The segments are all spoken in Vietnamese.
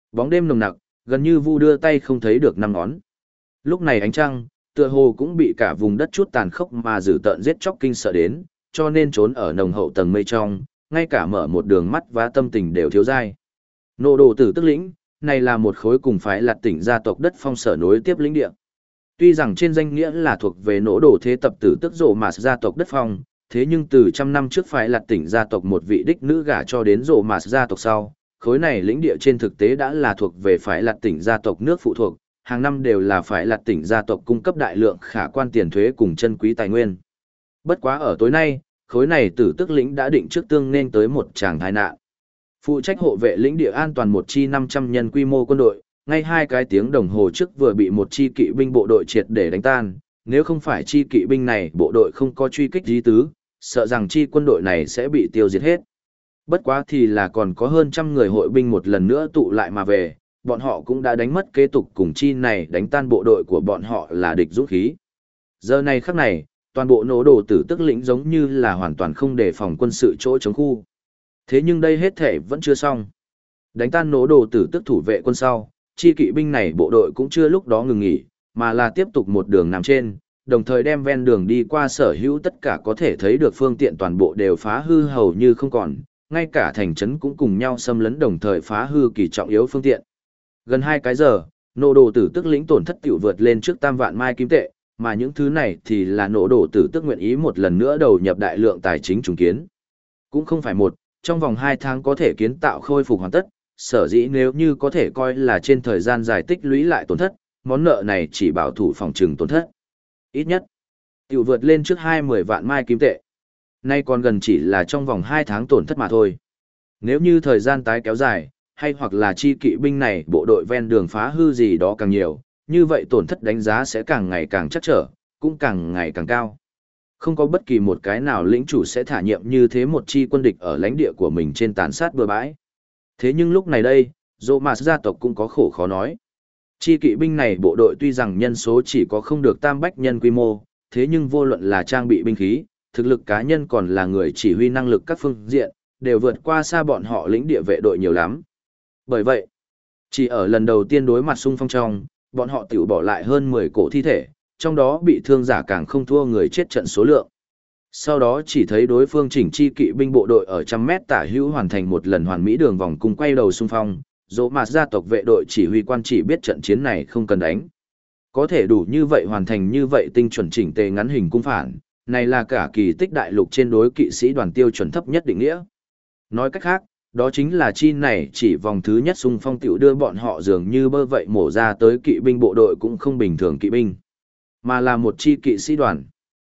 Bóng đêm nồng nặc, gần như vu đưa tay không thấy được năm ngón. Lúc này ánh trăng, tựa hồ cũng bị cả vùng đất chút tàn khốc mà dữ tợn giết chóc kinh sợ đến, cho nên trốn ở nồng hậu tầng mây trong, ngay cả mở một đường mắt và tâm tình đều thiếu dai. Nộ đồ tử tức lĩnh, này là một khối cùng phái Lạt tỉnh gia tộc đất phong sở nối tiếp lĩnh địa. Tuy rằng trên danh nghĩa là thuộc về nỗ đồ thế tập tử tức rộ mà gia tộc đất phong, thế nhưng từ trăm năm trước phái Lạt tỉnh gia tộc một vị đích nữ gả cho đến rộ mà gia tộc sau, khối này lĩnh địa trên thực tế đã là thuộc về phái Lạt tỉnh gia tộc nước phụ thuộc, hàng năm đều là phái Lạt tỉnh gia tộc cung cấp đại lượng khả quan tiền thuế cùng chân quý tài nguyên. Bất quá ở tối nay, khối này tử tức lĩnh đã định trước tương nên tới một tràng tai nạn. Phụ trách hộ vệ lĩnh địa an toàn một chi 500 nhân quy mô quân đội, ngay 2 cái tiếng đồng hồ trước vừa bị một chi kỵ binh bộ đội triệt để đánh tan, nếu không phải chi kỵ binh này bộ đội không có truy kích ý tứ, sợ rằng chi quân đội này sẽ bị tiêu diệt hết. Bất quá thì là còn có hơn trăm người hội binh một lần nữa tụ lại mà về, bọn họ cũng đã đánh mất kế tục cùng chi này đánh tan bộ đội của bọn họ là địch dũng khí. Giờ này khắc này, toàn bộ nỗ đồ tử tức lĩnh giống như là hoàn toàn không đề phòng quân sự chỗ chống khu. Thế nhưng đây hết thể vẫn chưa xong. Đánh tan nỗ đồ tử tức thủ vệ quân sau, chi kỵ binh này bộ đội cũng chưa lúc đó ngừng nghỉ, mà là tiếp tục một đường nằm trên, đồng thời đem ven đường đi qua sở hữu tất cả có thể thấy được phương tiện toàn bộ đều phá hư hầu như không còn, ngay cả thành trấn cũng cùng nhau xâm lấn đồng thời phá hư kỳ trọng yếu phương tiện. Gần 2 cái giờ, nỗ đồ tử tức lĩnh tổn thất tiểu vượt lên trước tam vạn mai kim tệ, mà những thứ này thì là nỗ đồ tử tức nguyện ý một lần nữa đầu nhập đại lượng tài chính trùng kiến. Cũng không phải một, trong vòng 2 tháng có thể kiến tạo khôi phục hoàn tất, sở dĩ nếu như có thể coi là trên thời gian dài tích lũy lại tổn thất, món nợ này chỉ bảo thủ phòng trừng tổn thất. Ít nhất, tiểu vượt lên trước 20 vạn mai kim tệ. Nay còn gần chỉ là trong vòng 2 tháng tổn thất mà thôi. Nếu như thời gian tái kéo dài, hay hoặc là chi kỵ binh này bộ đội ven đường phá hư gì đó càng nhiều, như vậy tổn thất đánh giá sẽ càng ngày càng chắc trở, cũng càng ngày càng cao. Không có bất kỳ một cái nào lĩnh chủ sẽ thả nhiệm như thế một chi quân địch ở lãnh địa của mình trên tàn sát bừa bãi. Thế nhưng lúc này đây, dỗ mà gia tộc cũng có khổ khó nói. Chi kỵ binh này bộ đội tuy rằng nhân số chỉ có không được tam bách nhân quy mô, thế nhưng vô luận là trang bị binh khí, thực lực cá nhân còn là người chỉ huy năng lực các phương diện, đều vượt qua xa bọn họ lĩnh địa vệ đội nhiều lắm. Bởi vậy, chỉ ở lần đầu tiên đối mặt xung phong trong, bọn họ tiểu bỏ lại hơn 10 cổ thi thể, trong đó bị thương giả càng không thua người chết trận số lượng. Sau đó chỉ thấy đối phương chỉnh chi kỵ binh bộ đội ở trăm mét tả hữu hoàn thành một lần hoàn mỹ đường vòng cung quay đầu xung phong, dỗ mà gia tộc vệ đội chỉ huy quan chỉ biết trận chiến này không cần đánh. Có thể đủ như vậy hoàn thành như vậy tinh chuẩn chỉnh tề ngắn hình cung phản, này là cả kỳ tích đại lục trên đối kỵ sĩ đoàn tiêu chuẩn thấp nhất định nghĩa. Nói cách khác, đó chính là chi này chỉ vòng thứ nhất xung phong tiểu đưa bọn họ dường như bơ vậy mổ ra tới kỵ binh bộ đội cũng không bình thường kỵ binh, mà là một chi kỵ sĩ đoàn.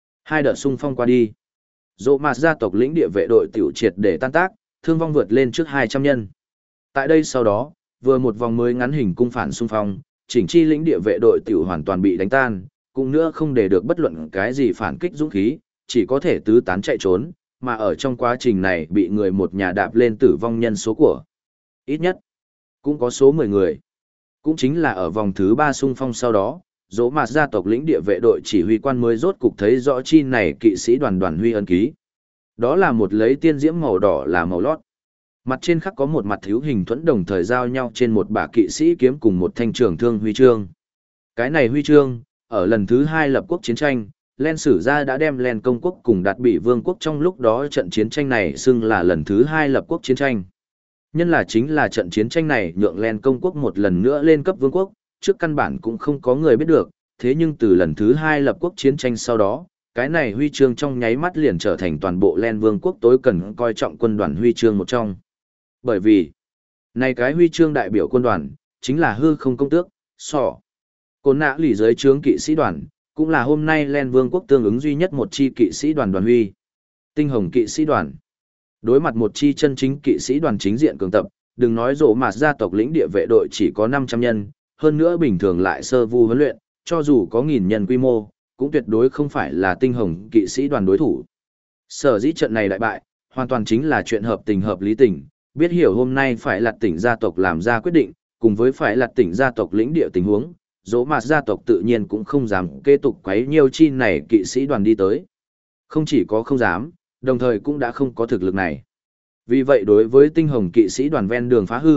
2 đợt xung phong qua đi, dỗ mà gia tộc lĩnh địa vệ đội tiểu triệt để tan tác, thương vong vượt lên trước 200 nhân. Tại đây sau đó, vừa một vòng mới ngắn hình cung phản xung phong, chỉnh chi lĩnh địa vệ đội tiểu hoàn toàn bị đánh tan, cũng nữa không để được bất luận cái gì phản kích dũng khí, chỉ có thể tứ tán chạy trốn, mà ở trong quá trình này bị người một nhà đạp lên tử vong nhân số của. Ít nhất, cũng có số 10 người. Cũng chính là ở vòng thứ 3 xung phong sau đó, dỗ mà gia tộc lĩnh địa vệ đội chỉ huy quan mới rốt cục thấy rõ chi này kỵ sĩ đoàn đoàn huy ân ký. Đó là một lấy tiên diễm màu đỏ là màu lót. Mặt trên khắc có một mặt thiếu hình thuẫn đồng thời giao nhau trên một bả kỵ sĩ kiếm cùng một thanh trường thương huy chương. Cái này huy chương, ở lần thứ 2 lập quốc chiến tranh, Len Sử Gia đã đem Len Công quốc cùng Đạt Bị Vương quốc trong lúc đó trận chiến tranh này xưng là lần thứ 2 lập quốc chiến tranh. Nhân là chính là trận chiến tranh này nhượng Len Công quốc một lần nữa lên cấp vương quốc, trước căn bản cũng không có người biết được, thế nhưng từ lần thứ 2 lập quốc chiến tranh sau đó, cái này huy chương trong nháy mắt liền trở thành toàn bộ Len Vương quốc tối cần coi trọng quân đoàn huy chương một trong. Bởi vì, này cái huy chương đại biểu quân đoàn, chính là hư không công tước, sỏ. Côn nã lì dưới trướng kỵ sĩ đoàn, cũng là hôm nay Len Vương quốc tương ứng duy nhất một chi kỵ sĩ đoàn đoàn huy. Tinh hồng kỵ sĩ đoàn. Đối mặt một chi chân chính kỵ sĩ đoàn chính diện cường tập, đừng nói rộ mà gia tộc lĩnh địa vệ đội chỉ có 500 nhân, hơn nữa bình thường lại sơ vu huấn luyện, cho dù có 1000 nhân quy mô, cũng tuyệt đối không phải là tinh hồng kỵ sĩ đoàn đối thủ. Sở dĩ trận này đại bại, hoàn toàn chính là chuyện hợp tình hợp lý tình, biết hiểu hôm nay phải là tỉnh gia tộc làm ra quyết định, cùng với phải là tỉnh gia tộc lĩnh địa tình huống, dỗ mà gia tộc tự nhiên cũng không dám kế tục quấy nhiều chi này kỵ sĩ đoàn đi tới. Không chỉ có không dám, đồng thời cũng đã không có thực lực này. Vì vậy đối với tinh hồng kỵ sĩ đoàn ven đường phá hư,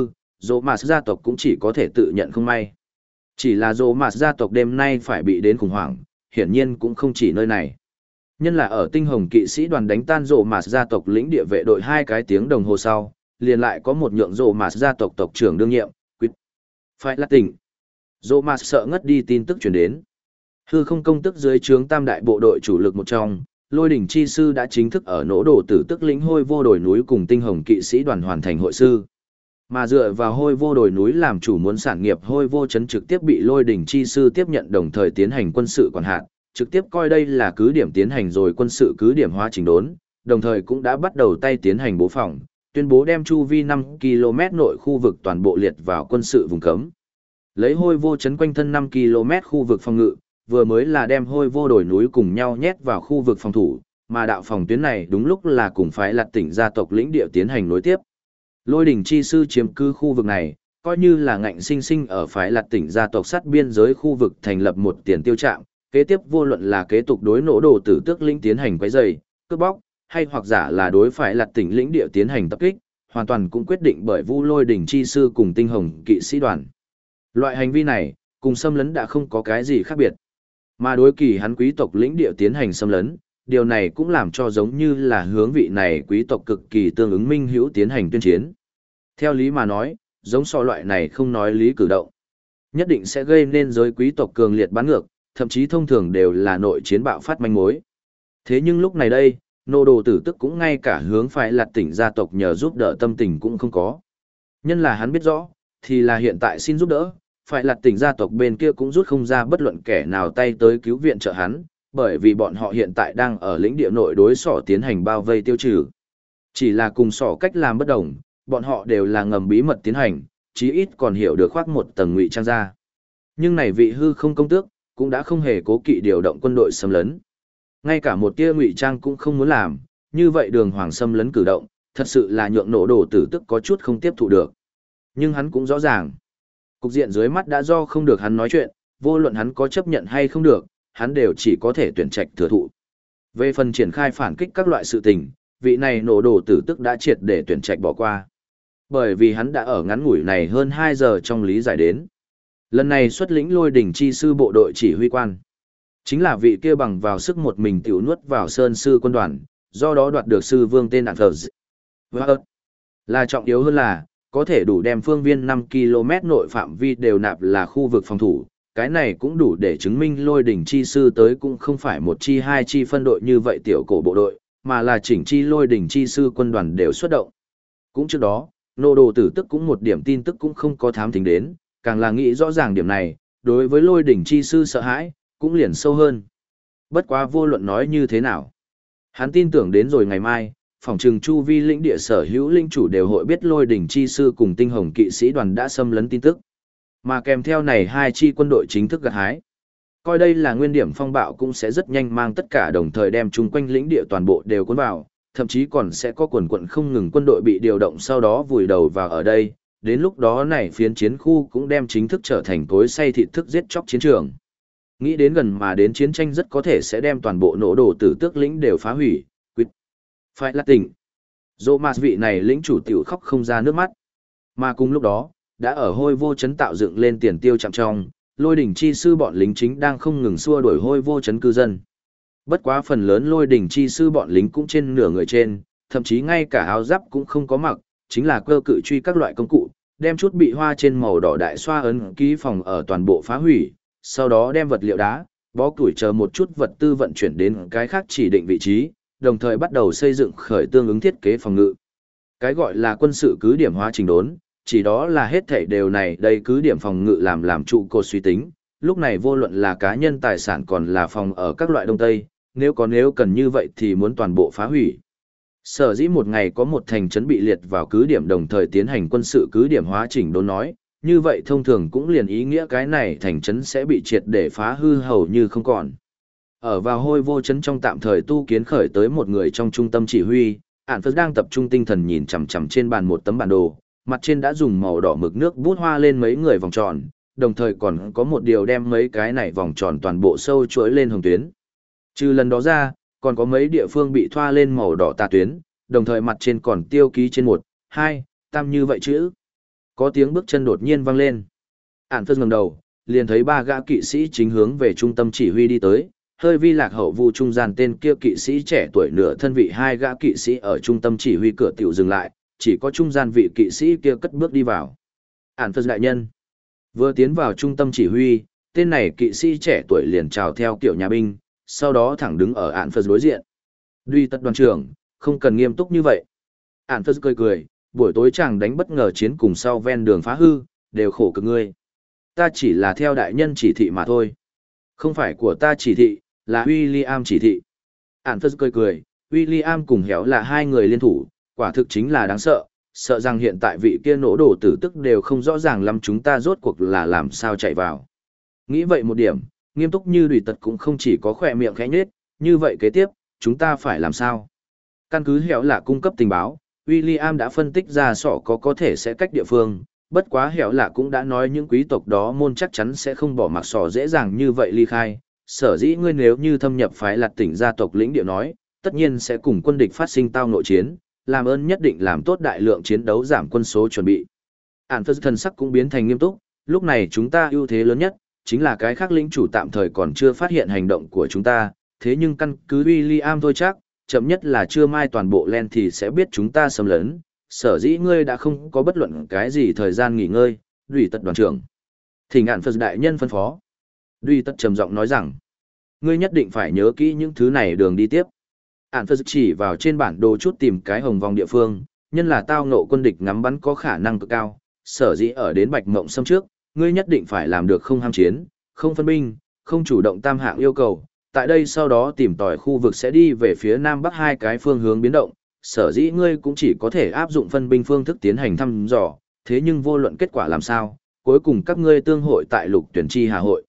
Rô Mạt gia tộc cũng chỉ có thể tự nhận không may. Chỉ là Rô Mạt gia tộc đêm nay phải bị đến khủng hoảng, hiển nhiên cũng không chỉ nơi này. Nhân là ở tinh hồng kỵ sĩ đoàn đánh tan Rô Mạt gia tộc lĩnh địa vệ đội 2 cái tiếng đồng hồ sau, liền lại có một nhượng Rô Mạt gia tộc tộc trưởng đương nhiệm, Quýt. Phải là tỉnh. Rô Mạt sợ ngất đi tin tức truyền đến. Hư không công tức dưới trướng tam đại bộ đội chủ lực một trong, Lôi đỉnh chi sư đã chính thức ở nỗ đồ tử tức lĩnh hôi vô đồi núi cùng tinh hồng kỵ sĩ đoàn hoàn thành hội sư. Mà dựa vào hôi vô đồi núi làm chủ muốn sản nghiệp hôi vô chấn trực tiếp bị lôi đỉnh chi sư tiếp nhận đồng thời tiến hành quân sự quản hạt, trực tiếp coi đây là cứ điểm tiến hành rồi quân sự cứ điểm hóa chỉnh đốn, đồng thời cũng đã bắt đầu tay tiến hành bố phòng, tuyên bố đem chu vi 5 km nội khu vực toàn bộ liệt vào quân sự vùng cấm. Lấy hôi vô chấn quanh thân 5 km khu vực phòng ngự, vừa mới là đem hôi vô đồi núi cùng nhau nhét vào khu vực phòng thủ, mà đạo phòng tuyến này đúng lúc là cùng phái Lạt tỉnh gia tộc lĩnh địa tiến hành nối tiếp. Lôi đỉnh chi sư chiếm cư khu vực này, coi như là ngạnh sinh sinh ở phái Lạt tỉnh gia tộc sát biên giới khu vực thành lập một tiền tiêu trạm, kế tiếp vô luận là kế tục đối nỗ đồ tử tước lĩnh tiến hành quấy rầy, cướp bóc, hay hoặc giả là đối phái Lạt tỉnh lĩnh địa tiến hành tập kích, hoàn toàn cũng quyết định bởi Vu Lôi đỉnh chi sư cùng tinh hồng kỵ sĩ đoàn. Loại hành vi này, cùng xâm lấn đã không có cái gì khác biệt. Mà đối kỳ hắn quý tộc lĩnh địa tiến hành xâm lấn, điều này cũng làm cho giống như là hướng vị này quý tộc cực kỳ tương ứng minh hữu tiến hành tuyên chiến. Theo lý mà nói, giống so loại này không nói lý cử động, nhất định sẽ gây nên giới quý tộc cường liệt bắn ngược, thậm chí thông thường đều là nội chiến bạo phát manh mối. Thế nhưng lúc này đây, nô đồ tử tức cũng ngay cả hướng phải Lạt tỉnh gia tộc nhờ giúp đỡ tâm tình cũng không có. Nhân là hắn biết rõ, thì là hiện tại xin giúp đỡ, phải Lạt tỉnh gia tộc bên kia cũng rút không ra bất luận kẻ nào tay tới cứu viện trợ hắn, bởi vì bọn họ hiện tại đang ở lĩnh địa nội đối sỏ tiến hành bao vây tiêu trừ. Chỉ là cùng sỏ cách làm bất đồng, bọn họ đều là ngầm bí mật tiến hành, chí ít còn hiểu được khoác một tầng ngụy trang ra. Nhưng này vị hư không công tước, cũng đã không hề cố kỵ điều động quân đội xâm lấn. Ngay cả một tia ngụy trang cũng không muốn làm, như vậy đường hoàng xâm lấn cử động, thật sự là nhượng nổ đồ tử tức có chút không tiếp thụ được. Nhưng hắn cũng rõ ràng, cục diện dưới mắt đã do không được hắn nói chuyện, vô luận hắn có chấp nhận hay không được, hắn đều chỉ có thể tuyển trạch thừa thụ. Về phần triển khai phản kích các loại sự tình, vị này nổ đồ tử tức đã triệt để tuyển trạch bỏ qua. Bởi vì hắn đã ở ngắn ngủi này hơn 2 giờ trong lý giải đến. Lần này xuất lĩnh lôi đỉnh chi sư bộ đội chỉ huy quan. Chính là vị kia bằng vào sức một mình tiểu nuốt vào sơn sư quân đoàn, do đó đoạt được sư vương tên Ản Phờ. Là trọng yếu hơn là, có thể đủ đem phương viên 5 km nội phạm vi đều nạp là khu vực phòng thủ, cái này cũng đủ để chứng minh lôi đỉnh chi sư tới cũng không phải một chi hai chi phân đội như vậy tiểu cổ bộ đội, mà là chỉnh chi lôi đỉnh chi sư quân đoàn đều xuất động. Cũng trước đó, nô đồ tử tức cũng một điểm tin tức cũng không có thám tính đến, càng là nghĩ rõ ràng điểm này, đối với lôi đỉnh chi sư sợ hãi, cũng liền sâu hơn. Bất quá vô luận nói như thế nào. Hắn tin tưởng đến rồi ngày mai, phòng trừng chu vi lĩnh địa sở hữu linh chủ đều hội biết lôi đỉnh chi sư cùng tinh hồng kỵ sĩ đoàn đã xâm lấn tin tức. Mà kèm theo này hai chi quân đội chính thức gặt hái. Coi đây là nguyên điểm phong bạo cũng sẽ rất nhanh mang tất cả đồng thời đem chung quanh lĩnh địa toàn bộ đều cuốn vào, thậm chí còn sẽ có quần quận không ngừng quân đội bị điều động sau đó vùi đầu vào ở đây, đến lúc đó này phiến chiến khu cũng đem chính thức trở thành cối xay thịt thức giết chóc chiến trường. Nghĩ đến gần mà đến chiến tranh rất có thể sẽ đem toàn bộ nổ đồ tử tước lĩnh đều phá hủy, quyết. Phải là tỉnh. Dô mà vị này lĩnh chủ tiểu khóc không ra nước mắt. Mà cùng lúc đó, đã ở hôi vô chấn tạo dựng lên tiền tiêu chạm trong, lôi đỉnh chi sư bọn lính chính đang không ngừng xua đuổi hôi vô chấn cư dân. Bất quá phần lớn lôi đỉnh chi sư bọn lính cũng trên nửa người trên, thậm chí ngay cả áo giáp cũng không có mặc, chính là cơ cự truy các loại công cụ, đem chút bị hoa trên màu đỏ đại xoa ấn ký phòng ở toàn bộ phá hủy, sau đó đem vật liệu đá, bó củi chờ một chút vật tư vận chuyển đến cái khác chỉ định vị trí, đồng thời bắt đầu xây dựng khởi tương ứng thiết kế phòng ngự. Cái gọi là quân sự cứ điểm hóa trình đốn, chỉ đó là hết thảy đều này đây cứ điểm phòng ngự làm trụ cột suy tính, lúc này vô luận là cá nhân tài sản còn là phòng ở các loại đông tây, nếu cần như vậy thì muốn toàn bộ phá hủy. Sở dĩ một ngày có một thành trấn bị liệt vào cứ điểm đồng thời tiến hành quân sự cứ điểm hóa chỉnh đốn nói, như vậy thông thường cũng liền ý nghĩa cái này thành trấn sẽ bị triệt để phá hư hầu như không còn. Ở vào hôi vô trấn trong tạm thời tu kiến khởi tới một người trong trung tâm chỉ huy, Ản Phật đang tập trung tinh thần nhìn chằm chằm trên bàn một tấm bản đồ, mặt trên đã dùng màu đỏ mực nước bút hoa lên mấy người vòng tròn, đồng thời còn có một điều đem mấy cái này vòng tròn toàn bộ sâu chuỗi lên hồng tuyến. Trừ lần đó ra, còn có mấy địa phương bị thoa lên màu đỏ tà tuyến, đồng thời mặt trên còn tiêu ký trên 1, 2, tam như vậy chữ. Có tiếng bước chân đột nhiên vang lên. Ản Phật ngẩng đầu, liền thấy ba gã kỵ sĩ chính hướng về trung tâm chỉ huy đi tới, hơi vi lạc hậu vu trung gian tên kia kỵ sĩ trẻ tuổi nửa thân vị hai gã kỵ sĩ ở trung tâm chỉ huy cửa tiểu dừng lại, chỉ có trung gian vị kỵ sĩ kia cất bước đi vào. Ản Phật đại nhân. Vừa tiến vào trung tâm chỉ huy, tên này kỵ sĩ trẻ tuổi liền chào theo kiểu nhà binh, sau đó thẳng đứng ở Ản Phật đối diện. Duy Tất đoàn trưởng, không cần nghiêm túc như vậy. Ản Phật cười cười, buổi tối chàng đánh bất ngờ chiến cùng sau ven đường phá hư, đều khổ cực ngươi. Ta chỉ là theo đại nhân chỉ thị mà thôi. Không phải của ta chỉ thị, là William chỉ thị. Ản Phật cười cười, William cùng Héo là hai người liên thủ, quả thực chính là đáng sợ, sợ rằng hiện tại vị kia nổ đổ tử tức đều không rõ ràng lắm chúng ta rốt cuộc là làm sao chạy vào. Nghĩ vậy một điểm, nghiêm túc như Đùi Tật cũng không chỉ có khỏe miệng khẽ nhết, như vậy kế tiếp, chúng ta phải làm sao? Căn cứ Héo là cung cấp tình báo, William đã phân tích ra sọ có thể sẽ cách địa phương, bất quá Héo là cũng đã nói những quý tộc đó môn chắc chắn sẽ không bỏ mặc sọ dễ dàng như vậy ly khai. Sở dĩ ngươi nếu như thâm nhập phái Lạt tỉnh gia tộc lĩnh địa nói, tất nhiên sẽ cùng quân địch phát sinh tao nội chiến, làm ơn nhất định làm tốt đại lượng chiến đấu giảm quân số chuẩn bị. Ản Phật thần sắc cũng biến thành nghiêm túc, lúc này chúng ta ưu thế lớn nhất, chính là cái khác lĩnh chủ tạm thời còn chưa phát hiện hành động của chúng ta, thế nhưng căn cứ William thôi chắc, chậm nhất là trưa mai toàn bộ Len thì sẽ biết chúng ta xâm lấn, sở dĩ ngươi đã không có bất luận cái gì thời gian nghỉ ngơi, Duy Tất đoàn trưởng. Thỉnh Ản Phật đại nhân phân phó. Duy Tất trầm giọng nói rằng, ngươi nhất định phải nhớ kỹ những thứ này đường đi tiếp. Ản Phật chỉ vào trên bản đồ chút tìm cái hồng vòng địa phương, nhân là tao ngộ quân địch ngắm bắn có khả năng cực cao, sở dĩ ở đến Bạch Mộng Sâm trước, ngươi nhất định phải làm được không ham chiến, không phân binh, không chủ động tam hạng yêu cầu. Tại đây sau đó tìm tòi khu vực sẽ đi về phía nam bắc hai cái phương hướng biến động, sở dĩ ngươi cũng chỉ có thể áp dụng phân binh phương thức tiến hành thăm dò, thế nhưng vô luận kết quả làm sao, cuối cùng các ngươi tương hội tại Lục Tuyển Chi Hà hội.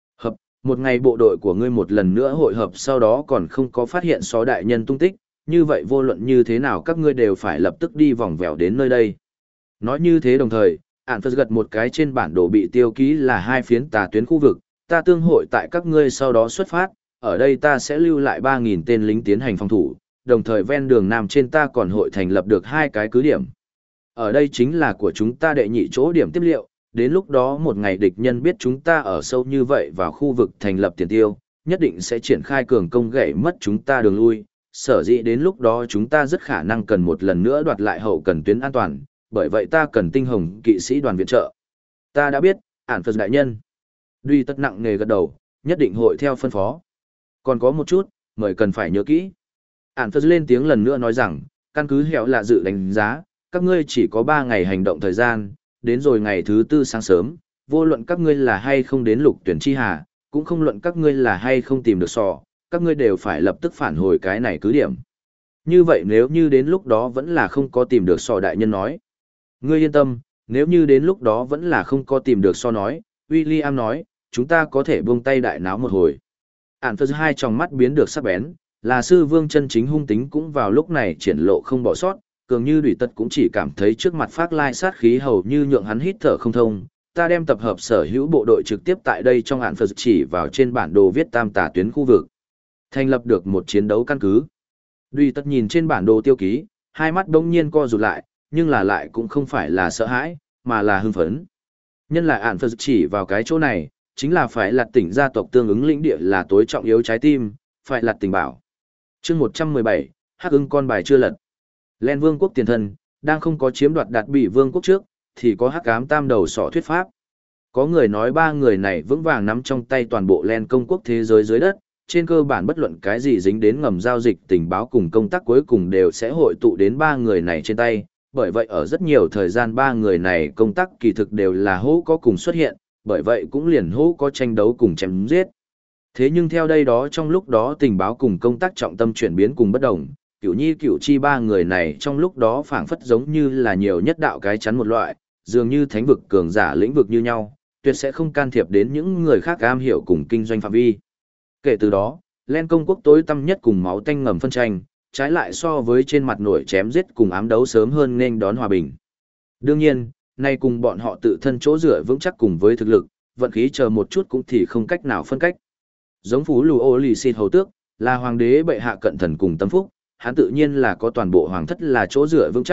Một ngày bộ đội của ngươi một lần nữa hội hợp sau đó còn không có phát hiện xó đại nhân tung tích, như vậy vô luận như thế nào các ngươi đều phải lập tức đi vòng vèo đến nơi đây. Nói như thế đồng thời, Ản Phật gật một cái trên bản đồ bị tiêu ký là hai phiến tà tuyến khu vực, ta tương hội tại các ngươi sau đó xuất phát, ở đây ta sẽ lưu lại 3.000 tên lính tiến hành phòng thủ, đồng thời ven đường nam trên ta còn hội thành lập được hai cái cứ điểm. Ở đây chính là của chúng ta đệ nhị chỗ điểm tiếp liệu, đến lúc đó một ngày địch nhân biết chúng ta ở sâu như vậy vào khu vực thành lập tiền tiêu, nhất định sẽ triển khai cường công gãy mất chúng ta đường lui, sở dĩ đến lúc đó chúng ta rất khả năng cần một lần nữa đoạt lại hậu cần tuyến an toàn, bởi vậy ta cần tinh hồng kỵ sĩ đoàn viện trợ. Ta đã biết, Ản Phật đại nhân. Duy Tất nặng nề gật đầu, nhất định hội theo phân phó. Còn có một chút, mời cần phải nhớ kỹ. Ản Phật lên tiếng lần nữa nói rằng, căn cứ Héo là dự đánh giá, các ngươi chỉ có 3 ngày hành động thời gian, đến rồi ngày thứ 4 sáng sớm, vô luận các ngươi là hay không đến Lục Tuyển Chi Hà, cũng không luận các ngươi là hay không tìm được sò, các ngươi đều phải lập tức phản hồi cái này cứ điểm. Như vậy nếu như đến lúc đó vẫn là không có tìm được sò đại nhân nói. Ngươi yên tâm, nếu như đến lúc đó vẫn là không có tìm được so nói, William nói, chúng ta có thể buông tay đại náo một hồi. Ản Phật hai tròng mắt biến được sắc bén, là sư vương chân chính hung tính cũng vào lúc này triển lộ không bỏ sót, cường như Đủy Tật cũng chỉ cảm thấy trước mặt phát lai sát khí hầu như nhượng hắn hít thở không thông. Ta đem tập hợp sở hữu bộ đội trực tiếp tại đây trong Ản Phật chỉ vào trên bản đồ viết tam tả tuyến khu vực. Thành lập được một chiến đấu căn cứ. Đủy Tật nhìn trên bản đồ tiêu ký, hai mắt đông nhiên co rụt lại, nhưng là lại cũng không phải là sợ hãi, mà là hưng phấn. Nhân là Ản Phật chỉ vào cái chỗ này, chính là phải Lạt tỉnh gia tộc tương ứng lĩnh địa là tối trọng yếu trái tim, phải Lạt tỉnh bảo. Chương 117, Hắc Ưng con bài chưa lật. Len Vương quốc tiền thân, đang không có chiếm đoạt Đạt Bị Vương quốc trước, thì có Hắc Ám Tam Đầu Sỏ thuyết pháp. Có người nói ba người này vững vàng nắm trong tay toàn bộ Len công quốc thế giới dưới đất, trên cơ bản bất luận cái gì dính đến ngầm giao dịch tình báo cùng công tác cuối cùng đều sẽ hội tụ đến ba người này trên tay. Bởi vậy ở rất nhiều thời gian ba người này công tác kỳ thực đều là hỗ có cùng xuất hiện, bởi vậy cũng liền hỗ có tranh đấu cùng chém giết. Thế nhưng theo đây đó trong lúc đó tình báo cùng công tác trọng tâm chuyển biến cùng bất đồng, Cửu Nhi Cửu Chi ba người này trong lúc đó phảng phất giống như là nhiều nhất đạo cái chắn một loại, dường như thánh vực cường giả lĩnh vực như nhau, tuyệt sẽ không can thiệp đến những người khác am hiểu cùng kinh doanh phạm vi. Kể từ đó, Len công quốc tối tăm nhất cùng máu tanh ngầm phân tranh, trái lại so với trên mặt nổi chém giết cùng ám đấu sớm hơn nên đón hòa bình. Đương nhiên, nay cùng bọn họ tự thân chỗ dựa vững chắc cùng với thực lực, vận khí chờ một chút cũng thì không cách nào phân cách. Giống Phú Lù Ô Lì Xịt Hầu Tước, là hoàng đế bệ hạ cận thần cùng tâm phúc, hắn tự nhiên là có toàn bộ hoàng thất là chỗ dựa vững chắc,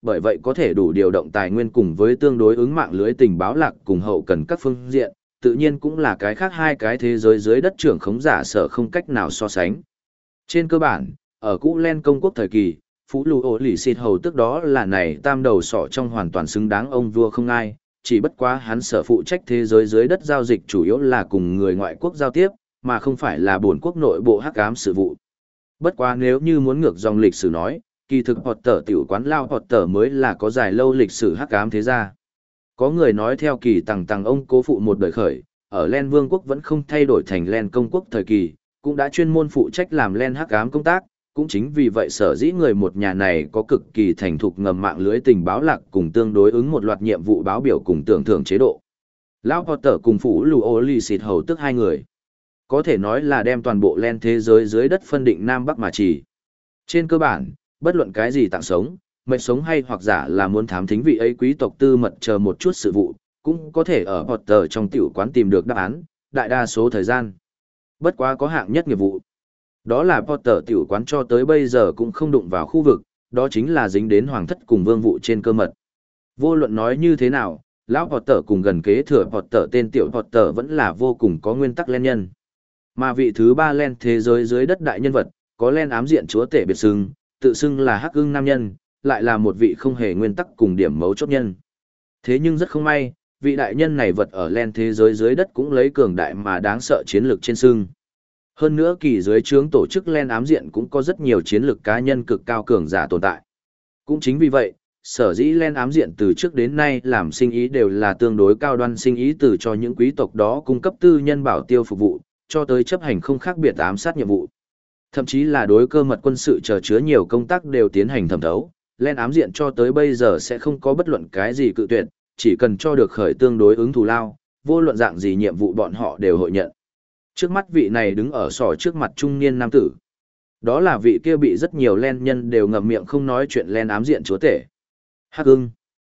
bởi vậy có thể đủ điều động tài nguyên cùng với tương đối ứng mạng lưới tình báo lạc cùng hậu cần các phương diện, tự nhiên cũng là cái khác hai cái thế giới dưới đất trưởng khống giả sở không cách nào so sánh. Trên cơ bản, ở cũ Len công quốc thời kỳ, Phú Lù Ổ Lì Xịt Hầu tức đó là này tam đầu sọ trong hoàn toàn xứng đáng ông vua không ai, chỉ bất quá hắn sở phụ trách thế giới dưới đất giao dịch chủ yếu là cùng người ngoại quốc giao tiếp, mà không phải là bổn quốc nội bộ hắc ám sự vụ. Bất quá nếu như muốn ngược dòng lịch sử nói, kỳ thực Potter tiểu quán lao Potter mới là có dài lâu lịch sử hắc ám thế gia. Có người nói theo kỳ tằng tằng ông cố phụ một đời khởi, ở Len Vương quốc vẫn không thay đổi thành Len công quốc thời kỳ, cũng đã chuyên môn phụ trách làm Len hắc ám công tác, cũng chính vì vậy sở dĩ người một nhà này có cực kỳ thành thục ngầm mạng lưới tình báo lạc cùng tương đối ứng một loạt nhiệm vụ báo biểu cùng tưởng thưởng chế độ. Lão Potter cùng Phú Lù Ô Lì Xịt Hầu tức hai người. Có thể nói là đem toàn bộ Len thế giới dưới đất phân định Nam Bắc mà chỉ. Trên cơ bản, bất luận cái gì tặng sống, mệnh sống hay hoặc giả là muốn thám thính vị ấy quý tộc tư mật chờ một chút sự vụ, cũng có thể ở Potter trong tiểu quán tìm được đáp án, đại đa số thời gian. Bất quá có hạng nhất nghiệp vụ. Đó là Potter tiểu quán cho tới bây giờ cũng không đụng vào khu vực, đó chính là dính đến hoàng thất cùng vương vụ trên cơ mật. Vô luận nói như thế nào, lão Potter cùng gần kế thừa Potter tên tiểu Potter vẫn là vô cùng có nguyên tắc Len nhân. Mà vị thứ ba Len thế giới dưới đất đại nhân vật, có Len ám diện chúa tể biệt xưng, tự xưng là Hắc Ưng nam nhân, lại là một vị không hề nguyên tắc cùng điểm mấu chốt nhân. Thế nhưng rất không may, vị đại nhân này vật ở Len thế giới dưới đất cũng lấy cường đại mà đáng sợ chiến lược trên xưng. Hơn nữa kỳ dưới trướng tổ chức Len ám diện cũng có rất nhiều chiến lược cá nhân cực cao cường giả tồn tại. Cũng chính vì vậy, sở dĩ Len ám diện từ trước đến nay làm sinh ý đều là tương đối cao đoan sinh ý từ cho những quý tộc đó cung cấp tư nhân bảo tiêu phục vụ, cho tới chấp hành không khác biệt ám sát nhiệm vụ. Thậm chí là đối cơ mật quân sự chờ chứa nhiều công tác đều tiến hành thẩm thấu, Len ám diện cho tới bây giờ sẽ không có bất luận cái gì cự tuyệt, chỉ cần cho được khởi tương đối ứng thù lao, vô luận dạng gì nhiệm vụ bọn họ đều hội nhận. Trước mắt vị này đứng ở sỏ trước mặt trung niên nam tử. Đó là vị kia bị rất nhiều Len nhân đều ngậm miệng không nói chuyện Len ám diện chúa tể. Hắc Ưng.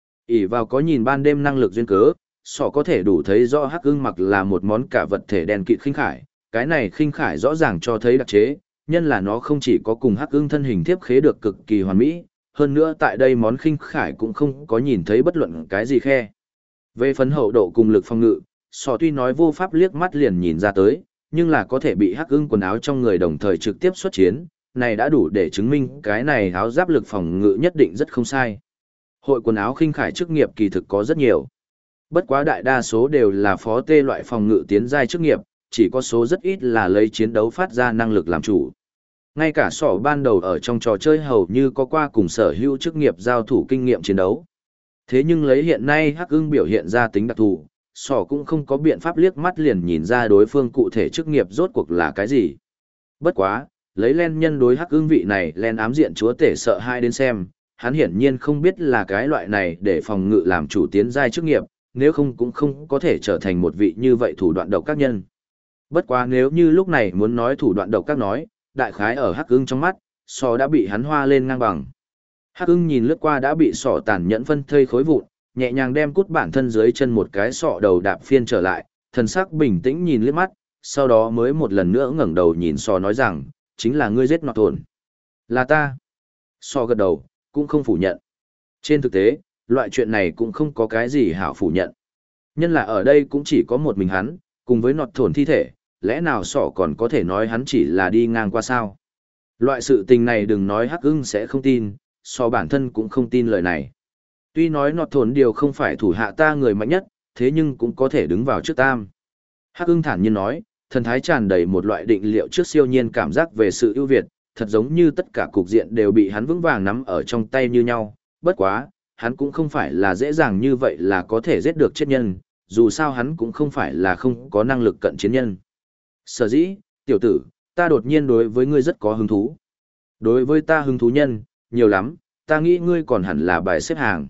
ỷ vào có nhìn ban đêm năng lực duyên cớ, sỏ có thể đủ thấy rõ Hắc Ưng mặc là một món cả vật thể đen kịt khinh khải, cái này khinh khải rõ ràng cho thấy đặc chế, nhân là nó không chỉ có cùng Hắc Ưng thân hình tiếp khế được cực kỳ hoàn mỹ, hơn nữa tại đây món khinh khải cũng không có nhìn thấy bất luận cái gì khe. Về phấn hậu độ cùng lực phòng ngự, sỏ tuy nói vô pháp liếc mắt liền nhìn ra tới, nhưng là có thể bị Hắc Ưng quần áo trong người đồng thời trực tiếp xuất chiến, này đã đủ để chứng minh cái này áo giáp lực phòng ngự nhất định rất không sai. Hội quần áo khinh khải chức nghiệp kỳ thực có rất nhiều. Bất quá đại đa số đều là phó tê loại phòng ngự tiến giai chức nghiệp, chỉ có số rất ít là lấy chiến đấu phát ra năng lực làm chủ. Ngay cả sỏ ban đầu ở trong trò chơi hầu như có qua cùng sở hữu chức nghiệp giao thủ kinh nghiệm chiến đấu. Thế nhưng lấy hiện nay Hắc Ưng biểu hiện ra tính đặc thù, sỏ cũng không có biện pháp liếc mắt liền nhìn ra đối phương cụ thể chức nghiệp rốt cuộc là cái gì. Bất quá, lấy Len nhân đối Hắc Ưng vị này Len ám diện chúa tể sợ hai đến xem, hắn hiển nhiên không biết là cái loại này để phòng ngự làm chủ tiến giai chức nghiệp, nếu không cũng không có thể trở thành một vị như vậy thủ đoạn độc các nhân. Bất quá nếu như lúc này muốn nói thủ đoạn độc các nói, đại khái ở Hắc Ưng trong mắt, sỏ đã bị hắn hoa lên ngang bằng. Hắc Ưng nhìn lướt qua đã bị sỏ tàn nhẫn phân thây khối vụn, nhẹ nhàng đem cút bản thân dưới chân một cái sọ đầu đạp phiên trở lại, thần sắc bình tĩnh nhìn liếc mắt, sau đó mới một lần nữa ngẩng đầu nhìn sọ nói rằng, chính là ngươi giết nọt thồn. Là ta. Sọ gật đầu, cũng không phủ nhận. Trên thực tế, loại chuyện này cũng không có cái gì hảo phủ nhận. Nhân là ở đây cũng chỉ có một mình hắn, cùng với nọt thồn thi thể, lẽ nào sọ còn có thể nói hắn chỉ là đi ngang qua sao? Loại sự tình này đừng nói Hắc Ưng sẽ không tin, sọ bản thân cũng không tin lời này. Tuy nói nọt thồn điều không phải thủ hạ ta người mạnh nhất, thế nhưng cũng có thể đứng vào trước tam. Hắc Ưng thản nhiên nói, thần thái tràn đầy một loại định liệu trước siêu nhiên cảm giác về sự ưu việt, thật giống như tất cả cục diện đều bị hắn vững vàng nắm ở trong tay như nhau. Bất quá, hắn cũng không phải là dễ dàng như vậy là có thể giết được chết nhân, dù sao hắn cũng không phải là không có năng lực cận chiến nhân. Sở dĩ, tiểu tử, ta đột nhiên đối với ngươi rất có hứng thú. Đối với ta hứng thú nhân, nhiều lắm, ta nghĩ ngươi còn hẳn là bài xếp hàng.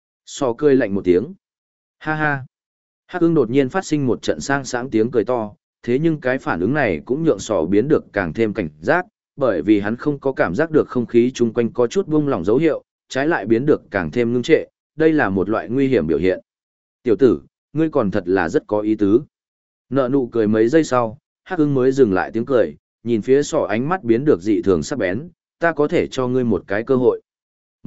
Sọ cười lạnh một tiếng. Ha ha. Hắc Ưng đột nhiên phát sinh một trận sang sáng tiếng cười to, thế nhưng cái phản ứng này cũng nhượng sọ biến được càng thêm cảnh giác, bởi vì hắn không có cảm giác được không khí chung quanh có chút buông lỏng dấu hiệu, trái lại biến được càng thêm ngưng trệ, đây là một loại nguy hiểm biểu hiện. Tiểu tử, ngươi còn thật là rất có ý tứ. Nợ nụ cười mấy giây sau, Hắc Ưng mới dừng lại tiếng cười, nhìn phía sọ ánh mắt biến được dị thường sắc bén, ta có thể cho ngươi một cái cơ hội.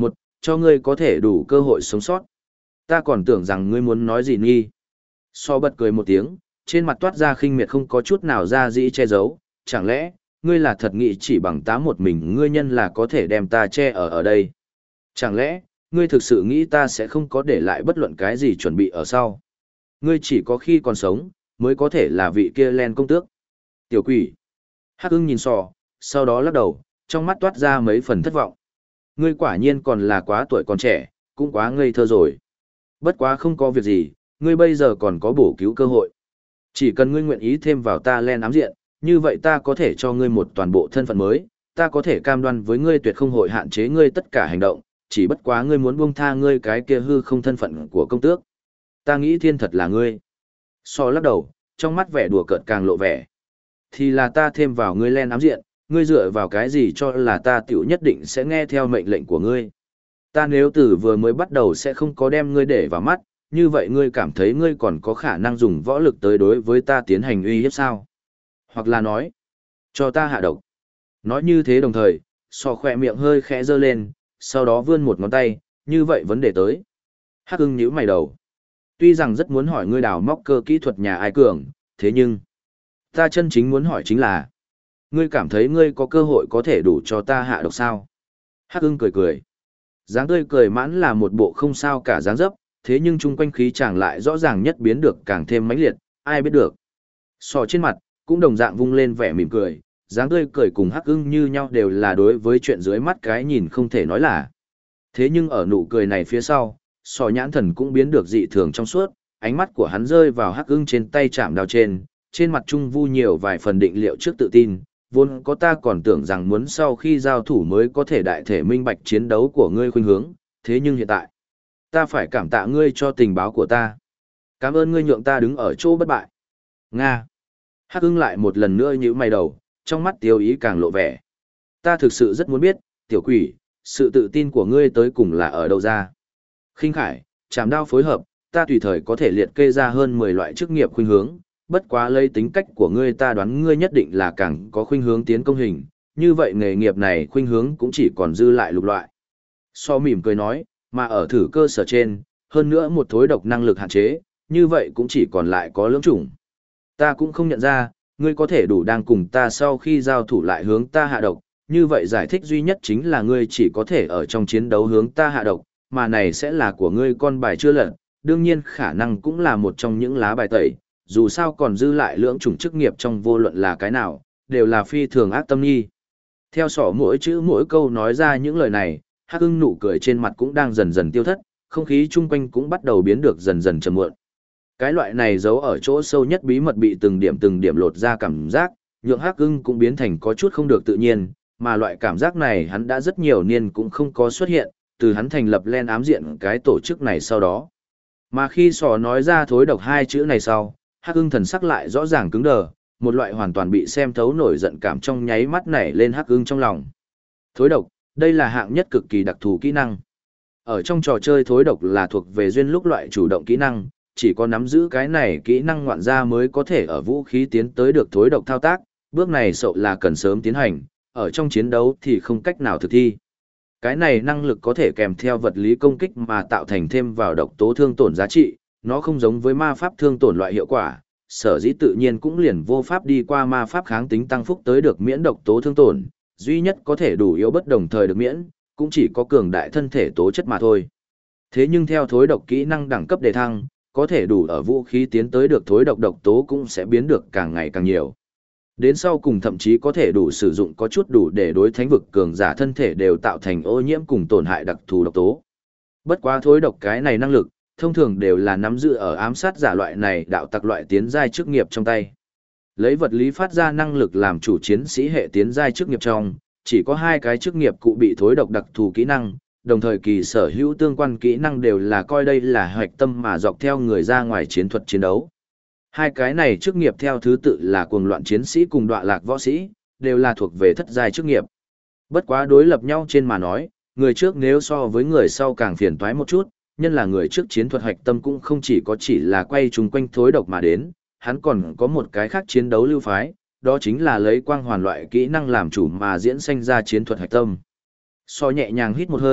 cho ngươi có thể đủ cơ hội sống sót. Ta còn tưởng rằng ngươi muốn nói gì nghi. So bật cười một tiếng, trên mặt toát ra khinh miệt không có chút nào ra dĩ che giấu, chẳng lẽ, ngươi là thật nghĩ chỉ bằng tá một mình ngươi nhân là có thể đem ta che ở đây. Chẳng lẽ, ngươi thực sự nghĩ ta sẽ không có để lại bất luận cái gì chuẩn bị ở sau. Ngươi chỉ có khi còn sống, mới có thể là vị kia len công tước. Tiểu quỷ. Hắc ưng nhìn sò, sau đó lắc đầu, trong mắt toát ra mấy phần thất vọng. Ngươi quả nhiên còn là quá tuổi còn trẻ, cũng quá ngây thơ rồi. Bất quá không có việc gì, ngươi bây giờ còn có bổ cứu cơ hội. Chỉ cần ngươi nguyện ý thêm vào ta len ám diện, như vậy ta có thể cho ngươi một toàn bộ thân phận mới, ta có thể cam đoan với ngươi tuyệt không hội hạn chế ngươi tất cả hành động, chỉ bất quá ngươi muốn buông tha ngươi cái kia hư không thân phận của công tước. Ta nghĩ thiên thật là ngươi. So lắc đầu, trong mắt vẻ đùa cợt càng lộ vẻ. Thì là ta thêm vào ngươi len ám diện, ngươi dựa vào cái gì cho là ta tiểu nhất định sẽ nghe theo mệnh lệnh của ngươi. Ta nếu từ vừa mới bắt đầu sẽ không có đem ngươi để vào mắt, như vậy ngươi cảm thấy ngươi còn có khả năng dùng võ lực tới đối với ta tiến hành uy hiếp sao? Hoặc là nói, cho ta hạ độc. Nói như thế đồng thời, so khỏe miệng hơi khẽ giơ lên, sau đó vươn một ngón tay, như vậy vấn đề tới. Hắc ưng nhíu mày đầu. Tuy rằng rất muốn hỏi ngươi đào móc cơ kỹ thuật nhà ai cường, thế nhưng, ta chân chính muốn hỏi chính là, ngươi cảm thấy ngươi có cơ hội có thể đủ cho ta hạ độc sao? Hắc ưng cười cười. Dáng tươi cười mãn là một bộ không sao cả dáng dấp, thế nhưng chung quanh khí chàng lại rõ ràng nhất biến được càng thêm mãnh liệt, ai biết được. Sò trên mặt, cũng đồng dạng vung lên vẻ mỉm cười, dáng tươi cười cùng Hắc ưng như nhau đều là đối với chuyện dưới mắt cái nhìn không thể nói là. Thế nhưng ở nụ cười này phía sau, sò nhãn thần cũng biến được dị thường trong suốt, ánh mắt của hắn rơi vào Hắc ưng trên tay chạm đao trên mặt trung vu nhiều vài phần định liệu trước tự tin, vốn có ta còn tưởng rằng muốn sau khi giao thủ mới có thể đại thể minh bạch chiến đấu của ngươi khuynh hướng, thế nhưng hiện tại, ta phải cảm tạ ngươi cho tình báo của ta. Cảm ơn ngươi nhượng ta đứng ở chỗ bất bại. Nga. Hắc ưng lại một lần nữa nhíu mày đầu, trong mắt tiêu ý càng lộ vẻ. Ta thực sự rất muốn biết, tiểu quỷ, sự tự tin của ngươi tới cùng là ở đâu ra. Khinh khải, chạm đao phối hợp, ta tùy thời có thể liệt kê ra hơn 10 loại chức nghiệp khuynh hướng, bất quá lấy tính cách của ngươi ta đoán ngươi nhất định là càng có khuynh hướng tiến công hình, như vậy nghề nghiệp này khuynh hướng cũng chỉ còn dư lại lục loại. So mỉm cười nói, mà ở thử cơ sở trên, hơn nữa một thối độc năng lực hạn chế, như vậy cũng chỉ còn lại có lưỡng chủng. Ta cũng không nhận ra, ngươi có thể đủ đang cùng ta sau khi giao thủ lại hướng ta hạ độc, như vậy giải thích duy nhất chính là ngươi chỉ có thể ở trong chiến đấu hướng ta hạ độc, mà này sẽ là của ngươi con bài chưa lật, đương nhiên khả năng cũng là một trong những lá bài tẩy, dù sao còn dư lại lưỡng chủng chức nghiệp trong vô luận là cái nào, đều là phi thường ác tâm nhi. Theo sỏ mỗi chữ mỗi câu nói ra những lời này, Hắc ưng nụ cười trên mặt cũng đang dần dần tiêu thất, không khí chung quanh cũng bắt đầu biến được dần dần trầm muộn. Cái loại này giấu ở chỗ sâu nhất bí mật bị từng điểm lột ra cảm giác, nhượng Hắc ưng cũng biến thành có chút không được tự nhiên, mà loại cảm giác này hắn đã rất nhiều niên cũng không có xuất hiện, từ hắn thành lập len ám diện cái tổ chức này sau đó. Mà khi sỏ nói ra thối độc hai chữ này sau, Hắc ưng thần sắc lại rõ ràng cứng đờ, một loại hoàn toàn bị xem thấu nổi giận cảm trong nháy mắt nảy lên Hắc ưng trong lòng. Thối độc, đây là hạng nhất cực kỳ đặc thù kỹ năng. Ở trong trò chơi thối độc là thuộc về duyên lúc loại chủ động kỹ năng, chỉ có nắm giữ cái này kỹ năng ngoạn gia mới có thể ở vũ khí tiến tới được thối độc thao tác, bước này sậu là cần sớm tiến hành, ở trong chiến đấu thì không cách nào thực thi. Cái này năng lực có thể kèm theo vật lý công kích mà tạo thành thêm vào độc tố thương tổn giá trị, nó không giống với ma pháp thương tổn loại hiệu quả, sở dĩ tự nhiên cũng liền vô pháp đi qua ma pháp kháng tính tăng phúc tới được miễn độc tố thương tổn, duy nhất có thể đủ yếu bất đồng thời được miễn, cũng chỉ có cường đại thân thể tố chất mà thôi. Thế nhưng theo thối độc kỹ năng đẳng cấp đề thăng, có thể đủ ở vũ khí tiến tới được thối độc độc tố cũng sẽ biến được càng ngày càng nhiều. Đến sau cùng thậm chí có thể đủ sử dụng có chút đủ để đối thánh vực cường giả thân thể đều tạo thành ô nhiễm cùng tổn hại đặc thù độc tố. Bất quá thối độc cái này năng lực, thông thường đều là nắm giữ ở ám sát giả loại này đạo tặc loại tiến giai chức nghiệp trong tay. Lấy vật lý phát ra năng lực làm chủ chiến sĩ hệ tiến giai chức nghiệp trong, chỉ có hai cái chức nghiệp cụ bị thối độc đặc thù kỹ năng, đồng thời kỳ sở hữu tương quan kỹ năng đều là coi đây là hoạch tâm mà dọc theo người ra ngoài chiến thuật chiến đấu. Hai cái này chức nghiệp theo thứ tự là cuồng loạn chiến sĩ cùng đọa lạc võ sĩ, đều là thuộc về thất giai chức nghiệp. Bất quá đối lập nhau trên mà nói, người trước nếu so với người sau càng phiền toái một chút, nhân là người trước chiến thuật hoạch tâm cũng không chỉ là quay chung quanh thối độc mà đến, hắn còn có một cái khác chiến đấu lưu phái, đó chính là lấy quang hoàn loại kỹ năng làm chủ mà diễn sinh ra chiến thuật hoạch tâm. So nhẹ nhàng hít một hơi,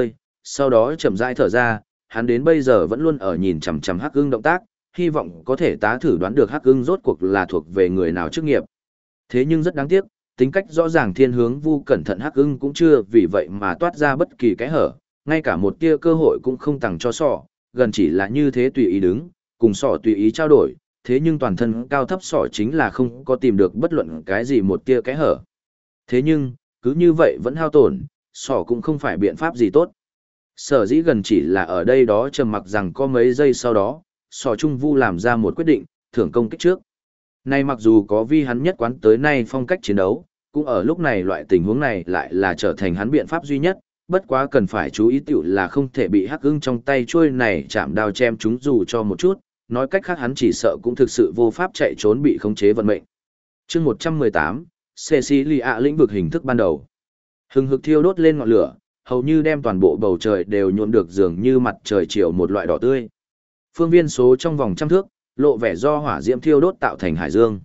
sau đó chậm rãi thở ra, hắn đến bây giờ vẫn luôn ở nhìn chằm chằm Hắc Ưng động tác, hy vọng có thể tá thử đoán được Hắc Ưng rốt cuộc là thuộc về người nào chức nghiệp. Thế nhưng rất đáng tiếc, tính cách rõ ràng thiên hướng Vu cẩn thận Hắc Ưng cũng chưa vì vậy mà toát ra bất kỳ cái hở, ngay cả một tia cơ hội cũng không tặng cho sọ, gần chỉ là như thế tùy ý đứng, cùng sọ tùy ý trao đổi, thế nhưng toàn thân cao thấp sọ chính là không có tìm được bất luận cái gì một tia cái hở. Thế nhưng, cứ như vậy vẫn hao tổn, sọ cũng không phải biện pháp gì tốt. Sở dĩ gần chỉ là ở đây đó trầm mặc rằng có mấy giây sau đó, sọ trung Vu làm ra một quyết định, thưởng công kích trước. Nay mặc dù có vi hắn nhất quán tới nay phong cách chiến đấu, cũng ở lúc này loại tình huống này lại là trở thành hắn biện pháp duy nhất, bất quá cần phải chú ý tiểu là không thể bị Hắc Ưng trong tay chuôi này chạm đao chém chúng dù cho một chút, nói cách khác hắn chỉ sợ cũng thực sự vô pháp chạy trốn bị khống chế vận mệnh. Chương 118, Cecilia lĩnh vực hình thức ban đầu. Hừng hực thiêu đốt lên ngọn lửa, hầu như đem toàn bộ bầu trời đều nhuộm được dường như mặt trời chiều một loại đỏ tươi. Phương viên số trong vòng trăm thước, lộ vẻ do hỏa diễm thiêu đốt tạo thành hải dương.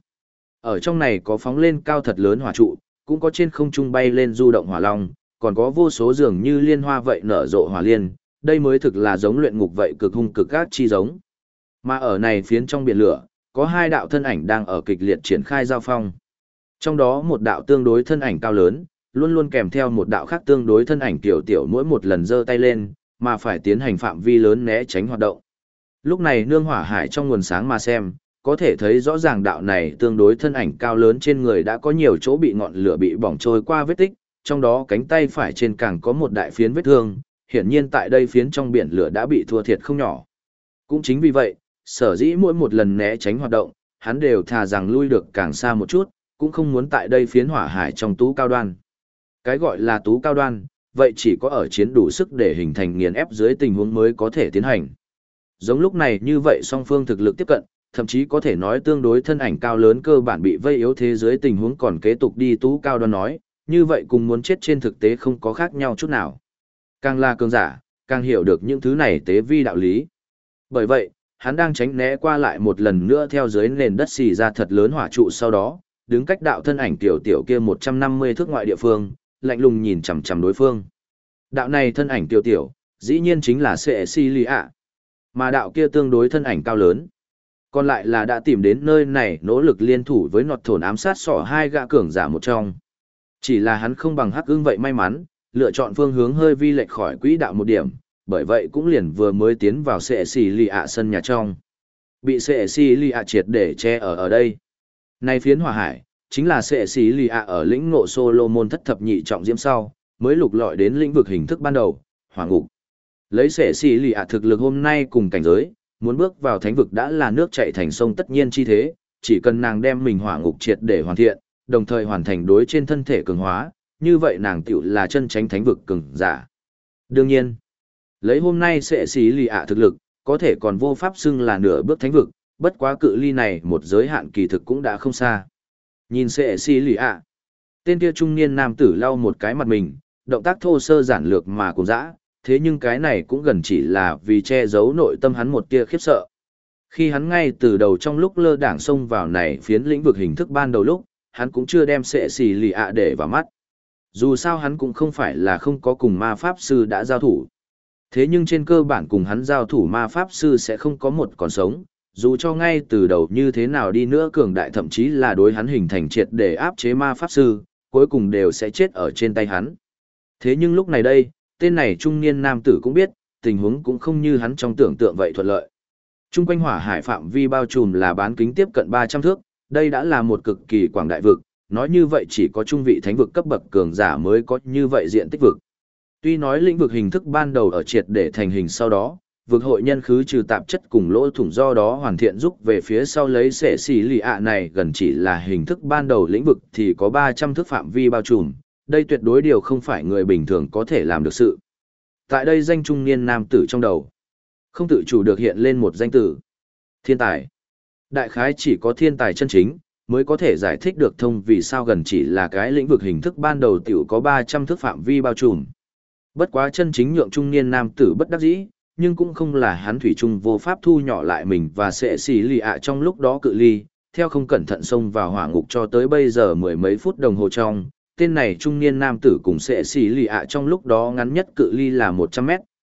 Ở trong này có phóng lên cao thật lớn hỏa trụ, cũng có trên không trung bay lên du động hỏa long, còn có vô số dường như liên hoa vậy nở rộ hỏa liên, đây mới thực là giống luyện ngục vậy cực hung cực ác chi giống. Mà ở này phiến trong biển lửa, có hai đạo thân ảnh đang ở kịch liệt triển khai giao phong. Trong đó một đạo tương đối thân ảnh cao lớn, luôn luôn kèm theo một đạo khác tương đối thân ảnh tiểu tiểu mỗi một lần giơ tay lên, mà phải tiến hành phạm vi lớn né tránh hoạt động. Lúc này nương hỏa hải trong nguồn sáng mà xem, có thể thấy rõ ràng đạo này tương đối thân ảnh cao lớn trên người đã có nhiều chỗ bị ngọn lửa bị bỏng trôi qua vết tích, trong đó cánh tay phải trên càng có một đại phiến vết thương, hiển nhiên tại đây phiến trong biển lửa đã bị thua thiệt không nhỏ. Cũng chính vì vậy, sở dĩ mỗi một lần né tránh hoạt động, hắn đều thà rằng lui được càng xa một chút, cũng không muốn tại đây phiến hỏa hải trong tú cao đoan. Cái gọi là tú cao đoan, vậy chỉ có ở chiến đủ sức để hình thành nghiền ép dưới tình huống mới có thể tiến hành. Giống lúc này như vậy song phương thực lực tiếp cận, thậm chí có thể nói tương đối thân ảnh cao lớn cơ bản bị vây yếu thế giới tình huống còn kế tục đi tú cao đoan nói, như vậy cùng muốn chết trên thực tế không có khác nhau chút nào. Càng là cường giả, càng hiểu được những thứ này tế vi đạo lý. Bởi vậy, hắn đang tránh né qua lại một lần nữa theo dưới nền đất xì ra thật lớn hỏa trụ sau đó, đứng cách đạo thân ảnh tiểu tiểu kia 150 thước ngoại địa phương, lạnh lùng nhìn chằm chằm đối phương. Đạo này thân ảnh tiểu tiểu, dĩ nhiên chính là Cecilia, mà đạo kia tương đối thân ảnh cao lớn. Còn lại là đã tìm đến nơi này nỗ lực liên thủ với nọt thổn ám sát sỏ hai gã cường giả một trong. Chỉ là hắn không bằng Hắc Ưng vậy may mắn, lựa chọn phương hướng hơi vi lệch khỏi quỹ đạo một điểm, bởi vậy cũng liền vừa mới tiến vào Cecilia sân nhà trong. Bị Cecilia triệt để che ở đây. Này phiến hỏa hải, chính là Cecilia ở lĩnh ngộ Solomon thất thập nhị trọng diễm sau, mới lục lọi đến lĩnh vực hình thức ban đầu, hỏa ngục. Lấy Cecilia thực lực hôm nay cùng cảnh giới, muốn bước vào thánh vực đã là nước chảy thành sông tất nhiên chi thế, chỉ cần nàng đem mình hỏa ngục triệt để hoàn thiện, đồng thời hoàn thành đối trên thân thể cường hóa, như vậy nàng tiểu là chân tránh thánh vực cường giả. Đương nhiên, lấy hôm nay Cecilia thực lực, có thể còn vô pháp xưng là nửa bước thánh vực, bất quá cự ly này một giới hạn kỳ thực cũng đã không xa. Nhìn Cecilia, tên kia trung niên nam tử lau một cái mặt mình, động tác thô sơ giản lược mà cũng dã, thế nhưng cái này cũng gần chỉ là vì che giấu nội tâm hắn một tia khiếp sợ. Khi hắn ngay từ đầu trong lúc lơ đảng xông vào này phiến lĩnh vực hình thức ban đầu lúc, hắn cũng chưa đem Cecilia để vào mắt. Dù sao hắn cũng không phải là không có cùng ma pháp sư đã giao thủ. Thế nhưng trên cơ bản cùng hắn giao thủ ma pháp sư sẽ không có một còn sống, dù cho ngay từ đầu như thế nào đi nữa cường đại thậm chí là đối hắn hình thành triệt để áp chế ma pháp sư, cuối cùng đều sẽ chết ở trên tay hắn. Thế nhưng lúc này đây, tên này trung niên nam tử cũng biết, tình huống cũng không như hắn trong tưởng tượng vậy thuận lợi. Trung quanh hỏa hải phạm vi bao trùm là bán kính tiếp cận 300 thước, đây đã là một cực kỳ quảng đại vực, nói như vậy chỉ có trung vị thánh vực cấp bậc cường giả mới có như vậy diện tích vực. Tuy nói lĩnh vực hình thức ban đầu ở triệt để thành hình sau đó, vực hội nhân khứ trừ tạp chất cùng lỗ thủng do đó hoàn thiện giúp về phía sau lấy Cecilia này gần chỉ là hình thức ban đầu lĩnh vực thì có 300 thước phạm vi bao trùm, đây tuyệt đối điều không phải người bình thường có thể làm được sự. Tại đây danh trung niên nam tử trong đầu, không tự chủ được hiện lên một danh tử. Thiên tài. Đại khái chỉ có thiên tài chân chính, mới có thể giải thích được thông vì sao gần chỉ là cái lĩnh vực hình thức ban đầu tiểu có 300 thước phạm vi bao trùm. Bất quá chân chính nhượng trung niên nam tử bất đắc dĩ, nhưng cũng không là hắn thủy chung vô pháp thu nhỏ lại mình và Cecilia trong lúc đó cự ly, theo không cẩn thận xông vào hỏa ngục cho tới bây giờ mười mấy phút đồng hồ trong, tên này trung niên nam tử cùng Cecilia trong lúc đó ngắn nhất cự ly là 100 mét,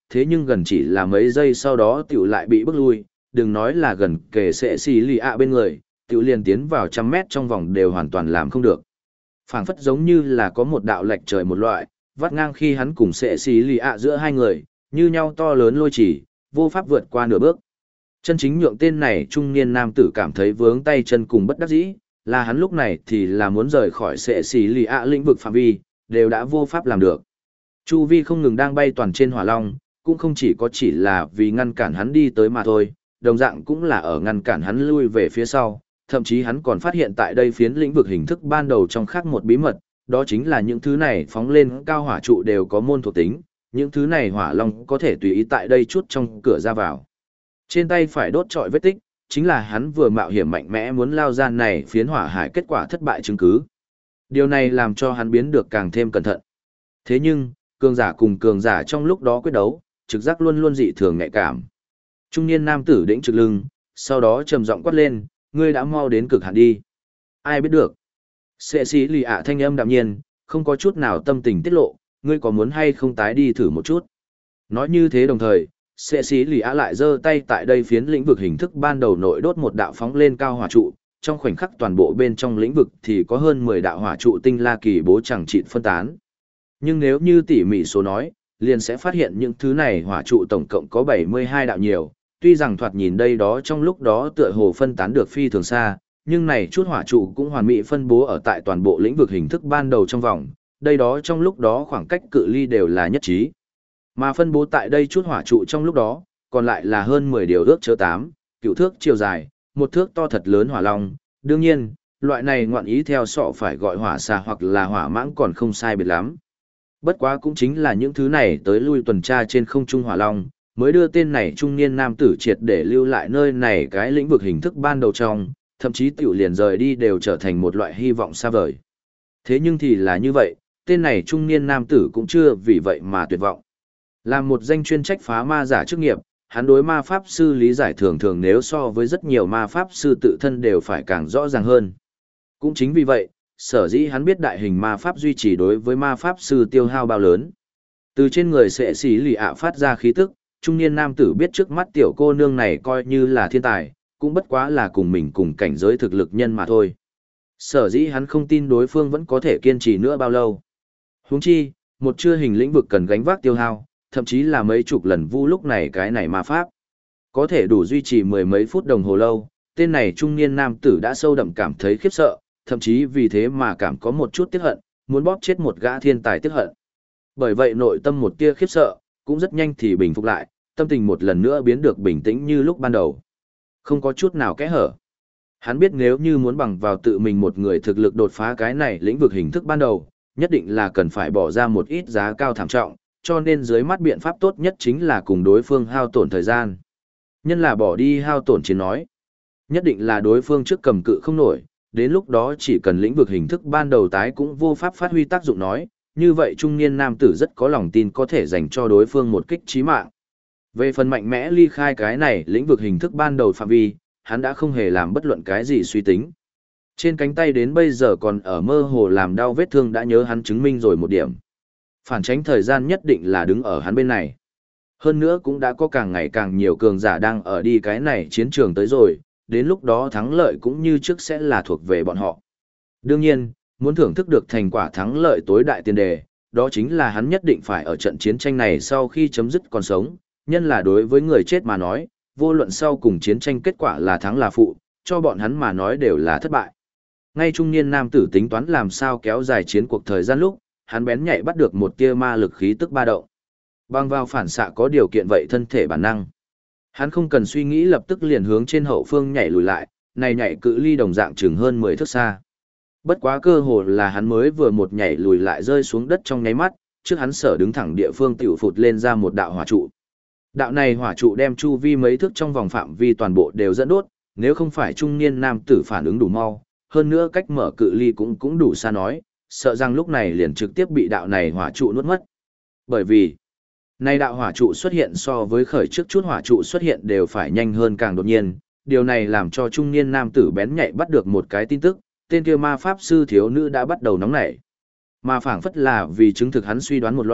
thế nhưng gần chỉ là mấy giây sau đó tiểu lại bị bức lui, đừng nói là gần kề sẽ xì lì ạ bên người, tiểu liền tiến vào trăm mét trong vòng đều hoàn toàn làm không được. Phảng phất giống như là có một đạo lệch trời một loại, vắt ngang khi hắn cùng sẽ xì lì ạ giữa hai người, như nhau to lớn lôi chỉ, vô pháp vượt qua nửa bước. Chân chính nhượng tên này trung niên nam tử cảm thấy vướng tay chân cùng bất đắc dĩ, là hắn lúc này thì là muốn rời khỏi sẽ xì lì ạ lĩnh vực phạm vi, đều đã vô pháp làm được. Chu vi không ngừng đang bay toàn trên hỏa long, cũng không chỉ là vì ngăn cản hắn đi tới mà thôi, đồng dạng cũng là ở ngăn cản hắn lui về phía sau, thậm chí hắn còn phát hiện tại đây phiến lĩnh vực hình thức ban đầu trong khác một bí mật, đó chính là những thứ này phóng lên cao hỏa trụ đều có môn thuộc tính, những thứ này hỏa long có thể tùy ý tại đây chút trong cửa ra vào. Trên tay phải đốt trọi vết tích, chính là hắn vừa mạo hiểm mạnh mẽ muốn lao ra này phiến hỏa hải kết quả thất bại chứng cứ. Điều này làm cho hắn biến được càng thêm cẩn thận. Thế nhưng, cường giả cùng cường giả trong lúc đó quyết đấu, trực giác luôn luôn dị thường nhạy cảm. Trung niên nam tử đĩnh trực lưng, sau đó trầm giọng quát lên, ngươi đã mau đến cực hạn đi. Ai biết được. Sệ sĩ lì ạ thanh âm đạm nhiên, không có chút nào tâm tình tiết lộ, ngươi có muốn hay không tái đi thử một chút. Nói như thế đồng thời, sệ sĩ lì ạ lại giơ tay tại đây phiến lĩnh vực hình thức ban đầu nội đốt một đạo phóng lên cao hỏa trụ, trong khoảnh khắc toàn bộ bên trong lĩnh vực thì có hơn 10 đạo hỏa trụ tinh la kỳ bố chẳng chịt phân tán. Nhưng nếu như tỉ mỉ số nói, liền sẽ phát hiện những thứ này hỏa trụ tổng cộng có 72 đạo nhiều, tuy rằng thoạt nhìn đây đó trong lúc đó tựa hồ phân tán được phi thường xa, nhưng này chút hỏa trụ cũng hoàn mỹ phân bố ở tại toàn bộ lĩnh vực hình thức ban đầu trong vòng, đây đó trong lúc đó khoảng cách cự ly đều là nhất trí. Mà phân bố tại đây chút hỏa trụ trong lúc đó, còn lại là hơn 10 điều ước chớ 8, cựu thước chiều dài, một thước to thật lớn hỏa long, đương nhiên, loại này ngoạn ý theo sọ phải gọi hỏa xà hoặc là hỏa mãng còn không sai biệt lắm. Bất quá cũng chính là những thứ này tới lui tuần tra trên không trung hỏa long, mới đưa tên này trung niên nam tử triệt để lưu lại nơi này cái lĩnh vực hình thức ban đầu trong, thậm chí tiểu liền rời đi đều trở thành một loại hy vọng xa vời. Thế nhưng thì là như vậy, tên này trung niên nam tử cũng chưa vì vậy mà tuyệt vọng. Làm một danh chuyên trách phá ma giả chức nghiệp, hắn đối ma pháp sư lý giải thường thường nếu so với rất nhiều ma pháp sư tự thân đều phải càng rõ ràng hơn. Cũng chính vì vậy, sở dĩ hắn biết đại hình ma pháp duy trì đối với ma pháp sư tiêu hao bao lớn. Từ trên người sệ xỉ lì ạ phát ra khí tức, trung niên nam tử biết trước mắt tiểu cô nương này coi như là thiên tài, cũng bất quá là cùng mình cùng cảnh giới thực lực nhân mà thôi. Sở dĩ hắn không tin đối phương vẫn có thể kiên trì nữa bao lâu. Huống chi, một chưa hình lĩnh vực cần gánh vác tiêu hao, thậm chí là mấy chục lần vu lúc này cái này ma pháp. Có thể đủ duy trì mười mấy phút đồng hồ lâu, tên này trung niên nam tử đã sâu đậm cảm thấy khiếp sợ, thậm chí vì thế mà cảm có một chút tiếc hận, muốn bóp chết một gã thiên tài tiếc hận. Bởi vậy nội tâm một tia khiếp sợ, cũng rất nhanh thì bình phục lại, tâm tình một lần nữa biến được bình tĩnh như lúc ban đầu. Không có chút nào kẽ hở. Hắn biết nếu như muốn bằng vào tự mình một người thực lực đột phá cái này lĩnh vực hình thức ban đầu, nhất định là cần phải bỏ ra một ít giá cao thảm trọng, cho nên dưới mắt biện pháp tốt nhất chính là cùng đối phương hao tổn thời gian. Nhân là bỏ đi hao tổn chiến nói. Nhất định là đối phương trước cầm cự không nổi, đến lúc đó chỉ cần lĩnh vực hình thức ban đầu tái cũng vô pháp phát huy tác dụng nói, như vậy trung niên nam tử rất có lòng tin có thể dành cho đối phương một kích chí mạng. Về phần mạnh mẽ ly khai cái này lĩnh vực hình thức ban đầu phạm vi, hắn đã không hề làm bất luận cái gì suy tính. Trên cánh tay đến bây giờ còn ở mơ hồ làm đau vết thương đã nhớ hắn chứng minh rồi một điểm. Phản tránh thời gian nhất định là đứng ở hắn bên này. Hơn nữa cũng đã có càng ngày càng nhiều cường giả đang ở đi cái này chiến trường tới rồi, đến lúc đó thắng lợi cũng như trước sẽ là thuộc về bọn họ. Đương nhiên, muốn thưởng thức được thành quả thắng lợi tối đại tiền đề, đó chính là hắn nhất định phải ở trận chiến tranh này sau khi chấm dứt còn sống, nhân là đối với người chết mà nói, vô luận sau cùng chiến tranh kết quả là thắng là phụ, cho bọn hắn mà nói đều là thất bại. Ngay trung niên nam tử tính toán làm sao kéo dài chiến cuộc thời gian lúc, hắn bén nhạy bắt được một tia ma lực khí tức ba động. Bằng vào phản xạ có điều kiện vậy thân thể bản năng. Hắn không cần suy nghĩ lập tức liền hướng trên hậu phương nhảy lùi lại, này nhảy cự ly đồng dạng chừng hơn 10 thước xa. Bất quá cơ hồ là hắn mới vừa một nhảy lùi lại rơi xuống đất trong nháy mắt, trước hắn sở đứng thẳng địa phương tiểu phụt lên ra một đạo hỏa trụ. Đạo này hỏa trụ đem chu vi mấy thước trong vòng phạm vi toàn bộ đều dẫn đốt, nếu không phải trung niên nam tử phản ứng đủ mau, hơn nữa cách mở cự ly cũng đủ xa nói, sợ rằng lúc này liền trực tiếp bị đạo này hỏa trụ nuốt mất. Bởi vì, nay đạo hỏa trụ xuất hiện so với khởi trước chút hỏa trụ xuất hiện đều phải nhanh hơn càng đột nhiên, điều này làm cho trung niên nam tử bén nhạy bắt được một cái tin tức, tên kia ma pháp sư thiếu nữ đã bắt đầu nóng nảy. Mà phảng phất là vì chứng thực hắn suy đoán một loại,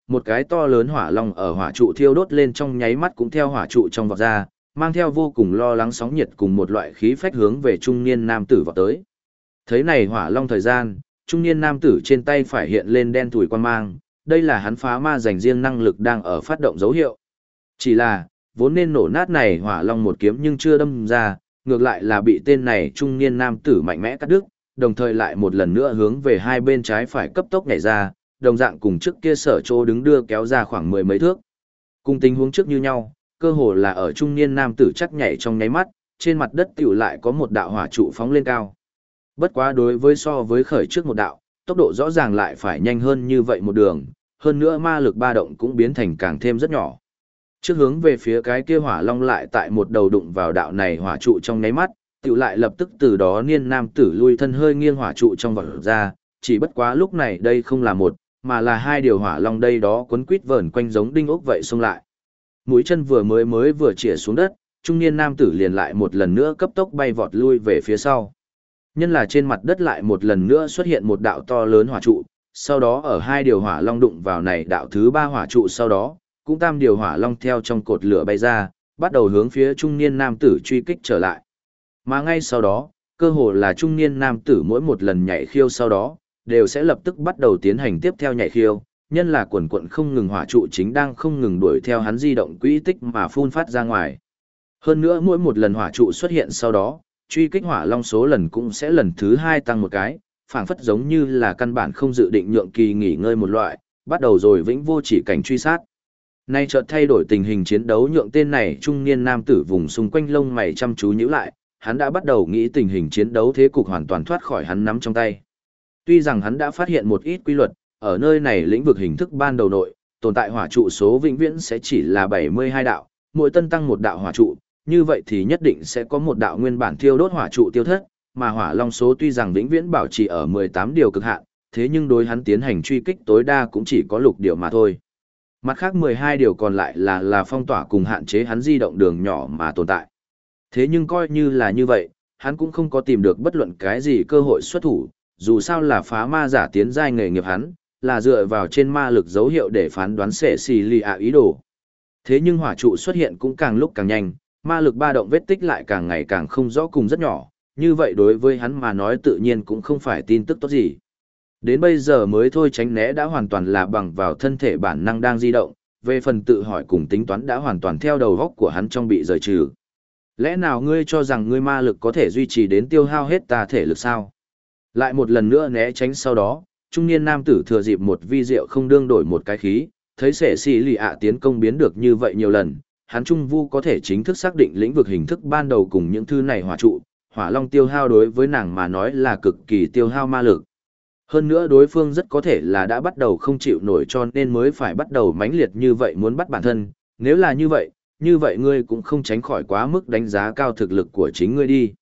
một cái to lớn hỏa long ở hỏa trụ thiêu đốt lên trong nháy mắt cũng theo hỏa trụ trong vọt ra, mang theo vô cùng lo lắng sóng nhiệt cùng một loại khí phách hướng về trung niên nam tử vọt tới. Thấy này hỏa long thời gian, trung niên nam tử trên tay phải hiện lên đen thủi quan mang, đây là hắn phá ma dành riêng năng lực đang ở phát động dấu hiệu. Chỉ là, vốn nên nổ nát này hỏa long một kiếm nhưng chưa đâm ra, ngược lại là bị tên này trung niên nam tử mạnh mẽ cắt đứt, đồng thời lại một lần nữa hướng về hai bên trái phải cấp tốc nhảy ra, đồng dạng cùng trước kia sở chỗ đứng đưa kéo ra khoảng mười mấy thước. Cùng tình huống trước như nhau, cơ hồ là ở trung niên nam tử chắc nhảy trong nháy mắt, trên mặt đất tiểu lại có một đạo hỏa trụ phóng lên cao. Bất quá đối với so với khởi trước một đạo, tốc độ rõ ràng lại phải nhanh hơn như vậy một đường, hơn nữa ma lực ba động cũng biến thành càng thêm rất nhỏ. Trước hướng về phía cái kia hỏa long lại tại một đầu đụng vào đạo này hỏa trụ trong nháy mắt, tiểu lại lập tức từ đó niên nam tử lui thân hơi nghiêng hỏa trụ trong vật ra, chỉ bất quá lúc này đây không là một, mà là hai điều hỏa long đây đó quấn quít vờn quanh giống đinh ốc vậy xông lại. Mũi chân mới vừa chĩa xuống đất, trung niên nam tử liền lại một lần nữa cấp tốc bay vọt lui về phía sau. Nhân là trên mặt đất lại một lần nữa xuất hiện một đạo to lớn hỏa trụ, sau đó ở hai điều hỏa long đụng vào này đạo thứ ba hỏa trụ sau đó, cũng tam điều hỏa long theo trong cột lửa bay ra, bắt đầu hướng phía trung niên nam tử truy kích trở lại. Mà ngay sau đó, cơ hồ là trung niên nam tử mỗi một lần nhảy khiêu sau đó, đều sẽ lập tức bắt đầu tiến hành tiếp theo nhảy khiêu, nhân là quần quận không ngừng hỏa trụ chính đang không ngừng đuổi theo hắn di động quỹ tích mà phun phát ra ngoài. Hơn nữa mỗi một lần hỏa trụ xuất hiện sau đó, truy kích hỏa long số lần cũng sẽ lần thứ hai tăng một cái, phảng phất giống như là căn bản không dự định nhượng kỳ nghỉ ngơi một loại, bắt đầu rồi vĩnh vô chỉ cảnh truy sát. Nay chợt thay đổi tình hình chiến đấu nhượng tên này trung niên nam tử vùng xung quanh lông mày chăm chú nhíu lại, hắn đã bắt đầu nghĩ tình hình chiến đấu thế cục hoàn toàn thoát khỏi hắn nắm trong tay. Tuy rằng hắn đã phát hiện một ít quy luật, ở nơi này lĩnh vực hình thức ban đầu nội, tồn tại hỏa trụ số vĩnh viễn sẽ chỉ là 72 đạo, mỗi tân tăng một đạo hỏa trụ, như vậy thì nhất định sẽ có một đạo nguyên bản thiêu đốt hỏa trụ tiêu thất, mà hỏa long số tuy rằng vĩnh viễn bảo trì ở 18 điều cực hạn, thế nhưng đối hắn tiến hành truy kích tối đa cũng chỉ có lục điều mà thôi. Mặt khác 12 điều còn lại là phong tỏa cùng hạn chế hắn di động đường nhỏ mà tồn tại. Thế nhưng coi như là như vậy, hắn cũng không có tìm được bất luận cái gì cơ hội xuất thủ, dù sao là phá ma giả tiến giai nghề nghiệp hắn, là dựa vào trên ma lực dấu hiệu để phán đoán sẽ xì lì ạ ý đồ. Thế nhưng hỏa trụ xuất hiện cũng càng lúc càng nhanh, ma lực ba động vết tích lại càng ngày càng không rõ cùng rất nhỏ, như vậy đối với hắn mà nói tự nhiên cũng không phải tin tức tốt gì. Đến bây giờ mới thôi tránh né đã hoàn toàn là bằng vào thân thể bản năng đang di động, về phần tự hỏi cùng tính toán đã hoàn toàn theo đầu góc của hắn trong bị rời trừ. Lẽ nào ngươi cho rằng ngươi ma lực có thể duy trì đến tiêu hao hết ta thể lực sao? Lại một lần nữa né tránh sau đó, trung niên nam tử thừa dịp một vi diệu không đương đổi một cái khí, thấy sẻ xì lì ạ tiến công biến được như vậy nhiều lần, hắn trung vu có thể chính thức xác định lĩnh vực hình thức ban đầu cùng những thứ này hỏa trụ, hỏa long tiêu hao đối với nàng mà nói là cực kỳ tiêu hao ma lực. Hơn nữa đối phương rất có thể là đã bắt đầu không chịu nổi cho nên mới phải bắt đầu mãnh liệt như vậy muốn bắt bản thân, nếu là như vậy ngươi cũng không tránh khỏi quá mức đánh giá cao thực lực của chính ngươi đi.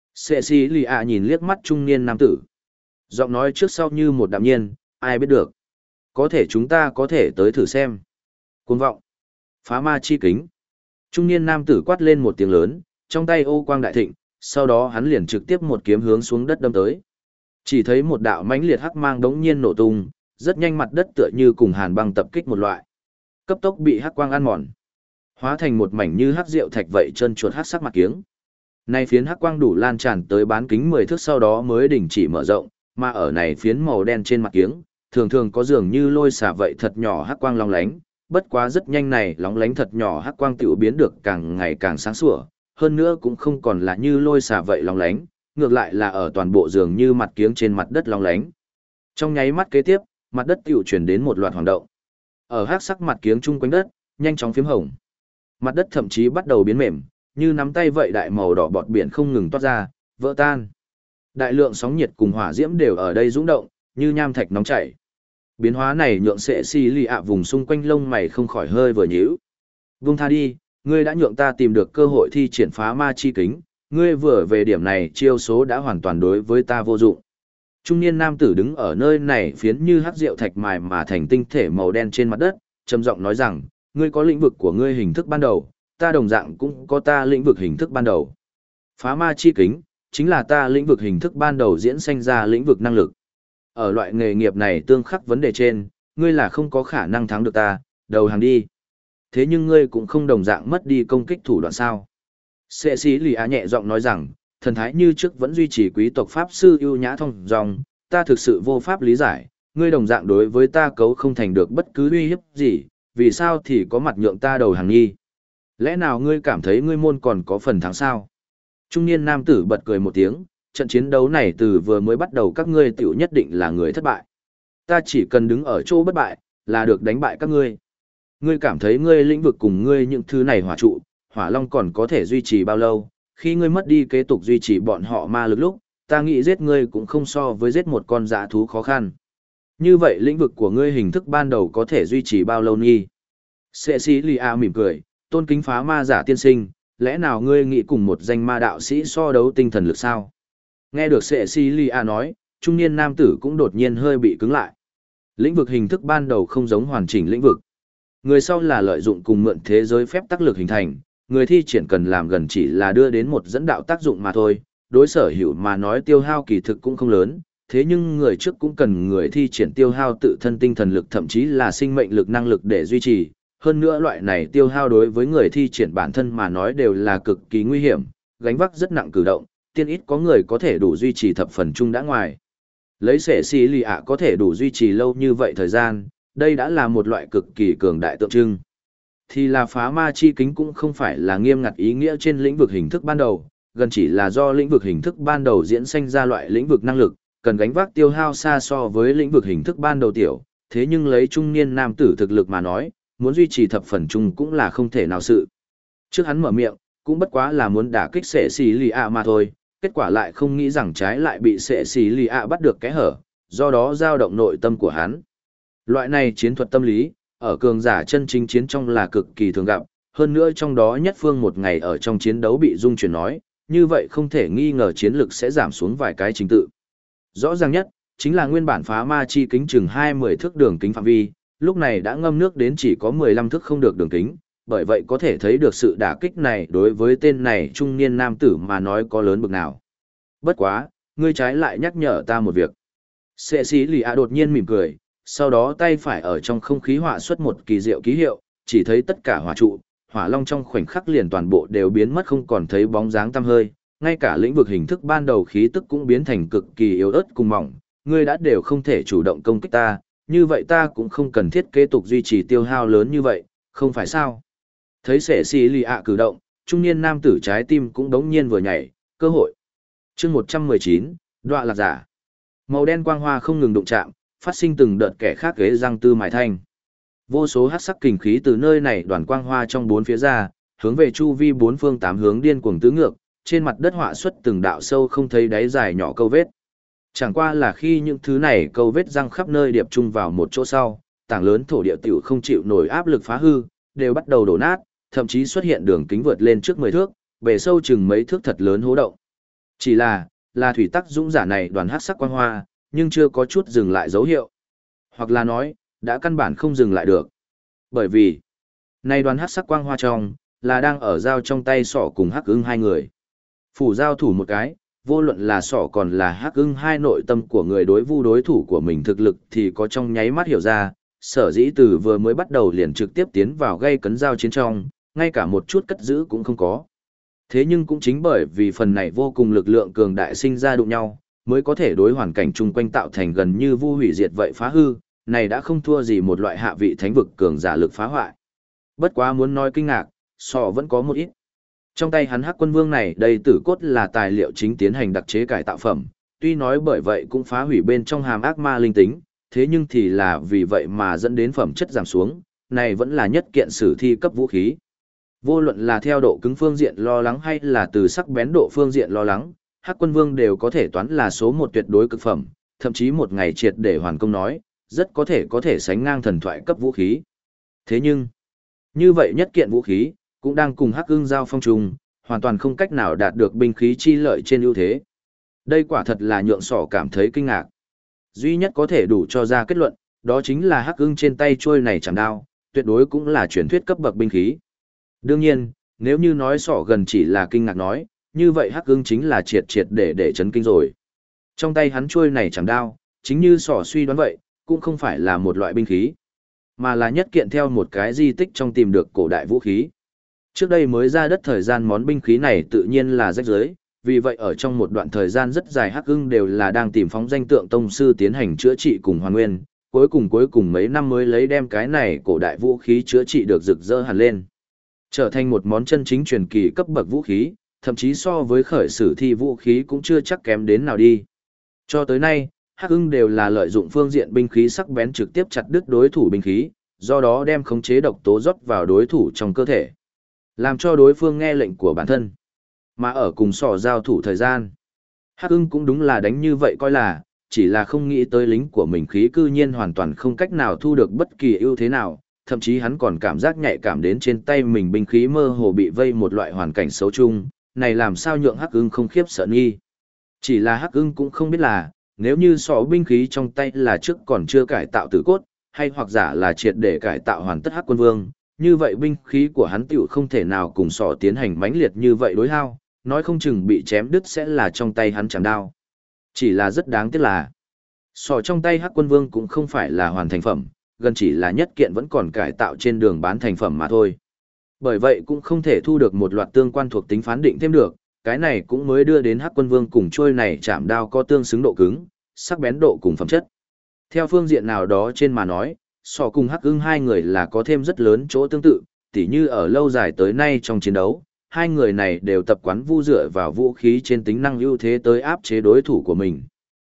Cecilia nhìn liếc mắt trung niên nam tử. Giọng nói trước sau như một đạm nhiên, ai biết được. Có thể chúng ta có thể tới thử xem. Cuồng vọng. Phá ma chi kính. Trung niên nam tử quát lên một tiếng lớn, trong tay ô quang đại thịnh, sau đó hắn liền trực tiếp một kiếm hướng xuống đất đâm tới. Chỉ thấy một đạo mãnh liệt hắc mang đống nhiên nổ tung, rất nhanh mặt đất tựa như cùng hàn băng tập kích một loại. Cấp tốc bị hắc quang ăn mòn, hóa thành một mảnh như hắc rượu thạch vậy trơn chuột hắc sắc mặt kiếng. Nay phiến hắc quang đủ lan tràn tới bán kính 10 thước sau đó mới đình chỉ mở rộng, mà ở này phiến màu đen trên mặt kiếng, thường thường có dường như lôi xả vậy thật nhỏ hắc quang long lánh, bất quá rất nhanh này lóng lánh thật nhỏ hắc quang tiểu biến được càng ngày càng sáng sủa, hơn nữa cũng không còn là như lôi xả vậy long lánh, ngược lại là ở toàn bộ dường như mặt kiếng trên mặt đất long lánh. Trong nháy mắt kế tiếp, mặt đất tiểu chuyển đến một loạt hoàng động. Ở hắc sắc mặt kiếng chung quanh đất, nhanh chóng phiếm hồng. Mặt đất thậm chí bắt đầu biến mềm, như nắm tay vậy đại màu đỏ bọt biển không ngừng toát ra, vỡ tan. Đại lượng sóng nhiệt cùng hỏa diễm đều ở đây dũng động, như nham thạch nóng chảy. Biến hóa này nhượng sệ xì lì ạ vùng xung quanh lông mày không khỏi hơi vừa nhíu. Vung tha đi, ngươi đã nhượng ta tìm được cơ hội thi triển phá ma chi kính, ngươi vừa về điểm này chiêu số đã hoàn toàn đối với ta vô dụng. Trung niên nam tử đứng ở nơi này phiến như hắc rượu thạch mài mà thành tinh thể màu đen trên mặt đất, trầm giọng nói rằng, ngươi có lĩnh vực của ngươi hình thức ban đầu, ta đồng dạng cũng có ta lĩnh vực hình thức ban đầu. Phá ma chi kính, chính là ta lĩnh vực hình thức ban đầu diễn sanh ra lĩnh vực năng lực. Ở loại nghề nghiệp này tương khắc vấn đề trên, ngươi là không có khả năng thắng được ta, đầu hàng đi. Thế nhưng ngươi cũng không đồng dạng mất đi công kích thủ đoạn sao. Sệ sĩ lì ạ nhẹ giọng nói rằng, thần thái như trước vẫn duy trì quý tộc Pháp sư ưu nhã thông dòng, ta thực sự vô pháp lý giải, ngươi đồng dạng đối với ta cấu không thành được bất cứ uy hiếp gì, vì sao thì có mặt nhượng ta đầu hàng nghi. Lẽ nào ngươi cảm thấy ngươi môn còn có phần thắng sao? Trung niên nam tử bật cười một tiếng, trận chiến đấu này từ vừa mới bắt đầu các ngươi tiểu nhất định là người thất bại. Ta chỉ cần đứng ở chỗ bất bại, là được đánh bại các ngươi. Ngươi cảm thấy ngươi lĩnh vực cùng ngươi những thứ này hỏa trụ, hỏa long còn có thể duy trì bao lâu, khi ngươi mất đi kế tục duy trì bọn họ ma lực lúc, ta nghĩ giết ngươi cũng không so với giết một con dã thú khó khăn. Như vậy lĩnh vực của ngươi hình thức ban đầu có thể duy trì bao lâu nghi? Cecilia mỉm cười, tôn kính phá ma giả tiên sinh, lẽ nào ngươi nghĩ cùng một danh ma đạo sĩ so đấu tinh thần lực sao? Nghe được Cecilia nói, trung niên nam tử cũng đột nhiên hơi bị cứng lại. Lĩnh vực hình thức ban đầu không giống hoàn chỉnh lĩnh vực. Người sau là lợi dụng cùng mượn thế giới phép tác lực hình thành, người thi triển cần làm gần chỉ là đưa đến một dẫn đạo tác dụng mà thôi, đối sở hữu mà nói tiêu hao kỳ thực cũng không lớn, thế nhưng người trước cũng cần người thi triển tiêu hao tự thân tinh thần lực thậm chí là sinh mệnh lực năng lực để duy trì, hơn nữa loại này tiêu hao đối với người thi triển bản thân mà nói đều là cực kỳ nguy hiểm, gánh vác rất nặng cử động, tiên ít có người có thể đủ duy trì thập phần chung đã ngoài. Lấy sẻ xì lì ạ có thể đủ duy trì lâu như vậy thời gian, đây đã là một loại cực kỳ cường đại tượng trưng. Thì là phá ma chi kính cũng không phải là nghiêm ngặt ý nghĩa trên lĩnh vực hình thức ban đầu, gần chỉ là do lĩnh vực hình thức ban đầu diễn sinh ra loại lĩnh vực năng lực, cần gánh vác tiêu hao xa so với lĩnh vực hình thức ban đầu tiểu, thế nhưng lấy trung niên nam tử thực lực mà nói, muốn duy trì thập phần chung cũng là không thể nào sự. Trước hắn mở miệng, cũng bất quá là muốn đả kích sẻ xì lì ạ mà thôi, kết quả lại không nghĩ rằng trái lại bị sẻ xì lì ạ bắt được cái hở, do đó dao động nội tâm của hắn. Loại này chiến thuật tâm lý, ở cường giả chân chính chiến trong là cực kỳ thường gặp, hơn nữa trong đó nhất phương một ngày ở trong chiến đấu bị dung chuyển nói, như vậy không thể nghi ngờ chiến lực sẽ giảm xuống vài cái trình tự. Rõ ràng nhất, chính là nguyên bản phá ma chi kính chừng 20 thước đường kính phạm vi, lúc này đã ngâm nước đến chỉ có 15 thước không được đường kính, bởi vậy có thể thấy được sự đả kích này đối với tên này trung niên nam tử mà nói có lớn bực nào. Bất quá, ngươi trái lại nhắc nhở ta một việc. Sệ sĩ lì ạ đột nhiên mỉm cười, sau đó tay phải ở trong không khí họa xuất một kỳ diệu ký hiệu, chỉ thấy tất cả hỏa trụ, hỏa long trong khoảnh khắc liền toàn bộ đều biến mất không còn thấy bóng dáng tăm hơi, ngay cả lĩnh vực hình thức ban đầu khí tức cũng biến thành cực kỳ yếu ớt cùng mỏng, ngươi đã đều không thể chủ động công kích ta, như vậy ta cũng không cần thiết kế tục duy trì tiêu hao lớn như vậy, không phải sao? Thấy sẻ xì lì ạ cử động, trung niên nam tử trái tim cũng đống nhiên vừa nhảy, cơ hội. Chương 119, đọa lạc giả. Màu đen quang hoa không ngừng đụng chạm, phát sinh từng đợt kẻ khác ghế răng tư mài thanh. Vô số hắc sắc kình khí từ nơi này đoàn quang hoa trong bốn phía ra, hướng về chu vi bốn phương tám hướng điên cuồng tứ ngược, trên mặt đất họa xuất từng đạo sâu không thấy đáy dài nhỏ câu vết. Chẳng qua là khi những thứ này câu vết răng khắp nơi điệp chung vào một chỗ sau, tảng lớn thổ địa tiểu không chịu nổi áp lực phá hư, đều bắt đầu đổ nát, thậm chí xuất hiện đường kính vượt lên trước 10 thước, bề sâu chừng mấy thước thật lớn hố động. Chỉ là thủy tắc dũng giả này đoàn hắc sắc quang hoa, nhưng chưa có chút dừng lại dấu hiệu. Hoặc là nói, đã căn bản không dừng lại được. Bởi vì, này đoàn hắc sắc quang hoa trong, là đang ở giao trong tay sỏ cùng hắc ưng hai người. Phủ giao thủ một cái, vô luận là sỏ còn là hắc ưng hai nội tâm của người đối vu đối thủ của mình thực lực thì có trong nháy mắt hiểu ra, sở dĩ từ vừa mới bắt đầu liền trực tiếp tiến vào gây cấn giao chiến trong, ngay cả một chút cất giữ cũng không có. Thế nhưng cũng chính bởi vì phần này vô cùng lực lượng cường đại sinh ra đụng nhau, mới có thể đối hoàn cảnh chung quanh tạo thành gần như vu hủy diệt vậy phá hư, này đã không thua gì một loại hạ vị thánh vực cường giả lực phá hoại. Bất quá muốn nói kinh ngạc, sọ vẫn có một ít. Trong tay hắn hắc quân vương này đầy tử cốt là tài liệu chính tiến hành đặc chế cải tạo phẩm, tuy nói bởi vậy cũng phá hủy bên trong hàm ác ma linh tính, thế nhưng thì là vì vậy mà dẫn đến phẩm chất giảm xuống, này vẫn là nhất kiện sử thi cấp vũ khí. Vô luận là theo độ cứng phương diện lo lắng hay là từ sắc bén độ phương diện lo lắng, hắc quân vương đều có thể toán là số một tuyệt đối cực phẩm, thậm chí một ngày triệt để hoàn công nói, rất có thể sánh ngang thần thoại cấp vũ khí. Thế nhưng, như vậy nhất kiện vũ khí, cũng đang cùng hắc ưng giao phong trùng, hoàn toàn không cách nào đạt được binh khí chi lợi trên ưu thế. Đây quả thật là nhượng sỏ cảm thấy kinh ngạc. Duy nhất có thể đủ cho ra kết luận, đó chính là hắc ưng trên tay trôi này chẳng đao, tuyệt đối cũng là truyền thuyết cấp bậc binh khí. Đương nhiên, nếu như nói sỏ gần chỉ là kinh ngạc nói, như vậy hắc ưng chính là triệt để chấn kinh rồi. Trong tay hắn trôi này chẳng đao, chính như sỏ suy đoán vậy, cũng không phải là một loại binh khí, mà là nhất kiện theo một cái di tích trong tìm được cổ đại vũ khí. Trước đây mới ra đất thời gian món binh khí này tự nhiên là rách rưới, vì vậy ở trong một đoạn thời gian rất dài Hắc Ưng đều là đang tìm phóng danh tượng tông sư tiến hành chữa trị cùng hoàn nguyên, cuối cùng mấy năm mới lấy đem cái này cổ đại vũ khí chữa trị được rực rỡ hẳn lên. Trở thành một món chân chính truyền kỳ cấp bậc vũ khí, thậm chí so với khởi sử thi vũ khí cũng chưa chắc kém đến nào đi. Cho tới nay, Hắc Ưng đều là lợi dụng phương diện binh khí sắc bén trực tiếp chặt đứt đối thủ binh khí, do đó đem khống chế độc tố rót vào đối thủ trong cơ thể, làm cho đối phương nghe lệnh của bản thân. Mà ở cùng sỏ giao thủ thời gian, Hắc Ưng cũng đúng là đánh như vậy coi là, chỉ là không nghĩ tới lính của mình khí cư nhiên hoàn toàn không cách nào thu được bất kỳ ưu thế nào, thậm chí hắn còn cảm giác nhạy cảm đến trên tay mình binh khí mơ hồ bị vây một loại hoàn cảnh xấu chung, này làm sao nhượng Hắc Ưng không khiếp sợ nghi. Chỉ là Hắc Ưng cũng không biết là, nếu như sọ binh khí trong tay là trước còn chưa cải tạo tử cốt, hay hoặc giả là triệt để cải tạo hoàn tất Hắc Quân Vương, như vậy binh khí của hắn tiểu không thể nào cùng sọ tiến hành mãnh liệt như vậy đối hao, nói không chừng bị chém đứt sẽ là trong tay hắn chạm đao. Chỉ là rất đáng tiếc là, sọ trong tay Hắc Quân Vương cũng không phải là hoàn thành phẩm, gần chỉ là nhất kiện vẫn còn cải tạo trên đường bán thành phẩm mà thôi. Bởi vậy cũng không thể thu được một loạt tương quan thuộc tính phán định thêm được, cái này cũng mới đưa đến Hắc Quân Vương cùng trôi này chạm đao có tương xứng độ cứng, sắc bén độ cùng phẩm chất. Theo phương diện nào đó trên mà nói, sọ cùng Hắc Ưng hai người là có thêm rất lớn chỗ tương tự, tỉ như ở lâu dài tới nay trong chiến đấu, hai người này đều tập quán vu dựa vào vũ khí trên tính năng ưu thế tới áp chế đối thủ của mình.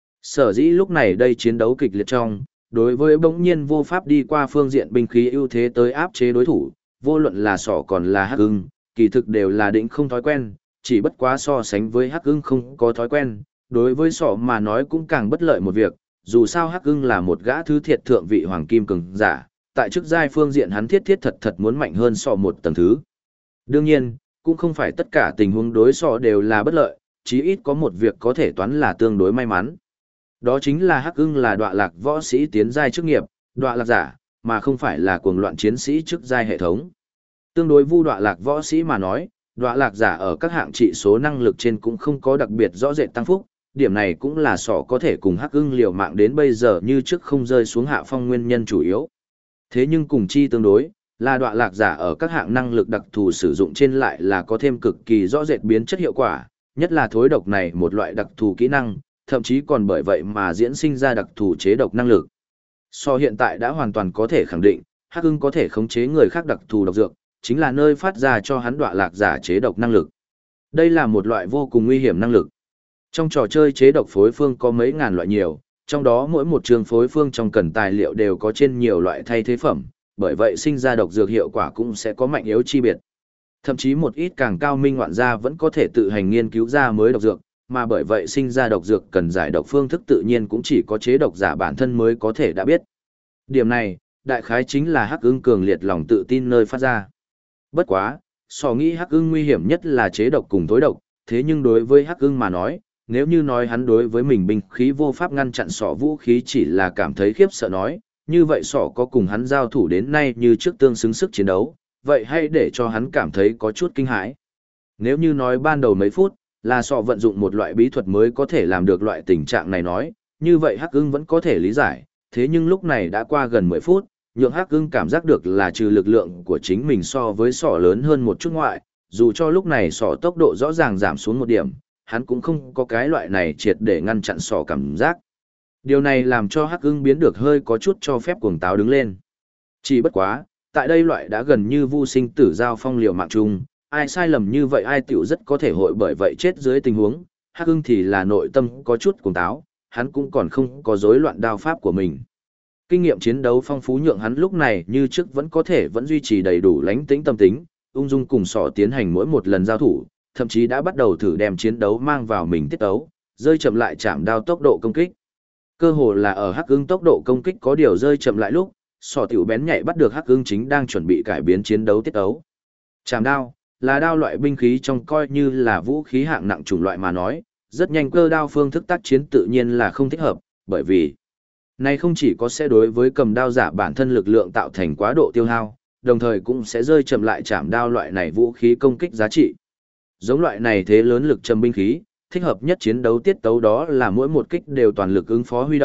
Sở dĩ lúc này đây chiến đấu kịch liệt trong, đối với bỗng nhiên vô pháp đi qua phương diện binh khí ưu thế tới áp chế đối thủ, vô luận là sọ còn là Hắc Ưng, kỳ thực đều là định không thói quen, chỉ bất quá so sánh với Hắc Ưng không có thói quen, đối với sọ mà nói cũng càng bất lợi một việc, dù sao Hắc Ưng là một gã thứ thiệt thượng vị hoàng kim cường giả, tại chức giai phương diện hắn thiết thật muốn mạnh hơn sọ một tầng thứ. Đương nhiên, cũng không phải tất cả tình huống đối sọ đều là bất lợi, chí ít có một việc có thể toán là tương đối may mắn. Đó chính là Hắc Ưng là đọa lạc võ sĩ tiến giai chức nghiệp, đọa lạc giả, mà không phải là cuồng loạn chiến sĩ chức giai hệ thống. Tương đối vu đọa lạc võ sĩ mà nói, đọa lạc giả ở các hạng trị số năng lực trên cũng không có đặc biệt rõ rệt tăng phúc, điểm này cũng là sọ có thể cùng Hắc Ưng liều mạng đến bây giờ như trước không rơi xuống hạ phong nguyên nhân chủ yếu. Thế nhưng cùng chi tương đối, là đọa lạc giả ở các hạng năng lực đặc thù sử dụng trên lại là có thêm cực kỳ rõ rệt biến chất hiệu quả, nhất là thối độc này một loại đặc thù kỹ năng, thậm chí còn bởi vậy mà diễn sinh ra đặc thù chế độc năng lực. So hiện tại đã hoàn toàn có thể khẳng định, Hắc Ưng có thể khống chế người khác đặc thù độc dược, chính là nơi phát ra cho hắn đọa lạc giả chế độc năng lực. Đây là một loại vô cùng nguy hiểm năng lực. Trong trò chơi chế độc phối phương có mấy ngàn loại nhiều, trong đó mỗi một trường phối phương trong cần tài liệu đều có trên nhiều loại thay thế phẩm, bởi vậy sinh ra độc dược hiệu quả cũng sẽ có mạnh yếu chi biệt. Thậm chí một ít càng cao minh ngoạn gia vẫn có thể tự hành nghiên cứu ra mới độc dược, mà bởi vậy sinh ra độc dược cần giải độc phương thức tự nhiên cũng chỉ có chế độc giả bản thân mới có thể đã biết. Điểm này, đại khái chính là Hắc Ưng cường liệt lòng tự tin nơi phát ra. Bất quá, sò nghĩ Hắc Ưng nguy hiểm nhất là chế độc cùng thối độc, thế nhưng đối với Hắc Ưng mà nói, nếu như nói hắn đối với mình binh khí vô pháp ngăn chặn sọ vũ khí chỉ là cảm thấy khiếp sợ nói, như vậy sọ có cùng hắn giao thủ đến nay như trước tương xứng sức chiến đấu, vậy hay để cho hắn cảm thấy có chút kinh hãi. Nếu như nói ban đầu mấy phút, là sọ vận dụng một loại bí thuật mới có thể làm được loại tình trạng này nói, như vậy Hắc Ưng vẫn có thể lý giải, thế nhưng lúc này đã qua gần 10 phút, nhượng Hắc Ưng cảm giác được là trừ lực lượng của chính mình so với sọ lớn hơn một chút ngoại, dù cho lúc này sọ tốc độ rõ ràng giảm xuống một điểm, hắn cũng không có cái loại này triệt để ngăn chặn sọ cảm giác. Điều này làm cho Hắc Ưng biến được hơi có chút cho phép cuồng táo đứng lên. Chỉ bất quá, tại đây loại đã gần như vu sinh tử giao phong liều mạng chung, ai sai lầm như vậy ai tiểu rất có thể hội bởi vậy chết dưới tình huống, Hắc Ưng thì là nội tâm có chút cuồng táo, hắn cũng còn không có rối loạn đao pháp của mình. Kinh nghiệm chiến đấu phong phú nhượng hắn lúc này như trước vẫn có thể vẫn duy trì đầy đủ lãnh tĩnh tâm tính, ung dung cùng sọ tiến hành mỗi một lần giao thủ, thậm chí đã bắt đầu thử đem chiến đấu mang vào mình tiết tấu, rơi chậm lại chạm đao tốc độ công kích. Cơ hồ là ở Hắc Ưng tốc độ công kích có điều rơi chậm lại lúc, sọ tiểu bén nhạy bắt được Hắc Ưng chính đang chuẩn bị cải biến chiến đấu tiết tấu. Chạm đao là đao loại binh khí trong coi như là vũ khí hạng nặng chủng loại mà nói, rất nhanh cơ đao phương thức tác chiến tự nhiên là không thích hợp, bởi vì này không chỉ có sẽ đối với cầm đao giả bản thân lực lượng tạo thành quá độ tiêu hao, đồng thời cũng sẽ rơi chậm lại chạm đao loại này vũ khí công kích giá trị. Giống loại này thế lớn lực trầm binh khí, thích hợp nhất chiến đấu tiết tấu đó là mỗi một kích đều toàn lực ứng phó huy động,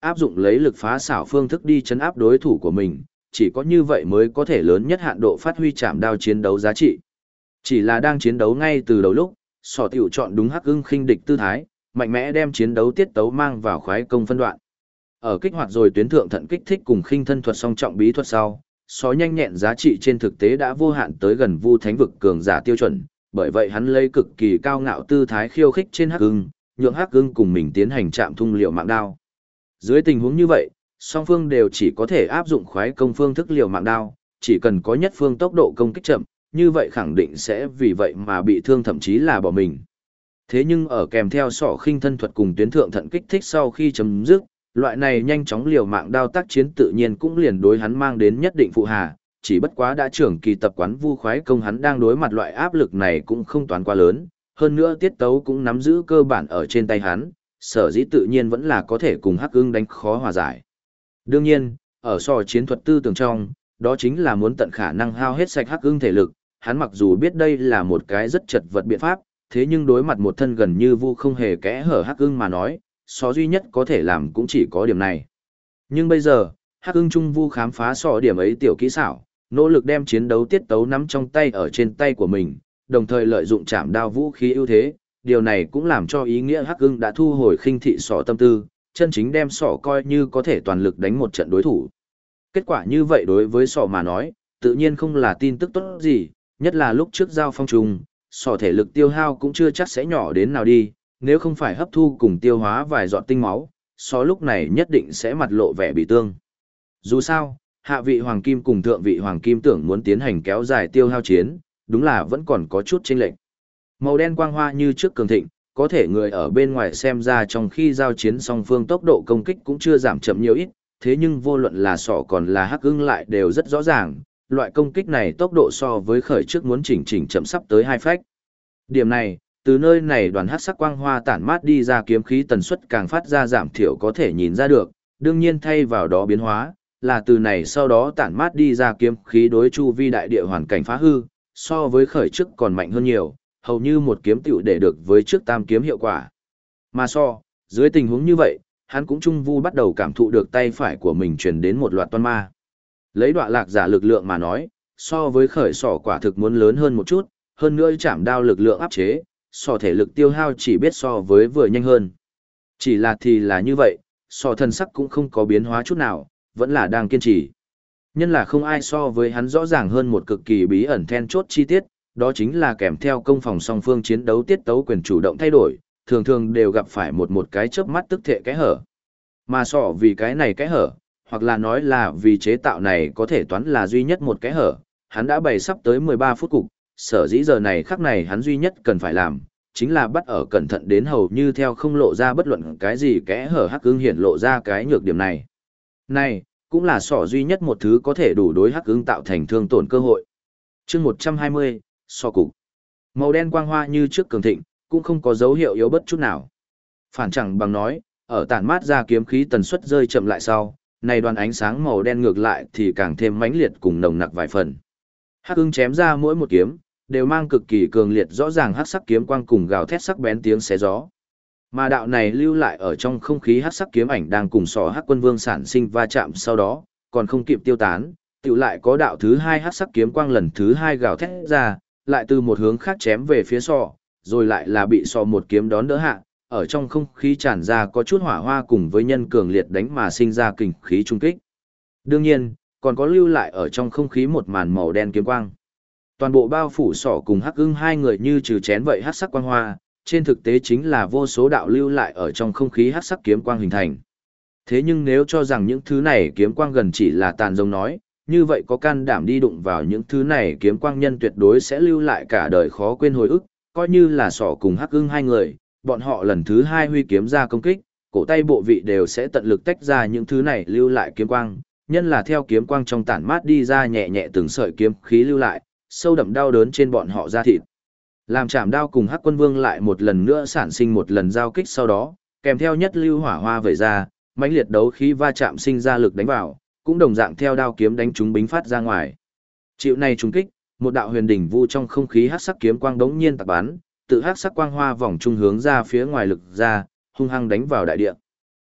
áp dụng lấy lực phá xảo phương thức đi chấn áp đối thủ của mình, chỉ có như vậy mới có thể lớn nhất hạn độ phát huy chạm đao chiến đấu giá trị. Chỉ là đang chiến đấu ngay từ đầu lúc, Sỏ tiểu chọn đúng Hắc Ưng khinh địch tư thái, mạnh mẽ đem chiến đấu tiết tấu mang vào khoái công phân đoạn. Ở kích hoạt rồi tuyến thượng thận kích thích cùng khinh thân thuật song trọng bí thuật sau, Só nhanh nhẹn giá trị trên thực tế đã vô hạn tới gần Vu Thánh vực cường giả tiêu chuẩn, bởi vậy hắn lấy cực kỳ cao ngạo tư thái khiêu khích trên Hắc Ưng, nhượng Hắc Ưng cùng mình tiến hành chạm thung liều mạng đao. Dưới tình huống như vậy, song phương đều chỉ có thể áp dụng khoái công phương thức liều mạng đao, chỉ cần có nhất phương tốc độ công kích chậm, như vậy khẳng định sẽ vì vậy mà bị thương thậm chí là bỏ mình. Thế nhưng ở kèm theo sọ khinh thân thuật cùng tuyến thượng thận kích thích sau khi chấm dứt, loại này nhanh chóng liều mạng đao tác chiến tự nhiên cũng liền đối hắn mang đến nhất định phụ hà, chỉ bất quá đã trưởng kỳ tập quán vu khoái công hắn đang đối mặt loại áp lực này cũng không toán quá lớn, hơn nữa tiết tấu cũng nắm giữ cơ bản ở trên tay hắn, sở dĩ tự nhiên vẫn là có thể cùng Hắc Ưng đánh khó hòa giải. Đương nhiên, ở so chiến thuật tư tưởng trong, đó chính là muốn tận khả năng hao hết sạch Hắc Ưng thể lực, hắn mặc dù biết đây là một cái rất chật vật biện pháp, thế nhưng đối mặt một thân gần như vu không hề kẽ hở Hắc Ưng mà nói, so duy nhất có thể làm cũng chỉ có điểm này. Nhưng bây giờ, Hắc Ưng Trung Vu khám phá sọ điểm ấy tiểu kỹ xảo, nỗ lực đem chiến đấu tiết tấu nắm trong tay ở trên tay của mình, đồng thời lợi dụng chạm đao vũ khí ưu thế, điều này cũng làm cho ý nghĩa Hắc Ưng đã thu hồi khinh thị sọ tâm tư, chân chính đem sọ coi như có thể toàn lực đánh một trận đối thủ. Kết quả như vậy đối với sọ mà nói, tự nhiên không là tin tức tốt gì, nhất là lúc trước giao phong trùng, sọ thể lực tiêu hao cũng chưa chắc sẽ nhỏ đến nào đi, nếu không phải hấp thu cùng tiêu hóa vài giọt tinh máu, sọ lúc này nhất định sẽ mặt lộ vẻ bị thương. Dù sao, hạ vị hoàng kim cùng thượng vị hoàng kim tưởng muốn tiến hành kéo dài tiêu hao chiến, đúng là vẫn còn có chút chênh lệch. Màu đen quang hoa như trước cường thịnh, có thể người ở bên ngoài xem ra trong khi giao chiến song phương tốc độ công kích cũng chưa giảm chậm nhiều ít, thế nhưng vô luận là sọ còn là Hắc Ưng lại đều rất rõ ràng, loại công kích này tốc độ so với khởi trước muốn chỉnh chậm sắp tới 2 phách. Điểm này, từ nơi này đoàn hắc sắc quang hoa tản mát đi ra kiếm khí tần suất càng phát ra giảm thiểu có thể nhìn ra được, đương nhiên thay vào đó biến hóa, là từ này sau đó tản mát đi ra kiếm khí đối chu vi đại địa hoàn cảnh phá hư, so với khởi trước còn mạnh hơn nhiều, hầu như một kiếm tiểu để được với trước tam kiếm hiệu quả. Mà dưới tình huống như vậy, hắn cũng trung vu bắt đầu cảm thụ được tay phải của mình truyền đến một loạt toan ma. Lấy đoạn lạc giả lực lượng mà nói, so với khởi sỏ quả thực muốn lớn hơn một chút, hơn nữa chạm đao lực lượng áp chế, sỏ thể lực tiêu hao chỉ biết so với vừa nhanh hơn. Chỉ là thì là như vậy, sỏ thân sắc cũng không có biến hóa chút nào, vẫn là đang kiên trì. Nhân là không ai so với hắn rõ ràng hơn một cực kỳ bí ẩn then chốt chi tiết, đó chính là kèm theo công phòng song phương chiến đấu tiết tấu quyền chủ động thay đổi, thường thường đều gặp phải một cái chớp mắt tức thệ cái hở. Mà sỏ vì cái này cái hở, hoặc là nói là vì chế tạo này có thể toán là duy nhất một cái hở, hắn đã bày sắp tới 13 phút cục, sở dĩ giờ này khắc này hắn duy nhất cần phải làm, chính là bắt ở cẩn thận đến hầu như theo không lộ ra bất luận cái gì kẽ hở Hắc Ưng hiện lộ ra cái nhược điểm này. Này, cũng là sỏ duy nhất một thứ có thể đủ đối Hắc Ưng tạo thành thương tổn cơ hội. Chương 120, sọ cục. Màu đen quang hoa như trước cường thịnh, cũng không có dấu hiệu yếu bất chút nào. Phản chẳng bằng nói, ở tản mát ra kiếm khí tần suất rơi chậm lại sau, này đoàn ánh sáng màu đen ngược lại thì càng thêm mãnh liệt cùng nồng nặc vài phần. Hắc Ưng chém ra mỗi một kiếm, đều mang cực kỳ cường liệt rõ ràng hắc sắc kiếm quang cùng gào thét sắc bén tiếng xé gió. Mà đạo này lưu lại ở trong không khí hắc sắc kiếm ảnh đang cùng sỏ Hắc Quân Vương sản sinh va chạm sau đó, còn không kịp tiêu tán, tiểu lại có đạo thứ hai hắc sắc kiếm quang lần thứ hai gào thét ra, lại từ một hướng khác chém về phía sọ, rồi lại là bị sọ một kiếm đón đỡ hạ, ở trong không khí tràn ra có chút hỏa hoa cùng với nhân cường liệt đánh mà sinh ra kình khí trung kích. Đương nhiên, còn có lưu lại ở trong không khí một màn màu đen kiếm quang. Toàn bộ bao phủ sọ cùng Hắc Ưng hai người như trừ chén vậy hắc sắc quang hoa, trên thực tế chính là vô số đạo lưu lại ở trong không khí hắc sắc kiếm quang hình thành. Thế nhưng nếu cho rằng những thứ này kiếm quang gần chỉ là tàn giống nói, như vậy có can đảm đi đụng vào những thứ này kiếm quang nhân tuyệt đối sẽ lưu lại cả đời khó quên hồi ức, coi như là sọ cùng Hắc Ưng hai người, bọn họ lần thứ hai huy kiếm ra công kích, cổ tay bộ vị đều sẽ tận lực tách ra những thứ này lưu lại kiếm quang, nhân là theo kiếm quang trong tản mát đi ra nhẹ nhẹ từng sợi kiếm khí lưu lại, sâu đậm đau đớn trên bọn họ da thịt. Làm chạm đao cùng Hắc Quân Vương lại một lần nữa sản sinh một lần giao kích sau đó, kèm theo nhất lưu hỏa hoa vẩy ra, mãnh liệt đấu khí va chạm sinh ra lực đánh vào, cũng đồng dạng theo đao kiếm đánh trúng bính phát ra ngoài. Chịu này trúng kích, một đạo huyền đỉnh vu trong không khí hắc sắc kiếm quang đống nhiên tạc bắn, tự hắc sắc quang hoa vòng trung hướng ra phía ngoài lực ra, hung hăng đánh vào đại địa.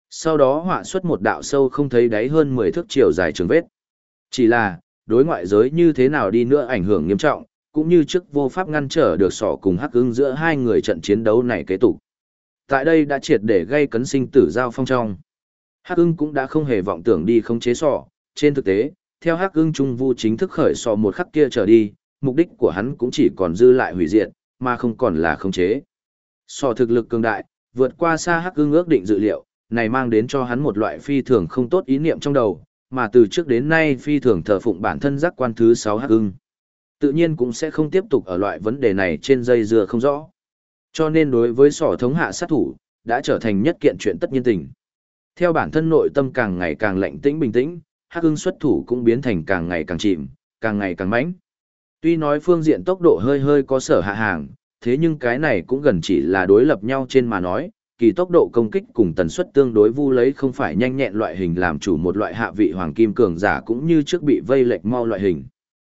Sau đó họa xuất một đạo sâu không thấy đáy hơn 10 thước chiều dài trường vết. Chỉ là, đối ngoại giới như thế nào đi nữa ảnh hưởng nghiêm trọng, cũng như trước vô pháp ngăn trở được sỏ cùng Hắc Ưng giữa hai người trận chiến đấu này kế tục. Tại đây đã triệt để gây cấn sinh tử giao phong trong. Hắc Ưng cũng đã không hề vọng tưởng đi khống chế sỏ, trên thực tế, theo Hắc Ưng Trung Vu chính thức khởi sỏ một khắc kia trở đi, mục đích của hắn cũng chỉ còn dư lại hủy diệt, mà không còn là khống chế. Sỏ thực lực cường đại, vượt qua xa Hắc Ưng ước định dự liệu, này mang đến cho hắn một loại phi thường không tốt ý niệm trong đầu, mà từ trước đến nay phi thường thờ phụng bản thân giác quan thứ 6 Hắc Ưng. Tự nhiên cũng sẽ không tiếp tục ở loại vấn đề này trên dây dưa không rõ. Cho nên đối với sỏ thống hạ sát thủ, đã trở thành nhất kiện chuyện tất nhiên tình. Theo bản thân nội tâm càng ngày càng lạnh tĩnh bình tĩnh, Hắc Ưng xuất thủ cũng biến thành càng ngày càng chìm, càng ngày càng mãnh. Tuy nói phương diện tốc độ hơi hơi có sở hạ hàng, thế nhưng cái này cũng gần chỉ là đối lập nhau trên mà nói, kỳ tốc độ công kích cùng tần suất tương đối vu lấy không phải nhanh nhẹn loại hình làm chủ một loại hạ vị hoàng kim cường giả cũng như trước bị vây lệch mau loại hình.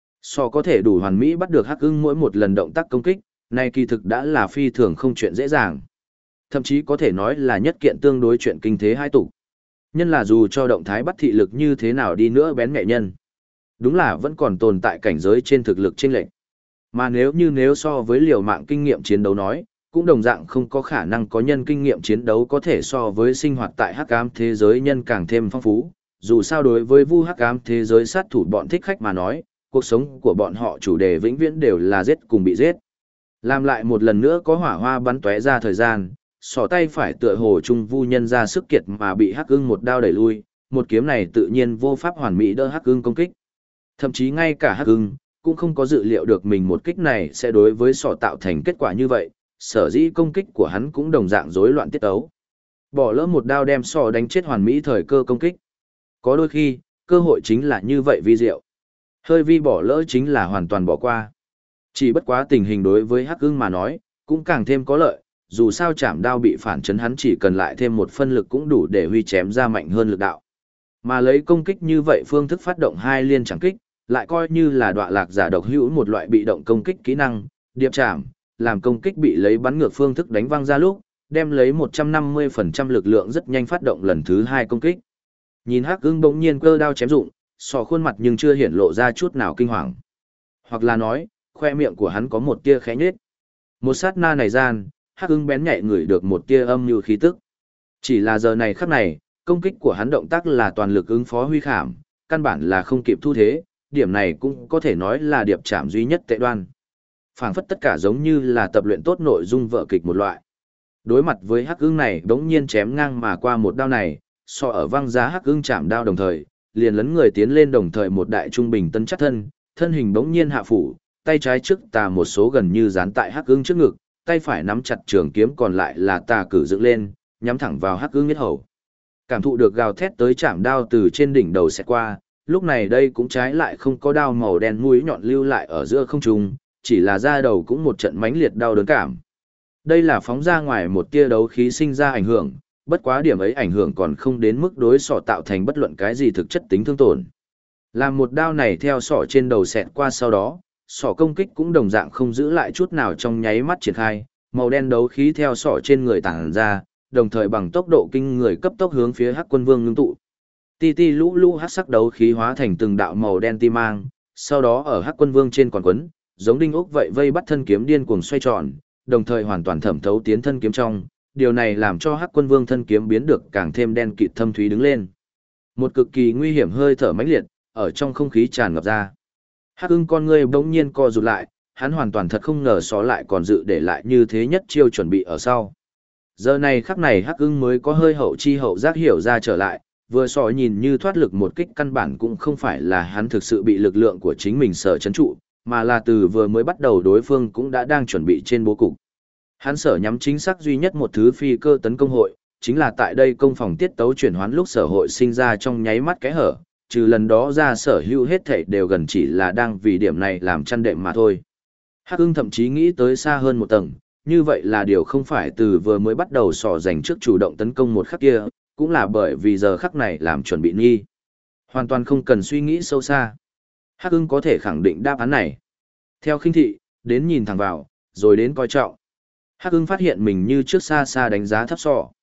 So có thể đủ hoàn mỹ bắt được Hắc Ưng mỗi một lần động tác công kích, này kỳ thực đã là phi thường không chuyện dễ dàng. Thậm chí có thể nói là nhất kiện tương đối chuyện kinh thế hai tục. Nhân là dù cho động thái bắt thị lực như thế nào đi nữa bén nhạy nhân. Đúng là vẫn còn tồn tại cảnh giới trên thực lực chênh lệch. Mà nếu so với liều mạng kinh nghiệm chiến đấu nói, cũng đồng dạng không có khả năng có nhân kinh nghiệm chiến đấu có thể so với sinh hoạt tại hắc ám thế giới nhân càng thêm phong phú. Dù sao đối với vu hắc ám thế giới sát thủ bọn thích khách mà nói, cuộc sống của bọn họ chủ đề vĩnh viễn đều là giết cùng bị giết. Làm lại một lần nữa có hỏa hoa bắn tóe ra thời gian, sỏ tay phải tựa hồ trung vu nhân ra sức kiệt mà bị Hắc Ưng một đao đẩy lui, một kiếm này tự nhiên vô pháp hoàn mỹ đỡ Hắc Ưng công kích. Thậm chí ngay cả Hắc Ưng cũng không có dự liệu được mình một kích này sẽ đối với sỏ tạo thành kết quả như vậy, sở dĩ công kích của hắn cũng đồng dạng rối loạn tiết ấu. Bỏ lỡ một đao đem sỏ đánh chết hoàn mỹ thời cơ công kích. Có đôi khi, cơ hội chính là như vậy vi diệu. Hơi vi bỏ lỡ chính là hoàn toàn bỏ qua. Chỉ bất quá tình hình đối với Hắc Ưng mà nói, cũng càng thêm có lợi, dù sao chạm đao bị phản chấn hắn chỉ cần lại thêm một phân lực cũng đủ để huy chém ra mạnh hơn lực đạo. Mà lấy công kích như vậy phương thức phát động hai liên chẳng kích, lại coi như là đọa lạc giả độc hữu một loại bị động công kích kỹ năng, điệp chạm, làm công kích bị lấy bắn ngược phương thức đánh văng ra lúc, đem lấy 150% lực lượng rất nhanh phát động lần thứ hai công kích. Nhìn Hắc Ưng bỗng nhiên cơ đao chém dụng, sọ khuôn mặt nhưng chưa hiển lộ ra chút nào kinh hoàng. Hoặc là nói, khoe miệng của hắn có một tia khẽ nhếch. Một sát na này gian, Hắc Ưng bén nhạy ngửi được một tia âm như khí tức. Chỉ là giờ này khắc này, công kích của hắn động tác là toàn lực ứng phó huy khảm, căn bản là không kịp thu thế, điểm này cũng có thể nói là điệp chạm duy nhất tệ đoan. Phảng phất tất cả giống như là tập luyện tốt nội dung vở kịch một loại. Đối mặt với Hắc Ưng này đống nhiên chém ngang mà qua một đao này, so ở văng giá Hắc Ưng chạm đao đồng thời, liền lấn người tiến lên đồng thời một đại trung bình tân chắc thân hình đống nhiên hạ phủ, tay trái trước tà một số gần như dán tại Hắc Ưng trước ngực, tay phải nắm chặt trường kiếm còn lại là tà cử dựng lên, nhắm thẳng vào Hắc Ưng yết hầu. Cảm thụ được gào thét tới chạm đao từ trên đỉnh đầu xẹt qua, lúc này đây cũng trái lại không có đao màu đen mũi nhọn lưu lại ở giữa không trung, chỉ là da đầu cũng một trận mãnh liệt đau đớn cảm. Đây là phóng ra ngoài một tia đấu khí sinh ra ảnh hưởng, bất quá điểm ấy ảnh hưởng còn không đến mức đối sọ tạo thành bất luận cái gì thực chất tính thương tổn. Làm một đao này theo sọ trên đầu xẹt qua sau đó, sọ công kích cũng đồng dạng không giữ lại chút nào trong nháy mắt triển khai, màu đen đấu khí theo sọ trên người tản ra, đồng thời bằng tốc độ kinh người cấp tốc hướng phía Hắc Quân Vương ngưng tụ. Ti ti lũ lũ hắc sắc đấu khí hóa thành từng đạo màu đen ti mang, sau đó ở Hắc Quân Vương trên còn quấn, giống đinh ốc vậy vây bắt thân kiếm điên cuồng xoay tròn, đồng thời hoàn toàn thẩm thấu tiến thân kiếm trong, điều này làm cho Hắc Quân Vương thân kiếm biến được càng thêm đen kịt thâm thúy đứng lên. Một cực kỳ nguy hiểm hơi thở mãnh liệt ở trong không khí tràn ngập ra. Hắc Ưng con ngươi bỗng nhiên co rụt lại, hắn hoàn toàn thật không ngờ xó lại còn dự để lại như thế nhất chiêu chuẩn bị ở sau. Giờ này khắc này Hắc Ưng mới có hơi hậu chi hậu giác hiểu ra trở lại, vừa sọ nhìn như thoát lực một kích căn bản cũng không phải là hắn thực sự bị lực lượng của chính mình sở chấn trụ, mà là từ vừa mới bắt đầu đối phương cũng đã đang chuẩn bị trên bố cục. Hắn sở nhắm chính xác duy nhất một thứ phi cơ tấn công hội, chính là tại đây công phòng tiết tấu chuyển hoán lúc sở hội sinh ra trong nháy mắt cái hở, trừ lần đó ra sở hữu hết thảy đều gần chỉ là đang vì điểm này làm chăn đệm mà thôi. Hắc Ưng thậm chí nghĩ tới xa hơn một tầng, như vậy là điều không phải từ vừa mới bắt đầu sỏ giành trước chủ động tấn công một khắc kia, cũng là bởi vì giờ khắc này làm chuẩn bị nghi. Hoàn toàn không cần suy nghĩ sâu xa. Hắc Ưng có thể khẳng định đáp án này. Theo khinh thị, đến nhìn thẳng vào, rồi đến coi trọng. Hắc Ưng phát hiện mình như trước xa xa đánh giá thấp sọ.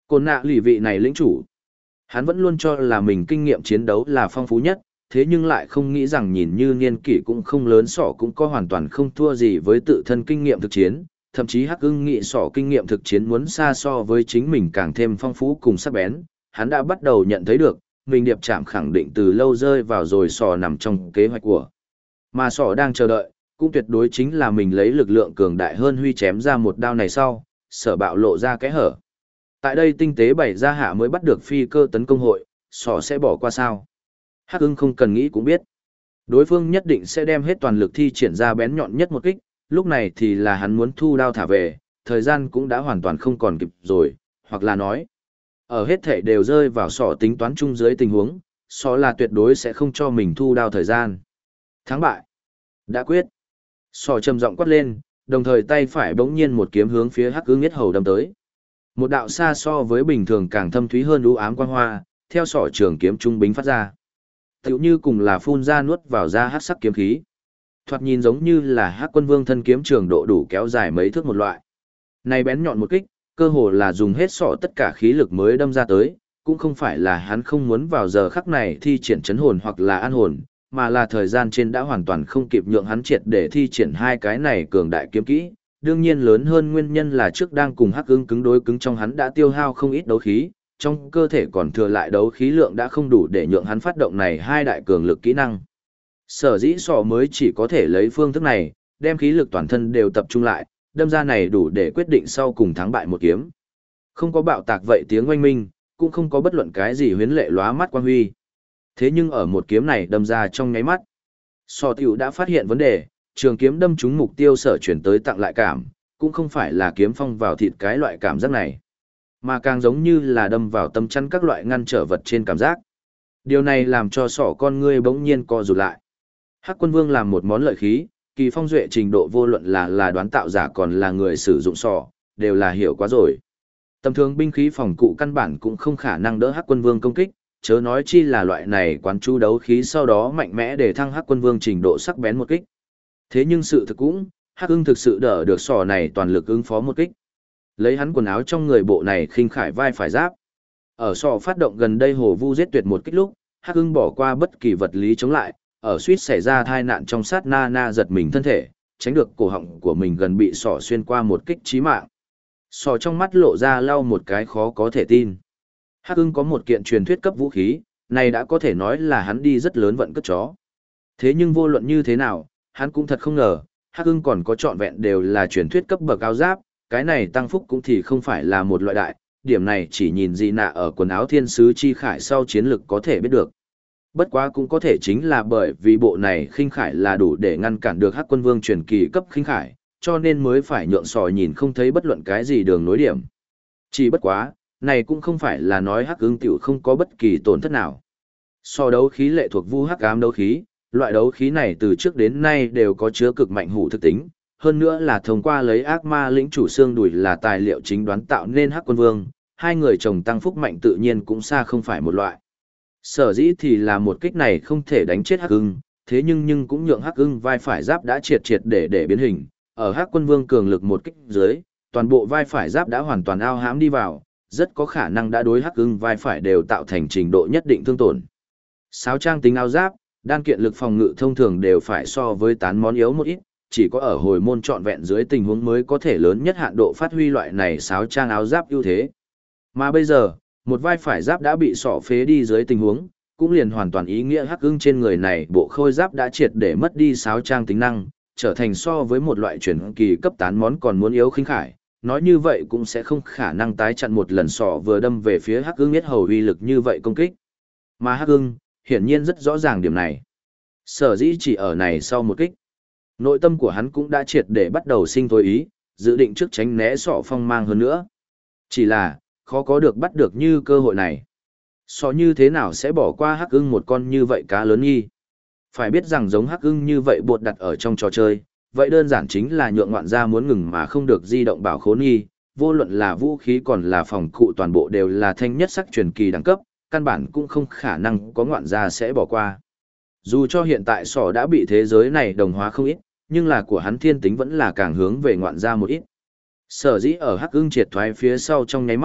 Côn nạ lì vị này lĩnh chủ. Hắn vẫn luôn cho là mình kinh nghiệm chiến đấu là phong phú nhất, thế nhưng lại không nghĩ rằng nhìn như niên kỷ cũng không lớn sỏ cũng có hoàn toàn không thua gì với tự thân kinh nghiệm thực chiến, thậm chí Hắc Ưng nghĩ sỏ kinh nghiệm thực chiến muốn xa so với chính mình càng thêm phong phú cùng sắc bén, hắn đã bắt đầu nhận thấy được, mình điệp chạm khẳng định từ lâu rơi vào rồi sỏ nằm trong kế hoạch của. Mà sỏ đang chờ đợi, cũng tuyệt đối chính là mình lấy lực lượng cường đại hơn huy chém ra một đao này sau, sở bạo lộ ra kẽ hở. Tại đây tinh tế bày ra hạ mới bắt được phi cơ tấn công hội, sỏ sẽ bỏ qua sao. Hắc Ưng không cần nghĩ cũng biết. Đối phương nhất định sẽ đem hết toàn lực thi triển ra bén nhọn nhất một kích, lúc này thì là hắn muốn thu đao thả về, thời gian cũng đã hoàn toàn không còn kịp rồi, hoặc là nói, ở hết thể đều rơi vào sỏ tính toán chung dưới tình huống, sỏ là tuyệt đối sẽ không cho mình thu đao thời gian. Thắng bại. Đã quyết. Sỏ trầm giọng quát lên, đồng thời tay phải bỗng nhiên một kiếm hướng phía Hắc Ưng yết hầu đâm tới. Một đạo xa so với bình thường càng thâm thúy hơn u ám quang hoa, theo sỏ trường kiếm trung bính phát ra. Tựu như cùng là phun ra nuốt vào ra hắc sắc kiếm khí. Thoạt nhìn giống như là Hắc Quân Vương thân kiếm trường độ đủ kéo dài mấy thước một loại. Này bén nhọn một kích, cơ hồ là dùng hết sọ tất cả khí lực mới đâm ra tới, cũng không phải là hắn không muốn vào giờ khắc này thi triển chấn hồn hoặc là an hồn, mà là thời gian trên đã hoàn toàn không kịp nhượng hắn triệt để thi triển hai cái này cường đại kiếm kỹ. Đương nhiên lớn hơn nguyên nhân là trước đang cùng Hắc Ưng cứng đối cứng trong hắn đã tiêu hao không ít đấu khí, trong cơ thể còn thừa lại đấu khí lượng đã không đủ để nhượng hắn phát động này hai đại cường lực kỹ năng. Sở dĩ sọ mới chỉ có thể lấy phương thức này, đem khí lực toàn thân đều tập trung lại, đâm ra này đủ để quyết định sau cùng thắng bại một kiếm. Không có bạo tạc vậy tiếng oanh minh, cũng không có bất luận cái gì huyến lệ lóa mắt quang huy. Thế nhưng ở một kiếm này đâm ra trong nháy mắt, sọ tiểu đã phát hiện vấn đề, trường kiếm đâm trúng mục tiêu sở chuyển tới tặng lại cảm, cũng không phải là kiếm phong vào thịt cái loại cảm giác này, mà càng giống như là đâm vào tâm chắn các loại ngăn trở vật trên cảm giác. Điều này làm cho sọ con ngươi bỗng nhiên co rụt lại. Hắc Quân Vương làm một món lợi khí, kỳ phong duệ trình độ vô luận là đoán tạo giả còn là người sử dụng sọ, đều là hiểu quá rồi. Tầm thường binh khí phòng cụ căn bản cũng không khả năng đỡ Hắc Quân Vương công kích, chớ nói chi là loại này quán chú đấu khí sau đó mạnh mẽ để thăng Hắc Quân Vương trình độ sắc bén một kích. Thế nhưng sự thực cũng, Hắc Ưng thực sự đỡ được sọ này toàn lực ứng phó một kích. Lấy hắn quần áo trong người bộ này khinh khải vai phải giáp. Ở sọ phát động gần đây hồ vu giết tuyệt một kích lúc, Hắc Ưng bỏ qua bất kỳ vật lý chống lại, ở suýt xảy ra tai nạn trong sát na giật mình thân thể, tránh được cổ họng của mình gần bị sọ xuyên qua một kích chí mạng. Sọ trong mắt lộ ra lau một cái khó có thể tin. Hắc Ưng có một kiện truyền thuyết cấp vũ khí, này đã có thể nói là hắn đi rất lớn vận cất chó. Thế nhưng vô luận như thế nào, hắn cũng thật không ngờ, Hắc Ưng còn có trọn vẹn đều là truyền thuyết cấp bậc áo giáp, cái này tăng phúc cũng thì không phải là một loại đại, điểm này chỉ nhìn gì nạ ở quần áo thiên sứ chi khải sau chiến lực có thể biết được. Bất quá cũng có thể chính là bởi vì bộ này khinh khải là đủ để ngăn cản được Hắc Quân Vương truyền kỳ cấp khinh khải, cho nên mới phải nhượng sò nhìn không thấy bất luận cái gì đường nối điểm. Chỉ bất quá, này cũng không phải là nói Hắc Ưng tiểu không có bất kỳ tổn thất nào. So đấu khí lệ thuộc vu hắc ám đấu khí, loại đấu khí này từ trước đến nay đều có chứa cực mạnh hủ thực tính, hơn nữa là thông qua lấy ác ma lĩnh chủ xương đùi là tài liệu chính đoán tạo nên Hắc Quân Vương, hai người chồng tăng phúc mạnh tự nhiên cũng xa không phải một loại. Sở dĩ thì là một kích này không thể đánh chết Hắc Ưng, thế nhưng cũng nhượng Hắc Ưng vai phải giáp đã triệt để biến hình, ở Hắc Quân Vương cường lực một kích dưới, toàn bộ vai phải giáp đã hoàn toàn ao hãm đi vào, rất có khả năng đã đối Hắc Ưng vai phải đều tạo thành trình độ nhất định thương tổn. Sáo trang tính áo giáp, đan kiện lực phòng ngự thông thường đều phải so với tán món yếu một ít, chỉ có ở hồi môn trọn vẹn dưới tình huống mới có thể lớn nhất hạn độ phát huy loại này sáo trang áo giáp ưu thế. Mà bây giờ, một vai phải giáp đã bị sọ phế đi dưới tình huống, cũng liền hoàn toàn ý nghĩa Hắc Ưng trên người này bộ khôi giáp đã triệt để mất đi sáo trang tính năng, trở thành so với một loại chuyển kỳ cấp tán món còn muốn yếu khinh khải, nói như vậy cũng sẽ không khả năng tái chặn một lần sọ vừa đâm về phía Hắc Ưng yết hầu uy lực như vậy công kích. Mà Hắc Ưng, hiển nhiên rất rõ ràng điểm này. Sở dĩ chỉ ở này sau một kích, nội tâm của hắn cũng đã triệt để bắt đầu sinh thôi ý, dự định trước tránh né sọ phong mang hơn nữa. Chỉ là, khó có được bắt được như cơ hội này. Sọ như thế nào sẽ bỏ qua Hắc Ưng một con như vậy cá lớn nghi? Phải biết rằng giống Hắc Ưng như vậy bột đặt ở trong trò chơi, vậy đơn giản chính là nhượng ngoạn gia muốn ngừng mà không được di động bảo khốn nghi, vô luận là vũ khí còn là phòng cụ toàn bộ đều là thanh nhất sắc truyền kỳ đẳng cấp, căn bản cũng không khả năng có ngoạn gia sẽ bỏ qua. Dù cho hiện tại sọ đã bị thế giới này đồng hóa không ít, nhưng là của hắn thiên tính vẫn là càng hướng về ngoạn gia một ít. Sở dĩ ở Hắc Ưng triệt thoái phía sau trong nháy mắt,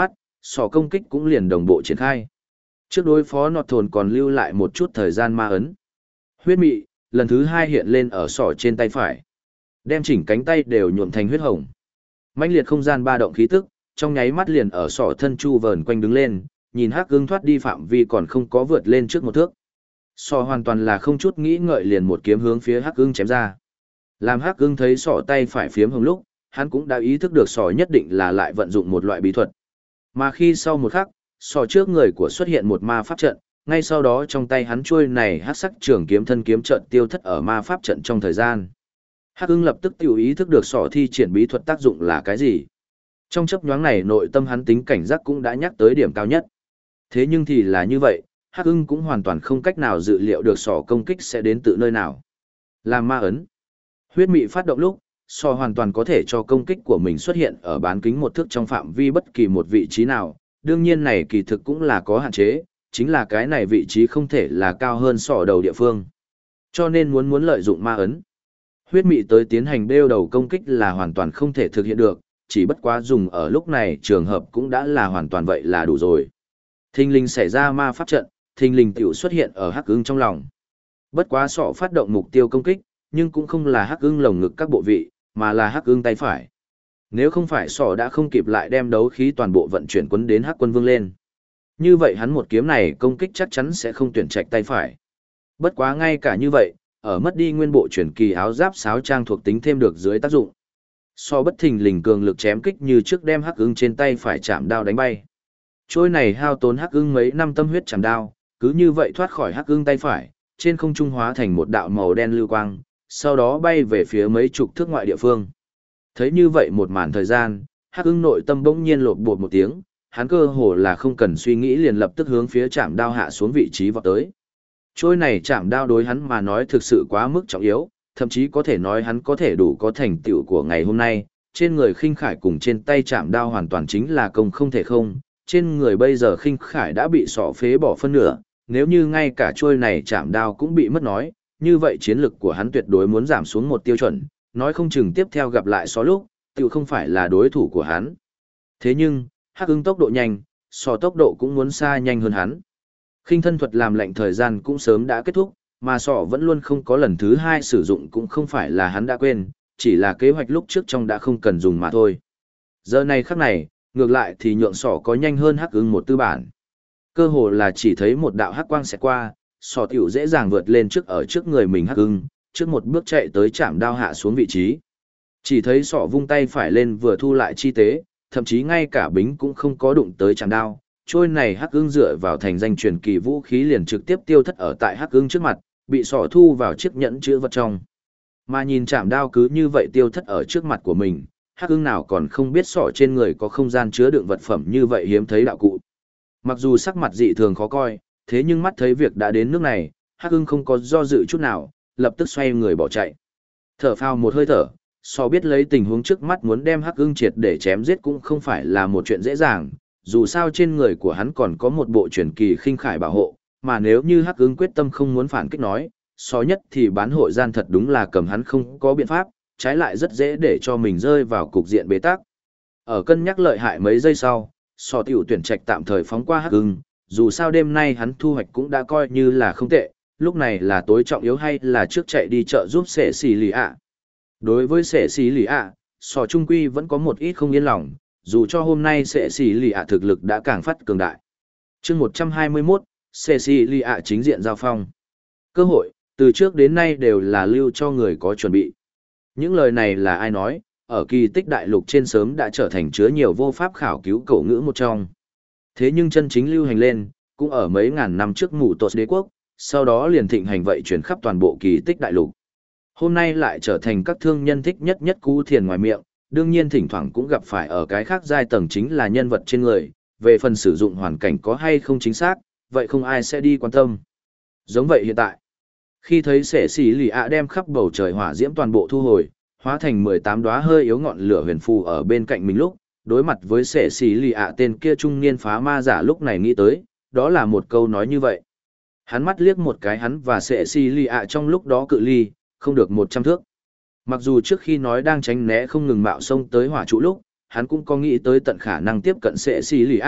sỏ công kích cũng liền đồng bộ triển khai. Trước đối phó nọt thồn còn lưu lại một chút thời gian ma ấn. Huyết mị, lần thứ 2 hiện lên ở sỏ trên tay phải. Đem chỉnh cánh tay đều nhuộm thành huyết hồng. Mãnh liệt không gian ba động khí tức, trong nháy mắt liền ở sỏ thân chu vờn quanh đứng lên, nhìn Hắc Ưng thoát đi phạm vi còn không có vượt lên trước một thước. Sỏ hoàn toàn là không chút nghĩ ngợi liền một kiếm hướng phía Hắc Ưng chém ra. Làm Hắc Ưng thấy sỏ tay phải phiếm hồng lúc, hắn cũng đã ý thức được sỏ nhất định là lại vận dụng một loại bí thuật. Mà khi sau một khắc, sỏ trước người của xuất hiện một ma pháp trận, ngay sau đó trong tay hắn chuôi này hắc sắc trường kiếm thân kiếm trận tiêu thất ở ma pháp trận trong thời gian. Hắc Ưng lập tức tiểu ý thức được sỏ thi triển bí thuật tác dụng là cái gì. Trong chớp nhoáng này nội tâm hắn tính cảnh giác cũng đã nhắc tới điểm cao nhất. Thế nhưng thì là như vậy, Hắc Ưng cũng hoàn toàn không cách nào dự liệu được sỏ công kích sẽ đến từ nơi nào. Làm ma ấn. Huyết mị phát động lúc, sỏ hoàn toàn có thể cho công kích của mình xuất hiện ở bán kính một thước trong phạm vi bất kỳ một vị trí nào. Đương nhiên này kỳ thực cũng là có hạn chế, chính là cái này vị trí không thể là cao hơn sỏ đầu địa phương. Cho nên muốn lợi dụng ma ấn. Huyết mị tới tiến hành đeo đầu công kích là hoàn toàn không thể thực hiện được, chỉ bất quá dùng ở lúc này trường hợp cũng đã là hoàn toàn vậy là đủ rồi. Thình lình xảy ra ma pháp trận, thình lình tiểu xuất hiện ở Hắc Ưng trong lòng. Bất quá sọ phát động mục tiêu công kích, nhưng cũng không là Hắc Ưng lồng ngực các bộ vị, mà là Hắc Ưng tay phải. Nếu không phải sọ đã không kịp lại đem đấu khí toàn bộ vận chuyển quấn đến Hắc Quân Vương lên. Như vậy hắn một kiếm này công kích chắc chắn sẽ không tuyển trạch tay phải. Bất quá ngay cả như vậy, ở mất đi nguyên bộ chuyển kỳ áo giáp sáo trang thuộc tính thêm được dưới tác dụng. So bất thình lình cường lực chém kích như trước đem Hắc Ưng trên tay phải chạm đao đánh bay. Trôi này hao tốn Hắc Ưng mấy năm tâm huyết chạm đao, cứ như vậy thoát khỏi Hắc Ưng tay phải, trên không trung hóa thành một đạo màu đen lưu quang, sau đó bay về phía mấy chục thước ngoại địa phương. Thấy như vậy một màn thời gian, Hắc Ưng nội tâm bỗng nhiên lột bột một tiếng, hắn cơ hồ là không cần suy nghĩ liền lập tức hướng phía chạm đao hạ xuống vị trí vọt tới. Trôi này chạm đao đối hắn mà nói thực sự quá mức trọng yếu, thậm chí có thể nói hắn có thể đủ có thành tựu của ngày hôm nay, trên người khinh khải cùng trên tay chạm đao hoàn toàn chính là công không thể không, trên người bây giờ khinh khải đã bị sọ phế bỏ phân nửa, nếu như ngay cả trôi này chạm đao cũng bị mất nói, như vậy chiến lực của hắn tuyệt đối muốn giảm xuống một tiêu chuẩn, nói không chừng tiếp theo gặp lại sọ lúc, tiểu không phải là đối thủ của hắn. Thế nhưng, Hắc Ưng tốc độ nhanh, sọ tốc độ cũng muốn xa nhanh hơn hắn. Khinh thân thuật làm lệnh thời gian cũng sớm đã kết thúc, mà sọ vẫn luôn không có lần thứ 2 sử dụng cũng không phải là hắn đã quên, chỉ là kế hoạch lúc trước trong đã không cần dùng mà thôi. Giờ này khắc này, ngược lại thì nhượng sọ có nhanh hơn Hắc Ưng một tư bản. Cơ hồ là chỉ thấy một đạo hắc quang sẽ qua, sọ tiểu dễ dàng vượt lên trước ở trước người mình Hắc Ưng, trước một bước chạy tới chạm đao hạ xuống vị trí. Chỉ thấy sọ vung tay phải lên vừa thu lại chi tế, thậm chí ngay cả bính cũng không có đụng tới chạm đao. Trôi này Hắc Ưng dựa vào thành danh truyền kỳ vũ khí liền trực tiếp tiêu thất ở tại Hắc Ưng trước mặt, bị sọ thu vào chiếc nhẫn chứa vật trong. Mà nhìn chạm đao cứ như vậy tiêu thất ở trước mặt của mình, Hắc Ưng nào còn không biết sọ trên người có không gian chứa đựng vật phẩm như vậy hiếm thấy đạo cụ. Mặc dù sắc mặt dị thường khó coi, thế nhưng mắt thấy việc đã đến nước này, Hắc Ưng không có do dự chút nào, lập tức xoay người bỏ chạy. Thở phào một hơi thở, sọ biết lấy tình huống trước mắt muốn đem Hắc Ưng triệt để chém giết cũng không phải là một chuyện dễ dàng, dù sao trên người của hắn còn có một bộ truyền kỳ khinh khải bảo hộ, mà nếu như Hắc Ưng quyết tâm không muốn phản kích nói, sọ nhất thì bán hội gian thật đúng là cầm hắn không có biện pháp, trái lại rất dễ để cho mình rơi vào cục diện bế tắc. Ở cân nhắc lợi hại mấy giây sau, sọ tiểu tuyển trạch tạm thời phóng qua Hắc Ưng, dù sao đêm nay hắn thu hoạch cũng đã coi như là không tệ, lúc này là tối trọng yếu hay là trước chạy đi chợ giúp sẻ xì lì ạ. Đối với sẻ xì lì ạ, sọ trung quy vẫn có một ít không yên lòng, dù cho hôm nay sẻ xì lì ạ thực lực đã càng phát cường đại. Chương 121, sẻ xì lì ạ chính diện giao phong. Cơ hội, từ trước đến nay đều là lưu cho người có chuẩn bị. Những lời này là ai nói, ở kỳ tích đại lục trên sớm đã trở thành chứa nhiều vô pháp khảo cứu cổ ngữ một trong. Thế nhưng chân chính lưu hành lên, cũng ở mấy ngàn năm trước Mù Tột đế quốc, sau đó liền thịnh hành vậy truyền khắp toàn bộ kỳ tích đại lục. Hôm nay lại trở thành các thương nhân thích nhất nhất cú thiền ngoài miệng, đương nhiên thỉnh thoảng cũng gặp phải ở cái khác giai tầng chính là nhân vật trên người, về phần sử dụng hoàn cảnh có hay không chính xác, vậy không ai sẽ đi quan tâm. Giống vậy hiện tại, khi thấy sẻ xỉ lì ạ đem khắp bầu trời hỏa diễm toàn bộ thu hồi, hóa thành 18 đóa hơi yếu ngọn lửa huyền phù ở bên cạnh mình lúc, đối mặt với sẻ xỉ lì ạ tên kia trung niên phá ma giả lúc này nghĩ tới, đó là một câu nói như vậy. Hắn mắt liếc một cái hắn và sẻ xỉ lì ạ trong lúc đó cự ly, không được 100 thước. Mặc dù trước khi nói đang tránh né không ngừng mạo xông tới hỏa trụ lúc, hắn cũng có nghĩ tới tận khả năng tiếp cận sẻ xỉ lì ạ,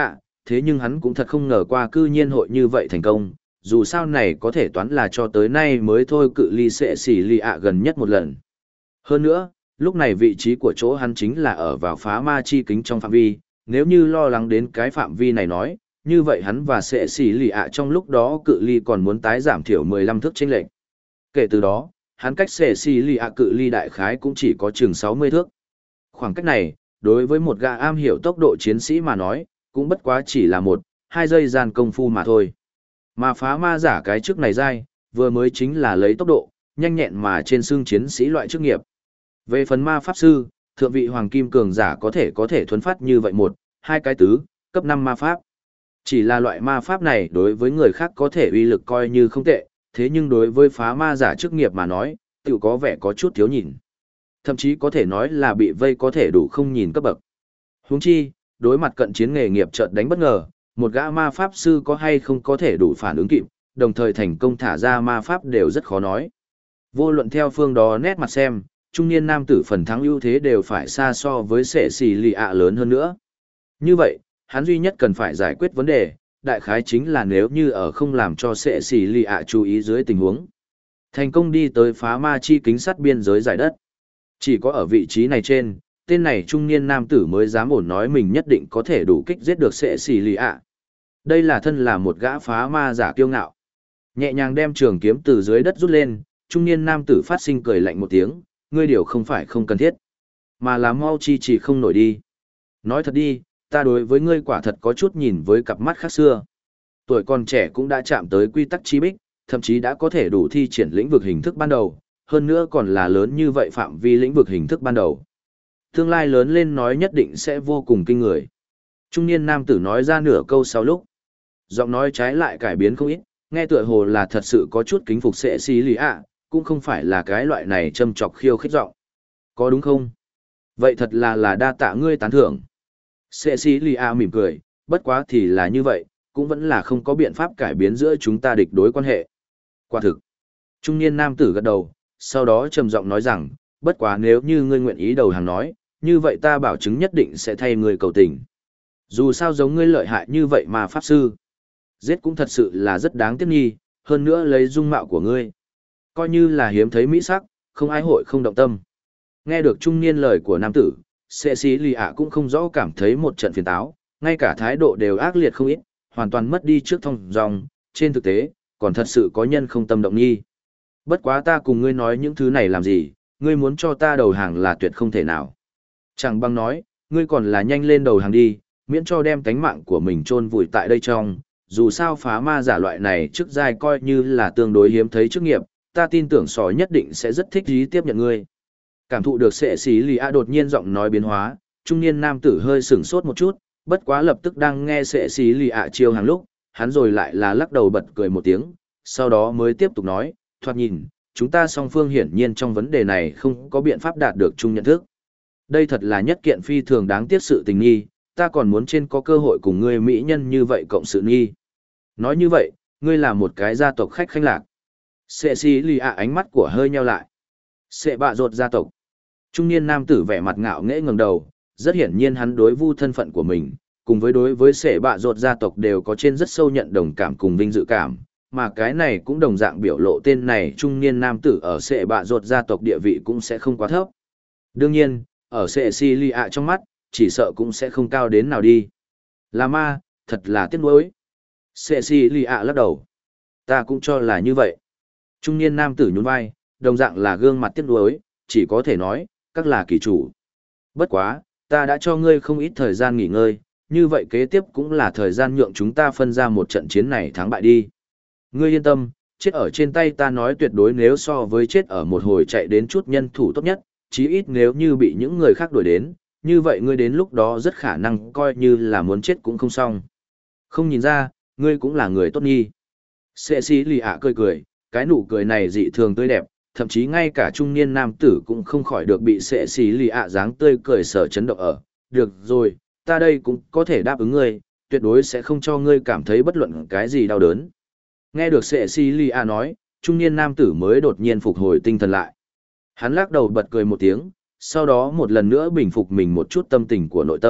thế nhưng hắn cũng thật không ngờ qua cư nhiên hội như vậy thành công, dù sao này có thể toán là cho tới nay mới thôi cự ly sẽ xỉ lì ạ gần nhất một lần. Hơn nữa, lúc này vị trí của chỗ hắn chính là ở vào phá ma chi kính trong phạm vi, nếu như lo lắng đến cái phạm vi này nói, như vậy hắn và sẽ xỉ lì ạ trong lúc đó cự ly còn muốn tái giảm thiểu 15 thước chênh lệch. Kể từ đó, hắn cách sẽ xỉ lì ạ cự ly đại khái cũng chỉ có chừng 60 thước. Khoảng cách này, đối với một gã am hiểu tốc độ chiến sĩ mà nói, cũng bất quá chỉ là 1-2 giây gian công phu mà thôi. Mà phá ma giả cái trước này dai, vừa mới chính là lấy tốc độ, nhanh nhẹn mà trên xương chiến sĩ loại chức nghiệp. Về phần ma pháp sư, thượng vị hoàng kim cường giả có thể thuấn phát như vậy 1-2 cái tứ, cấp 5 ma pháp. Chỉ là loại ma pháp này đối với người khác có thể uy lực coi như không tệ, thế nhưng đối với phá ma giả chức nghiệp mà nói, tự có vẻ có chút thiếu nhìn. Thậm chí có thể nói là bị vây có thể đủ không nhìn cấp bậc. Huống chi, đối mặt cận chiến nghề nghiệp chợt đánh bất ngờ, một gã ma pháp sư có hay không có thể đủ phản ứng kịp, đồng thời thành công thả ra ma pháp đều rất khó nói. Vô luận theo phương đó nét mặt xem, trung niên nam tử phần thắng ưu thế đều phải xa so với sệ xì lì ạ lớn hơn nữa. Như vậy, hắn duy nhất cần phải giải quyết vấn đề, đại khái chính là nếu như ở không làm cho sệ xì lì ạ chú ý dưới tình huống. Thành công đi tới phá ma chi kính sắt biên giới giải đất. Chỉ có ở vị trí này trên, tên này trung niên nam tử mới dám ổn nói mình nhất định có thể đủ kích giết được sệ xì lì ạ. Đây là thân là một gã phá ma giả kiêu ngạo. Nhẹ nhàng đem trường kiếm từ dưới đất rút lên, trung niên nam tử phát sinh cười lạnh một tiếng, ngươi điều không phải không cần thiết, mà là mau chi chỉ không nổi đi. Nói thật đi, ta đối với ngươi quả thật có chút nhìn với cặp mắt khác xưa. Tuổi còn trẻ cũng đã chạm tới quy tắc chi bích, thậm chí đã có thể đủ thi triển lĩnh vực hình thức ban đầu, hơn nữa còn là lớn như vậy phạm vi lĩnh vực hình thức ban đầu. Tương lai lớn lên nói nhất định sẽ vô cùng kinh người. Trung niên nam tử nói ra nửa câu sau lúc. Giọng nói trái lại cải biến không ít, nghe tựa hồ là thật sự có chút kính phục sệ xì lì ạ, cũng không phải là cái loại này châm chọc khiêu khích giọng. Có đúng không? Vậy thật là đa tạ ngươi tán thưởng. Sệ xì lì ạ mỉm cười, bất quá thì là như vậy, cũng vẫn là không có biện pháp cải biến giữa chúng ta địch đối quan hệ. Quả thực. Trung niên nam tử gật đầu, sau đó trầm giọng nói rằng, bất quá nếu như ngươi nguyện ý đầu hàng nói, như vậy ta bảo chứng nhất định sẽ thay ngươi cầu tình. Dù sao giống ngươi lợi hại như vậy mà pháp sư, giết cũng thật sự là rất đáng tiếc nghi, hơn nữa lấy dung mạo của ngươi. Coi như là hiếm thấy mỹ sắc, không ai hội không động tâm. Nghe được trung niên lời của nam tử, sệ xí lì ạ cũng không rõ cảm thấy một trận phiền táo, ngay cả thái độ đều ác liệt không ít, hoàn toàn mất đi trước thông dòng, trên thực tế, còn thật sự có nhân không tâm động nghi. Bất quá ta cùng ngươi nói những thứ này làm gì, ngươi muốn cho ta đầu hàng là tuyệt không thể nào. Chẳng bằng nói, ngươi còn là nhanh lên đầu hàng đi, miễn cho đem tánh mạng của mình chôn vùi tại đây trong, dù sao phá ma giả loại này trước giai coi như là tương đối hiếm thấy chức nghiệp, ta tin tưởng sói nhất định sẽ rất thích ý tiếp nhận ngươi. Cảm thụ được sệ xí lì a đột nhiên giọng nói biến hóa, trung niên nam tử hơi sửng sốt một chút, bất quá lập tức đang nghe sệ xí lì a chiêu hàng lúc, hắn rồi lại là lắc đầu bật cười một tiếng, sau đó mới tiếp tục nói, thoạt nhìn, chúng ta song phương hiển nhiên trong vấn đề này không có biện pháp đạt được chung nhận thức. Đây thật là nhất kiện phi thường đáng tiếc sự tình nghi, ta còn muốn trên có cơ hội cùng ngươi mỹ nhân như vậy cộng sự nghi. Nói như vậy, ngươi là một cái gia tộc khách khanh lạc. Sệ xì lì ạ ánh mắt của hơi nheo lại. Sệ bạ rột gia tộc. Trung niên nam tử vẻ mặt ngạo nghễ ngẩng đầu, rất hiển nhiên hắn đối vu thân phận của mình, cùng với đối với sệ bạ rột gia tộc đều có trên rất sâu nhận đồng cảm cùng vinh dự cảm, mà cái này cũng đồng dạng biểu lộ tên này trung niên nam tử ở sệ bạ rột gia tộc địa vị cũng sẽ không quá thấp. Đương nhiên, ở sệ xì lì ạ trong mắt, chỉ sợ cũng sẽ không cao đến nào đi. Là ma, thật là tiếc nuối. Sệ xì lì ạ lắc đầu. Ta cũng cho là như vậy. Trung niên nam tử nhún vai, đồng dạng là gương mặt tiếc nuối, chỉ có thể nói, các là kỳ chủ. Bất quá, ta đã cho ngươi không ít thời gian nghỉ ngơi, như vậy kế tiếp cũng là thời gian nhượng chúng ta phân ra một trận chiến này thắng bại đi. Ngươi yên tâm, chết ở trên tay ta nói tuyệt đối nếu so với chết ở một hồi chạy đến chút nhân thủ tốt nhất, chí ít nếu như bị những người khác đuổi đến, như vậy ngươi đến lúc đó rất khả năng coi như là muốn chết cũng không xong. Không nhìn ra, ngươi cũng là người tốt nghi. Sệ xí lì ạ cười cười, cái nụ cười này dị thường tươi đẹp, thậm chí ngay cả trung niên nam tử cũng không khỏi được bị sệ xí lì ạ dáng tươi cười sở chấn động ở. Được rồi, ta đây cũng có thể đáp ứng ngươi, tuyệt đối sẽ không cho ngươi cảm thấy bất luận cái gì đau đớn. Nghe được sệ xí lì ạ nói, trung niên nam tử mới đột nhiên phục hồi tinh thần lại. Hắn lắc đầu bật cười một tiếng, sau đó một lần nữa bình phục mình một chút tâm tình của nội tâm,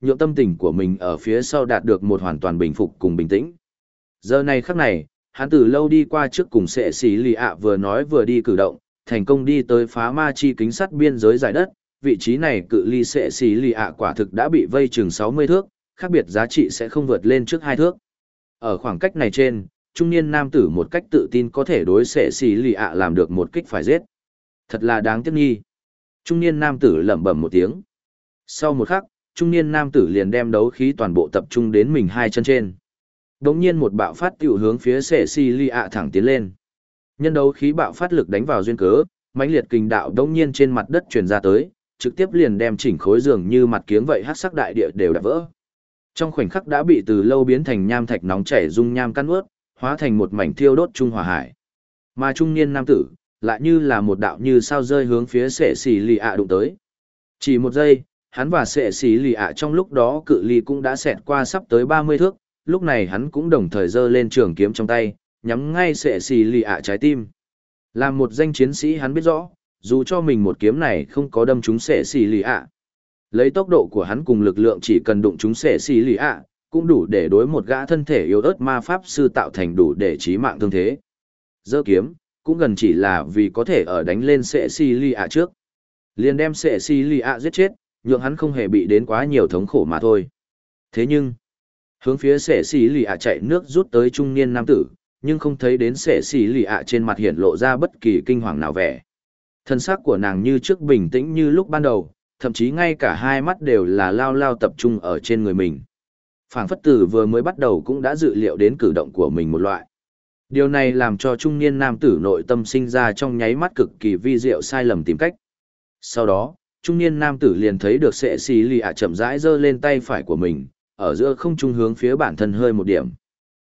nhượng tâm tình của mình ở phía sau đạt được một hoàn toàn bình phục cùng bình tĩnh. Giờ này khắc này, hắn từ lâu đi qua trước cùng sệ xì lì ạ vừa nói vừa đi cử động, thành công đi tới phá ma chi kính sắt biên giới giải đất, vị trí này cự ly sệ xì lì ạ quả thực đã bị vây chừng 60 thước, khác biệt giá trị sẽ không vượt lên trước 2 thước. Ở khoảng cách này trên, trung niên nam tử một cách tự tin có thể đối sệ xì lì ạ làm được một kích phải giết. Thật là đáng tiếc nghi. Trung niên nam tử lẩm bẩm một tiếng. Sau một khắc, trung niên nam tử liền đem đấu khí toàn bộ tập trung đến mình hai chân trên. Đống nhiên một bạo phát tiểu hướng phía sệ xì lì ạ thẳng tiến lên. Nhân đấu khí bạo phát lực đánh vào duyên cớ, mãnh liệt kình đạo đống nhiên trên mặt đất truyền ra tới, trực tiếp liền đem chỉnh khối giường như mặt kiếng vậy hắc sắc đại địa đều đập vỡ. Trong khoảnh khắc đã bị từ lâu biến thành nham thạch nóng chảy dung nham căn ướt, hóa thành một mảnh thiêu đốt trung hỏa hải. Mà trung niên nam tử, lại như là một đạo như sao rơi hướng phía sệ xì lì ạ đụng tới. Chỉ một giây, hắn và sệ xì lì ạ trong lúc đó cự ly cũng đã xẹt qua sắp tới 30 thước, lúc này hắn cũng đồng thời giơ lên trường kiếm trong tay, nhắm ngay sệ xì lì ạ trái tim. Làm một danh chiến sĩ hắn biết rõ, dù cho mình một kiếm này không có đâm trúng sệ xì lì ạ, lấy tốc độ của hắn cùng lực lượng chỉ cần đụng trúng sệ xì lì ạ, cũng đủ để đối một gã thân thể yếu ớt ma pháp sư tạo thành đủ để chí mạng thương thế. Giơ kiếm, cũng gần chỉ là vì có thể ở đánh lên sệ xì lì ạ trước. Liền đem sệ xì lì ạ giết chết, nhượng hắn không hề bị đến quá nhiều thống khổ mà thôi. Thế nhưng, hướng phía sệ xì lì ạ chạy nước rút tới trung niên nam tử, nhưng không thấy đến sệ xì lì ạ trên mặt hiện lộ ra bất kỳ kinh hoàng nào vẻ. Thân xác của nàng như trước bình tĩnh như lúc ban đầu, thậm chí ngay cả hai mắt đều là lao lao tập trung ở trên người mình. Phảng phất tử vừa mới bắt đầu cũng đã dự liệu đến cử động của mình một loại. Điều này làm cho trung niên nam tử nội tâm sinh ra trong nháy mắt cực kỳ vi diệu sai lầm tìm cách. Sau đó, trung niên nam tử liền thấy được sệ xì lì ạ chậm rãi giơ lên tay phải của mình, ở giữa không trung hướng phía bản thân hơi một điểm.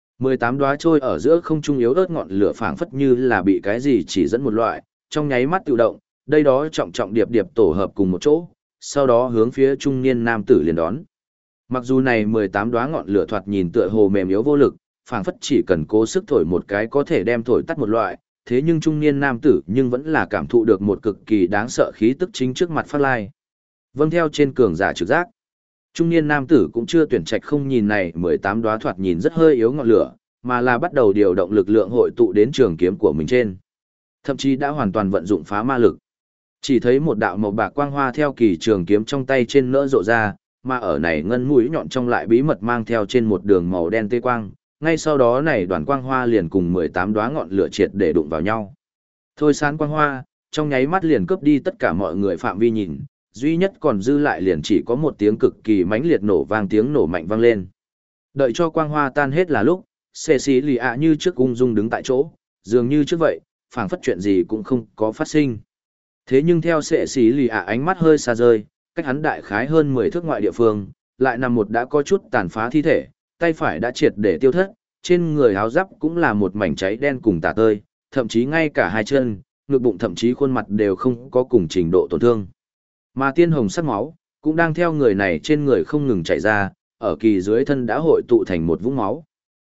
18 đóa trôi ở giữa không trung yếu ớt ngọn lửa phảng phất như là bị cái gì chỉ dẫn một loại, trong nháy mắt tự động, đây đó trọng trọng điệp điệp tổ hợp cùng một chỗ, sau đó hướng phía trung niên nam tử liền đón. Mặc dù này 18 đóa ngọn lửa thoạt nhìn tựa hồ mềm yếu vô lực, phảng phất chỉ cần cố sức thổi một cái có thể đem thổi tắt một loại, thế nhưng trung niên nam tử nhưng vẫn là cảm thụ được một cực kỳ đáng sợ khí tức chính trước mặt phát lai. Vâng theo trên cường giả trực giác, trung niên nam tử cũng chưa tuyển trạch không nhìn này 18 đóa thoạt nhìn rất hơi yếu ngọn lửa, mà là bắt đầu điều động lực lượng hội tụ đến trường kiếm của mình trên. Thậm chí đã hoàn toàn vận dụng phá ma lực. Chỉ thấy một đạo màu bạc quang hoa theo kỳ trường kiếm trong tay trên nỡ rộ ra, mà ở này ngân mũi nhọn trong lại bí mật mang theo trên một đường màu đen tê quang, ngay sau đó này đoàn quang hoa liền cùng 18 đóa ngọn lửa triệt để đụng vào nhau. Thôi sáng quang hoa, trong nháy mắt liền cướp đi tất cả mọi người phạm vi nhìn, duy nhất còn dư lại liền chỉ có một tiếng cực kỳ mãnh liệt nổ vang, tiếng nổ mạnh vang lên. Đợi cho quang hoa tan hết là lúc, Cecilia như trước ung dung đứng tại chỗ, dường như trước vậy, phảng phất chuyện gì cũng không có phát sinh. Thế nhưng theo Cecilia ánh mắt hơi xa rơi, cách hắn đại khái hơn 10 thước ngoại địa phương, lại nằm một đã có chút tàn phá thi thể, tay phải đã triệt để tiêu thất, trên người áo giáp cũng là một mảnh cháy đen cùng tả tơi, thậm chí ngay cả hai chân, ngực bụng thậm chí khuôn mặt đều không có cùng trình độ tổn thương. Mà tiên hồng sắc máu, cũng đang theo người này trên người không ngừng chảy ra, ở kỳ dưới thân đã hội tụ thành một vũng máu.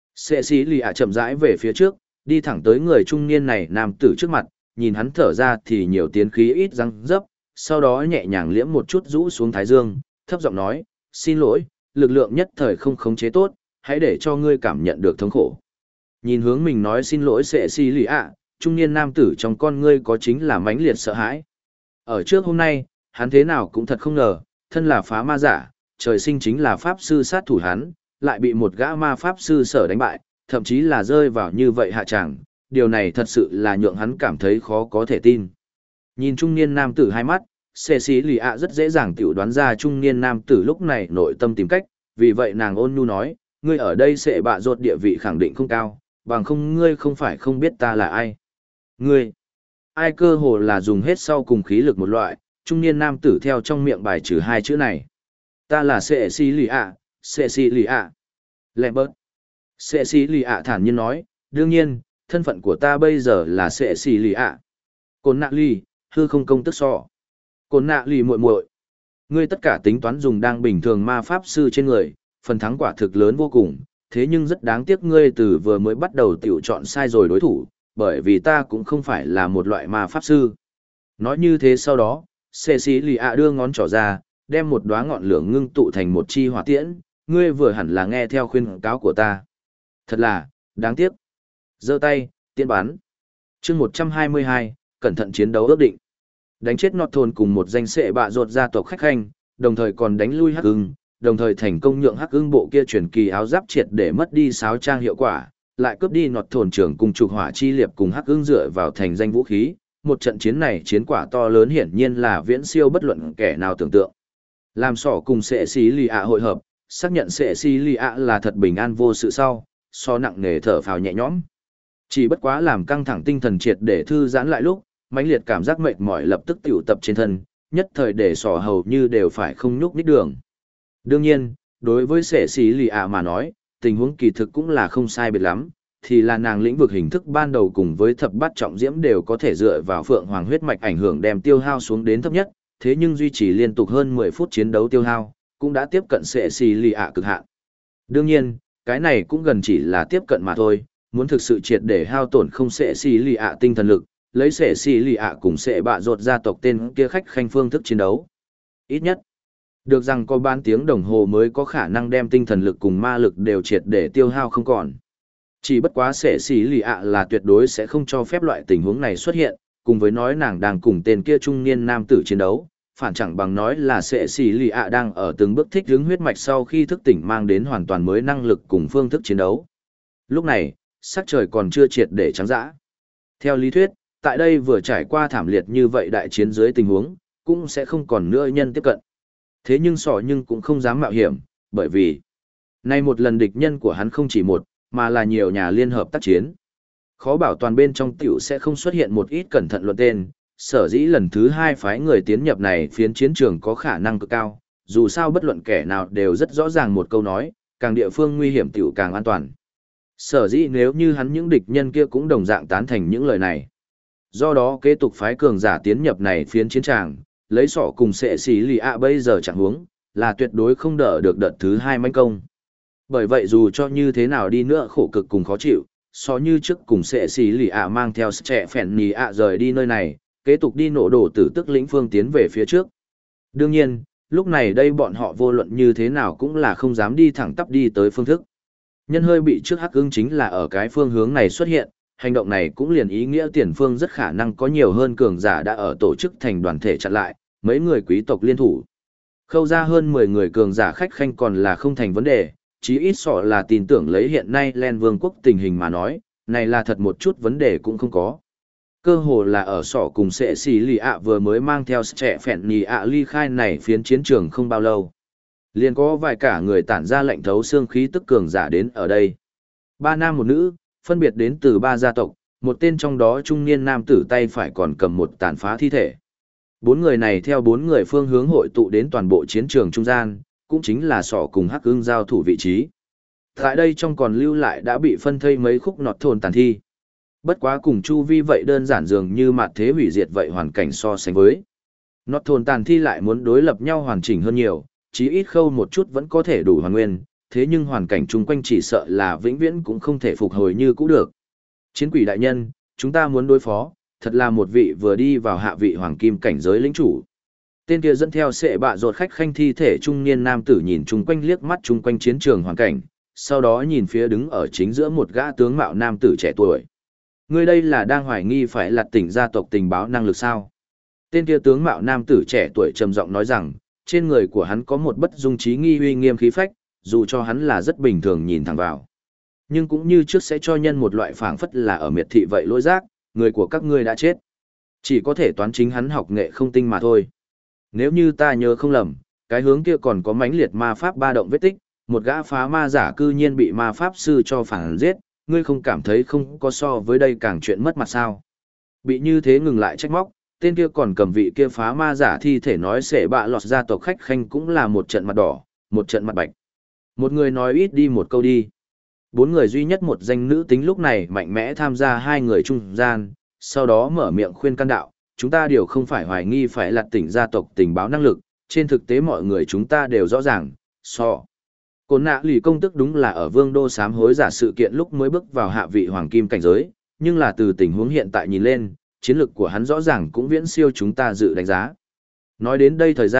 Cecilia chậm rãi về phía trước, đi thẳng tới người trung niên này nam tử trước mặt, nhìn hắn thở ra thì nhiều tiến khí ít răng dấp, sau đó nhẹ nhàng liễm một chút rũ xuống thái dương, thấp giọng nói, xin lỗi, lực lượng nhất thời không khống chế tốt, hãy để cho ngươi cảm nhận được thống khổ. Nhìn hướng mình nói xin lỗi Cecilia, trung niên nam tử trong con ngươi có chính là mãnh liệt sợ hãi. Ở trước hôm nay, hắn thế nào cũng thật không ngờ, thân là phá ma giả, trời sinh chính là pháp sư sát thủ hắn, lại bị một gã ma pháp sư sở đánh bại, thậm chí là rơi vào như vậy hạ tràng, điều này thật sự là nhượng hắn cảm thấy khó có thể tin. Nhìn trung niên nam tử hai mắt, Cecilia rất dễ dàng tiểu đoán ra trung niên nam tử lúc này nội tâm tìm cách, vì vậy nàng ôn nhu nói, ngươi ở đây sẽ bạ rột địa vị khẳng định không cao, bằng không ngươi không phải không biết ta là ai. Ngươi, ai cơ hồ là dùng hết sau cùng khí lực một loại, trung niên nam tử theo trong miệng bài trừ hai chữ này. Ta là Cecilia. Lambert. Cecilia thản nhiên nói, đương nhiên, thân phận của ta bây giờ là Cecilia. Côn nạ ly, hư không công tức so. Côn nạ ly muội muội. Ngươi tất cả tính toán dùng đang bình thường ma pháp sư trên người, phần thắng quả thực lớn vô cùng, thế nhưng rất đáng tiếc ngươi từ vừa mới bắt đầu tiểu chọn sai rồi đối thủ, bởi vì ta cũng không phải là một loại ma pháp sư. Nói như thế sau đó, Cecilia đưa ngón trỏ ra, đem một đóa ngọn lửa ngưng tụ thành một chi hỏa tiễn, ngươi vừa hẳn là nghe theo khuyên cáo của ta. Thật là, đáng tiếc. Giơ tay, tiễn bắn. Chương 122, cẩn thận chiến đấu ước định. Đánh chết nọt thôn cùng một danh sệ bạ rột gia tộc khách khanh, đồng thời còn đánh lui Hắc Ưng, đồng thời thành công nhượng Hắc Ưng bộ kia truyền kỳ áo giáp triệt để mất đi sáo trang hiệu quả, lại cướp đi nọt thôn trưởng cùng trục hỏa chi liệp cùng Hắc Ưng dựa vào thành danh vũ khí. Một trận chiến này chiến quả to lớn hiển nhiên là viễn siêu bất luận kẻ nào tưởng tượng. Làm sỏ cùng sệ xí lì ạ hội hợp, xác nhận sệ xí lì ạ là thật bình an vô sự sau, so nặng nề thở phào nhẹ nhõm. Chỉ bất quá làm căng thẳng tinh thần triệt để thư giãn lại lúc, mãnh liệt cảm giác mệt mỏi lập tức tụ tập trên thân, nhất thời để sỏ hầu như đều phải không nhúc nhích đường. Đương nhiên, đối với sệ xí lì ạ mà nói, tình huống kỳ thực cũng là không sai biệt lắm, thì là nàng lĩnh vực hình thức ban đầu cùng với thập bát trọng diễm đều có thể dựa vào phượng hoàng huyết mạch ảnh hưởng đem tiêu hao xuống đến thấp nhất, thế nhưng duy trì liên tục hơn 10 phút chiến đấu tiêu hao, cũng đã tiếp cận sệ xì lì ạ cực hạn. Đương nhiên, cái này cũng gần chỉ là tiếp cận mà thôi, muốn thực sự triệt để hao tổn không sệ xì lì ạ tinh thần lực, lấy sệ xì lì ạ cùng sệ bạ rột gia tộc tên kia khách khanh phương thức chiến đấu. Ít nhất, được rằng có bán tiếng đồng hồ mới có khả năng đem tinh thần lực cùng ma lực đều triệt để tiêu hao không còn. Chỉ bất quá sệ xì lì ạ là tuyệt đối sẽ không cho phép loại tình huống này xuất hiện, cùng với nói nàng đang cùng tên kia trung niên nam tử chiến đấu, phản chẳng bằng nói là sệ xì lì ạ đang ở từng bước thích hướng huyết mạch sau khi thức tỉnh mang đến hoàn toàn mới năng lực cùng phương thức chiến đấu. Lúc này, sắc trời còn chưa triệt để trắng dã. Theo lý thuyết, tại đây vừa trải qua thảm liệt như vậy đại chiến dưới tình huống, cũng sẽ không còn nữa nhân tiếp cận. Thế nhưng sỏ nhưng cũng không dám mạo hiểm, bởi vì nay một lần địch nhân của hắn không chỉ một, mà là nhiều nhà liên hợp tác chiến. Khó bảo toàn bên trong tiểu sẽ không xuất hiện một ít cẩn thận luận tên, sở dĩ lần thứ hai phái người tiến nhập này phiến chiến trường có khả năng cực cao, dù sao bất luận kẻ nào đều rất rõ ràng một câu nói, càng địa phương nguy hiểm tiểu càng an toàn. Sở dĩ nếu như hắn những địch nhân kia cũng đồng dạng tán thành những lời này. Do đó kế tục phái cường giả tiến nhập này phiến chiến tràng, lấy sọ cùng sệ xí lì ạ bây giờ chẳng huống, là tuyệt đối không đỡ được đợt thứ hai manh công. Bởi vậy dù cho như thế nào đi nữa khổ cực cùng khó chịu, so như trước cùng sệ xí lì ạ mang theo trẻ phèn nì ạ rời đi nơi này, kế tục đi nổ đổ tử tức lĩnh phương tiến về phía trước. Đương nhiên, lúc này đây bọn họ vô luận như thế nào cũng là không dám đi thẳng tắp đi tới phương thức. Nhân hơi bị trước Hắc Ưng chính là ở cái phương hướng này xuất hiện, hành động này cũng liền ý nghĩa tiền phương rất khả năng có nhiều hơn cường giả đã ở tổ chức thành đoàn thể chặn lại, mấy người quý tộc liên thủ. Khâu ra hơn 10 người cường giả khách khanh còn là không thành vấn đề, chí ít sọ là tin tưởng lấy hiện nay Len Vương quốc tình hình mà nói, này là thật một chút vấn đề cũng không có. Cơ hồ là ở sọ cùng sệ xì lì ạ vừa mới mang theo trẻ phèn nì ạ ly khai này phiến chiến trường không bao lâu. Liền có vài cả người tản ra lệnh thấu xương khí tức cường giả đến ở đây. 3 nam một nữ, phân biệt đến từ 3 gia tộc, một tên trong đó trung niên nam tử tay phải còn cầm một tàn phá thi thể. 4 người này theo 4 người phương hướng hội tụ đến toàn bộ chiến trường trung gian, cũng chính là sọ cùng Hắc Ưng giao thủ vị trí. Tại đây trong còn lưu lại đã bị phân thây mấy khúc nọt thôn tàn thi. Bất quá cùng chu vi vậy đơn giản dường như mạt thế hủy diệt vậy hoàn cảnh so sánh với. Nọt thôn tàn thi lại muốn đối lập nhau hoàn chỉnh hơn nhiều, chí ít khâu một chút vẫn có thể đủ hoàn nguyên, thế nhưng hoàn cảnh chung quanh chỉ sợ là vĩnh viễn cũng không thể phục hồi như cũ được. Chiến quỷ đại nhân, chúng ta muốn đối phó, thật là một vị vừa đi vào hạ vị hoàng kim cảnh giới lĩnh chủ. Tên kia dẫn theo sệ bạ rột khách khanh thi thể trung niên nam tử nhìn chung quanh liếc mắt chung quanh chiến trường hoàn cảnh, sau đó nhìn phía đứng ở chính giữa một gã tướng mạo nam tử trẻ tuổi. Người đây là đang hoài nghi phải lật tỉnh gia tộc tình báo năng lực sao? Tên kia tướng mạo nam tử trẻ tuổi trầm giọng nói rằng, trên người của hắn có một bất dung trí nghi uy nghiêm khí phách, dù cho hắn là rất bình thường nhìn thẳng vào. Nhưng cũng như trước sẽ cho nhân một loại phảng phất là ở miệt thị vậy lỗi giác, người của các ngươi đã chết. Chỉ có thể toán chính hắn học nghệ không tinh mà thôi. Nếu như ta nhớ không lầm, cái hướng kia còn có mãnh liệt ma pháp ba động vết tích, một gã phá ma giả cư nhiên bị ma pháp sư cho phản giết, ngươi không cảm thấy không có so với đây càng chuyện mất mặt sao? Bị như thế ngừng lại trách móc, tên kia còn cầm vị kia phá ma giả thi thể nói sẽ bạ lọt gia tộc khách khanh cũng là một trận mặt đỏ, một trận mặt bạch. Một người nói ít đi một câu đi. 4 người duy nhất một danh nữ tính lúc này mạnh mẽ tham gia 2 người trung gian, sau đó mở miệng khuyên can đạo, chúng ta đều không phải hoài nghi phải lật tỉnh gia tộc tình báo năng lực, trên thực tế mọi người chúng ta đều rõ ràng, Cổn nạ lì công tức đúng là ở vương đô sám hối giả sự kiện lúc mới bước vào hạ vị hoàng kim cảnh giới, nhưng là từ tình huống hiện tại nhìn lên, chiến lược của hắn rõ ràng cũng viễn siêu chúng ta dự đánh giá. Nói đến đây thời gian,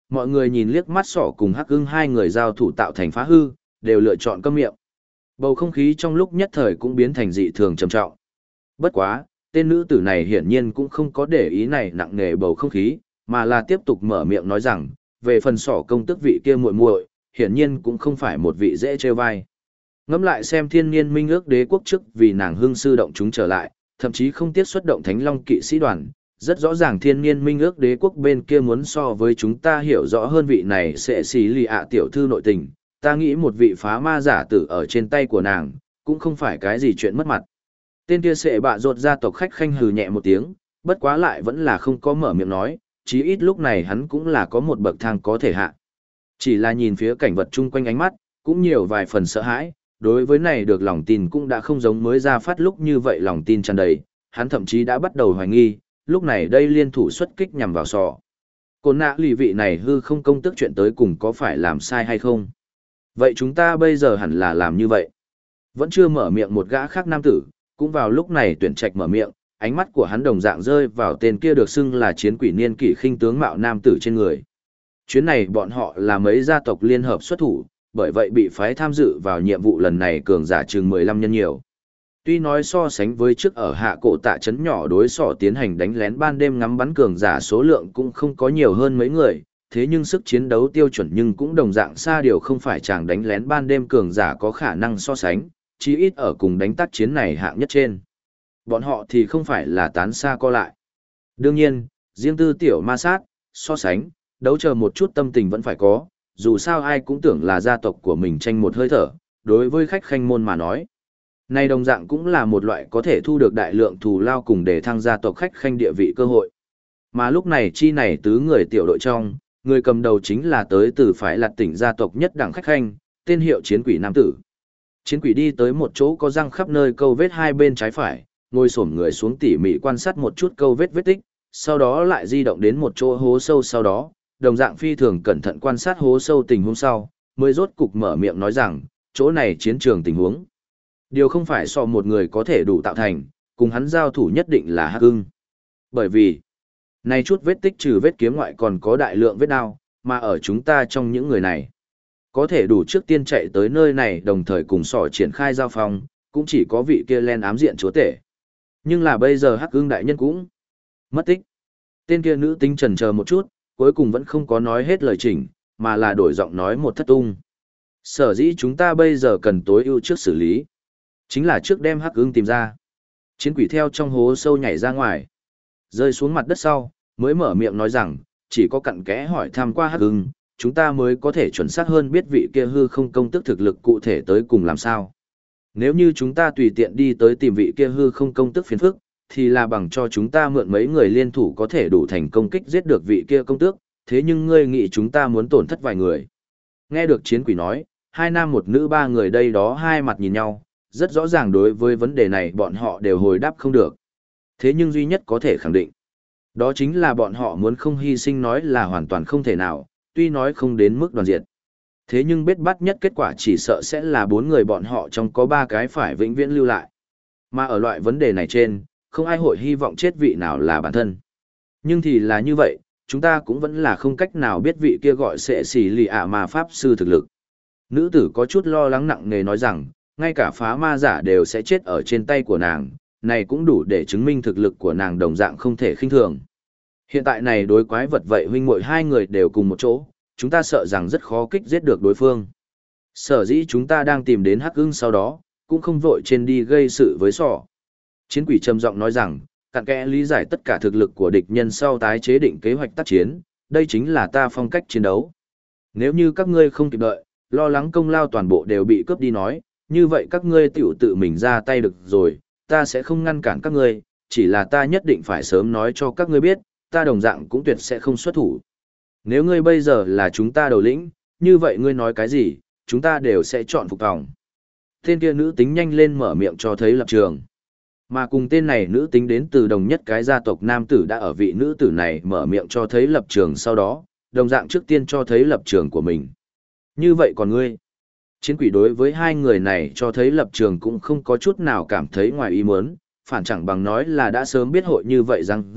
mọi người nhìn liếc mắt sỏ cùng Hắc Ưng hai người giao thủ tạo thành phá hư, đều lựa chọn câm miệng. Bầu không khí trong lúc nhất thời cũng biến thành dị thường trầm trọng. Bất quá, tên nữ tử này hiển nhiên cũng không có để ý này nặng nề bầu không khí, mà là tiếp tục mở miệng nói rằng, về phần sỏ công tức vị kia muội muội, hiển nhiên cũng không phải một vị dễ trêu vai. Ngẫm lại xem thiên niên minh ước đế quốc trước vì nàng hưng sư động chúng trở lại, thậm chí không tiếc xuất động thánh long kỵ sĩ đoàn. Rất rõ ràng thiên niên minh ước đế quốc bên kia muốn so với chúng ta hiểu rõ hơn vị này sẽ xì lì ạ tiểu thư nội tình. Ta nghĩ một vị phá ma giả tử ở trên tay của nàng, cũng không phải cái gì chuyện mất mặt. Tên kia sẽ bạ rột gia tộc khách khanh hừ nhẹ một tiếng, bất quá lại vẫn là không có mở miệng nói, chí ít lúc này hắn cũng là có một bậc thang có thể hạ. Chỉ là nhìn phía cảnh vật chung quanh ánh mắt, cũng nhiều vài phần sợ hãi, đối với này được lòng tin cũng đã không giống mới ra phát lúc như vậy lòng tin tràn đầy, hắn thậm chí đã bắt đầu hoài nghi, lúc này đây liên thủ xuất kích nhằm vào sọ. Côn nạ lì vị này hư không công tức chuyện tới cùng có phải làm sai hay không? Vậy chúng ta bây giờ hẳn là làm như vậy. Vẫn chưa mở miệng một gã khác nam tử, cũng vào lúc này tuyển trạch mở miệng, ánh mắt của hắn đồng dạng rơi vào tên kia được xưng là chiến quỷ niên kỷ khinh tướng mạo nam tử trên người. Chuyến này bọn họ là mấy gia tộc liên hợp xuất thủ, bởi vậy bị phái tham dự vào nhiệm vụ lần này cường giả chừng 15 nhân nhiều. Tuy nói so sánh với trước ở hạ cổ tạ trấn nhỏ đối sọ tiến hành đánh lén ban đêm ngắm bắn cường giả số lượng cũng không có nhiều hơn mấy người, thế nhưng sức chiến đấu tiêu chuẩn nhưng cũng đồng dạng xa điều không phải chàng đánh lén ban đêm cường giả có khả năng so sánh, chí ít ở cùng đánh tác chiến này hạng nhất trên. Bọn họ thì không phải là tán xa co lại. Đương nhiên, riêng tư tiểu ma sát, so sánh, đấu chờ một chút tâm tình vẫn phải có, dù sao ai cũng tưởng là gia tộc của mình tranh một hơi thở, đối với khách khanh môn mà nói. Này đồng dạng cũng là một loại có thể thu được đại lượng thù lao cùng để thăng gia tộc khách khanh địa vị cơ hội. Mà lúc này chi này tứ người tiểu đội trong, người cầm đầu chính là tới từ phái Lạt tỉnh gia tộc nhất đẳng khách khanh, tên hiệu chiến quỷ nam tử. Chiến quỷ đi tới một chỗ có răng khắp nơi câu vết hai bên trái phải, ngồi xổm người xuống tỉ mỉ quan sát một chút câu vết vết tích, sau đó lại di động đến một chỗ hố sâu sau đó, đồng dạng phi thường cẩn thận quan sát hố sâu tình huống sau, mới rốt cục mở miệng nói rằng, chỗ này chiến trường tình huống. Điều không phải so một người có thể đủ tạo thành, cùng hắn giao thủ nhất định là Hắc Ưng. Bởi vì, này chút vết tích trừ vết kiếm ngoại còn có đại lượng vết đao, mà ở chúng ta trong những người này, có thể đủ trước tiên chạy tới nơi này đồng thời cùng sỏ triển khai giao phong, cũng chỉ có vị kia len ám diện chúa tể. Nhưng là bây giờ Hắc Ưng đại nhân cũng mất tích. Tên kia nữ tính chần chờ một chút, cuối cùng vẫn không có nói hết lời chỉnh, mà là đổi giọng nói một thất tung. Sở dĩ chúng ta bây giờ cần tối ưu trước xử lý, chính là trước đem Hắc Ưng tìm ra. Chiến quỷ theo trong hố sâu nhảy ra ngoài, rơi xuống mặt đất sau, mới mở miệng nói rằng, chỉ có cặn kẽ hỏi thăm qua Hắc Ưng, chúng ta mới có thể chuẩn xác hơn biết vị kia hư không công tức thực lực cụ thể tới cùng làm sao. Nếu như chúng ta tùy tiện đi tới tìm vị kia hư không công tức phiền phức, thì là bằng cho chúng ta mượn mấy người liên thủ có thể đủ thành công kích giết được vị kia công tước, thế nhưng ngươi nghĩ chúng ta muốn tổn thất vài người. Nghe được chiến quỷ nói, hai nam một nữ ba người đây đó hai mặt nhìn nhau, rất rõ ràng đối với vấn đề này bọn họ đều hồi đáp không được. Thế nhưng duy nhất có thể khẳng định, đó chính là bọn họ muốn không hy sinh nói là hoàn toàn không thể nào, tuy nói không đến mức đoàn diệt. Thế nhưng biết bắt nhất kết quả chỉ sợ sẽ là 4 người bọn họ trong có 3 cái phải vĩnh viễn lưu lại. Mà ở loại vấn đề này trên, không ai hội hy vọng chết vị nào là bản thân. Nhưng thì là như vậy, chúng ta cũng vẫn là không cách nào biết vị kia gọi sẽ xỉ lì ạ mà pháp sư thực lực. Nữ tử có chút lo lắng nặng nề nói rằng, ngay cả phá ma giả đều sẽ chết ở trên tay của nàng, này cũng đủ để chứng minh thực lực của nàng đồng dạng không thể khinh thường. Hiện tại này đối quái vật vậy huynh muội hai người đều cùng một chỗ, chúng ta sợ rằng rất khó kích giết được đối phương. Sở dĩ chúng ta đang tìm đến Hắc Ưng sau đó, cũng không vội trên đi gây sự với sỏ. Chiến quỷ trầm giọng nói rằng, cặn kẽ lý giải tất cả thực lực của địch nhân sau tái chế định kế hoạch tác chiến, đây chính là ta phong cách chiến đấu. Nếu như các ngươi không kịp đợi, lo lắng công lao toàn bộ đều bị cướp đi nói, như vậy các ngươi tiểu tự mình ra tay được rồi, ta sẽ không ngăn cản các ngươi, chỉ là ta nhất định phải sớm nói cho các ngươi biết, ta đồng dạng cũng tuyệt sẽ không xuất thủ. Nếu ngươi bây giờ là chúng ta đầu lĩnh, như vậy ngươi nói cái gì, chúng ta đều sẽ chọn phục tòng. Tên kia nữ tính nhanh lên mở miệng cho thấy lập trường. Mà cùng tên này nữ tính đến từ đồng nhất cái gia tộc nam tử đã ở vị nữ tử này mở miệng cho thấy lập trường sau đó, đồng dạng trước tiên cho thấy lập trường của mình. Như vậy còn ngươi? Chiến quỷ đối với hai người này cho thấy lập trường cũng không có chút nào cảm thấy ngoài ý muốn, phản chẳng bằng nói là đã sớm biết hội như vậy răng dấp,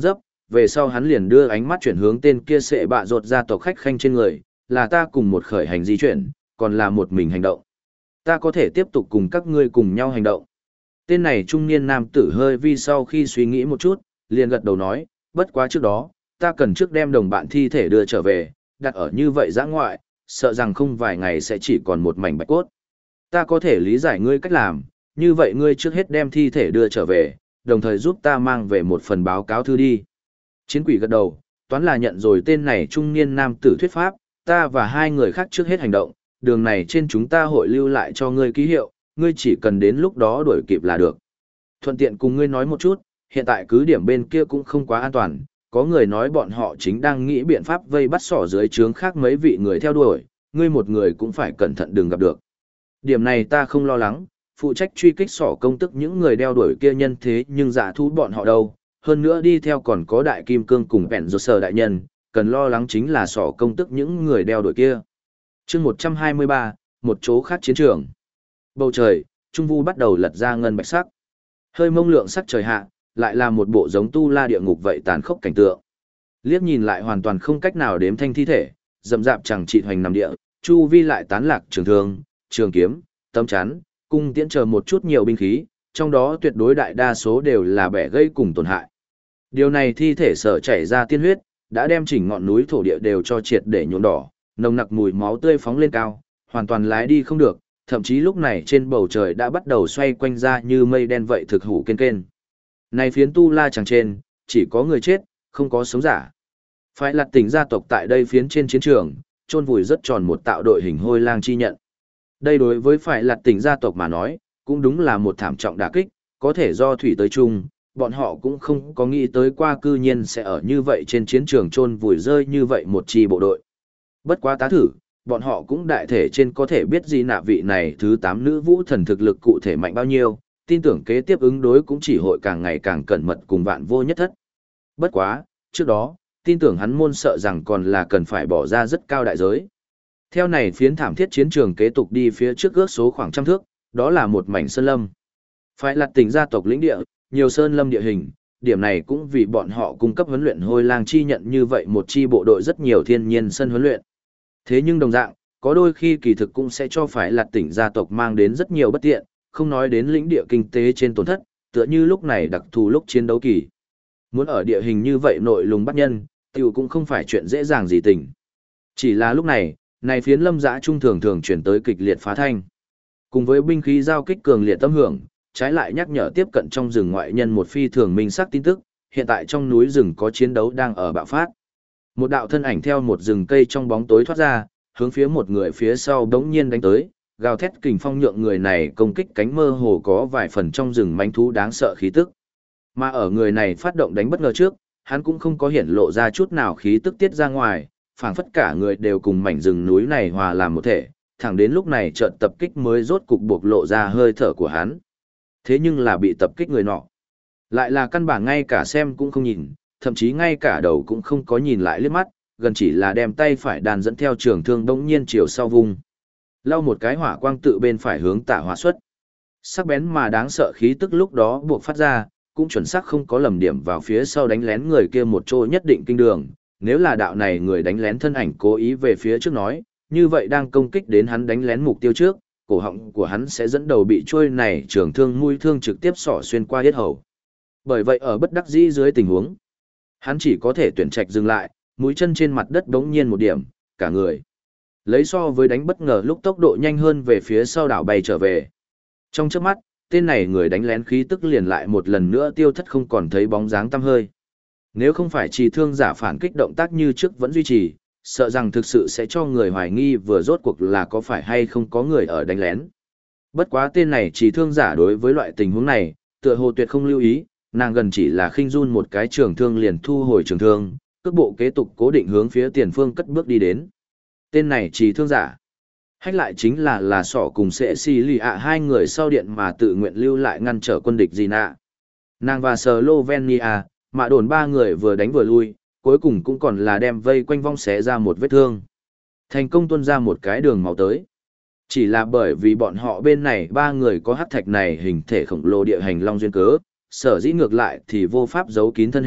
về sau hắn liền đưa ánh mắt chuyển hướng tên kia sệ bạ rột gia tộc khách khanh trên người, là ta cùng một khởi hành di chuyển, còn là một mình hành động. Ta có thể tiếp tục cùng các ngươi cùng nhau hành động. Tên này trung niên nam tử hơi vi sau khi suy nghĩ một chút, liền gật đầu nói, bất quá trước đó, ta cần trước đem đồng bạn thi thể đưa trở về, đặt ở như vậy giã ngoại, sợ rằng không vài ngày sẽ chỉ còn một mảnh bạch cốt. Ta có thể lý giải ngươi cách làm, như vậy ngươi trước hết đem thi thể đưa trở về, đồng thời giúp ta mang về một phần báo cáo thư đi. Chiến quỷ gật đầu, toán là nhận rồi tên này trung niên nam tử thuyết pháp, ta và hai người khác trước hết hành động, đường này trên chúng ta hội lưu lại cho ngươi ký hiệu, ngươi chỉ cần đến lúc đó đuổi kịp là được. Thuận tiện cùng ngươi nói một chút, hiện tại cứ điểm bên kia cũng không quá an toàn, có người nói bọn họ chính đang nghĩ biện pháp vây bắt sỏ dưới trướng khác mấy vị người theo đuổi, ngươi một người cũng phải cẩn thận đừng gặp được. Điểm này ta không lo lắng, phụ trách truy kích sỏ công tức những người đeo đuổi kia nhân thế nhưng giả thú bọn họ đâu, hơn nữa đi theo còn có đại kim cương cùng bẹn rột sở đại nhân, cần lo lắng chính là sỏ công tức những người đeo đuổi kia. chương 123, một chỗ khác chiến trường. Bầu trời, trung vu bắt đầu lật ra ngân bạch sắc. Hơi mông lượng sắc trời hạ, lại là một bộ giống tu la địa ngục vậy tàn khốc cảnh tượng. Liếc nhìn lại hoàn toàn không cách nào đếm thanh thi thể, rậm rạp chẳng trị hoành nằm địa, chu vi lại tán lạc trường thương, trường kiếm, tấm chắn, cung tiễn chờ một chút nhiều binh khí, trong đó tuyệt đối đại đa số đều là bẻ gây cùng tổn hại. Điều này thi thể sở chảy ra tiên huyết, đã đem chỉnh ngọn núi thổ địa đều cho triệt để nhuộm đỏ, nồng nặc mùi máu tươi phóng lên cao, hoàn toàn lái đi không được, thậm chí lúc này trên bầu trời đã bắt đầu xoay quanh ra như mây đen vậy thực hủ kên kên. Này phiến tu la chẳng trên, chỉ có người chết, không có sống giả. Phải lạt tỉnh gia tộc tại đây phiến trên chiến trường, chôn vùi rất tròn một tạo đội hình hôi lang chi nhận. Đây đối với phải lạt tỉnh gia tộc mà nói, cũng đúng là một thảm trọng đả kích, có thể do thủy tới chung, bọn họ cũng không có nghĩ tới qua cư nhiên sẽ ở như vậy trên chiến trường chôn vùi rơi như vậy một chi bộ đội. Bất quá tá thử, bọn họ cũng đại thể trên có thể biết gì nạ vị này thứ 8 nữ vũ thần thực lực cụ thể mạnh bao nhiêu, tin tưởng kế tiếp ứng đối cũng chỉ hội càng ngày càng cẩn mật cùng vạn vô nhất thất. Bất quá, trước đó, tin tưởng hắn môn sợ rằng còn là cần phải bỏ ra rất cao đại giới. Theo này phiến thảm thiết chiến trường kế tục đi phía trước ước số khoảng trăm thước, đó là một mảnh sơn lâm. Phải lạt tỉnh gia tộc lĩnh địa, nhiều sơn lâm địa hình, điểm này cũng vì bọn họ cung cấp huấn luyện hôi lang chi nhận như vậy một chi bộ đội rất nhiều thiên nhiên sân huấn luyện. Thế nhưng đồng dạng, có đôi khi kỳ thực cũng sẽ cho phải lạt tỉnh gia tộc mang đến rất nhiều bất tiện, không nói đến lĩnh địa kinh tế trên tổn thất, tựa như lúc này đặc thù lúc chiến đấu kỳ. Muốn ở địa hình như vậy nội lùng bắt nhân, tiểu cũng không phải chuyện dễ dàng gì tình. Chỉ là lúc này, này phiến lâm dã trung thường thường chuyển tới kịch liệt phá thanh. Cùng với binh khí giao kích cường liệt tâm hưởng, trái lại nhắc nhở tiếp cận trong rừng ngoại nhân một phi thường minh sắc tin tức, hiện tại trong núi rừng có chiến đấu đang ở bạo phát. Một đạo thân ảnh theo một rừng cây trong bóng tối thoát ra, hướng phía một người phía sau đống nhiên đánh tới, gào thét kình phong nhượng người này công kích cánh mơ hồ có vài phần trong rừng manh thú đáng sợ khí tức. Mà ở người này phát động đánh bất ngờ trước, hắn cũng không có hiển lộ ra chút nào khí tức tiết ra ngoài, phảng phất cả người đều cùng mảnh rừng núi này hòa làm một thể, thẳng đến lúc này chợt tập kích mới rốt cục buộc lộ ra hơi thở của hắn. Thế nhưng là bị tập kích người nọ. Lại là căn bản ngay cả xem cũng không nhìn, thậm chí ngay cả đầu cũng không có nhìn lại liếc mắt, gần chỉ là đem tay phải đàn dẫn theo trường thương đống nhiên chiều sau vùng. Lau một cái hỏa quang tự bên phải hướng tả hóa xuất. Sắc bén mà đáng sợ khí tức lúc đó buộc phát ra, cũng chuẩn xác không có lầm điểm vào phía sau đánh lén người kia một chỗ nhất định kinh đường. Nếu là đạo này người đánh lén thân ảnh cố ý về phía trước nói, như vậy đang công kích đến hắn đánh lén mục tiêu trước, cổ họng của hắn sẽ dẫn đầu bị trôi này trường thương mũi thương trực tiếp xỏ xuyên qua yết hầu. Bởi vậy ở bất đắc dĩ dưới tình huống, hắn chỉ có thể tuyển trạch dừng lại, mũi chân trên mặt đất bỗng nhiên một điểm, cả người lấy so với đánh bất ngờ lúc tốc độ nhanh hơn về phía sau đảo bay trở về. Trong chớp mắt, tên này người đánh lén khí tức liền lại một lần nữa tiêu thất không còn thấy bóng dáng tăm hơi. Nếu không phải trì thương giả phản kích động tác như trước vẫn duy trì, sợ rằng thực sự sẽ cho người hoài nghi vừa rốt cuộc là có phải hay không có người ở đánh lén. Bất quá tên này trì thương giả đối với loại tình huống này, tựa hồ tuyệt không lưu ý, nàng gần chỉ là khinh run một cái trường thương liền thu hồi trường thương, cước bộ kế tục cố định hướng phía tiền phương cất bước đi đến. Tên này trì thương giả. Hách lại chính là sỏ cùng sẽ xì lì ạ hai người sau điện mà tự nguyện lưu lại ngăn trở quân địch gì nạ. Nàng và Slovenia, mạ đồn ba người vừa đánh vừa lui, cuối cùng cũng còn là đem vây quanh vong xé ra một vết thương. Thành công tuôn ra một cái đường máu tới. Chỉ là bởi vì bọn họ bên này ba người có hắc thạch này hình thể khổng lồ địa hành long duyên cớ, sở dĩ ngược lại thì vô pháp giấu kín thân hình,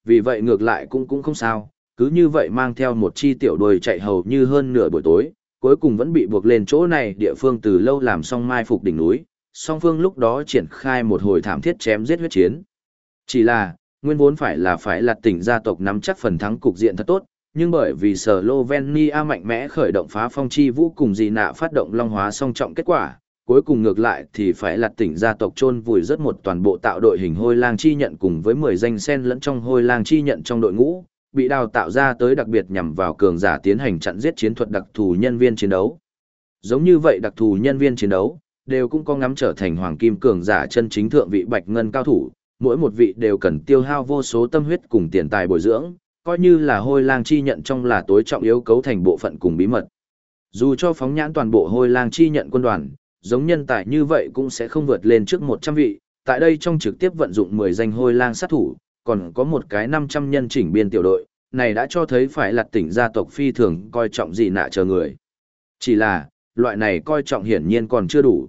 vì vậy ngược lại cũng không sao, cứ như vậy mang theo một chi tiểu đồi chạy hầu như hơn nửa buổi tối, cuối cùng vẫn bị buộc lên chỗ này địa phương từ lâu làm xong mai phục đỉnh núi, song phương lúc đó triển khai một hồi thảm thiết chém giết huyết chiến. Chỉ là, nguyên vốn phải là tỉnh gia tộc nắm chắc phần thắng cục diện thật tốt, nhưng bởi vì Slovenia mạnh mẽ khởi động phá phong chi vũ cùng dị nạ phát động long hóa song trọng kết quả, cuối cùng ngược lại thì phải là tỉnh gia tộc chôn vùi rất một toàn bộ tạo đội hình hôi lang chi nhận cùng với 10 danh sen lẫn trong hôi lang chi nhận trong đội ngũ, bị đào tạo ra tới đặc biệt nhằm vào cường giả tiến hành chặn giết chiến thuật đặc thù nhân viên chiến đấu. Giống như vậy đặc thù nhân viên chiến đấu, đều cũng có ngắm trở thành hoàng kim cường giả chân chính thượng vị bạch ngân cao thủ, mỗi một vị đều cần tiêu hao vô số tâm huyết cùng tiền tài bồi dưỡng, coi như là hôi lang chi nhận trong là tối trọng yếu cấu thành bộ phận cùng bí mật. Dù cho phóng nhãn toàn bộ hôi lang chi nhận quân đoàn, giống nhân tài như vậy cũng sẽ không vượt lên trước 100 vị, tại đây trong trực tiếp vận dụng 10 danh hôi lang sát thủ, còn có một cái 500 nhân chỉnh biên tiểu đội, này đã cho thấy phải là tỉnh gia tộc phi thường coi trọng dị nạ chờ người. Chỉ là, loại này coi trọng hiển nhiên còn chưa đủ.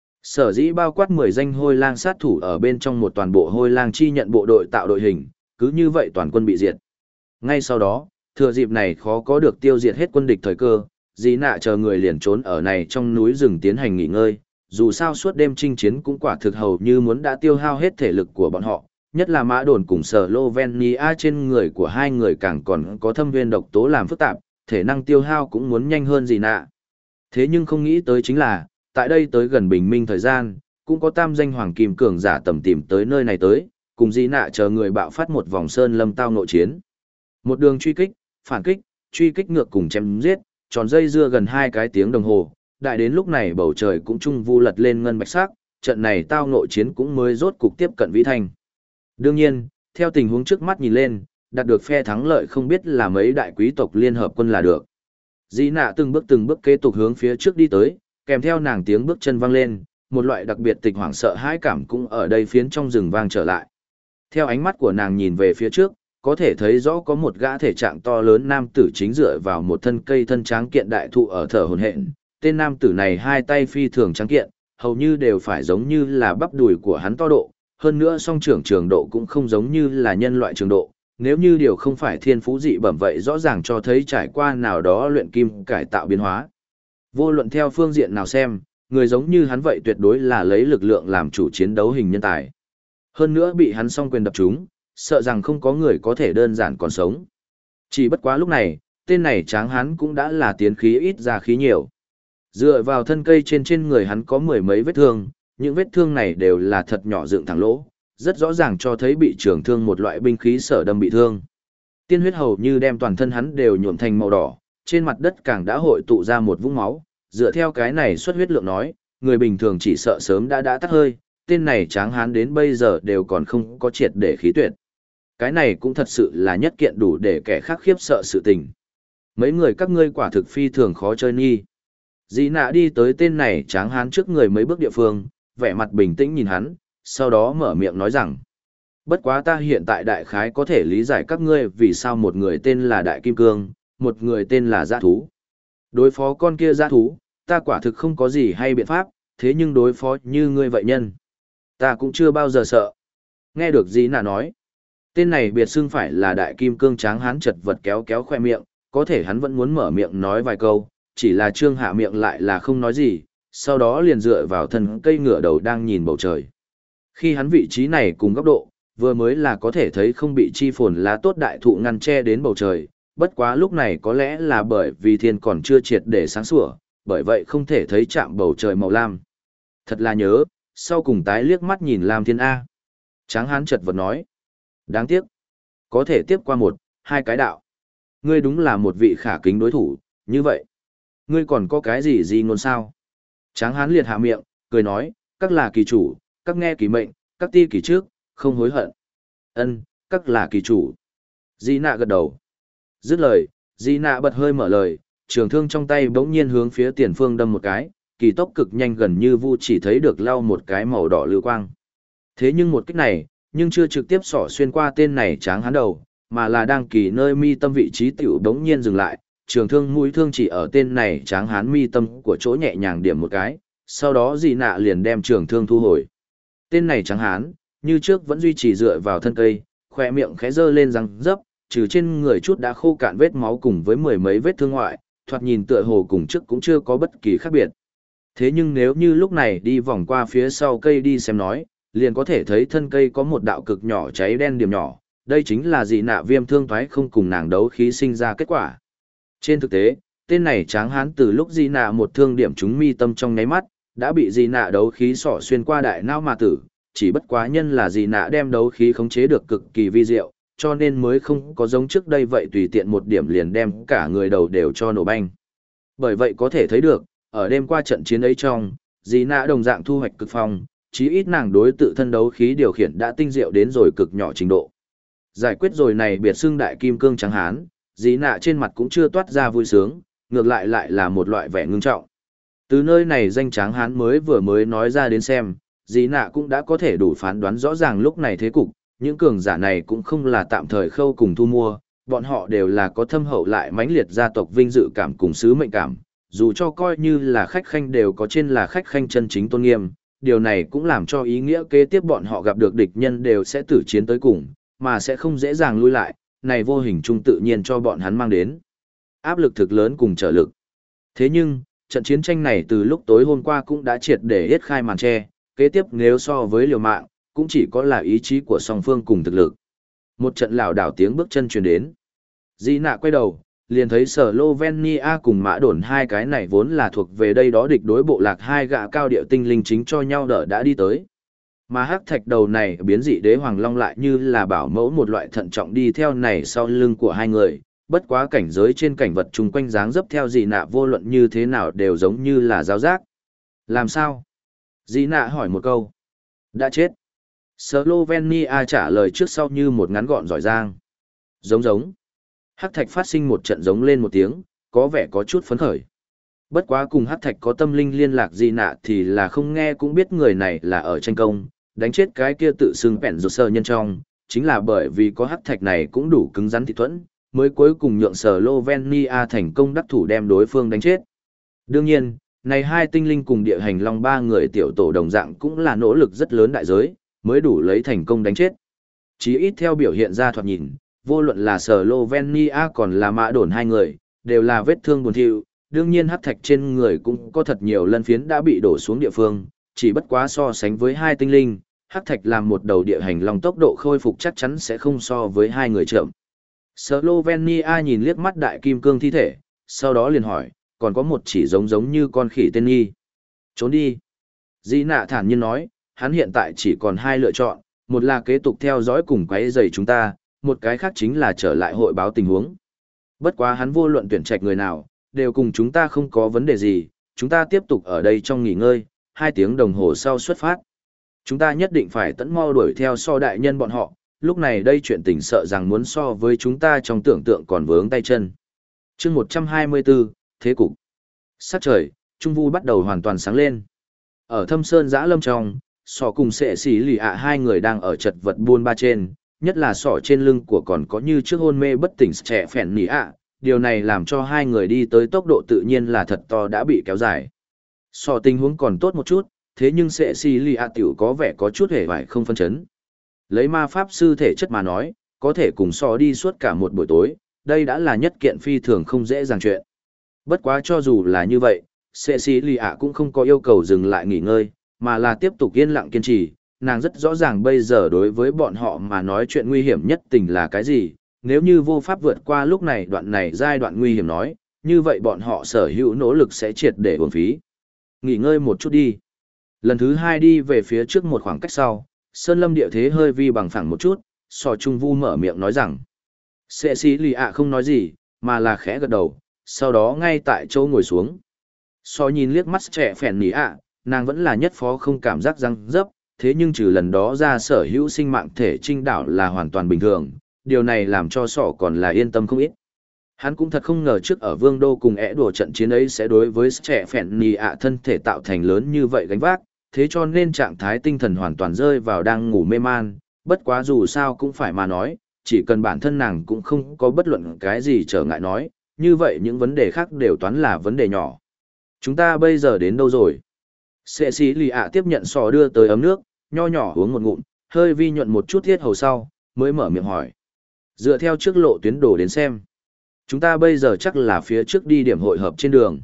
Sở dĩ bao quát 10 danh hôi lang sát thủ ở bên trong một toàn bộ hôi lang chi nhận bộ đội tạo đội hình, cứ như vậy toàn quân bị diệt. Ngay sau đó, thừa dịp này khó có được tiêu diệt hết quân địch thời cơ, dị nạ chờ người liền trốn ở này trong núi rừng tiến hành nghỉ ngơi, dù sao suốt đêm chinh chiến cũng quả thực hầu như muốn đã tiêu hao hết thể lực của bọn họ, nhất là mã đồn cùng Slovenia trên người của hai người càng còn có thâm viên độc tố làm phức tạp, thể năng tiêu hao cũng muốn nhanh hơn dị nạ. Thế nhưng không nghĩ tới chính là, tại đây tới gần bình minh thời gian, cũng có tam danh hoàng kim cường giả tầm tìm tới nơi này tới, cùng dị nạ chờ người bạo phát một vòng sơn lâm tao nội chiến. Một đường truy kích, phản kích, truy kích ngược cùng chém giết, tròn dây dưa gần 2 cái tiếng đồng hồ, đại đến lúc này bầu trời cũng trung vu lật lên ngân bạch sắc, trận này tao nội chiến cũng mới rốt cục tiếp cận vĩ thanh. Đương nhiên, theo tình huống trước mắt nhìn lên, đạt được phe thắng lợi không biết là mấy đại quý tộc liên hợp quân là được. Dĩ nạ từng bước kế tục hướng phía trước đi tới, kèm theo nàng tiếng bước chân vang lên, một loại đặc biệt tịch hoảng sợ hãi cảm cũng ở đây phiến trong rừng vang trở lại. Theo ánh mắt của nàng nhìn về phía trước, có thể thấy rõ có một gã thể trạng to lớn nam tử chính dựa vào một thân cây thân tráng kiện đại thụ ở thở hổn hển. Tên nam tử này hai tay phi thường tráng kiện, hầu như đều phải giống như là bắp đùi của hắn to độ, hơn nữa song trưởng trường độ cũng không giống như là nhân loại trường độ, nếu như điều không phải thiên phú dị bẩm vậy rõ ràng cho thấy trải qua nào đó luyện kim cải tạo biến hóa. Vô luận theo phương diện nào xem, người giống như hắn vậy tuyệt đối là lấy lực lượng làm chủ chiến đấu hình nhân tài. Hơn nữa bị hắn song quyền đập trúng, sợ rằng không có người có thể đơn giản còn sống. Chỉ bất quá lúc này, tên này tráng hắn cũng đã là tiến khí ít ra khí nhiều. Dựa vào thân cây trên người hắn có 10 mấy vết thương, những vết thương này đều là thật nhỏ dựng thẳng lỗ, rất rõ ràng cho thấy bị trường thương một loại binh khí sở đâm bị thương. Tiên huyết hầu như đem toàn thân hắn đều nhuộm thành màu đỏ, trên mặt đất càng đã hội tụ ra một vũng máu, dựa theo cái này xuất huyết lượng nói, người bình thường chỉ sợ sớm đã tắt hơi, tên này tráng hán đến bây giờ đều còn không có triệt để khí tuyệt. Cái này cũng thật sự là nhất kiện đủ để kẻ khác khiếp sợ sự tình. Mấy người các ngươi quả thực phi thường khó chơi nghi. Dĩ nạ đi tới tên này tráng hán trước người mấy bước địa phương, vẻ mặt bình tĩnh nhìn hắn, sau đó mở miệng nói rằng. Bất quá ta hiện tại đại khái có thể lý giải các ngươi vì sao một người tên là Đại Kim Cương, một người tên là Dã Thú. Đối phó con kia dã thú, ta quả thực không có gì hay biện pháp, thế nhưng đối phó như ngươi vậy nhân, ta cũng chưa bao giờ sợ. Nghe được Dĩ nạ nói, tên này biệt xưng phải là Đại Kim Cương tráng hán chật vật kéo kéo khoe miệng, có thể hắn vẫn muốn mở miệng nói vài câu, chỉ là trương hạ miệng lại là không nói gì, sau đó liền dựa vào thân cây ngửa đầu đang nhìn bầu trời. Khi hắn vị trí này cùng góc độ, vừa mới là có thể thấy không bị chi phồn lá tốt đại thụ ngăn che đến bầu trời, bất quá lúc này có lẽ là bởi vì thiên còn chưa triệt để sáng sủa, bởi vậy không thể thấy chạm bầu trời màu lam. Thật là nhớ, sau cùng tái liếc mắt nhìn Lam Thiên A. Tráng hán chật vật nói. Đáng tiếc. Có thể tiếp qua 1-2 cái đạo. Ngươi đúng là một vị khả kính đối thủ, như vậy. Ngươi còn có cái gì ngôn sao? Tráng hán liệt hạ miệng, cười nói, các là kỳ chủ, các nghe kỳ mệnh, các ti kỳ trước, không hối hận. Ân, các là kỳ chủ. Di nạ gật đầu. Dứt lời, Di nạ bật hơi mở lời, trường thương trong tay bỗng nhiên hướng phía tiền phương đâm một cái, kỳ tốc cực nhanh gần như vu chỉ thấy được lau một cái màu đỏ lưu quang. Thế nhưng một kích này, nhưng chưa trực tiếp xỏ xuyên qua tên này tráng hán đầu, mà là đang kỳ nơi mi tâm vị trí tiểu bỗng nhiên dừng lại, trường thương mũi thương chỉ ở tên này tráng hán mi tâm của chỗ nhẹ nhàng điểm một cái, sau đó Di nạ liền đem trường thương thu hồi. Tên này tráng hán, như trước vẫn duy trì dựa vào thân cây, khỏe miệng khẽ dơ lên răng dấp, trừ trên người chút đã khô cạn vết máu cùng với mười mấy vết thương ngoại, thoạt nhìn tựa hồ cùng trước cũng chưa có bất kỳ khác biệt. Thế nhưng nếu như lúc này đi vòng qua phía sau cây đi xem nói, liền có thể thấy thân cây có một đạo cực nhỏ cháy đen điểm nhỏ, đây chính là dị nạ viêm thương thoái không cùng nàng đấu khí sinh ra kết quả. Trên thực tế, tên này tráng hán từ lúc dị nạ một thương điểm trúng mi tâm trong nháy mắt, đã bị dị nạ đấu khí sỏ xuyên qua đại não mà tử, chỉ bất quá nhân là dị nạ đem đấu khí khống chế được cực kỳ vi diệu, cho nên mới không có giống trước đây vậy tùy tiện một điểm liền đem cả người đầu đều cho nổ banh. Bởi vậy có thể thấy được, ở đêm qua trận chiến ấy trong, dị nạ đồng dạng thu hoạch cực phong, chí ít nàng đối tự thân đấu khí điều khiển đã tinh diệu đến rồi cực nhỏ trình độ. Giải quyết rồi này biệt xưng đại kim cương trắng hán, dị nạ trên mặt cũng chưa toát ra vui sướng, ngược lại lại là một loại vẻ ngưng trọng. Từ nơi này danh tráng hán mới nói ra đến xem, dị nạ cũng đã có thể đủ phán đoán rõ ràng lúc này thế cục, những cường giả này cũng không là tạm thời khâu cùng thu mua, bọn họ đều là có thâm hậu lại mãnh liệt gia tộc vinh dự cảm cùng sứ mệnh cảm, dù cho coi như là khách khanh đều có trên là khách khanh chân chính tôn nghiêm, điều này cũng làm cho ý nghĩa kế tiếp bọn họ gặp được địch nhân đều sẽ tử chiến tới cùng, mà sẽ không dễ dàng lui lại, này vô hình chung tự nhiên cho bọn hắn mang đến áp lực thực lớn cùng trở lực. Thế nhưng, trận chiến tranh này từ lúc tối hôm qua cũng đã triệt để yết khai màn che, kế tiếp nếu so với liều mạng, cũng chỉ có là ý chí của song phương cùng thực lực. Một trận lảo đảo tiếng bước chân truyền đến. Dị nạ quay đầu, liền thấy Slovenia cùng Mã Đồn hai cái này vốn là thuộc về đây đó địch đối bộ lạc hai gã cao điệu tinh linh chính cho nhau đỡ đã đi tới. Mà hắc thạch đầu này biến dị đế hoàng long lại như là bảo mẫu một loại thận trọng đi theo này sau lưng của hai người, bất quá cảnh giới trên cảnh vật chung quanh dáng dấp theo dị nạ vô luận như thế nào đều giống như là giáo giác. Làm sao? Dị nạ hỏi một câu. Đã chết. Slovenia trả lời trước sau như một ngắn gọn giỏi giang. Giống. Hắc thạch phát sinh một trận giống lên một tiếng, có vẻ có chút phấn khởi. Bất quá cùng hắc thạch có tâm linh liên lạc dị nạ thì là không nghe cũng biết người này là ở tranh công, đánh chết cái kia tự xưng bèn rột sơ nhân trong, chính là bởi vì có hắc thạch này cũng đủ cứng rắn thị thuẫn, mới cuối cùng nhượng Slovenia thành công đắc thủ đem đối phương đánh chết. Đương nhiên, này hai tinh linh cùng địa hành long ba người tiểu tổ đồng dạng cũng là nỗ lực rất lớn đại giới, mới đủ lấy thành công đánh chết. Chí ít theo biểu hiện ra thoạt nhìn, vô luận là Slovenia còn là Mã Đồn hai người, đều là vết thương buồn thiu, đương nhiên hắc thạch trên người cũng có thật nhiều lân phiến đã bị đổ xuống địa phương, chỉ bất quá so sánh với hai tinh linh, hắc thạch làm một đầu địa hành long tốc độ khôi phục chắc chắn sẽ không so với hai người chậm. Slovenia nhìn liếc mắt đại kim cương thi thể, sau đó liền hỏi, còn có một chỉ giống như con khỉ tên nghi. Trốn đi. Dị nạ thản nhiên nói, hắn hiện tại chỉ còn hai lựa chọn, một là kế tục theo dõi cùng quấy rầy chúng ta, một cái khác chính là trở lại hội báo tình huống. Bất quá hắn vô luận tuyển trạch người nào, đều cùng chúng ta không có vấn đề gì, chúng ta tiếp tục ở đây trong nghỉ ngơi, 2 tiếng đồng hồ sau xuất phát. Chúng ta nhất định phải tận mau đuổi theo so đại nhân bọn họ, lúc này đây chuyện tình sợ rằng muốn so với chúng ta trong tưởng tượng còn vướng tay chân. Chương 124, Thế cục. Sắc trời, trung vu bắt đầu hoàn toàn sáng lên. Ở thâm sơn dã lâm trong, sọ cùng sệ xỉ lì ạ hai người đang ở chật vật buôn ba trên, nhất là sọ trên lưng của còn có như trước hôn mê bất tỉnh trẻ phèn nỉ ạ. Điều này làm cho hai người đi tới tốc độ tự nhiên là thật to đã bị kéo dài. Sọ tình huống còn tốt một chút, thế nhưng sệ xỉ lì ạ tiểu có vẻ có chút hề vải không phân chấn. Lấy ma pháp sư thể chất mà nói, có thể cùng sọ đi suốt cả một buổi tối, đây đã là nhất kiện phi thường không dễ dàng chuyện. Bất quá cho dù là như vậy, Cecilia cũng không có yêu cầu dừng lại nghỉ ngơi, mà là tiếp tục yên lặng kiên trì. Nàng rất rõ ràng bây giờ đối với bọn họ mà nói chuyện nguy hiểm nhất tình là cái gì, nếu như vô pháp vượt qua lúc này đoạn này giai đoạn nguy hiểm nói, như vậy bọn họ sở hữu nỗ lực sẽ triệt để uổng phí. Nghỉ ngơi một chút đi. Lần thứ 2 đi về phía trước một khoảng cách sau, sơn lâm địa thế hơi vi bằng phẳng một chút, sò trung vu mở miệng nói rằng. Cecilia không nói gì, mà là khẽ gật đầu, sau đó ngay tại chỗ ngồi xuống. So nhìn liếc mắt trẻ phèn nỉ ạ, nàng vẫn là nhất phó không cảm giác răng dấp, thế nhưng trừ lần đó ra sở hữu sinh mạng thể trinh đảo là hoàn toàn bình thường, điều này làm cho sọ còn là yên tâm không ít. Hắn cũng thật không ngờ trước ở vương đô cùng ẻ đùa trận chiến ấy sẽ đối với trẻ phèn nỉ ạ thân thể tạo thành lớn như vậy gánh vác, thế cho nên trạng thái tinh thần hoàn toàn rơi vào đang ngủ mê man, bất quá dù sao cũng phải mà nói, chỉ cần bản thân nàng cũng không có bất luận cái gì trở ngại nói, như vậy những vấn đề khác đều toán là vấn đề nhỏ. Chúng ta bây giờ đến đâu rồi? Cecilia tiếp nhận sò đưa tới ấm nước, nho nhỏ uống một ngụm, hơi vi nhuận một chút thiết hầu sau, mới mở miệng hỏi. Dựa theo trước lộ tuyến đồ đến xem. Chúng ta bây giờ chắc là phía trước đi điểm hội hợp trên đường.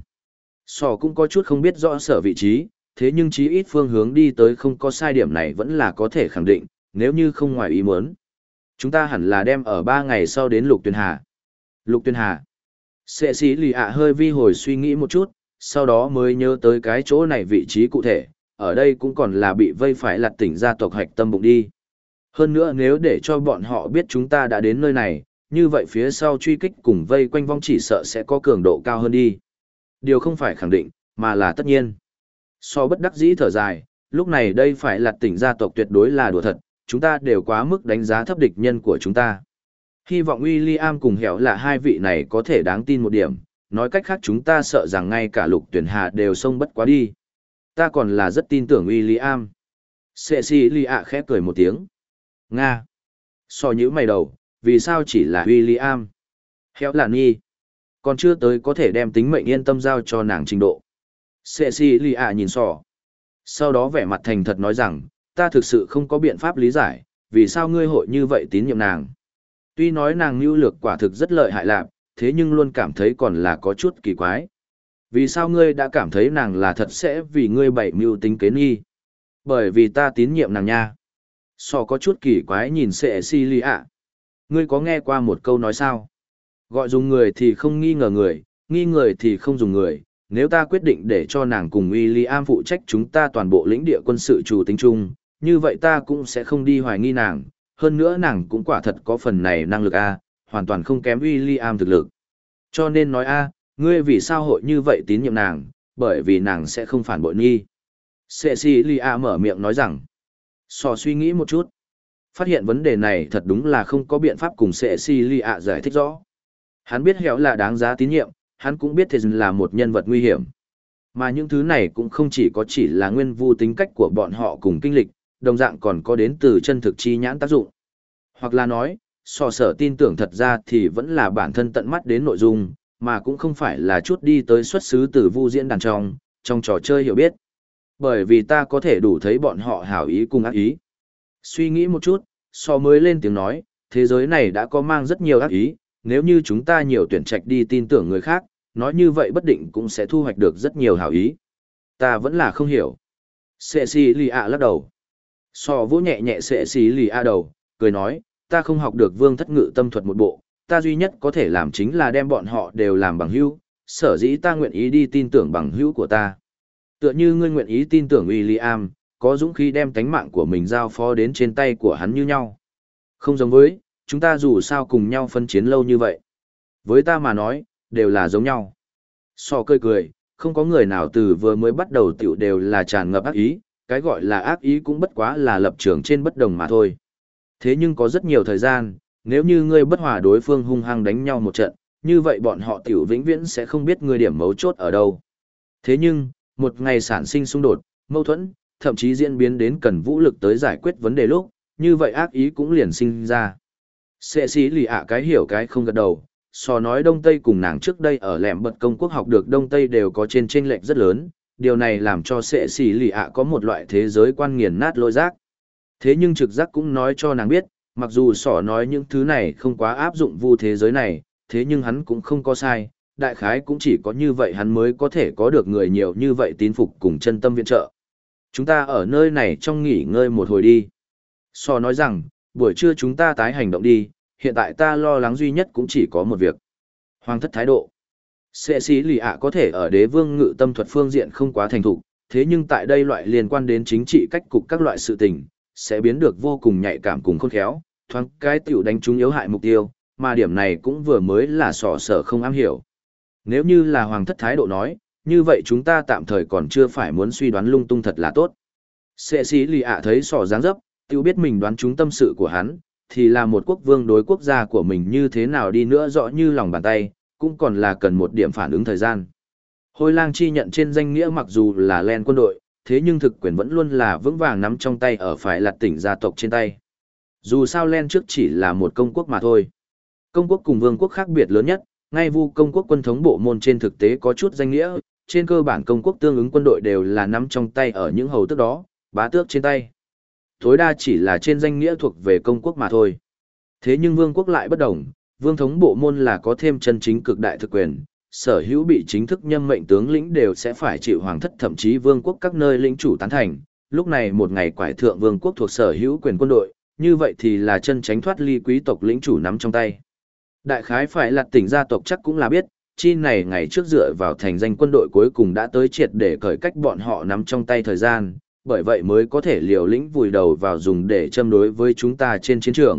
Sò cũng có chút không biết rõ sở vị trí, thế nhưng chí ít phương hướng đi tới không có sai điểm này vẫn là có thể khẳng định, nếu như không ngoài ý muốn. Chúng ta hẳn là đem ở 3 ngày sau đến Lục Tuyền Hà. Lục Tuyền Hà. Sệ sĩ lì ạ hơi vi hồi suy nghĩ một chút, sau đó mới nhớ tới cái chỗ này vị trí cụ thể, ở đây cũng còn là bị vây phải lặt tỉnh gia tộc hạch tâm bụng đi. Hơn nữa nếu để cho bọn họ biết chúng ta đã đến nơi này, như vậy phía sau truy kích cùng vây quanh vong chỉ sợ sẽ có cường độ cao hơn đi. Điều không phải khẳng định, mà là tất nhiên. So bất đắc dĩ thở dài, lúc này đây phải lặt tỉnh gia tộc tuyệt đối là đùa thật, chúng ta đều quá mức đánh giá thấp địch nhân của chúng ta. Hy vọng William cùng Hẻo là hai vị này có thể đáng tin một điểm, nói cách khác chúng ta sợ rằng ngay cả Lục Tuyển Hà đều xông bất quá đi. Ta còn là rất tin tưởng William. Cecilia khẽ cười một tiếng. Nga. So nhữ mày đầu, vì sao chỉ là William? Hẻo là nghi. Còn chưa tới có thể đem tính mệnh yên tâm giao cho nàng trình độ. Cecilia nhìn sò. Sau đó vẻ mặt thành thật nói rằng, ta thực sự không có biện pháp lý giải, vì sao ngươi hội như vậy tín nhiệm nàng. Tuy nói nàng mưu lược quả thực rất lợi hại lạc, thế nhưng luôn cảm thấy còn là có chút kỳ quái. Vì sao ngươi đã cảm thấy nàng là thật sẽ vì ngươi bày mưu tính kế nghi? Bởi vì ta tín nhiệm nàng nha. Sò có chút kỳ quái nhìn Cecilia. Ngươi có nghe qua một câu nói sao? Gọi dùng người thì không nghi ngờ người, nghi người thì không dùng người. Nếu ta quyết định để cho nàng cùng William phụ trách chúng ta toàn bộ lĩnh địa quân sự chủ tính chung, như vậy ta cũng sẽ không đi hoài nghi nàng. Hơn nữa nàng cũng quả thật có phần này năng lực A, hoàn toàn không kém William thực lực. Cho nên nói A, ngươi vì sao hội như vậy tín nhiệm nàng, bởi vì nàng sẽ không phản bội nghi. Cecilia mở miệng nói rằng, Sò suy nghĩ một chút. Phát hiện vấn đề này thật đúng là không có biện pháp cùng Cecilia giải thích rõ. Hắn biết Hẻo là đáng giá tín nhiệm, hắn cũng biết Thế là một nhân vật nguy hiểm. Mà những thứ này cũng không chỉ là nguyên vu tính cách của bọn họ cùng kinh lịch, đồng dạng còn có đến từ chân thực chi nhãn tác dụng. Hoặc là nói, sở tin tưởng thật ra thì vẫn là bản thân tận mắt đến nội dung, mà cũng không phải là chút đi tới xuất xứ từ vu diễn đàn trong trò chơi hiểu biết. Bởi vì ta có thể đủ thấy bọn họ hảo ý cùng ác ý. Suy nghĩ một chút, mới lên tiếng nói, thế giới này đã có mang rất nhiều ác ý, nếu như chúng ta nhiều tuyển trạch đi tin tưởng người khác, nói như vậy bất định cũng sẽ thu hoạch được rất nhiều hảo ý. Ta vẫn là không hiểu. Cecilia lắc đầu. Vỗ nhẹ nhẹ Cecilia đầu, cười nói, ta không học được vương thất ngự tâm thuật một bộ, ta duy nhất có thể làm chính là đem bọn họ đều làm bằng hữu, sở dĩ ta nguyện ý đi tin tưởng bằng hữu của ta. Tựa như ngươi nguyện ý tin tưởng William, có dũng khí đem tánh mạng của mình giao phó đến trên tay của hắn như nhau. Không giống với, chúng ta dù sao cùng nhau phân chiến lâu như vậy. Với ta mà nói, đều là giống nhau. Cười, không có người nào từ vừa mới bắt đầu tiểu đều là tràn ngập ác ý, cái gọi là ác ý cũng bất quá là lập trường trên bất đồng mà thôi. Thế nhưng có rất nhiều thời gian, nếu như ngươi bất hòa đối phương hung hăng đánh nhau một trận, như vậy bọn họ tiểu vĩnh viễn sẽ không biết ngươi điểm mấu chốt ở đâu. Thế nhưng, một ngày sản sinh xung đột, mâu thuẫn, thậm chí diễn biến đến cần vũ lực tới giải quyết vấn đề lúc, như vậy ác ý cũng liền sinh ra. Cecilia cái hiểu cái không gật đầu, nói Đông Tây cùng nàng trước đây ở lẻm bật công quốc học được Đông Tây đều có trên chênh lệch rất lớn, điều này làm cho Cecilia có một loại thế giới quan nghiền nát lôi giác. Thế nhưng trực giác cũng nói cho nàng biết, mặc dù nói những thứ này không quá áp dụng vu thế giới này, thế nhưng hắn cũng không có sai, đại khái cũng chỉ có như vậy hắn mới có thể có được người nhiều như vậy tín phục cùng chân tâm viện trợ. Chúng ta ở nơi này trong nghỉ ngơi một hồi đi. Nói rằng, buổi trưa chúng ta tái hành động đi, hiện tại ta lo lắng duy nhất cũng chỉ có một việc. Hoàng thất thái độ. Cecilia có thể ở đế vương ngự tâm thuật phương diện không quá thành thục, thế nhưng tại đây loại liên quan đến chính trị cách cục các loại sự tình, sẽ biến được vô cùng nhạy cảm cùng khôn khéo, thoáng cái tiểu đánh trúng yếu hại mục tiêu, mà điểm này cũng vừa mới là sở không am hiểu. Nếu như là hoàng thất thái độ nói, như vậy chúng ta tạm thời còn chưa phải muốn suy đoán lung tung thật là tốt. Cecilia thấy dáng dấp, tiểu biết mình đoán trúng tâm sự của hắn, thì là một quốc vương đối quốc gia của mình như thế nào đi nữa rõ như lòng bàn tay, cũng còn là cần một điểm phản ứng thời gian. Hôi lang chi nhận trên danh nghĩa mặc dù là len quân đội, thế nhưng thực quyền vẫn luôn là vững vàng nắm trong tay ở phải lạt tỉnh gia tộc trên tay. Dù sao len trước chỉ là một công quốc mà thôi. Công quốc cùng vương quốc khác biệt lớn nhất, ngay vu công quốc quân thống bộ môn trên thực tế có chút danh nghĩa, trên cơ bản công quốc tương ứng quân đội đều là nắm trong tay ở những hầu tước đó, bá tước trên tay. Tối đa chỉ là trên danh nghĩa thuộc về công quốc mà thôi. Thế nhưng vương quốc lại bất đồng, vương thống bộ môn là có thêm chân chính cực đại thực quyền, sở hữu bị chính thức nhâm mệnh tướng lĩnh đều sẽ phải chịu hoàng thất thậm chí vương quốc các nơi lĩnh chủ tán thành. Lúc này một ngày quải thượng vương quốc thuộc sở hữu quyền quân đội, như vậy thì là chân tránh thoát ly quý tộc lĩnh chủ nắm trong tay. Đại khái phải là tỉnh gia tộc chắc cũng là biết, chi này ngày trước dựa vào thành danh quân đội cuối cùng đã tới triệt để cởi cách bọn họ nắm trong tay thời gian, bởi vậy mới có thể liều lĩnh vùi đầu vào dùng để châm đối với chúng ta trên chiến trường.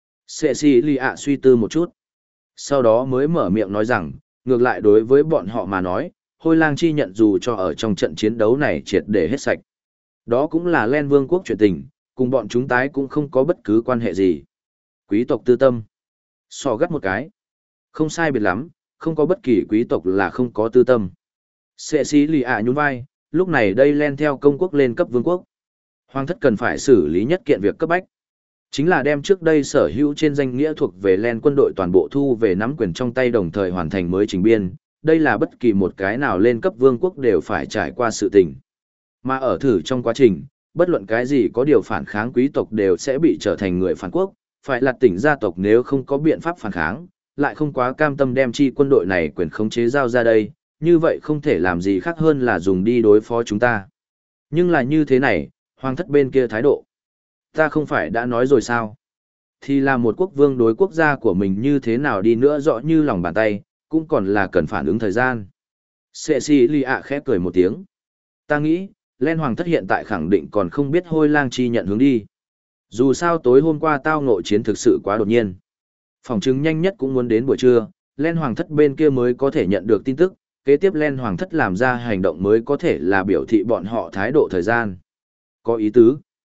Cecilia suy tư một chút. Sau đó mới mở miệng nói rằng, ngược lại đối với bọn họ mà nói, Hôi Lang chi nhận dù cho ở trong trận chiến đấu này triệt để hết sạch. Đó cũng là Len Vương quốc chuyện tình, cùng bọn chúng tái cũng không có bất cứ quan hệ gì. Quý tộc tư tâm. So gắt một cái. Không sai biệt lắm, không có bất kỳ quý tộc là không có tư tâm. Cecilia nhún vai, lúc này đây Len theo công quốc lên cấp vương quốc. Hoàng thất cần phải xử lý nhất kiện việc cấp bách. Chính là đem trước đây sở hữu trên danh nghĩa thuộc về Len quân đội toàn bộ thu về nắm quyền trong tay đồng thời hoàn thành mới trình biên. Đây là bất kỳ một cái nào lên cấp vương quốc đều phải trải qua sự tình. Mà ở thử trong quá trình, bất luận cái gì có điều phản kháng quý tộc đều sẽ bị trở thành người phản quốc, phải là tỉnh gia tộc nếu không có biện pháp phản kháng, lại không quá cam tâm đem chi quân đội này quyền khống chế giao ra đây, như vậy không thể làm gì khác hơn là dùng đi đối phó chúng ta. Nhưng là như thế này, hoàng thất bên kia thái độ. Ta không phải đã nói rồi sao? Thì là một quốc vương đối quốc gia của mình như thế nào đi nữa rõ như lòng bàn tay, cũng còn là cần phản ứng thời gian. Cecilia khẽ cười một tiếng. Ta nghĩ, Len Hoàng thất hiện tại khẳng định còn không biết Hôi Lang chi nhận hướng đi. Dù sao tối hôm qua tao ngộ chiến thực sự quá đột nhiên. Phòng chứng nhanh nhất cũng muốn đến buổi trưa, Len Hoàng thất bên kia mới có thể nhận được tin tức, kế tiếp Len Hoàng thất làm ra hành động mới có thể là biểu thị bọn họ thái độ thời gian. Có ý tứ.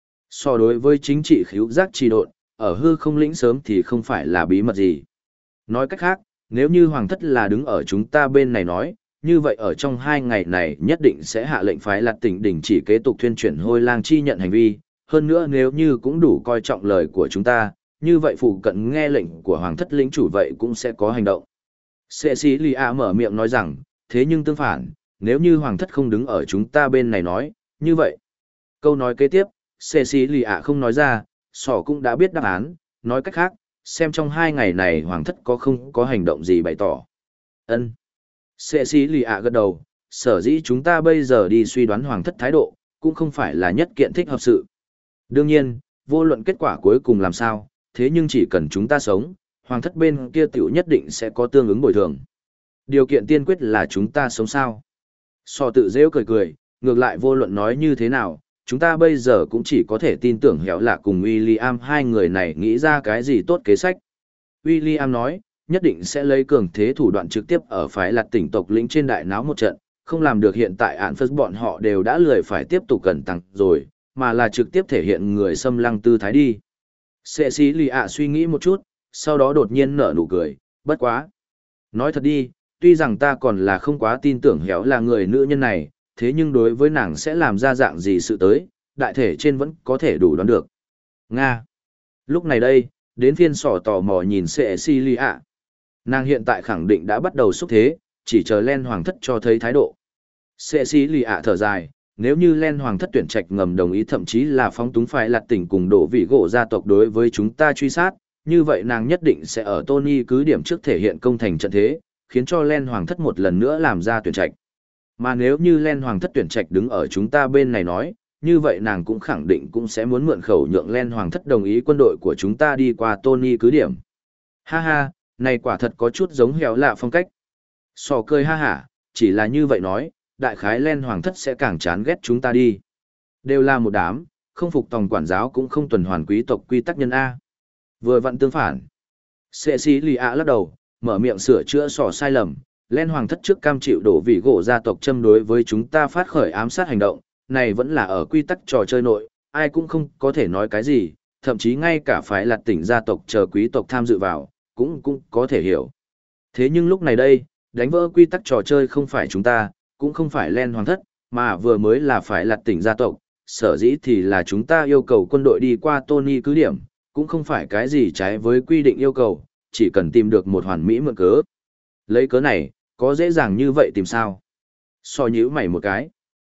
So đối với chính trị khíu giác trì độn, ở hư không lĩnh sớm thì không phải là bí mật gì. Nói cách khác, nếu như Hoàng thất là đứng ở chúng ta bên này nói, như vậy ở trong 2 ngày này nhất định sẽ hạ lệnh phái Lạt Tỉnh đình chỉ kế tục thuyên chuyển Hôi Lang chi nhận hành vi, hơn nữa nếu như cũng đủ coi trọng lời của chúng ta, như vậy phụ cận nghe lệnh của Hoàng thất lĩnh chủ vậy cũng sẽ có hành động. Cecilia mở miệng nói rằng, thế nhưng tương phản, nếu như Hoàng thất không đứng ở chúng ta bên này nói, như vậy. Câu nói kế tiếp, Cecilia không nói ra, Sỏ cũng đã biết đáp án, nói cách khác, xem trong 2 ngày này Hoàng thất có không có hành động gì bày tỏ. Ân. Cecilia gật đầu, sở dĩ chúng ta bây giờ đi suy đoán Hoàng thất thái độ, cũng không phải là nhất kiện thích hợp sự. Đương nhiên, vô luận kết quả cuối cùng làm sao, thế nhưng chỉ cần chúng ta sống, Hoàng thất bên kia tiểu nhất định sẽ có tương ứng bồi thường. Điều kiện tiên quyết là chúng ta sống sao. So tự rêu cười cười, ngược lại vô luận nói như thế nào, chúng ta bây giờ cũng chỉ có thể tin tưởng Héo Lạ cùng William hai người này nghĩ ra cái gì tốt kế sách. William nói, nhất định sẽ lấy cường thế thủ đoạn trực tiếp ở phái Lạt tỉnh tộc lĩnh trên đại náo một trận, không làm được hiện tại án phất bọn họ đều đã lười phải tiếp tục cẩn tăng rồi, mà là trực tiếp thể hiện người xâm lăng tư thái đi. Cecilia suy nghĩ một chút, sau đó đột nhiên nở nụ cười, bất quá. Nói thật đi, tuy rằng ta còn là không quá tin tưởng Héo là người nữ nhân này, thế nhưng đối với nàng sẽ làm ra dạng gì sự tới, đại thể trên vẫn có thể đủ đoán được. Nga. Lúc này đây, đến phiên sỏ tò mò nhìn Cecilia. Nàng hiện tại khẳng định đã bắt đầu xúc thế, chỉ chờ Len Hoàng thất cho thấy thái độ. Cecilia thở dài, nếu như Len Hoàng thất tuyển trạch ngầm đồng ý thậm chí là phóng túng phải Lạt tỉnh cùng đổ vị gỗ gia tộc đối với chúng ta truy sát, như vậy nàng nhất định sẽ ở Tony cứ điểm trước thể hiện công thành trận thế, khiến cho Len Hoàng thất một lần nữa làm ra tuyển trạch. Mà nếu như Len Hoàng thất tuyển trạch đứng ở chúng ta bên này nói, như vậy nàng cũng khẳng định cũng sẽ muốn mượn khẩu nhượng Len Hoàng thất đồng ý quân đội của chúng ta đi qua Tony cứ điểm. Ha ha, này quả thật có chút giống Héo Lạ phong cách. Sò cười ha hả, chỉ là như vậy nói, đại khái Len Hoàng thất sẽ càng chán ghét chúng ta đi. Đều là một đám, không phục tòng quản giáo cũng không tuần hoàn quý tộc quy tắc nhân A. Vừa vặn tương phản. Cecilia lắc đầu, mở miệng sửa chữa sò sai lầm. Len Hoàng thất trước cam chịu đổ vị gỗ gia tộc châm đối với chúng ta phát khởi ám sát hành động, này vẫn là ở quy tắc trò chơi nội, ai cũng không có thể nói cái gì, thậm chí ngay cả phái Lạt tỉnh gia tộc chờ quý tộc tham dự vào, cũng có thể hiểu. Thế nhưng lúc này đây, đánh vỡ quy tắc trò chơi không phải chúng ta, cũng không phải Len Hoàng thất, mà vừa mới là phải Lạt tỉnh gia tộc, sở dĩ thì là chúng ta yêu cầu quân đội đi qua Tony cứ điểm, cũng không phải cái gì trái với quy định yêu cầu, chỉ cần tìm được một hoàn mỹ mượn cớ. Lấy cớ này, có dễ dàng như vậy tìm sao? So nhíu mày một cái.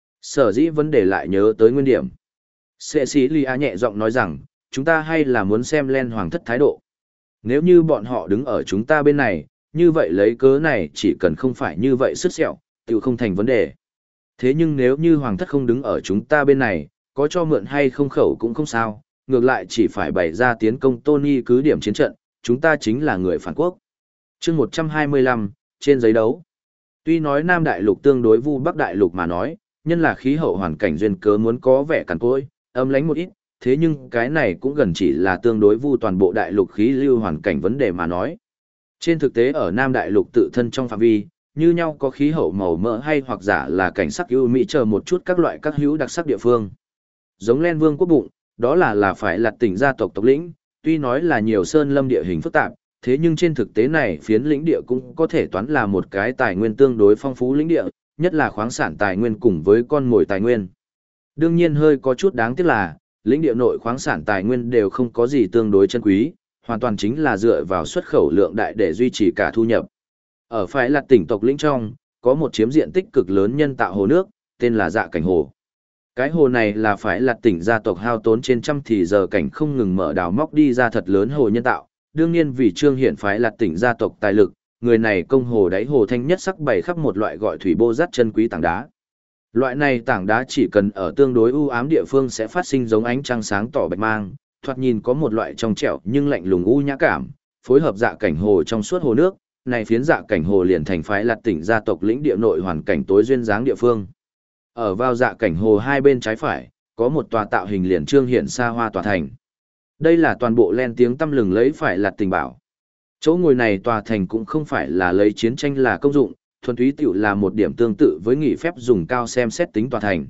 Sở dĩ vấn đề lại nhớ tới nguyên điểm. Cecilia nhẹ giọng nói rằng, chúng ta hay là muốn xem Len Hoàng thất thái độ. Nếu như bọn họ đứng ở chúng ta bên này, như vậy lấy cớ này chỉ cần không phải như vậy sứt sẹo, tự không thành vấn đề. Thế nhưng nếu như hoàng thất không đứng ở chúng ta bên này, có cho mượn hay không khẩu cũng không sao, ngược lại chỉ phải bày ra tiến công Tony cứ điểm chiến trận, chúng ta chính là người phản quốc. Chương 125, trên giấy đấu. Tuy nói Nam Đại Lục tương đối vu Bắc Đại Lục mà nói, nhân là khí hậu hoàn cảnh duyên cớ muốn có vẻ cằn cỗi, âm lãnh một ít, thế nhưng cái này cũng gần chỉ là tương đối vu toàn bộ đại lục khí lưu hoàn cảnh vấn đề mà nói. Trên thực tế ở Nam Đại Lục tự thân trong phạm vi, như nhau có khí hậu màu mỡ hay hoặc giả là cảnh sắc ưu mỹ chờ một chút các loại các hữu đặc sắc địa phương. Giống Len Vương quốc bụng, đó là phải là tỉnh gia tộc tộc lĩnh, tuy nói là nhiều sơn lâm địa hình phức tạp, thế nhưng trên thực tế này phiến lĩnh địa cũng có thể toán là một cái tài nguyên tương đối phong phú lĩnh địa, nhất là khoáng sản tài nguyên cùng với con mồi tài nguyên. Đương nhiên hơi có chút đáng tiếc là, lĩnh địa nội khoáng sản tài nguyên đều không có gì tương đối chân quý, hoàn toàn chính là dựa vào xuất khẩu lượng đại để duy trì cả thu nhập. Ở phải là tỉnh tộc lĩnh trong, có một chiếm diện tích cực lớn nhân tạo hồ nước, tên là Dạ Cảnh Hồ. Cái hồ này là phải là tỉnh gia tộc hao tốn trên trăm thì giờ cảnh không ngừng mở đào móc đi ra thật lớn hồ nhân tạo, đương nhiên vì trương hiện phải là tỉnh gia tộc tài lực, người này công hồ đáy hồ thanh nhất sắc bày khắp một loại gọi thủy bô rát chân quý tảng đá. Loại này tảng đá chỉ cần ở tương đối u ám địa phương sẽ phát sinh giống ánh trăng sáng tỏ bạch mang, thoạt nhìn có một loại trong trẻo nhưng lạnh lùng u nhã cảm, phối hợp Dạ Cảnh Hồ trong suốt hồ nước, này phiến Dạ Cảnh Hồ liền thành phái lạt tỉnh gia tộc lĩnh địa nội hoàn cảnh tối duyên dáng địa phương. Ở vào Dạ Cảnh Hồ hai bên trái phải, có một tòa tạo hình liền trương hiện xa hoa tòa thành. Đây là toàn bộ len tiếng tăm lừng lấy phải lạt tình bảo. Chỗ ngồi này tòa thành cũng không phải là lấy chiến tranh là công dụng, thuần túy tiểu là một điểm tương tự với nghỉ phép dùng cao xem xét tính tòa thành.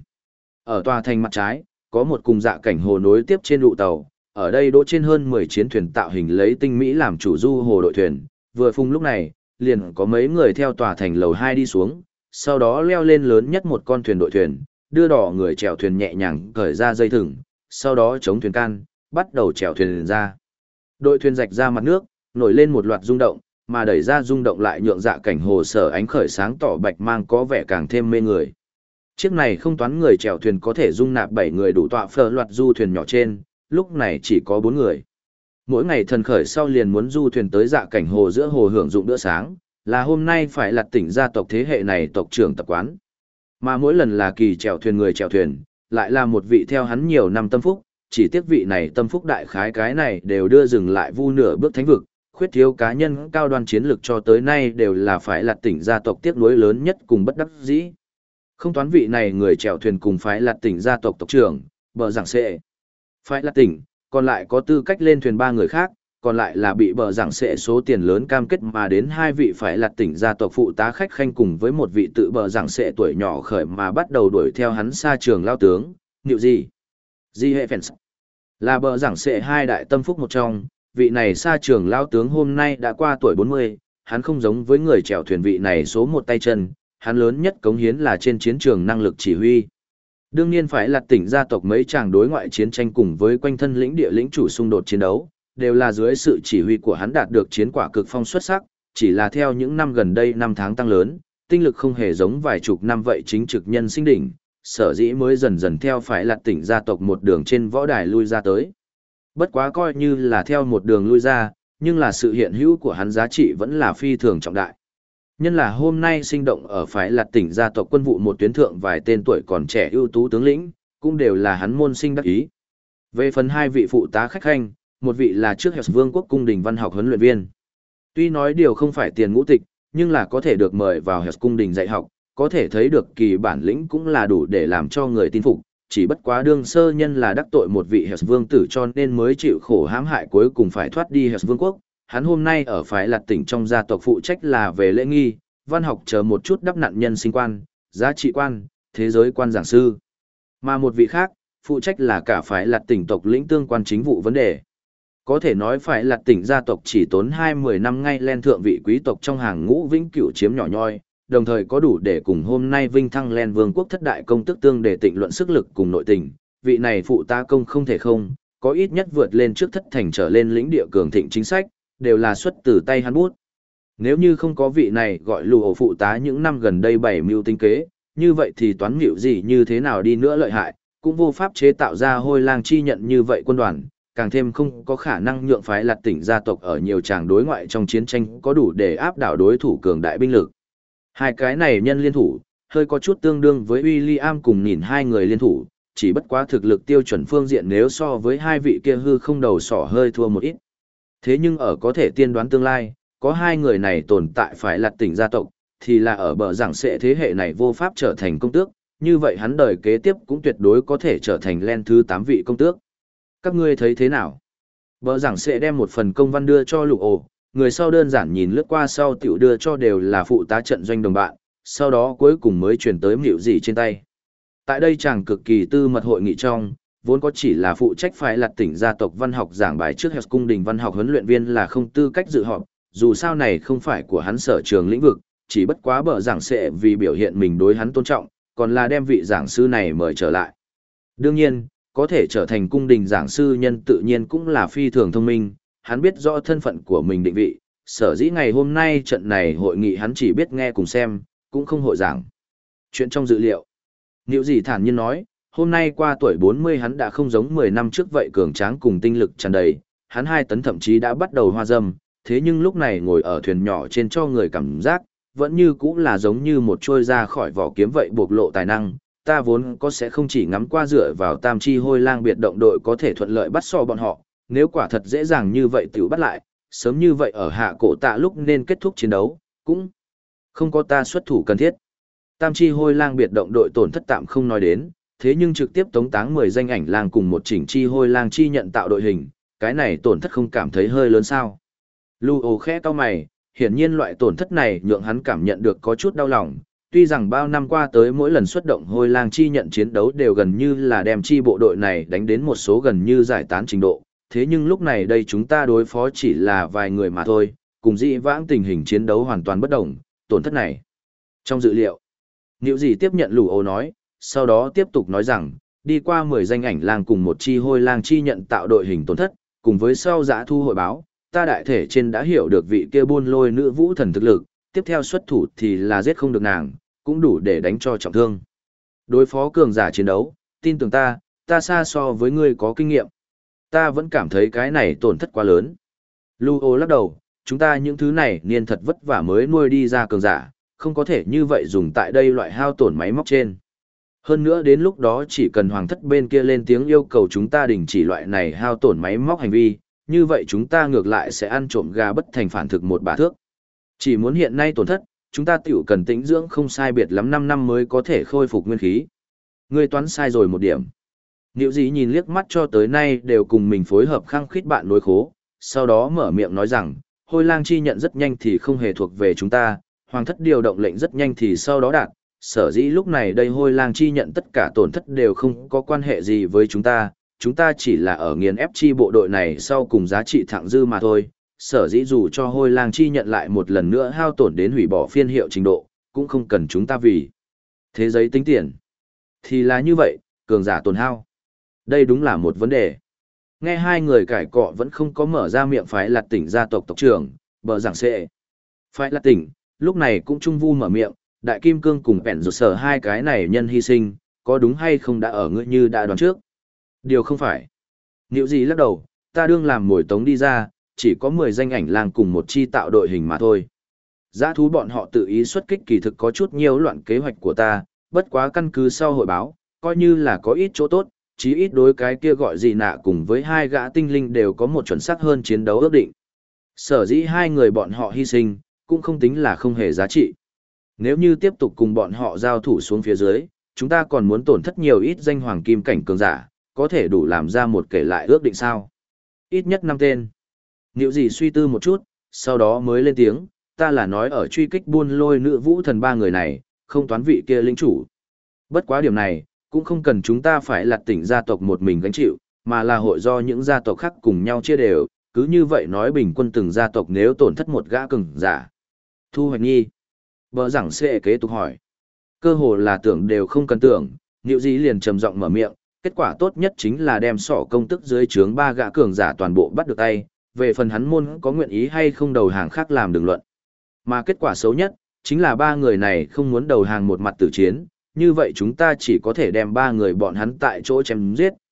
Ở tòa thành mặt trái, có một cùng Dạ Cảnh Hồ nối tiếp trên lụ tàu, ở đây đỗ trên hơn 10 chiến thuyền tạo hình lấy tinh mỹ làm chủ du hồ đội thuyền, vừa phung lúc này, liền có mấy người theo tòa thành lầu 2 đi xuống, sau đó leo lên lớn nhất một con thuyền đội thuyền, đưa đỏ người chèo thuyền nhẹ nhàng cởi ra dây thừng, sau đó chống thuyền can, bắt đầu chèo thuyền ra. Đội thuyền rạch ra mặt nước, nổi lên một loạt rung động, mà đẩy ra rung động lại nhượng Dạ Cảnh Hồ sở ánh khởi sáng tỏ bạch mang có vẻ càng thêm mê người. Chiếc này không toán người chèo thuyền có thể dung nạp 7 người đủ tọa phở loạt du thuyền nhỏ trên, lúc này chỉ có 4 người. Mỗi ngày thần khởi sau liền muốn du thuyền tới Dạ Cảnh Hồ giữa hồ hưởng dụng bữa sáng, là hôm nay phải lật tỉnh gia tộc thế hệ này tộc trưởng tập quán. Mà mỗi lần là kỳ chèo thuyền người chèo thuyền, lại là một vị theo hắn nhiều năm tâm phúc, chỉ tiếc vị này tâm phúc đại khái cái này đều đưa dừng lại vu nửa bước thánh vực, khuyết thiếu cá nhân cao đoan chiến lực cho tới nay đều là phải lật tỉnh gia tộc tiếc nuối lớn nhất cùng bất đắc dĩ. Không toán vị này người chèo thuyền cùng phải lật tỉnh gia tộc tộc trưởng, bờ giảng sệ. Phải lật tỉnh, còn lại có tư cách lên thuyền 3 người khác, còn lại là bị bờ giảng sệ số tiền lớn cam kết mà đến 2 vị phải lật tỉnh gia tộc phụ tá khách khanh cùng với một vị tự bờ giảng sệ tuổi nhỏ khởi mà bắt đầu đuổi theo hắn xa trường lao tướng, Niệu gì? Di hệ phèn là bờ giảng sệ 2 đại tâm phúc một trong, vị này xa trường lao tướng hôm nay đã qua tuổi 40, hắn không giống với người chèo thuyền vị này số một tay chân, hắn lớn nhất cống hiến là trên chiến trường năng lực chỉ huy. Đương nhiên phải lật tỉnh gia tộc mấy chàng đối ngoại chiến tranh cùng với quanh thân lĩnh địa lĩnh chủ xung đột chiến đấu, đều là dưới sự chỉ huy của hắn đạt được chiến quả cực phong xuất sắc, chỉ là theo những năm gần đây năm tháng tăng lớn, tinh lực không hề giống vài chục năm vậy chính trực nhân sinh đỉnh, sở dĩ mới dần dần theo phải lật tỉnh gia tộc một đường trên võ đài lui ra tới. Bất quá coi như là theo một đường lui ra, nhưng là sự hiện hữu của hắn giá trị vẫn là phi thường trọng đại. Nhân là hôm nay sinh động ở phải lật tỉnh gia tộc quân vụ một tuyến thượng vài tên tuổi còn trẻ ưu tú tướng lĩnh, cũng đều là hắn môn sinh đắc ý. Về phần 2 vị phụ tá khách khanh, một vị là trước Hệp Vương quốc cung đình văn học huấn luyện viên. Tuy nói điều không phải tiền ngũ tịch, nhưng là có thể được mời vào Hệp cung đình dạy học, có thể thấy được kỳ bản lĩnh cũng là đủ để làm cho người tin phục, chỉ bất quá đương sơ nhân là đắc tội một vị Hệp vương tử cho nên mới chịu khổ hãm hại cuối cùng phải thoát đi Hệp vương quốc. Hắn hôm nay ở phải lật tỉnh trong gia tộc phụ trách là về lễ nghi, văn học chờ một chút đắp nặn nhân sinh quan, giá trị quan, thế giới quan giảng sư. Mà một vị khác, phụ trách là cả phải lật tỉnh tộc lĩnh tương quan chính vụ vấn đề. Có thể nói phải lật tỉnh gia tộc chỉ tốn 20 năm ngay lên thượng vị quý tộc trong hàng ngũ vĩnh cửu chiếm nhỏ nhoi, đồng thời có đủ để cùng hôm nay vinh thăng lên vương quốc thất đại công tức tương để tịnh luận sức lực cùng nội tình. Vị này phụ tá công không thể không, có ít nhất vượt lên trước thất thành trở lên lĩnh địa cường thịnh chính sách, đều là xuất từ tay hắn bút. Nếu như không có vị này gọi lù ổ phụ tá những năm gần đây 7 mưu tinh kế, như vậy thì toán nghịu gì như thế nào đi nữa lợi hại, cũng vô pháp chế tạo ra hôi lang chi nhận như vậy quân đoàn, càng thêm không có khả năng nhượng phái Lạt Tỉnh gia tộc ở nhiều tràng đối ngoại trong chiến tranh có đủ để áp đảo đối thủ cường đại binh lực. Hai cái này nhân liên thủ, hơi có chút tương đương với William cùng nhìn hai người liên thủ, chỉ bất quá thực lực tiêu chuẩn phương diện nếu so với hai vị kia hư không đầu sỏ hơi thua một ít. Thế nhưng ở có thể tiên đoán tương lai, có hai người này tồn tại phải Lạt Tỉnh gia tộc, thì là ở bờ giảng sẽ thế hệ này vô pháp trở thành công tước, như vậy hắn đời kế tiếp cũng tuyệt đối có thể trở thành len thứ 8 vị công tước. Các ngươi thấy thế nào? Bờ giảng sẽ đem một phần công văn đưa cho Lục Ổ, người sau đơn giản nhìn lướt qua sau tiểu đưa cho đều là phụ tá trận doanh đồng bạn, sau đó cuối cùng mới chuyển tới Mịu Dị trên tay. Tại đây chàng cực kỳ tư mật hội nghị trong, vốn có chỉ là phụ trách phải Lạt Tỉnh gia tộc văn học giảng bài trước Hess cung đình văn học huấn luyện viên là không tư cách dự họp, dù sao này không phải của hắn sở trường lĩnh vực, chỉ bất quá bờ giảng sẽ vì biểu hiện mình đối hắn tôn trọng, còn là đem vị giảng sư này mời trở lại. Đương nhiên, có thể trở thành cung đình giảng sư nhân tự nhiên cũng là phi thường thông minh, hắn biết rõ thân phận của mình định vị, sở dĩ ngày hôm nay trận này hội nghị hắn chỉ biết nghe cùng xem, cũng không hội giảng. Chuyện trong dự liệu. Niệu Dị thản nhiên nói, hôm nay qua tuổi 40 hắn đã không giống 10 năm trước vậy cường tráng cùng tinh lực tràn đầy, hắn 2 tấn thậm chí đã bắt đầu hoa dâm, thế nhưng lúc này ngồi ở thuyền nhỏ trên cho người cảm giác, vẫn như cũng là giống như một trôi ra khỏi vỏ kiếm vậy bộc lộ tài năng. Ta vốn có sẽ không chỉ ngắm qua dựa vào tam chi hôi lang biệt động đội có thể thuận lợi bắt so bọn họ, nếu quả thật dễ dàng như vậy tiểu bắt lại, sớm như vậy ở hạ cổ tạ lúc nên kết thúc chiến đấu, cũng không có ta xuất thủ cần thiết. Tam chi hôi lang biệt động đội tổn thất tạm không nói đến, thế nhưng trực tiếp tống táng 10 danh ảnh lang cùng một chỉnh chi hôi lang chi nhận tạo đội hình, cái này tổn thất không cảm thấy hơi lớn sao. Lưu ồ khẽ cau mày, hiển nhiên loại tổn thất này nhượng hắn cảm nhận được có chút đau lòng. Tuy rằng bao năm qua tới mỗi lần xuất động hôi lang chi nhận chiến đấu đều gần như là đem chi bộ đội này đánh đến một số gần như giải tán trình độ, thế nhưng lúc này đây chúng ta đối phó chỉ là vài người mà thôi, cùng dĩ vãng tình hình chiến đấu hoàn toàn bất đồng, tổn thất này. Trong dự liệu, Niệu Dị tiếp nhận Lù Ô nói, sau đó tiếp tục nói rằng, đi qua 10 danh ảnh lang cùng một chi hôi lang chi nhận tạo đội hình tổn thất, cùng với sau giã thu hội báo, ta đại thể trên đã hiểu được vị kia buôn lôi nữ vũ thần thực lực, tiếp theo xuất thủ thì là giết không được nàng, cũng đủ để đánh cho trọng thương. Đối phó cường giả chiến đấu, tin tưởng ta xa so với ngươi có kinh nghiệm. Ta vẫn cảm thấy cái này tổn thất quá lớn. Luo lắc đầu, chúng ta những thứ này niên thật vất vả mới nuôi đi ra cường giả, không có thể như vậy dùng tại đây loại hao tổn máy móc trên. Hơn nữa đến lúc đó chỉ cần hoàng thất bên kia lên tiếng yêu cầu chúng ta đình chỉ loại này hao tổn máy móc hành vi, như vậy chúng ta ngược lại sẽ ăn trộm gà bất thành phản thực một bả thước. Chỉ muốn hiện nay tổn thất, chúng ta tiểu cần tĩnh dưỡng không sai biệt lắm 5 năm mới có thể khôi phục nguyên khí. Ngươi toán sai rồi một điểm. Niệu Dị nhìn liếc mắt cho tới nay đều cùng mình phối hợp khăng khít bạn nối khố, sau đó mở miệng nói rằng, hôi lang chi nhận rất nhanh thì không hề thuộc về chúng ta, hoàng thất điều động lệnh rất nhanh thì sau đó đạt, sở dĩ lúc này đây hôi lang chi nhận tất cả tổn thất đều không có quan hệ gì với chúng ta chỉ là ở nghiền ép chi bộ đội này sau cùng giá trị thặng dư mà thôi, sở dĩ dù cho hôi lang chi nhận lại một lần nữa hao tổn đến hủy bỏ phiên hiệu trình độ, cũng không cần chúng ta vì thế giấy tính tiền. Thì là như vậy, cường giả tổn hao. Đây đúng là một vấn đề. Nghe hai người cãi cọ vẫn không có mở ra miệng phái Lạt Tỉnh gia tộc tộc trưởng, bờ giảng sệ. Phái Lạt Tỉnh, lúc này cũng trung vu mở miệng, đại kim cương cùng bèn rụt sở hai cái này nhân hy sinh, có đúng hay không đã ở ngươi như đã đoán trước. Điều không phải. Niệu Dị lắc đầu, ta đương làm mồi tống đi ra, chỉ có 10 danh ảnh lang cùng một chi tạo đội hình mà thôi. Dã thú bọn họ tự ý xuất kích kỳ thực có chút nhiều loạn kế hoạch của ta, bất quá căn cứ sau hội báo, coi như là có ít chỗ tốt, chí ít đối cái kia gọi gì nạ cùng với hai gã tinh linh đều có một chuẩn xác hơn chiến đấu ước định. Sở dĩ hai người bọn họ hy sinh, cũng không tính là không hề giá trị. Nếu như tiếp tục cùng bọn họ giao thủ xuống phía dưới, chúng ta còn muốn tổn thất nhiều ít danh hoàng kim cảnh cường giả, có thể đủ làm ra một kể lại ước định sao. Ít nhất 5 tên. Niệu Dị suy tư một chút, sau đó mới lên tiếng, ta là nói ở truy kích buôn lôi nữ vũ thần 3 người này, không toán vị kia lĩnh chủ. Bất quá điểm này, cũng không cần chúng ta phải Lạt Tỉnh gia tộc một mình gánh chịu, mà là hội do những gia tộc khác cùng nhau chia đều, cứ như vậy nói bình quân từng gia tộc nếu tổn thất một gã cường giả. Thu hoạch nghi. Bờ giảng sẽ kế tục hỏi. Cơ hồ là tưởng đều không cần tưởng, Niệu Dị liền trầm giọng mở miệng, kết quả tốt nhất chính là đem sỏ công tức dưới trướng 3 gã cường giả toàn bộ bắt được tay, về phần hắn môn có nguyện ý hay không đầu hàng khác làm đừng luận. Mà kết quả xấu nhất, chính là 3 người này không muốn đầu hàng một mặt tử chiến, như vậy chúng ta chỉ có thể đem 3 người bọn hắn tại chỗ chém giết,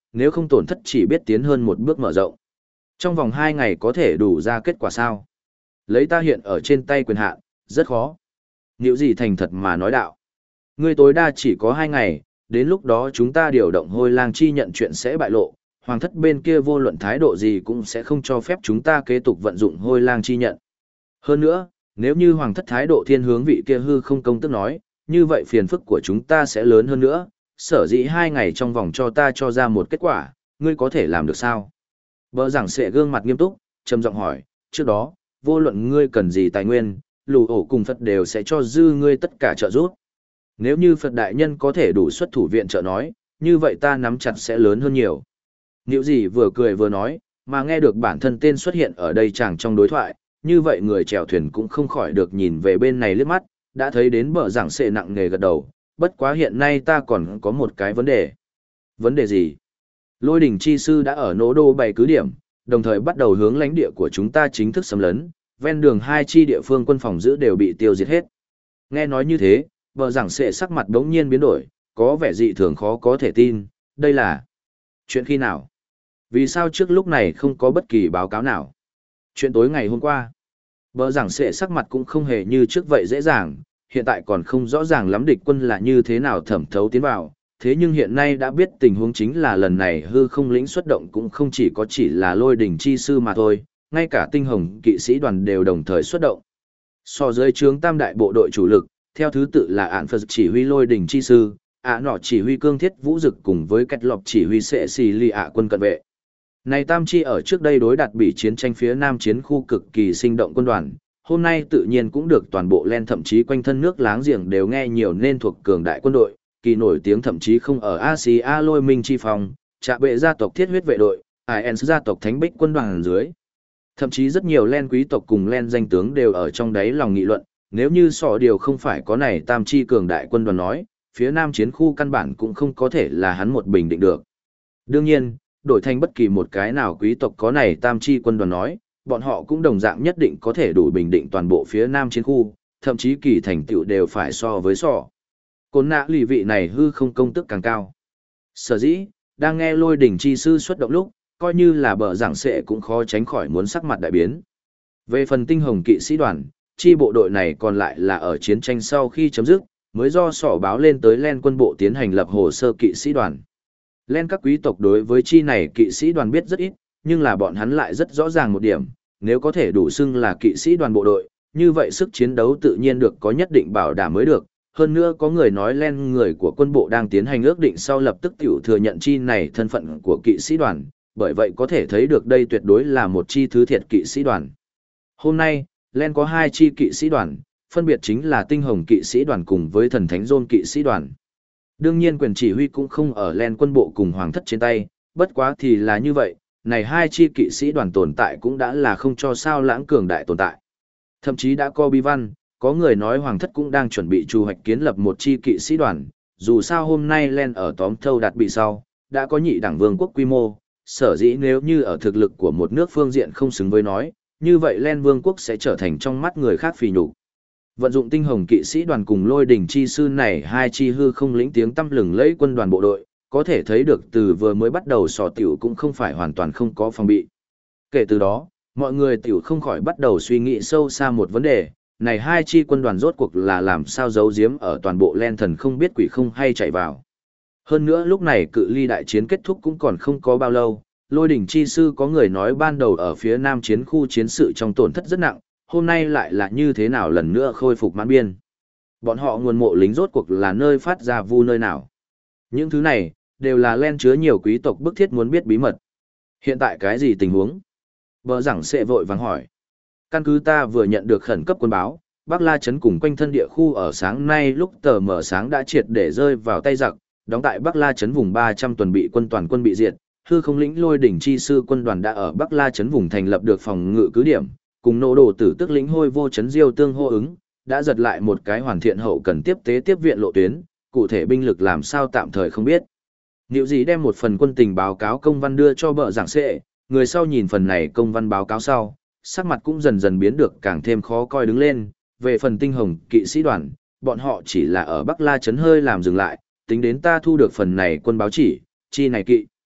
nếu không tổn thất chỉ biết tiến hơn một bước mở rộng. Trong vòng 2 ngày có thể đủ ra kết quả sao? Lấy ta hiện ở trên tay quyền hạn, rất khó. Niệu gì thành thật mà nói đạo. Ngươi tối đa chỉ có 2 ngày, đến lúc đó chúng ta điều động hôi lang chi nhận chuyện sẽ bại lộ, hoàng thất bên kia vô luận thái độ gì cũng sẽ không cho phép chúng ta kế tục vận dụng hôi lang chi nhận. Hơn nữa, nếu như hoàng thất thái độ thiên hướng vị kia hư không công tức nói, như vậy phiền phức của chúng ta sẽ lớn hơn nữa, sở dĩ 2 ngày trong vòng cho ta cho ra một kết quả, ngươi có thể làm được sao? Bờ giảng sẽ gương mặt nghiêm túc, trầm giọng hỏi, trước đó, vô luận ngươi cần gì tài nguyên, lù ổ cùng Phật đều sẽ cho dư ngươi tất cả trợ giúp. Nếu như Phật đại nhân có thể đủ xuất thủ viện trợ nói, như vậy ta nắm chặt sẽ lớn hơn nhiều. Niệu gì vừa cười vừa nói, mà nghe được bản thân tên xuất hiện ở đây chẳng trong đối thoại, như vậy người chèo thuyền cũng không khỏi được nhìn về bên này liếc mắt, đã thấy đến bờ giảng sệ nặng nề gật đầu, bất quá hiện nay ta còn có một cái vấn đề. Vấn đề gì? Lôi đỉnh chi sư đã ở nỗ đô bày cứ điểm, đồng thời bắt đầu hướng lãnh địa của chúng ta chính thức xâm lấn, ven đường 2 chi địa phương quân phòng giữ đều bị tiêu diệt hết. Nghe nói như thế, bờ giảng sệ sắc mặt đống nhiên biến đổi, có vẻ dị thường khó có thể tin, đây là chuyện khi nào? Vì sao trước lúc này không có bất kỳ báo cáo nào? Chuyện tối ngày hôm qua. Bờ giảng sệ sắc mặt cũng không hề như trước vậy dễ dàng, hiện tại còn không rõ ràng lắm địch quân là như thế nào thẩm thấu tiến vào, thế nhưng hiện nay đã biết tình huống chính là lần này hư không lĩnh xuất động cũng không chỉ là lôi đỉnh chi sư mà thôi, ngay cả tinh hồng kỵ sĩ đoàn đều đồng thời xuất động. So dưới trướng tam đại bộ đội chủ lực, theo thứ tự là ạn Phật chỉ huy lôi đỉnh chi sư, ả nọ chỉ huy cương thiết vũ dực cùng với cách lọc chỉ huy sệ xì lì ạ quân cận vệ. Này tam chi ở trước đây đối đặt bị chiến tranh phía nam chiến khu cực kỳ sinh động quân đoàn, hôm nay tự nhiên cũng được toàn bộ len thậm chí quanh thân nước láng giềng đều nghe nhiều nên thuộc cường đại quân đội, kỳ nổi tiếng thậm chí không ở Asia lôi minh chi phòng, trạ bệ gia tộc thiết huyết vệ đội, IS gia tộc thánh bích quân đoàn dưới. Thậm chí rất nhiều len quý tộc cùng len danh tướng đều ở trong đấy lòng nghị luận, nếu như sọ điều không phải có này tam chi cường đại quân đoàn nói, phía nam chiến khu căn bản cũng không có thể là hắn một bình định được. Đương nhiên, đổi thành bất kỳ một cái nào quý tộc có này tam chi quân đoàn nói, bọn họ cũng đồng dạng nhất định có thể đủ bình định toàn bộ phía nam chiến khu, thậm chí kỳ thành tựu đều phải so với sọ. Côn nã lì vị này hư không công tức càng cao. Sở dĩ, đang nghe lôi đỉnh chi sư xuất động lúc, coi như là bờ giảng sệ cũng khó tránh khỏi muốn sắc mặt đại biến. Về phần tinh hồng kỵ sĩ đoàn, chi bộ đội này còn lại là ở chiến tranh sau khi chấm dứt, mới do sỏ báo lên tới len quân bộ tiến hành lập hồ sơ kỵ sĩ đoàn. Len các quý tộc đối với chi này kỵ sĩ đoàn biết rất ít, nhưng là bọn hắn lại rất rõ ràng một điểm, nếu có thể đủ xưng là kỵ sĩ đoàn bộ đội, như vậy sức chiến đấu tự nhiên được có nhất định bảo đảm mới được. Hơn nữa có người nói len người của quân bộ đang tiến hành ước định sau lập tức tiểu thừa nhận chi này thân phận của kỵ sĩ đoàn, bởi vậy có thể thấy được đây tuyệt đối là một chi thứ thiệt kỵ sĩ đoàn. Hôm nay, len có 2 chi kỵ sĩ đoàn, phân biệt chính là tinh hồng kỵ sĩ đoàn cùng với thần thánh rôn kỵ sĩ đoàn. Đương nhiên quyền chỉ huy cũng không ở len quân bộ cùng hoàng thất trên tay, bất quá thì là như vậy, này 2 chi kỵ sĩ đoàn tồn tại cũng đã là không cho sao lãng cường đại tồn tại. Thậm chí đã có bi văn, có người nói hoàng thất cũng đang chuẩn bị chu hoạch kiến lập một chi kỵ sĩ đoàn, dù sao hôm nay len ở tóm thâu đạt bị sau, đã có nhị đẳng vương quốc quy mô, sở dĩ nếu như ở thực lực của một nước phương diện không xứng với nói, như vậy len vương quốc sẽ trở thành trong mắt người khác phì nhục. Vận dụng tinh hồng kỵ sĩ đoàn cùng lôi đỉnh chi sư này 2 chi hư không lĩnh tiếng tăm lừng lẫy quân đoàn bộ đội, có thể thấy được từ vừa mới bắt đầu sò tiểu cũng không phải hoàn toàn không có phòng bị. Kể từ đó, mọi người tiểu không khỏi bắt đầu suy nghĩ sâu xa một vấn đề, này 2 chi quân đoàn rốt cuộc là làm sao giấu giếm ở toàn bộ len thần không biết quỷ không hay chạy vào. Hơn nữa lúc này cự ly đại chiến kết thúc cũng còn không có bao lâu, lôi đỉnh chi sư có người nói ban đầu ở phía nam chiến khu chiến sự trong tổn thất rất nặng, hôm nay lại là như thế nào lần nữa khôi phục mãn biên. Bọn họ nguồn mộ lính rốt cuộc là nơi phát ra vu nơi nào. Những thứ này, đều là len chứa nhiều quý tộc bức thiết muốn biết bí mật. Hiện tại cái gì tình huống? Bờ giảng sẽ vội vàng hỏi. Căn cứ ta vừa nhận được khẩn cấp quân báo, Bắc La Trấn cùng quanh thân địa khu ở sáng nay lúc tờ mở sáng đã triệt để rơi vào tay giặc, đóng tại Bắc La Trấn vùng 300 tuần bị quân toàn quân bị diệt, hư không lĩnh lôi đỉnh chi sư quân đoàn đã ở Bắc La Trấn vùng thành lập được phòng ngự cứ điểm, cùng nô đồ tử tức lĩnh hôi vô trấn diêu tương hô ứng, đã giật lại một cái hoàn thiện hậu cần tiếp tế tiếp viện lộ tuyến, cụ thể binh lực làm sao tạm thời không biết. Niệu gì đem một phần quân tình báo cáo công văn đưa cho bợ giảng sệ, người sau nhìn phần này công văn báo cáo sau, sắc mặt cũng dần dần biến được càng thêm khó coi đứng lên, về phần tinh hồng kỵ sĩ đoàn, bọn họ chỉ là ở Bắc La Trấn hơi làm dừng lại, tính đến ta thu được phần này quân báo chỉ, chi này kỵ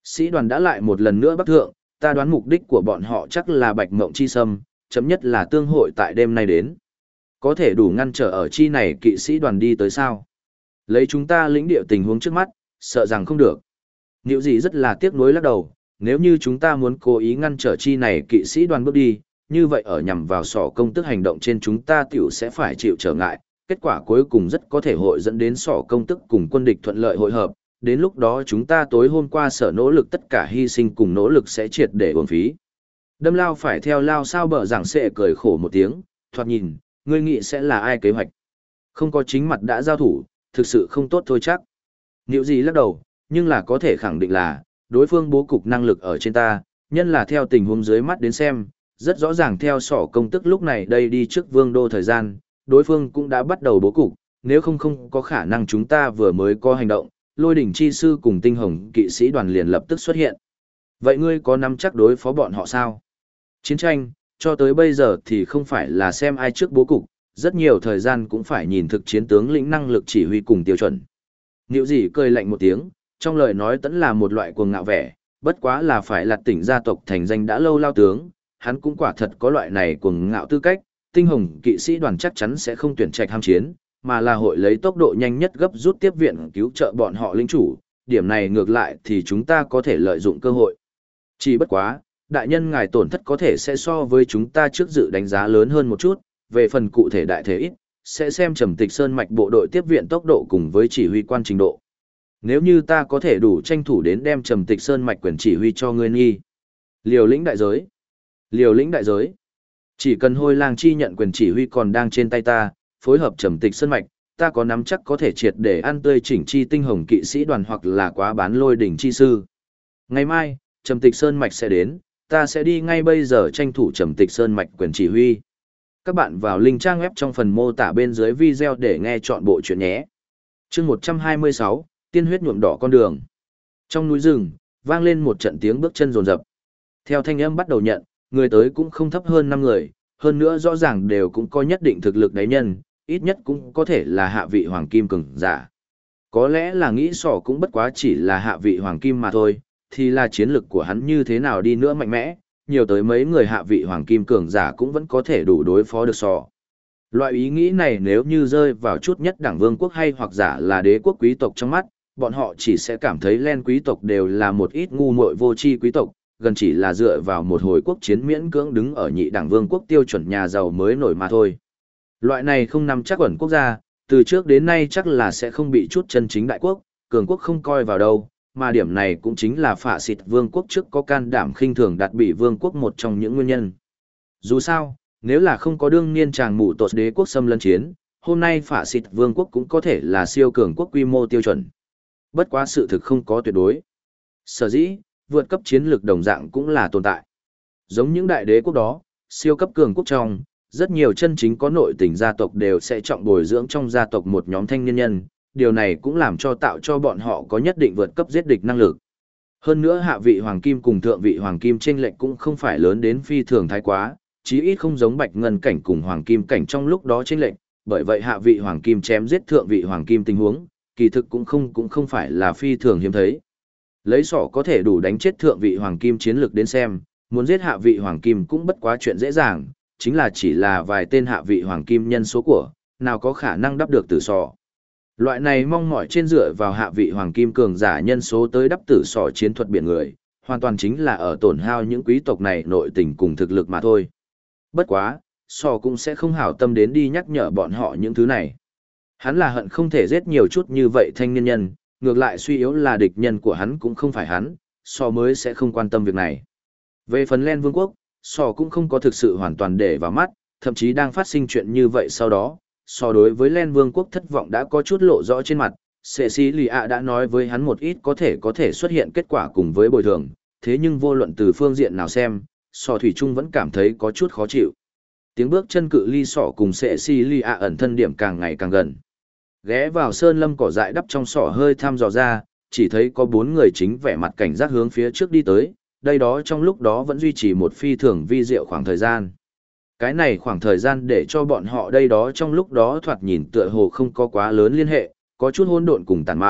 Sĩ đoàn đã lại một lần nữa bắc thượng, ta đoán mục đích của bọn họ chắc là Bạch Mộng Chi Sâm, chấm nhất là tương hội tại đêm nay đến. Có thể đủ ngăn trở ở chi này kỵ sĩ đoàn đi tới sao? Lấy chúng ta lĩnh địa tình huống trước mắt, sợ rằng không được. Niệu gì rất là tiếc nuối lắc đầu, nếu như chúng ta muốn cố ý ngăn trở chi này kỵ sĩ đoàn bước đi, như vậy ở nhằm vào sỏ công tức hành động trên chúng ta tiểu sẽ phải chịu trở ngại, kết quả cuối cùng rất có thể hội dẫn đến sỏ công tức cùng quân địch thuận lợi hội hợp, đến lúc đó chúng ta tối hôm qua sở nỗ lực tất cả hy sinh cùng nỗ lực sẽ triệt để uổng phí. Đâm lao phải theo lao sao bờ giảng sệ cười khổ một tiếng, thoạt nhìn, ngươi nghĩ sẽ là ai kế hoạch. Không có chính mặt đã giao thủ, thực sự không tốt thôi chắc. Niệu gì lắc đầu, nhưng là có thể khẳng định là, đối phương bố cục năng lực ở trên ta, nhân là theo tình huống dưới mắt đến xem, rất rõ ràng theo sỏ công tức lúc này đây đi trước vương đô thời gian, đối phương cũng đã bắt đầu bố cục, nếu không có khả năng chúng ta vừa mới có hành động, lôi đỉnh chi sư cùng tinh hồng kỵ sĩ đoàn liền lập tức xuất hiện. Vậy ngươi có nắm chắc đối phó bọn họ sao? Chiến tranh, cho tới bây giờ thì không phải là xem ai trước bố cục, rất nhiều thời gian cũng phải nhìn thực chiến tướng lĩnh năng lực chỉ huy cùng tiêu chuẩn. Niệu gì cười lạnh một tiếng, trong lời nói tẫn là một loại cuồng ngạo vẻ, bất quá là phải lạt tỉnh gia tộc thành danh đã lâu lao tướng, hắn cũng quả thật có loại này cuồng ngạo tư cách, tinh hồng kỵ sĩ đoàn chắc chắn sẽ không tuyển trạch ham chiến, mà là hội lấy tốc độ nhanh nhất gấp rút tiếp viện cứu trợ bọn họ linh chủ, điểm này ngược lại thì chúng ta có thể lợi dụng cơ hội. Chỉ bất quá, đại nhân ngài tổn thất có thể sẽ so với chúng ta trước dự đánh giá lớn hơn một chút, về phần cụ thể đại thể ít, sẽ xem Trầm Tịch Sơn mạch bộ đội tiếp viện tốc độ cùng với chỉ huy quan trình độ. Nếu như ta có thể đủ tranh thủ đến đem Trầm Tịch Sơn mạch quyền chỉ huy cho ngươi nghi. Liều lĩnh đại giới. Liều lĩnh đại giới. Chỉ cần Hôi Lang chi nhận quyền chỉ huy còn đang trên tay ta, phối hợp Trầm Tịch Sơn mạch, ta có nắm chắc có thể triệt để ăn tươi chỉnh chi tinh hồng kỵ sĩ đoàn hoặc là quá bán lôi đỉnh chi sư. Ngày mai, Trầm Tịch Sơn mạch sẽ đến, ta sẽ đi ngay bây giờ tranh thủ Trầm Tịch Sơn mạch quyền chỉ huy. Các bạn vào link trang web trong phần mô tả bên dưới video để nghe chọn bộ chuyện nhé. Chương 126, tiên huyết nhuộm đỏ con đường. Trong núi rừng, vang lên một trận tiếng bước chân rồn rập. Theo thanh âm bắt đầu nhận, người tới cũng không thấp hơn 5 người, hơn nữa rõ ràng đều cũng có nhất định thực lực đáy nhân, ít nhất cũng có thể là hạ vị hoàng kim cường giả. Có lẽ là nghĩ sỏ cũng bất quá chỉ là hạ vị hoàng kim mà thôi, thì là chiến lực của hắn như thế nào đi nữa mạnh mẽ, nhiều tới mấy người hạ vị hoàng kim cường giả cũng vẫn có thể đủ đối phó được sỏ. Loại ý nghĩ này nếu như rơi vào chút nhất đảng vương quốc hay hoặc giả là đế quốc quý tộc trong mắt, bọn họ chỉ sẽ cảm thấy len quý tộc đều là một ít ngu muội vô tri quý tộc, gần chỉ là dựa vào một hồi quốc chiến miễn cưỡng đứng ở nhị đảng vương quốc tiêu chuẩn nhà giàu mới nổi mà thôi. Loại này không nằm chắc ẩn quốc gia, từ trước đến nay chắc là sẽ không bị chút chân chính đại quốc, cường quốc không coi vào đâu, mà điểm này cũng chính là phạ xịt vương quốc trước có can đảm khinh thường đặt bị vương quốc một trong những nguyên nhân. Dù sao, nếu là không có đương niên chàng mụ tột đế quốc xâm lấn chiến, hôm nay phạ xịt vương quốc cũng có thể là siêu cường quốc quy mô tiêu chuẩn. Bất quá sự thực không có tuyệt đối. Sở dĩ, vượt cấp chiến lược đồng dạng cũng là tồn tại. Giống những đại đế quốc đó, siêu cấp cường quốc trong, rất nhiều chân chính có nội tình gia tộc đều sẽ trọng bồi dưỡng trong gia tộc một nhóm thanh niên nhân, điều này cũng làm cho tạo cho bọn họ có nhất định vượt cấp giết địch năng lực. Hơn nữa hạ vị hoàng kim cùng thượng vị hoàng kim chênh lệch cũng không phải lớn đến phi thường thái quá, chí ít không giống bạch ngân cảnh cùng hoàng kim cảnh trong lúc đó chênh lệch, bởi vậy hạ vị hoàng kim chém giết thượng vị hoàng kim tình huống, kỳ thực cũng không phải là phi thường hiếm thấy. Lấy sỏ có thể đủ đánh chết thượng vị hoàng kim chiến lược đến xem, muốn giết hạ vị hoàng kim cũng bất quá chuyện dễ dàng, chính là chỉ là vài tên hạ vị hoàng kim nhân số của, nào có khả năng đắp được tử sỏ. Loại này mong mỏi trên dựa vào hạ vị hoàng kim cường giả nhân số tới đắp tử sỏ chiến thuật biển người, hoàn toàn chính là ở tổn hao những quý tộc này nội tình cùng thực lực mà thôi. Bất quá, sỏ cũng sẽ không hảo tâm đến đi nhắc nhở bọn họ những thứ này. Hắn là hận không thể giết nhiều chút như vậy thanh niên nhân, ngược lại suy yếu là địch nhân của hắn cũng không phải hắn, sỏ mới sẽ không quan tâm việc này. Về phần Len Vương quốc, sỏ cũng không có thực sự hoàn toàn để vào mắt, thậm chí đang phát sinh chuyện như vậy sau đó, so đối với Len Vương quốc thất vọng đã có chút lộ rõ trên mặt, Cecilia đã nói với hắn một ít có thể xuất hiện kết quả cùng với bồi thường, thế nhưng vô luận từ phương diện nào xem, sọ thủy chung vẫn cảm thấy có chút khó chịu. Tiếng bước chân cự ly sọ cùng Cecilia ẩn thân điểm càng ngày càng gần. Ghé vào sơn lâm cỏ dại đắp trong sọ hơi thăm dò ra, chỉ thấy có 4 người chính vẻ mặt cảnh giác hướng phía trước đi tới, đây đó trong lúc đó vẫn duy trì một phi thường vi diệu khoảng thời gian. Cái này khoảng thời gian để cho bọn họ đây đó trong lúc đó thoạt nhìn tựa hồ không có quá lớn liên hệ, có chút hỗn độn cùng tàn mạn,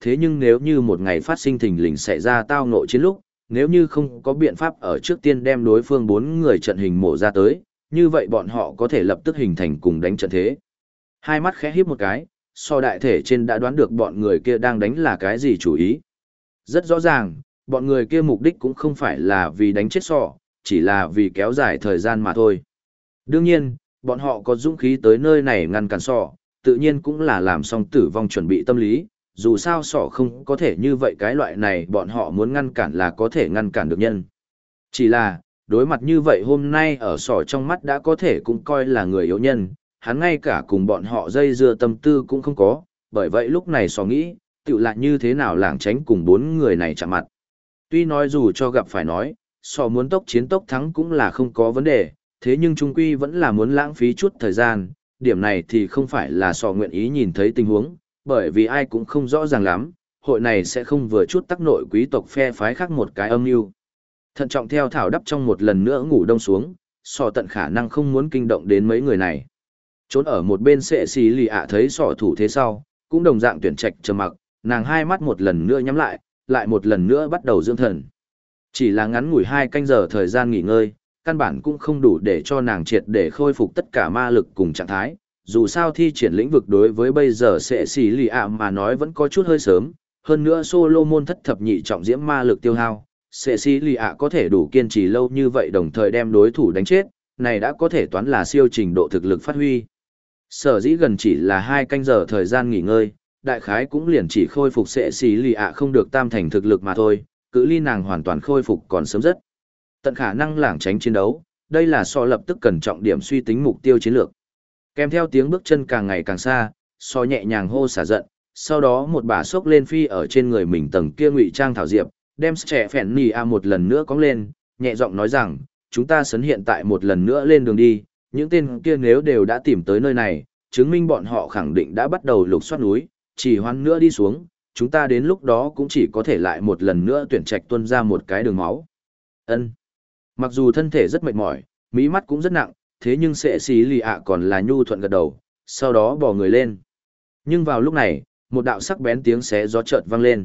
thế nhưng nếu như một ngày phát sinh thình lình xảy ra tao ngộ chiến lúc, nếu như không có biện pháp ở trước tiên đem đối phương 4 người trận hình mổ ra tới, như vậy bọn họ có thể lập tức hình thành cùng đánh trận thế. Hai mắt khẽ híp một cái, so đại thể trên đã đoán được bọn người kia đang đánh là cái gì chủ ý. Rất rõ ràng, bọn người kia mục đích cũng không phải là vì đánh chết sọ, chỉ là vì kéo dài thời gian mà thôi. Đương nhiên, bọn họ có dũng khí tới nơi này ngăn cản sọ, tự nhiên cũng là làm xong tử vong chuẩn bị tâm lý, dù sao sọ không có thể như vậy cái loại này bọn họ muốn ngăn cản là có thể ngăn cản được nhân. Chỉ là, đối mặt như vậy hôm nay ở sọ trong mắt đã có thể cũng coi là người yếu nhân, hắn ngay cả cùng bọn họ dây dưa tâm tư cũng không có, bởi vậy lúc này sọ nghĩ, tự lại như thế nào lảng tránh cùng 4 người này chạm mặt. Tuy nói dù cho gặp phải nói, sọ muốn tốc chiến tốc thắng cũng là không có vấn đề, thế nhưng trung quy vẫn là muốn lãng phí chút thời gian, điểm này thì không phải là sọ nguyện ý nhìn thấy tình huống, bởi vì ai cũng không rõ ràng lắm, hội này sẽ không vừa chút tác nội quý tộc phe phái khác một cái âm mưu. Thận trọng theo thảo đắp trong một lần nữa ngủ đông xuống, sọ tận khả năng không muốn kinh động đến mấy người này. Trốn ở một bên sệ xì lì ạ thấy sọ thủ thế sau, cũng đồng dạng tuyển trạch trầm mặc, nàng hai mắt một lần nữa nhắm lại một lần nữa bắt đầu dưỡng thần. Chỉ là ngắn ngủi 2 canh giờ thời gian nghỉ ngơi, căn bản cũng không đủ để cho nàng triệt để khôi phục tất cả ma lực cùng trạng thái. Dù sao thi triển lĩnh vực đối với bây giờ sẽ xỉ lì ạ mà nói vẫn có chút hơi sớm, hơn nữa Solomon thất thập nhị trọng diễm ma lực tiêu hao, sẽ xỉ lì ạ có thể đủ kiên trì lâu như vậy đồng thời đem đối thủ đánh chết, này đã có thể toán là siêu trình độ thực lực phát huy. Sở dĩ gần chỉ là 2 canh giờ thời gian nghỉ ngơi, đại khái cũng liền chỉ khôi phục sẽ xỉ lì ạ không được tam thành thực lực mà thôi, cự ly nàng hoàn toàn khôi phục còn sớm rất. Tận khả năng lảng tránh chiến đấu, đây là so lập tức cần trọng điểm suy tính mục tiêu chiến lược. Kèm theo tiếng bước chân càng ngày càng xa, so nhẹ nhàng hô xả giận, sau đó một bà xốc lên phi ở trên người mình tầng kia ngụy trang thảo diệp, đem trẻ phèn nì a một lần nữa cong lên, nhẹ giọng nói rằng, chúng ta sấn hiện tại một lần nữa lên đường đi, những tên kia nếu đều đã tìm tới nơi này, chứng minh bọn họ khẳng định đã bắt đầu lục soát núi, chỉ hoãn nữa đi xuống, chúng ta đến lúc đó cũng chỉ có thể lại một lần nữa tuyển trạch tuân ra một cái đường máu. Ân. Mặc dù thân thể rất mệt mỏi, mí mắt cũng rất nặng, thế nhưng sệ xí lì ạ còn là nhu thuận gật đầu, sau đó bò người lên. Nhưng vào lúc này, một đạo sắc bén tiếng xé gió chợt vang lên.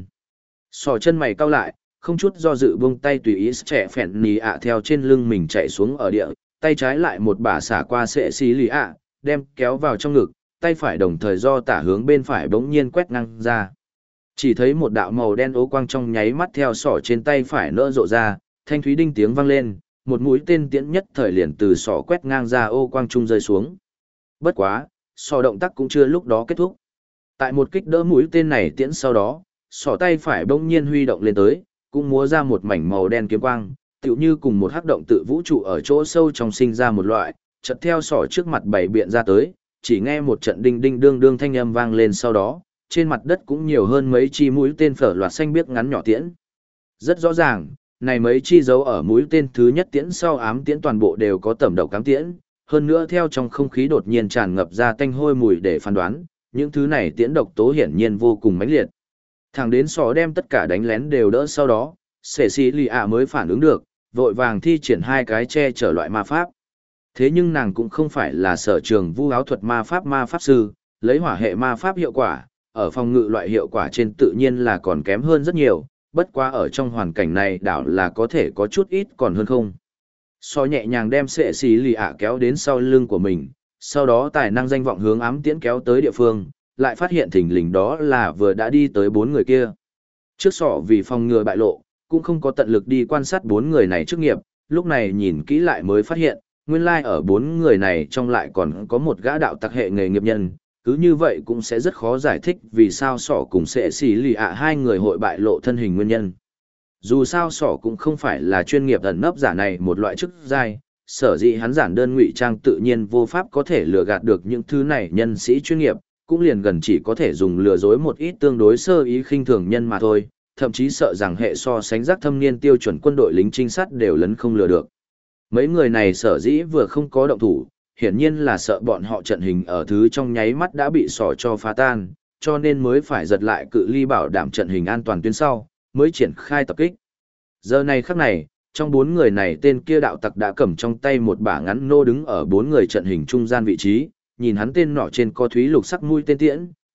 Sò chân mày cau lại, không chút do dự buông tay tùy ý trẻ phèn nì ạ theo trên lưng mình chạy xuống ở địa, tay trái lại một bả xả qua sệ xí lì ạ, đem kéo vào trong ngực, tay phải đồng thời do tả hướng bên phải bỗng nhiên quét ngang ra. Chỉ thấy một đạo màu đen ố quang trong nháy mắt theo sỏ trên tay phải nỡ rộ ra, thanh thúy đinh tiếng vang lên, một mũi tên tiễn nhất thời liền từ sỏ quét ngang ra ô quang trung rơi xuống. Bất quá, sỏ động tác cũng chưa lúc đó kết thúc. Tại một kích đỡ mũi tên này tiễn sau đó, sỏ tay phải bỗng nhiên huy động lên tới, cũng múa ra một mảnh màu đen kiếm quang, tựu như cùng một hắc động tự vũ trụ ở chỗ sâu trong sinh ra một loại, chợt theo sỏ trước mặt bảy biện ra tới, chỉ nghe một trận đinh đinh đương đương thanh âm vang lên sau đó, trên mặt đất cũng nhiều hơn mấy chi mũi tên phở loạt xanh biếc ngắn nhỏ tiễn. Rất rõ ràng, này mấy chi dấu ở mũi tên thứ nhất tiễn sau ám tiễn toàn bộ đều có tẩm độc ám tiễn, hơn nữa theo trong không khí đột nhiên tràn ngập ra tanh hôi mùi để phán đoán, những thứ này tiễn độc tố hiển nhiên vô cùng mãnh liệt. Thẳng đến sò đem tất cả đánh lén đều đỡ sau đó, Cecilia mới phản ứng được, vội vàng thi triển 2 cái che chở loại ma pháp. Thế nhưng nàng cũng không phải là sở trường vu áo thuật ma pháp sư, lấy hỏa hệ ma pháp hiệu quả, ở phòng ngự loại hiệu quả trên tự nhiên là còn kém hơn rất nhiều, bất quá ở trong hoàn cảnh này đảo là có thể có chút ít còn hơn không. So nhẹ nhàng đem sệ xì lì ạ kéo đến sau lưng của mình, sau đó tài năng danh vọng hướng ám tiễn kéo tới địa phương, lại phát hiện thình lình đó là vừa đã đi tới 4 người kia. Trước sọ vì phòng ngừa bại lộ, cũng không có tận lực đi quan sát 4 người này trước nghiệp, lúc này nhìn kỹ lại mới phát hiện, nguyên lai ở 4 người này trong lại còn có một gã đạo tặc hệ nghề nghiệp nhân, cứ như vậy cũng sẽ rất khó giải thích vì sao sỏ cùng sệ xỉ lì ạ 2 người hội bại lộ thân hình nguyên nhân. Dù sao sỏ cũng không phải là chuyên nghiệp ẩn nấp giả này một loại chức giai, sở dĩ hắn giản đơn ngụy trang tự nhiên vô pháp có thể lừa gạt được những thứ này nhân sĩ chuyên nghiệp, cũng liền gần chỉ có thể dùng lừa dối một ít tương đối sơ ý khinh thường nhân mà thôi, thậm chí sợ rằng hệ so sánh giác thâm niên tiêu chuẩn quân đội lính trinh sát đều lấn không lừa được. Mấy người này sở dĩ vừa không có động thủ, hiển nhiên là sợ bọn họ trận hình ở thứ trong nháy mắt đã bị sỏ cho phá tan, cho nên mới phải giật lại cự ly bảo đảm trận hình an toàn tuyến sau, mới triển khai tập kích. Giờ này khắc này, trong 4 người này tên kia đạo tặc đã cầm trong tay một bả ngắn nô đứng ở 4 người trận hình trung gian vị trí, nhìn hắn tên nọ trên có thúy lục sắc mũi tên tiễn,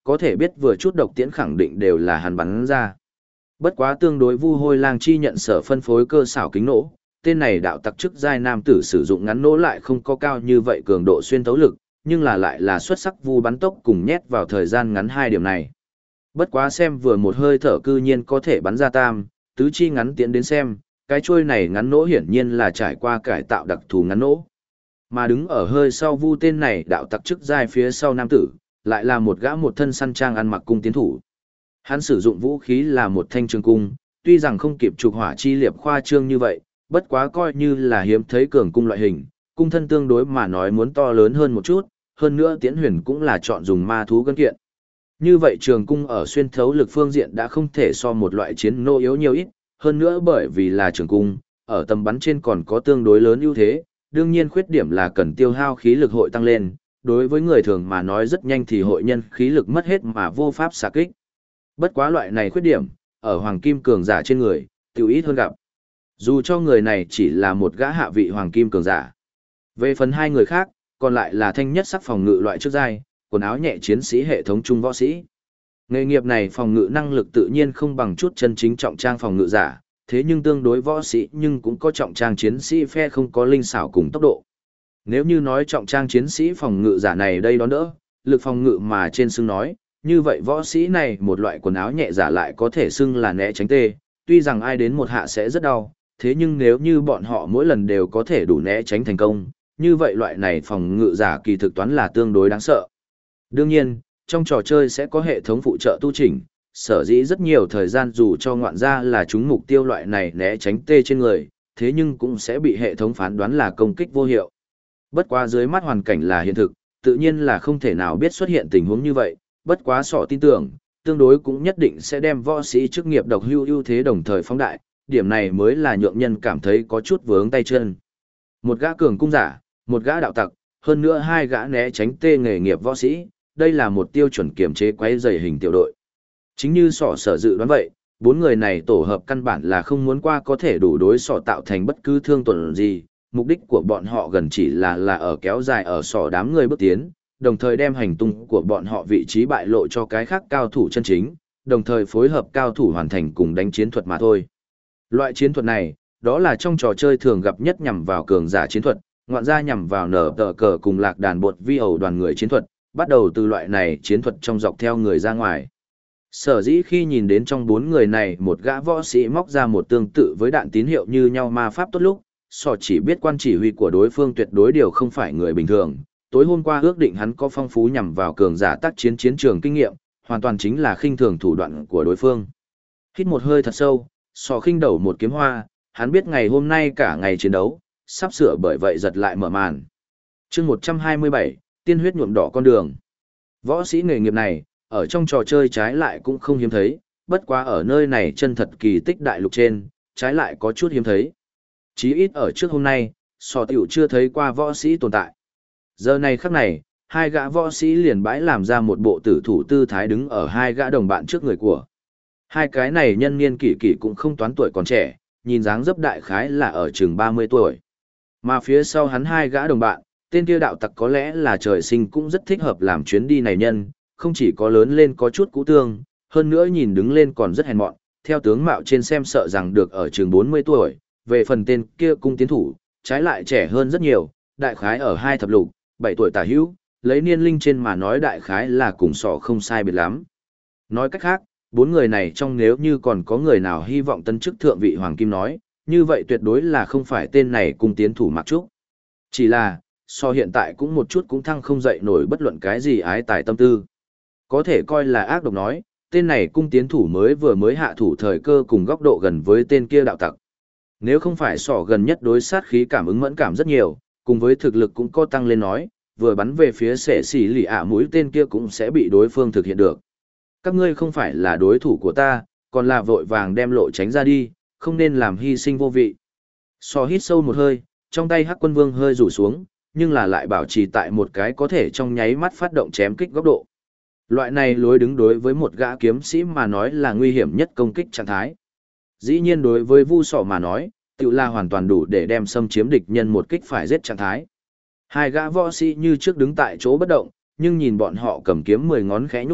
có thể biết vừa chút độc tiễn khẳng định đều là hắn bắn ra. Bất quá tương đối Vu Hôi Lang chi nhận sở phân phối cơ xảo kính nổ, tên này đạo tặc chức giai nam tử sử dụng ngắn nổ lại không có cao như vậy cường độ xuyên thấu lực, nhưng lại là xuất sắc vu bắn tốc cùng nhét vào thời gian ngắn hai điểm này. Bất quá xem vừa một hơi thở cư nhiên có thể bắn ra tam, tứ chi ngắn tiễn đến xem, cái chuôi này ngắn nổ hiển nhiên là trải qua cải tạo đặc thù ngắn nổ. Mà đứng ở hơi sau vu tên này đạo tặc chức giai phía sau nam tử, lại là một gã một thân săn trang ăn mặc cung tiến thủ. Hắn sử dụng vũ khí là một thanh trường cung, tuy rằng không kịp trục hỏa chi liệp khoa trương như vậy, bất quá coi như là hiếm thấy cường cung loại hình, cung thân tương đối mà nói muốn to lớn hơn một chút, hơn nữa tiễn huyền cũng là chọn dùng ma thú gân kiện. Như vậy trường cung ở xuyên thấu lực phương diện đã không thể so một loại chiến nô yếu nhiều ít, hơn nữa bởi vì là trường cung, ở tầm bắn trên còn có tương đối lớn ưu thế, đương nhiên khuyết điểm là cần tiêu hao khí lực hội tăng lên, đối với người thường mà nói rất nhanh thì hội nhân khí lực mất hết mà vô pháp xạ kích. Bất quá loại này khuyết điểm, ở hoàng kim cường giả trên người, tiểu ít hơn gặp. Dù cho người này chỉ là một gã hạ vị hoàng kim cường giả. Về phần hai người khác, còn lại là thanh nhất sắc phòng ngự loại trước giai, quần áo nhẹ chiến sĩ hệ thống trung võ sĩ. Nghề nghiệp này phòng ngự năng lực tự nhiên không bằng chút chân chính trọng trang phòng ngự giả, thế nhưng tương đối võ sĩ nhưng cũng có trọng trang chiến sĩ phe không có linh xảo cùng tốc độ. Nếu như nói trọng trang chiến sĩ phòng ngự giả này đây đón đỡ, lực phòng ngự mà trên xưng nói, như vậy võ sĩ này một loại quần áo nhẹ giả lại có thể xưng là né tránh tê, tuy rằng ai đến một hạ sẽ rất đau, thế nhưng nếu như bọn họ mỗi lần đều có thể đủ né tránh thành công, như vậy loại này phòng ngự giả kỳ thực toán là tương đối đáng sợ. Đương nhiên, trong trò chơi sẽ có hệ thống phụ trợ tu chỉnh, sở dĩ rất nhiều thời gian dù cho ngoạn ra là chúng mục tiêu loại này né tránh tê trên người, thế nhưng cũng sẽ bị hệ thống phán đoán là công kích vô hiệu. Bất quá dưới mắt hoàn cảnh là hiện thực, tự nhiên là không thể nào biết xuất hiện tình huống như vậy, bất quá sọ tin tưởng, tương đối cũng nhất định sẽ đem võ sĩ chức nghiệp độc hưu ưu thế đồng thời phóng đại, điểm này mới là nhượng nhân cảm thấy có chút vướng tay chân. Một gã cường cung giả, một gã đạo tặc, hơn nữa hai gã né tránh tê nghề nghiệp võ sĩ, đây là một tiêu chuẩn kiểm chế quấy dày hình tiểu đội. Chính như sọ sở dự đoán vậy, bốn người này tổ hợp căn bản là không muốn qua có thể đủ đối sọ tạo thành bất cứ thương tổn gì, mục đích của bọn họ gần chỉ là ở kéo dài ở sọ đám người bước tiến, đồng thời đem hành tung của bọn họ vị trí bại lộ cho cái khác cao thủ chân chính, đồng thời phối hợp cao thủ hoàn thành cùng đánh chiến thuật mà thôi. Loại chiến thuật này, đó là trong trò chơi thường gặp nhất nhằm vào cường giả chiến thuật, ngoạn ra nhằm vào nở tờ cờ cùng lạc đàn bột vi ẩu đoàn người chiến thuật, bắt đầu từ loại này chiến thuật trong dọc theo người ra ngoài. Sở dĩ khi nhìn đến trong bốn người này một gã võ sĩ móc ra một tương tự với đạn tín hiệu như nhau ma pháp tốt lúc, sọ chỉ biết quan chỉ huy của đối phương tuyệt đối điều không phải người bình thường. Tối hôm qua ước định hắn có phong phú nhằm vào cường giả tác chiến chiến trường kinh nghiệm, hoàn toàn chính là khinh thường thủ đoạn của đối phương. Hít một hơi thật sâu, sọ khinh đầu một kiếm hoa, hắn biết ngày hôm nay cả ngày chiến đấu, sắp sửa bởi vậy giật lại mở màn. Chương 127, tiên huyết nhuộm đỏ con đường. Võ sĩ nghề nghiệp này, ở trong trò chơi trái lại cũng không hiếm thấy, bất quá ở nơi này chân thật kỳ tích đại lục trên, trái lại có chút hiếm thấy. Chí ít ở trước hôm nay, sọ tiểu chưa thấy qua võ sĩ tồn tại. Giờ này khắc này, hai gã võ sĩ liền bãi làm ra một bộ tử thủ tư thái đứng ở hai gã đồng bạn trước người của. Hai cái này nhân niên kỷ kỷ cũng không toán tuổi còn trẻ, nhìn dáng dấp đại khái là ở chừng 30 tuổi. Mà phía sau hắn hai gã đồng bạn, tên kia đạo tặc có lẽ là trời sinh cũng rất thích hợp làm chuyến đi này nhân, không chỉ có lớn lên có chút cũ tương, hơn nữa nhìn đứng lên còn rất hèn mọn, theo tướng mạo trên xem sợ rằng được ở chừng 40 tuổi, về phần tên kia cung tiến thủ, trái lại trẻ hơn rất nhiều, đại khái ở 2 thập lục, 7 tuổi tả hữu, lấy niên linh trên mà nói đại khái là cùng sọ không sai biệt lắm. Nói cách khác, bốn người này trong nếu như còn có người nào hy vọng tân chức thượng vị hoàng kim nói, như vậy tuyệt đối là không phải tên này cung tiến thủ Mạc Trúc. Chỉ là, so hiện tại cũng một chút cũng thăng không dậy nổi bất luận cái gì ái tài tâm tư. Có thể coi là ác độc nói, tên này cung tiến thủ vừa mới hạ thủ thời cơ cùng góc độ gần với tên kia đạo tặc. Nếu không phải sỏ gần nhất đối sát khí cảm ứng mẫn cảm rất nhiều, cùng với thực lực cũng có tăng lên nói, vừa bắn về phía sẻ xỉ lì ạ mũi tên kia cũng sẽ bị đối phương thực hiện được. Các ngươi không phải là đối thủ của ta, còn là vội vàng đem lộ tránh ra đi, không nên làm hy sinh vô vị. Sò hít sâu một hơi, trong tay Hắc Quân Vương hơi rủ xuống, nhưng là lại bảo trì tại một cái có thể trong nháy mắt phát động chém kích góc độ. Loại này lối đứng đối với một gã kiếm sĩ mà nói là nguy hiểm nhất công kích trạng thái. Dĩ nhiên đối với Vu Sọ mà nói, tự là hoàn toàn đủ để đem xâm chiếm địch nhân một kích phải giết trạng thái. Hai gã võ sĩ như trước đứng tại chỗ bất động, nhưng nhìn bọn họ cầm kiếm 10 ngón khẽ nhúc nhích,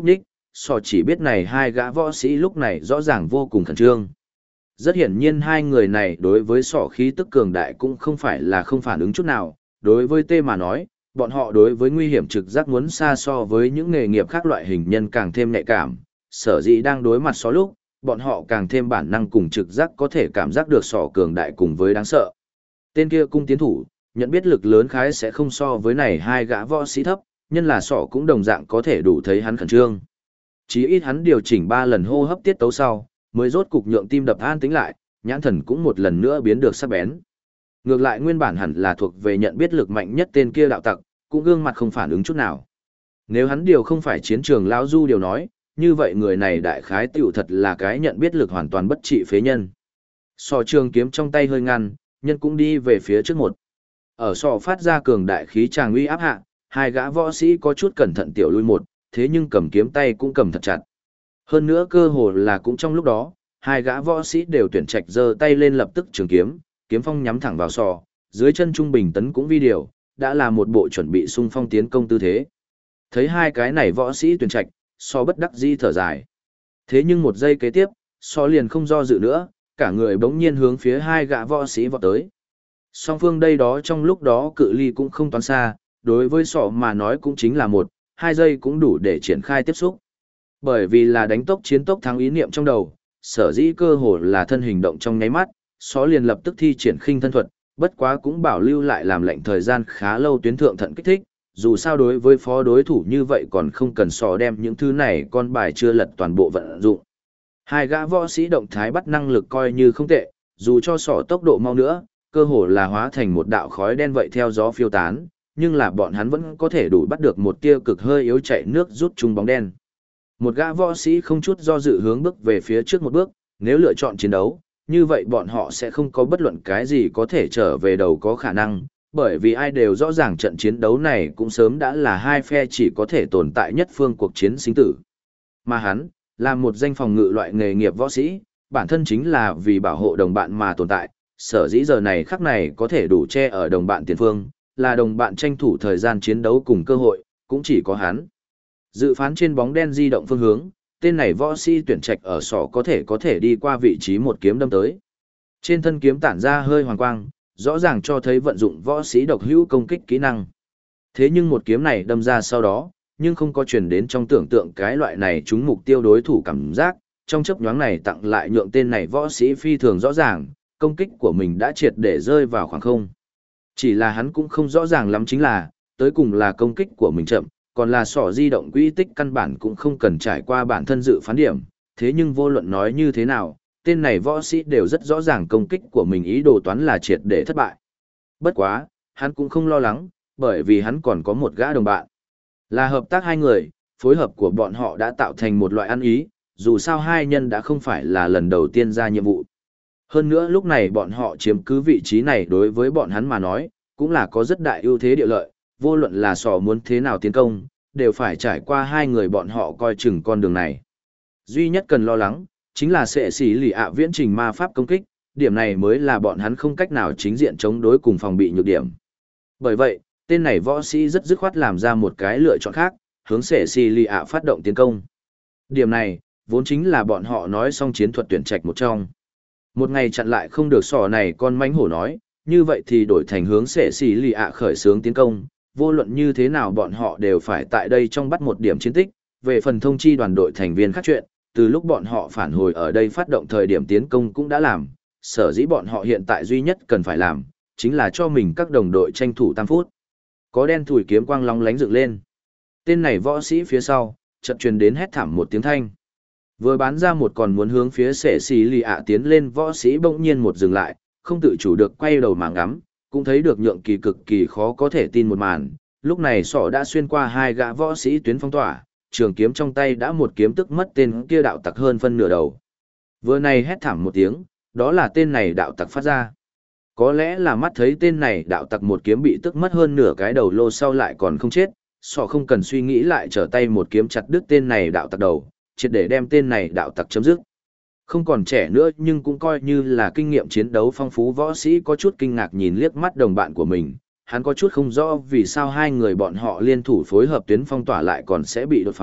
sò chỉ biết này hai gã võ sĩ lúc này rõ ràng vô cùng khẩn trương. Rất hiển nhiên hai người này đối với sọ khí tức cường đại cũng không phải là không phản ứng chút nào, đối với tê mà nói, bọn họ đối với nguy hiểm trực giác muốn xa so với những nghề nghiệp khác loại hình nhân càng thêm nhạy cảm, sở dĩ đang đối mặt sọ lúc, bọn họ càng thêm bản năng cùng trực giác có thể cảm giác được sọ cường đại cùng với đáng sợ. Tên kia cung tiến thủ, nhận biết lực lớn khái sẽ không so với này hai gã võ sĩ thấp, nhân là sọ cũng đồng dạng có thể đủ thấy hắn khẩn trương. Chí ít hắn điều chỉnh 3 lần hô hấp tiết tấu sau, mới rốt cục nhượng tim đập an tĩnh lại, nhãn thần cũng một lần nữa biến được sắc bén. Ngược lại nguyên bản hẳn là thuộc về nhận biết lực mạnh nhất tên kia đạo tặc, cũng gương mặt không phản ứng chút nào. Nếu hắn điều không phải chiến trường lão du điều nói, như vậy người này đại khái tiểu thật là cái nhận biết lực hoàn toàn bất trị phế nhân. Sò trường kiếm trong tay hơi ngăn, nhân cũng đi về phía trước một. Ở sò phát ra cường đại khí tràng uy áp hạ, hai gã võ sĩ có chút cẩn thận tiểu lui một, thế nhưng cầm kiếm tay cũng cầm thật chặt. Hơn nữa cơ hồ là cũng trong lúc đó, hai gã võ sĩ đều tuyển trạch giơ tay lên lập tức trường kiếm, kiếm phong nhắm thẳng vào sò, dưới chân trung bình tấn cũng vi điều, đã là một bộ chuẩn bị xung phong tiến công tư thế. Thấy hai cái này võ sĩ tuyển trạch, sò bất đắc dĩ thở dài. Thế nhưng một giây kế tiếp, sò liền không do dự nữa, cả người bỗng nhiên hướng phía hai gã võ sĩ vọt tới. Song phương đây đó trong lúc đó cự ly cũng không toán xa, đối với sọ mà nói cũng chính là 1-2 giây cũng đủ để triển khai tiếp xúc. Bởi vì là đánh tốc chiến tốc thắng ý niệm trong đầu, sở dĩ cơ hồ là thân hình động trong nháy mắt, sọ liền lập tức thi triển khinh thân thuật, bất quá cũng bảo lưu lại làm lệnh thời gian khá lâu tuyến thượng thận kích thích, dù sao đối với phó đối thủ như vậy còn không cần sọ đem những thứ này con bài chưa lật toàn bộ vận dụng. Hai gã võ sĩ động thái bắt năng lực coi như không tệ, dù cho sọ tốc độ mau nữa, cơ hồ là hóa thành một đạo khói đen vậy theo gió phiêu tán, nhưng là bọn hắn vẫn có thể đủ bắt được một tia cực hơi yếu chạy nước rút chung bóng đen. Một gã võ sĩ không chút do dự hướng bước về phía trước một bước, nếu lựa chọn chiến đấu, như vậy bọn họ sẽ không có bất luận cái gì có thể trở về đầu có khả năng, bởi vì ai đều rõ ràng trận chiến đấu này cũng sớm đã là hai phe chỉ có thể tồn tại nhất phương cuộc chiến sinh tử. Mà hắn, là một danh phòng ngự loại nghề nghiệp võ sĩ, bản thân chính là vì bảo hộ đồng bạn mà tồn tại, sở dĩ giờ này khắc này có thể đủ che ở đồng bạn tiền phương, là đồng bạn tranh thủ thời gian chiến đấu cùng cơ hội, cũng chỉ có hắn. Dự phán trên bóng đen di động phương hướng, tên này võ sĩ tuyển trạch ở sọ có thể đi qua vị trí một kiếm đâm tới. Trên thân kiếm tản ra hơi hoàng quang, rõ ràng cho thấy vận dụng võ sĩ độc hữu công kích kỹ năng. Thế nhưng một kiếm này đâm ra sau đó, nhưng không có truyền đến trong tưởng tượng cái loại này trúng mục tiêu đối thủ cảm giác, trong chớp nhoáng này tặng lại nhượng tên này võ sĩ phi thường rõ ràng, công kích của mình đã triệt để rơi vào khoảng không. Chỉ là hắn cũng không rõ ràng lắm chính là, tới cùng là công kích của mình chậm, còn là sỏ di động quỹ tích căn bản cũng không cần trải qua bản thân dự phán điểm, thế nhưng vô luận nói như thế nào, tên này võ sĩ đều rất rõ ràng công kích của mình ý đồ toán là triệt để thất bại. Bất quá, hắn cũng không lo lắng, bởi vì hắn còn có một gã đồng bạn. Là hợp tác hai người, phối hợp của bọn họ đã tạo thành một loại ăn ý, dù sao hai nhân đã không phải là lần đầu tiên ra nhiệm vụ. Hơn nữa lúc này bọn họ chiếm cứ vị trí này đối với bọn hắn mà nói, cũng là có rất đại ưu thế địa lợi, vô luận là sò muốn thế nào tiến công, đều phải trải qua hai người bọn họ coi chừng con đường này. Duy nhất cần lo lắng, chính là sẽ xỉ lì ạ viễn trình ma pháp công kích, điểm này mới là bọn hắn không cách nào chính diện chống đối cùng phòng bị nhược điểm. Bởi vậy, tên này võ sĩ rất dứt khoát làm ra một cái lựa chọn khác, hướng sẽ xỉ lì ạ phát động tiến công. Điểm này, vốn chính là bọn họ nói xong chiến thuật tuyển trạch một trong. Một ngày chặn lại không được sò này con mánh hổ nói, như vậy thì đổi thành hướng sẽ xỉ lì ạ khởi xướng tiến công, vô luận như thế nào bọn họ đều phải tại đây trong bắt một điểm chiến tích, về phần thông chi đoàn đội thành viên khác chuyện, từ lúc bọn họ phản hồi ở đây phát động thời điểm tiến công cũng đã làm, sở dĩ bọn họ hiện tại duy nhất cần phải làm, chính là cho mình các đồng đội tranh thủ tam phút. Có đen thủi kiếm quang long lánh dựng lên. Tên này võ sĩ phía sau, chợt truyền đến hét thảm một tiếng thanh. Vừa bán ra một còn muốn hướng phía sệ xì lì ạ tiến lên võ sĩ bỗng nhiên một dừng lại, không tự chủ được quay đầu mà ngắm, cũng thấy được nhượng kỳ cực kỳ khó có thể tin một màn. Lúc này sỏ đã xuyên qua hai gã võ sĩ tuyến phong tỏa, trường kiếm trong tay đã một kiếm tức mất tên kia đạo tặc hơn phân nửa đầu. Vừa này hét thảm một tiếng, đó là tên này đạo tặc phát ra. Có lẽ là mắt thấy tên này đạo tặc một kiếm bị tức mất hơn nửa cái đầu lô sau lại còn không chết, sọ không cần suy nghĩ lại trở tay một kiếm chặt đứt tên này đạo tặc đầu, triệt để đem tên này đạo tặc chấm dứt. Không còn trẻ nữa nhưng cũng coi như là kinh nghiệm chiến đấu phong phú võ sĩ có chút kinh ngạc nhìn liếc mắt đồng bạn của mình, hắn có chút không rõ vì sao hai người bọn họ liên thủ phối hợp tuyến phong tỏa lại còn sẽ bị đột phá,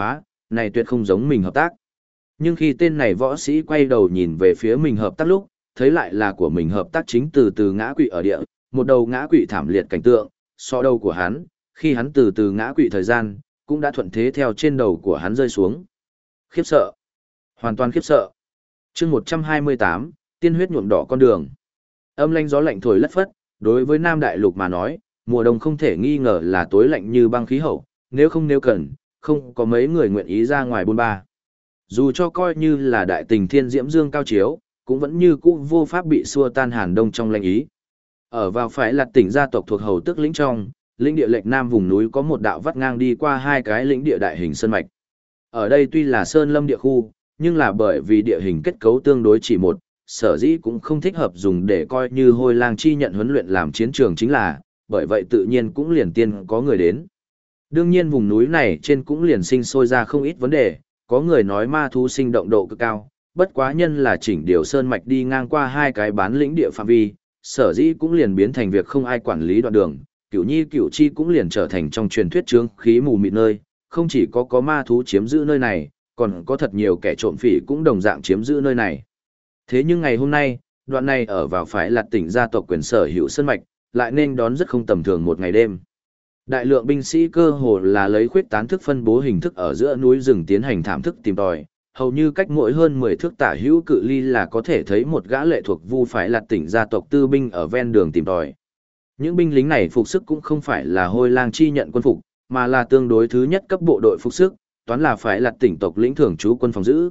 này tuyệt không giống mình hợp tác. Nhưng khi tên này võ sĩ quay đầu nhìn về phía mình hợp tác lúc, thấy lại là của mình hợp tác chính từ từ ngã quỵ ở địa, một đầu ngã quỵ thảm liệt cảnh tượng, so đầu của hắn, khi hắn từ từ ngã quỵ thời gian, cũng đã thuận thế theo trên đầu của hắn rơi xuống. Khiếp sợ. Hoàn toàn khiếp sợ. chương 128, tiên huyết nhuộm đỏ con đường. Âm lanh gió lạnh thổi lất phất, đối với Nam Đại Lục mà nói, mùa đông không thể nghi ngờ là tối lạnh như băng khí hậu, nếu cần, không có mấy người nguyện ý ra ngoài bôn ba. Dù cho coi như là đại tình thiên diễm dương cao chiếu, cũng vẫn như cũ vô pháp bị xua tan hàn đông trong lạnh ý. Ở vào phải là tỉnh gia tộc thuộc hầu tước lĩnh trong, lĩnh địa lệch nam vùng núi có một đạo vắt ngang đi qua hai cái lĩnh địa đại hình sơn mạch. Ở đây tuy là sơn lâm địa khu, nhưng là bởi vì địa hình kết cấu tương đối chỉ một, sở dĩ cũng không thích hợp dùng để coi như hôi lang chi nhận huấn luyện làm chiến trường chính là, bởi vậy tự nhiên cũng liền tiên có người đến. Đương nhiên vùng núi này trên cũng liền sinh sôi ra không ít vấn đề, có người nói ma thú sinh động độ cực cao, bất quá nhân là chỉnh điều sơn mạch đi ngang qua hai cái bán lĩnh địa phạm vi, sở dĩ cũng liền biến thành việc không ai quản lý đoạn đường, cửu nhi cửu chi cũng liền trở thành trong truyền thuyết chướng khí mù mịt nơi, không chỉ có ma thú chiếm giữ nơi này, còn có thật nhiều kẻ trộm phỉ cũng đồng dạng chiếm giữ nơi này. Thế nhưng ngày hôm nay, đoạn này ở vào phải là tỉnh gia tộc quyền sở hữu sơn mạch, lại nên đón rất không tầm thường một ngày đêm. Đại lượng binh sĩ cơ hồ là lấy khuyết tán thức phân bố hình thức ở giữa núi rừng tiến hành thảm thức tìm tòi, hầu như cách mỗi hơn 10 thước tả hữu cự ly là có thể thấy một gã lệ thuộc vu phải là tỉnh gia tộc tư binh ở ven đường tìm tòi. Những binh lính này phục sức cũng không phải là hôi lang chi nhận quân phục, mà là tương đối thứ nhất cấp bộ đội phục sức, toán là phải là tỉnh tộc lĩnh thường trú quân phòng giữ.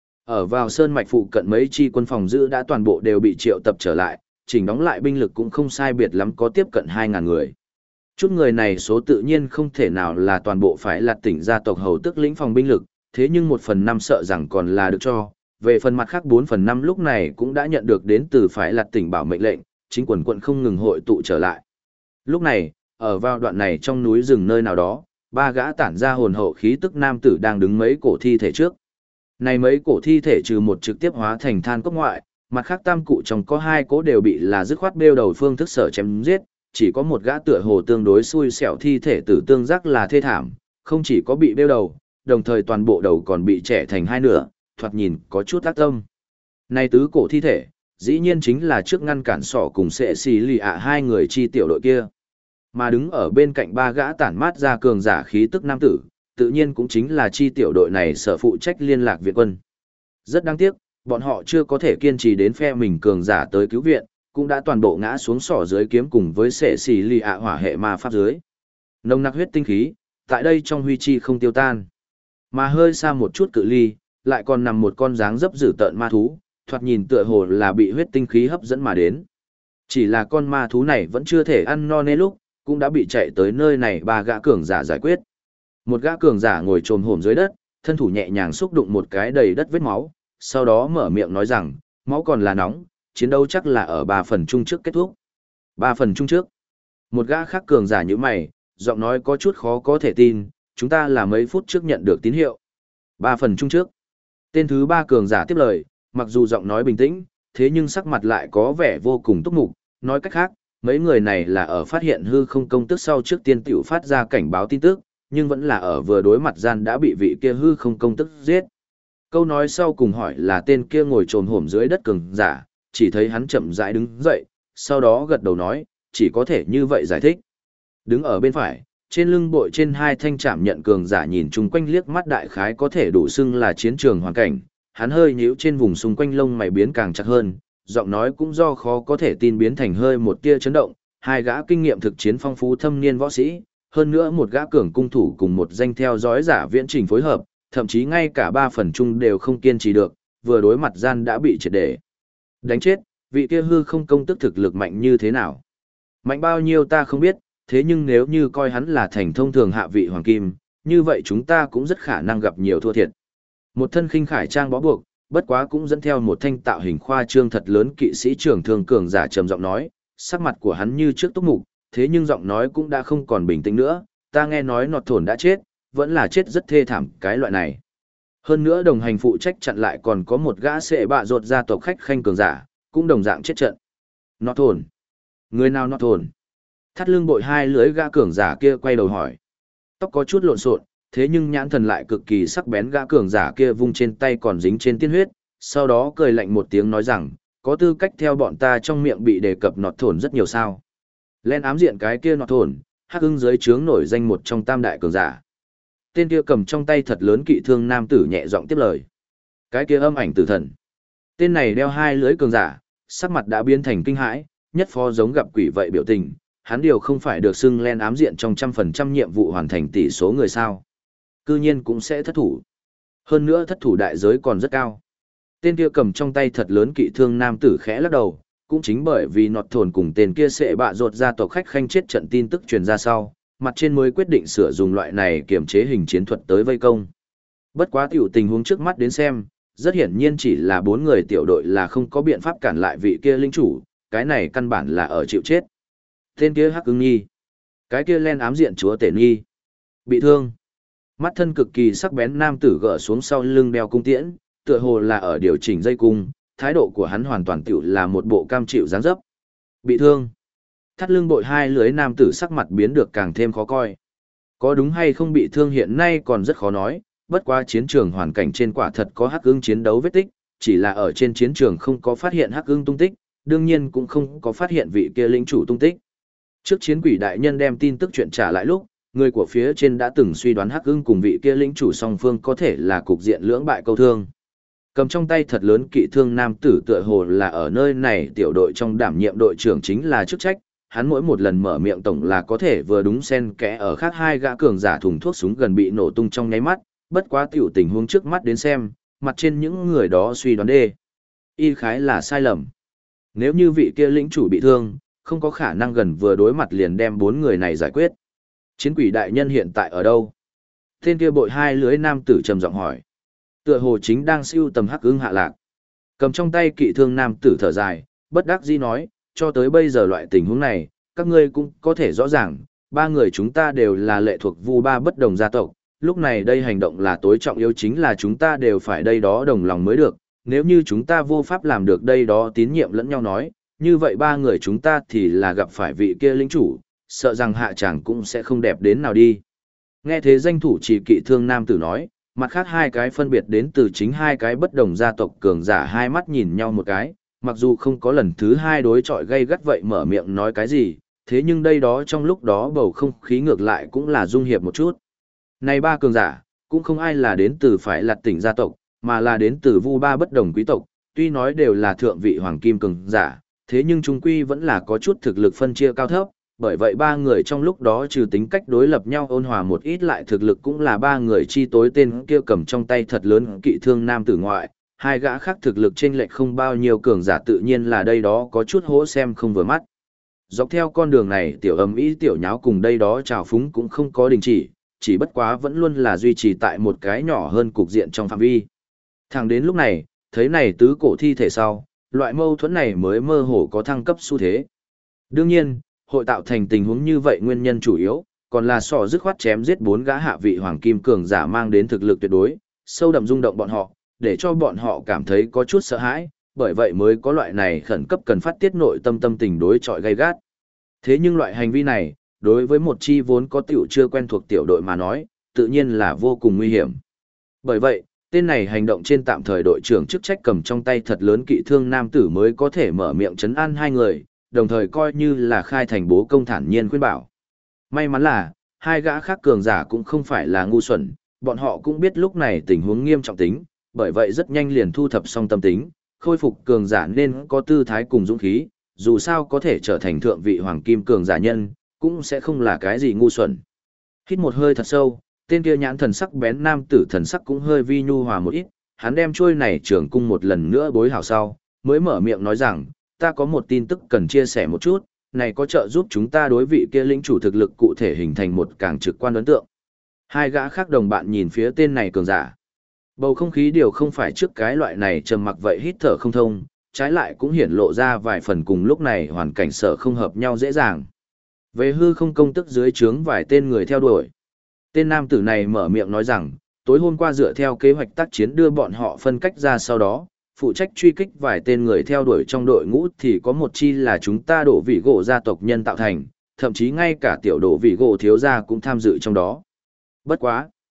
Ở vào sơn mạch phụ cận mấy chi quân phòng giữ đã toàn bộ đều bị triệu tập trở lại, chỉnh đóng lại binh lực cũng không sai biệt lắm có tiếp cận 2.000 người. Chút người này số tự nhiên không thể nào là toàn bộ phải là tỉnh gia tộc hầu tức lĩnh phòng binh lực, thế nhưng 1/5 sợ rằng còn là được cho, về phần mặt khác 4/5 lúc này cũng đã nhận được đến từ phải là tỉnh bảo mệnh lệnh, chính quần không ngừng hội tụ trở lại. Lúc này, ở vào đoạn này trong núi rừng nơi nào đó, ba gã tản ra hồn hậu khí tức nam tử đang đứng mấy cổ thi thể trước. Này mấy cổ thi thể trừ một trực tiếp hóa thành than cốc ngoại, mặt khác tam cụ trong có hai cố đều bị là dứt khoát bêu đầu phương thức sở chém giết, chỉ có một gã tựa hồ tương đối xui xẻo thi thể tử tương giác là thê thảm, không chỉ có bị bêu đầu, đồng thời toàn bộ đầu còn bị chẻ thành hai nửa, thoạt nhìn có chút ác tâm. Này tứ cổ thi thể, dĩ nhiên chính là trước ngăn cản sỏ cùng sệ xì lì ạ hai người chi tiểu đội kia. Mà đứng ở bên cạnh ba gã tản mát ra cường giả khí tức nam tử, tự nhiên cũng chính là chi tiểu đội này sở phụ trách liên lạc viện quân. Rất đáng tiếc, bọn họ chưa có thể kiên trì đến phe mình cường giả tới cứu viện, cũng đã toàn bộ ngã xuống sỏ dưới kiếm cùng với sệ xì lì ạ hỏa hệ ma pháp dưới. Nồng nặc huyết tinh khí, tại đây trong huy chi không tiêu tan. Mà hơi xa một chút cự ly, lại còn nằm một con dáng dấp dữ tợn ma thú, thoạt nhìn tựa hồ là bị huyết tinh khí hấp dẫn mà đến. Chỉ là con ma thú này vẫn chưa thể ăn no nê lúc, cũng đã bị chạy tới nơi này ba gã cường giả giải quyết. Một gã cường giả ngồi trồm hổm dưới đất, thân thủ nhẹ nhàng xúc đụng một cái đầy đất vết máu, sau đó mở miệng nói rằng, máu còn là nóng, chiến đấu chắc là ở 3 phần chung trước kết thúc. 3 phần chung trước. Một gã khác cường giả như mày, giọng nói có chút khó có thể tin, chúng ta là mấy phút trước nhận được tín hiệu. 3 phần chung trước. Tên thứ ba cường giả tiếp lời, mặc dù giọng nói bình tĩnh, thế nhưng sắc mặt lại có vẻ vô cùng túc mục, nói cách khác, mấy người này là ở phát hiện hư không công tức sau trước tiên tiểu phát ra cảnh báo tin tức, nhưng vẫn là ở vừa đối mặt gian đã bị vị kia hư không công tức giết. Câu nói sau cùng hỏi là tên kia ngồi trồm hổm dưới đất cường giả, chỉ thấy hắn chậm rãi đứng dậy, sau đó gật đầu nói, chỉ có thể như vậy giải thích. Đứng ở bên phải, trên lưng bội trên hai thanh trảm nhận cường giả nhìn chung quanh liếc mắt đại khái có thể đủ xưng là chiến trường hoàn cảnh, hắn hơi nhíu trên vùng xung quanh lông mày biến càng chặt hơn, giọng nói cũng do khó có thể tin biến thành hơi một tia chấn động, hai gã kinh nghiệm thực chiến phong phú thâm niên võ sĩ, hơn nữa một gã cường cung thủ cùng một danh theo dõi giả viễn trình phối hợp, thậm chí ngay cả 3 phần chung đều không kiên trì được, vừa đối mặt gian đã bị triệt để đánh chết, vị kia hư không công tức thực lực mạnh như thế nào? Mạnh bao nhiêu ta không biết, thế nhưng nếu như coi hắn là thành thông thường hạ vị hoàng kim, như vậy chúng ta cũng rất khả năng gặp nhiều thua thiệt. Một thân khinh khải trang bó buộc, bất quá cũng dẫn theo một thanh tạo hình khoa trương thật lớn kỵ sĩ trưởng thường cường giả trầm giọng nói, sắc mặt của hắn như trước túc mục, thế nhưng giọng nói cũng đã không còn bình tĩnh nữa, ta nghe nói nọt thổn đã chết, vẫn là chết rất thê thảm cái loại này. Hơn nữa đồng hành phụ trách chặn lại còn có một gã sệ bạ rột gia tộc khách khanh cường giả, cũng đồng dạng chết trận. Nọt thổn? Người nào nọt thổn? Thắt lưng bội hai lưới gã cường giả kia quay đầu hỏi. Tóc có chút lộn xộn, Thế nhưng nhãn thần lại cực kỳ sắc bén, gã cường giả kia vung trên tay còn dính trên tiên huyết, sau đó cười lạnh một tiếng nói rằng, có tư cách theo bọn ta trong miệng bị đề cập nọt thổn rất nhiều sao. Len ám diện cái kia nọt thổn, Hắc Ưng dưới trướng nổi danh một trong tam đại cường giả. Tên kia cầm trong tay thật lớn kỵ thương nam tử nhẹ giọng tiếp lời. Cái kia âm ảnh tử thần. Tên này đeo hai lưỡi cường giả, sắc mặt đã biến thành kinh hãi, nhất phó giống gặp quỷ vậy biểu tình, hắn điều không phải được xưng Len ám diện trong 100% nhiệm vụ hoàn thành tỷ số người sao. Cư nhiên cũng sẽ thất thủ. Hơn nữa thất thủ đại giới còn rất cao. Tên kia cầm trong tay thật lớn kỵ thương nam tử khẽ lắc đầu, cũng chính bởi vì nọt thồn cùng tên kia sẽ bạ rột ra tộc khách khanh chết trận tin tức truyền ra sau, mặt trên mới quyết định sửa dùng loại này kiểm chế hình chiến thuật tới vây công. Bất quá tiểu tình huống trước mắt đến xem, rất hiển nhiên chỉ là 4 người tiểu đội là không có biện pháp cản lại vị kia linh chủ, cái này căn bản là ở chịu chết. Tên kia Hắc Ưng Nhi, cái kia Len ám diện chúa tể Nhi, bị thương. Mắt thân cực kỳ sắc bén nam tử gỡ xuống sau lưng đeo cung tiễn, tựa hồ là ở điều chỉnh dây cung, thái độ của hắn hoàn toàn tiểu là một bộ cam chịu dáng dấp. Bị thương. Thắt lưng bội hai lưới nam tử sắc mặt biến được càng thêm khó coi. Có đúng hay không bị thương hiện nay còn rất khó nói, bất quá chiến trường hoàn cảnh trên quả thật có Hắc Ưng chiến đấu vết tích, chỉ là ở trên chiến trường không có phát hiện Hắc Ưng tung tích, đương nhiên cũng không có phát hiện vị kia lĩnh chủ tung tích. Trước chiến quỷ đại nhân đem tin tức chuyện trả lại lúc, người của phía trên đã từng suy đoán Hắc Ưng cùng vị kia lĩnh chủ song phương có thể là cục diện lưỡng bại câu thương. Cầm trong tay thật lớn kỵ thương nam tử tựa hồ là ở nơi này tiểu đội trong đảm nhiệm đội trưởng chính là chức trách, hắn mỗi một lần mở miệng tổng là có thể vừa đúng xen kẽ ở khác hai gã cường giả thùng thuốc súng gần bị nổ tung trong nháy mắt, bất quá tiểu tình huống trước mắt đến xem, mặt trên những người đó suy đoán đê. Y khái là sai lầm. Nếu như vị kia lĩnh chủ bị thương, không có khả năng gần vừa đối mặt liền đem 4 người này giải quyết. Chiến quỷ đại nhân hiện tại ở đâu? Tên kia bội hai lưới nam tử trầm giọng hỏi. Tựa hồ chính đang siêu tầm Hắc Ưng hạ lạc. Cầm trong tay kỵ thương nam tử thở dài, bất đắc dĩ nói, cho tới bây giờ loại tình huống này, các ngươi cũng có thể rõ ràng, 3 người chúng ta đều là lệ thuộc Vu Ba bất đồng gia tộc, lúc này đây hành động là tối trọng yếu chính là chúng ta đều phải đây đó đồng lòng mới được, nếu như chúng ta vô pháp làm được đây đó tín nhiệm lẫn nhau nói, như vậy 3 người chúng ta thì là gặp phải vị kia lĩnh chủ, sợ rằng hạ chẳng cũng sẽ không đẹp đến nào đi. Nghe thế danh thủ chỉ kỵ thương nam tử nói, mặt khác hai cái phân biệt đến từ chính hai cái bất đồng gia tộc cường giả hai mắt nhìn nhau một cái, mặc dù không có lần thứ hai đối chọi gây gắt vậy mở miệng nói cái gì, thế nhưng đây đó trong lúc đó bầu không khí ngược lại cũng là dung hiệp một chút. Này 3 cường giả, cũng không ai là đến từ phải lạt tỉnh gia tộc, mà là đến từ Vu Ba bất đồng quý tộc, tuy nói đều là thượng vị hoàng kim cường giả, thế nhưng chúng quy vẫn là có chút thực lực phân chia cao thấp, bởi vậy 3 người trong lúc đó trừ tính cách đối lập nhau ôn hòa một ít lại thực lực cũng là 3 người chi tối tên kia cầm trong tay thật lớn kỵ thương nam tử ngoại, hai gã khác thực lực chênh lệch không bao nhiêu cường giả tự nhiên là đây đó có chút hố xem không vừa mắt. Dọc theo con đường này tiểu ầm ĩ tiểu nháo cùng đây đó trào phúng cũng không có đình chỉ bất quá vẫn luôn là duy trì tại một cái nhỏ hơn cục diện trong phạm vi. Thẳng đến lúc này, thấy này tứ cổ thi thể sau, loại mâu thuẫn này mới mơ hồ có thăng cấp xu thế. Đương nhiên, hội tạo thành tình huống như vậy nguyên nhân chủ yếu, còn là sỏ dứt khoát chém giết 4 gã hạ vị hoàng kim cường giả mang đến thực lực tuyệt đối, sâu đậm rung động bọn họ, để cho bọn họ cảm thấy có chút sợ hãi, bởi vậy mới có loại này khẩn cấp cần phát tiết nội tâm tình đối chọi gay gắt. Thế nhưng loại hành vi này, đối với một chi vốn có tiểu chưa quen thuộc tiểu đội mà nói, tự nhiên là vô cùng nguy hiểm. Bởi vậy, tên này hành động trên tạm thời đội trưởng chức trách cầm trong tay thật lớn kỵ thương nam tử mới có thể mở miệng trấn an hai người, đồng thời coi như là khai thành bố công thản nhiên khuyên bảo. May mắn là, hai gã khác cường giả cũng không phải là ngu xuẩn, bọn họ cũng biết lúc này tình huống nghiêm trọng tính, bởi vậy rất nhanh liền thu thập xong tâm tính, khôi phục cường giả nên có tư thái cùng dũng khí, dù sao có thể trở thành thượng vị hoàng kim cường giả nhân, cũng sẽ không là cái gì ngu xuẩn. Hít một hơi thật sâu, tên kia nhãn thần sắc bén nam tử thần sắc cũng hơi vi nhu hòa một ít, hắn đem trôi này trường cung một lần nữa bối hảo sau, mới mở miệng nói rằng, ta có một tin tức cần chia sẻ một chút, này có trợ giúp chúng ta đối vị kia lĩnh chủ thực lực cụ thể hình thành một càng trực quan ấn tượng. Hai gã khác đồng bạn nhìn phía tên này cường giả. Bầu không khí điều không phải trước cái loại này trầm mặc vậy hít thở không thông, trái lại cũng hiển lộ ra vài phần cùng lúc này hoàn cảnh sở không hợp nhau dễ dàng. Về hư không công tức dưới trướng vài tên người theo đuổi. Tên nam tử này mở miệng nói rằng, tối hôm qua dựa theo kế hoạch tác chiến đưa bọn họ phân cách ra sau đó, phụ trách truy kích vài tên người theo đuổi trong đội ngũ thì có một chi là chúng ta đổ vị gỗ gia tộc nhân tạo thành, thậm chí ngay cả tiểu đổ vị gỗ thiếu gia cũng tham dự trong đó. Bất quá.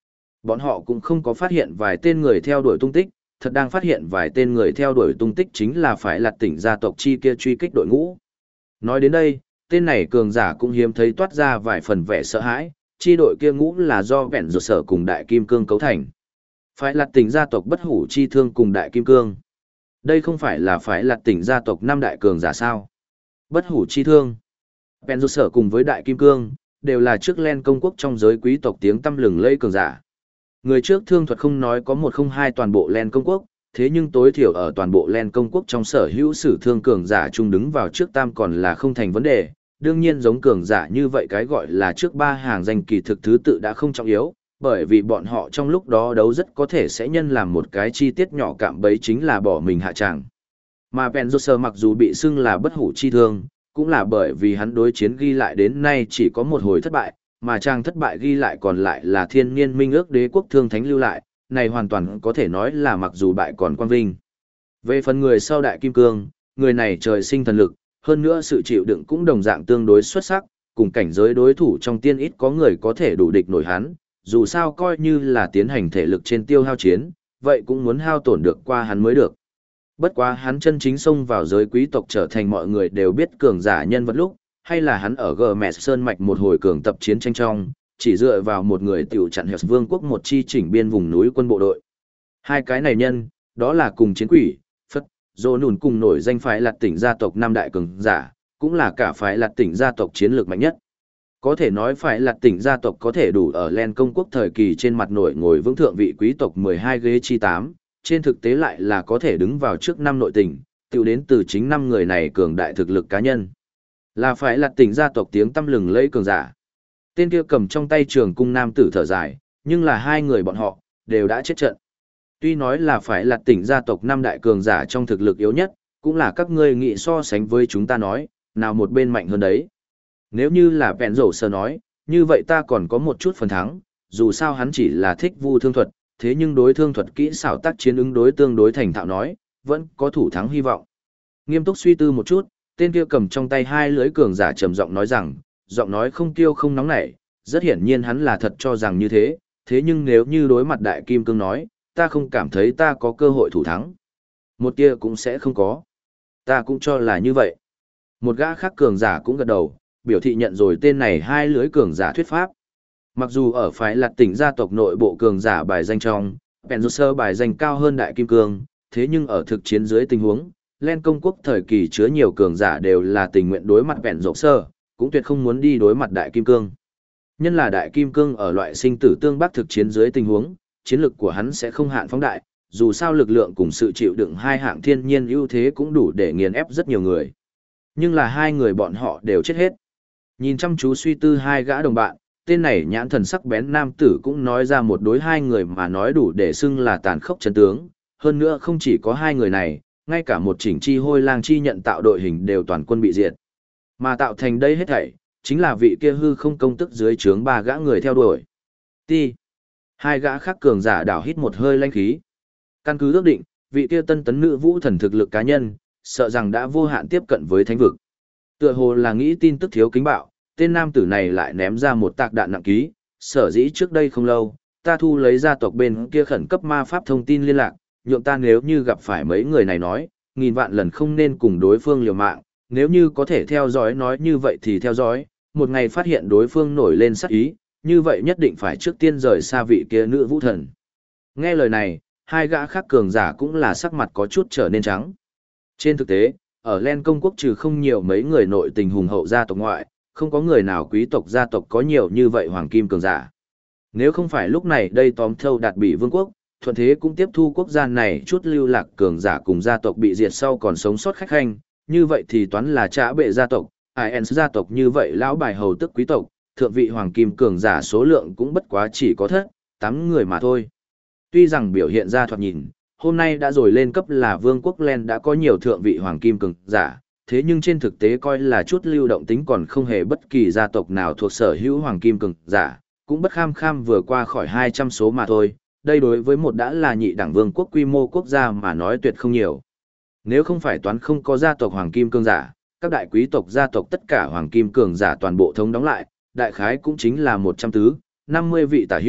Bọn họ cũng không có phát hiện vài tên người theo đuổi tung tích, thật đang phát hiện vài tên người theo đuổi tung tích chính là phải là tỉnh gia tộc chi kia truy kích đội ngũ. Nói đến đây, tên này cường giả cũng hiếm thấy toát ra vài phần vẻ sợ hãi, chi đội kia ngũ là do vẹn rụt sở cùng đại kim cương cấu thành. Phải là tỉnh gia tộc bất hủ chi thương cùng đại kim cương. Đây không phải là tỉnh gia tộc năm đại cường giả sao? Bất hủ chi thương. Vẹn rụt sở cùng với đại kim cương, đều là trước len công quốc trong giới quý tộc tiếng tăm lừng lẫy cường giả. Người trước thương thuật không nói có một không hai toàn bộ len công quốc, thế nhưng tối thiểu ở toàn bộ len công quốc trong sở hữu sử thương cường giả chung đứng vào trước tam còn là không thành vấn đề. Đương nhiên giống cường giả như vậy cái gọi là trước ba hàng danh kỳ thực thứ tự đã không trọng yếu, bởi vì bọn họ trong lúc đó đấu rất có thể sẽ nhân làm một cái chi tiết nhỏ cạm bẫy chính là bỏ mình hạ tràng. Mà Penzoser mặc dù bị xưng là bất hủ chi thương, cũng là bởi vì hắn đối chiến ghi lại đến nay chỉ có một hồi thất bại, mà trang thất bại ghi lại còn lại là thiên niên minh ước đế quốc thương thánh lưu lại, này hoàn toàn có thể nói là mặc dù bại còn quang vinh. Về phần người sau đại kim cương, người này trời sinh thần lực, hơn nữa sự chịu đựng cũng đồng dạng tương đối xuất sắc, cùng cảnh giới đối thủ trong tiên ít có người có thể đủ địch nổi hắn, dù sao coi như là tiến hành thể lực trên tiêu hao chiến, vậy cũng muốn hao tổn được qua hắn mới được. Bất quá hắn chân chính xông vào giới quý tộc trở thành mọi người đều biết cường giả nhân vật lúc, hay là hắn ở Gmez Sơn Mạch một hồi cường tập chiến tranh trong, chỉ dựa vào một người tiểu chặn Hệp Vương quốc một chi chỉnh biên vùng núi quân bộ đội. Hai cái này nhân, đó là cùng chiến quỷ, Phất, Dô Nùn cùng nổi danh phái lạt tỉnh gia tộc năm đại cường giả, cũng là cả phái lạt tỉnh gia tộc chiến lược mạnh nhất. Có thể nói phái lạt tỉnh gia tộc có thể đủ ở Len công quốc thời kỳ trên mặt nổi ngồi vững thượng vị quý tộc 12 ghế chi 8, trên thực tế lại là có thể đứng vào trước năm nội tỉnh, tiểu đến từ chính năm người này cường đại thực lực cá nhân. Là phải là tỉnh gia tộc tiếng tăm lừng lẫy cường giả. Tên kia cầm trong tay trường cung nam tử thở dài, nhưng là hai người bọn họ, đều đã chết trận. Tuy nói là phải là tỉnh gia tộc năm đại cường giả trong thực lực yếu nhất, cũng là các ngươi nghĩ so sánh với chúng ta nói, nào một bên mạnh hơn đấy. Nếu như là bèn rổ sơ nói, như vậy ta còn có một chút phần thắng, dù sao hắn chỉ là thích vu thương thuật, thế nhưng đối thương thuật kỹ xảo tác chiến ứng đối tương đối thành thạo nói, vẫn có thủ thắng hy vọng. Nghiêm túc suy tư một chút, tên kia cầm trong tay hai lưỡi cường giả trầm giọng nói rằng, giọng nói không kiêu không nóng nảy, rất hiển nhiên hắn là thật cho rằng như thế, thế nhưng nếu như đối mặt đại kim cương nói, ta không cảm thấy ta có cơ hội thủ thắng. Một tia cũng sẽ không có. Ta cũng cho là như vậy. Một gã khác cường giả cũng gật đầu, biểu thị nhận rồi tên này hai lưỡi cường giả thuyết pháp. Mặc dù ở phái lạt tỉnh gia tộc nội bộ cường giả bài danh trong, Penzoser bài danh cao hơn đại kim cương, thế nhưng ở thực chiến dưới tình huống, Len công quốc thời kỳ chứa nhiều cường giả đều là tình nguyện đối mặt Penzoser, cũng tuyệt không muốn đi đối mặt đại kim cương. Nhân là đại kim cương ở loại sinh tử tương bắc thực chiến dưới tình huống, chiến lực của hắn sẽ không hạn phóng đại, dù sao lực lượng cùng sự chịu đựng hai hạng thiên nhiên ưu thế cũng đủ để nghiền ép rất nhiều người. Nhưng là hai người bọn họ đều chết hết. Nhìn chăm chú suy tư hai gã đồng bạn, tên này nhãn thần sắc bén nam tử cũng nói ra một đối hai người mà nói đủ để xưng là tàn khốc chân tướng. Hơn nữa không chỉ có hai người này, ngay cả một chỉnh chi hôi lang chi nhận tạo đội hình đều toàn quân bị diệt. Mà tạo thành đây hết thảy, chính là vị kia hư không công tức dưới trướng ba gã người theo đuổi. Ti. Hai gã khác cường giả đảo hít một hơi lanh khí. Căn cứ ước định, vị kia tân tấn nữ vũ thần thực lực cá nhân, sợ rằng đã vô hạn tiếp cận với thánh vực. Tựa hồ là nghĩ tin tức thiếu kính bạo, tên nam tử này lại ném ra một tạc đạn nặng ký, sở dĩ trước đây không lâu, ta thu lấy gia tộc bên kia khẩn cấp ma pháp thông tin liên lạc, nhượng ta nếu như gặp phải mấy người này nói, nghìn vạn lần không nên cùng đối phương liều mạng, nếu như có thể theo dõi nói như vậy thì theo dõi, một ngày phát hiện đối phương nổi lên sát ý, như vậy nhất định phải trước tiên rời xa vị kia nữ vũ thần. Nghe lời này, hai gã khác cường giả cũng là sắc mặt có chút trở nên trắng. Trên thực tế, ở Len công quốc trừ không nhiều mấy người nội tình hùng hậu gia tộc ngoại, không có người nào quý tộc gia tộc có nhiều như vậy hoàng kim cường giả. Nếu không phải lúc này đây tóm thâu đạt bị vương quốc, thuận thế cũng tiếp thu quốc gia này chút lưu lạc cường giả cùng gia tộc bị diệt sau còn sống sót khách khanh, như vậy thì toán là trã bệ gia tộc, IN gia tộc như vậy lão bài hầu tức quý tộc, thượng vị hoàng kim cường giả số lượng cũng bất quá chỉ có 8 người mà thôi. Tuy rằng biểu hiện ra thoạt nhìn, hôm nay đã rồi lên cấp là vương quốc Len đã có nhiều thượng vị hoàng kim cường giả, thế nhưng trên thực tế coi là chút lưu động tính còn không hề bất kỳ gia tộc nào thuộc sở hữu hoàng kim cường giả, cũng bất kham kham vừa qua khỏi 200 số mà thôi, đây đối với một đã là nhị đẳng vương quốc quy mô quốc gia mà nói tuyệt không nhiều. Nếu không phải toán không có gia tộc hoàng kim cường giả, các đại quý tộc gia tộc tất cả hoàng kim cường giả toàn bộ thống đóng lại, đại khái cũng chính là 150 vị tả hữu,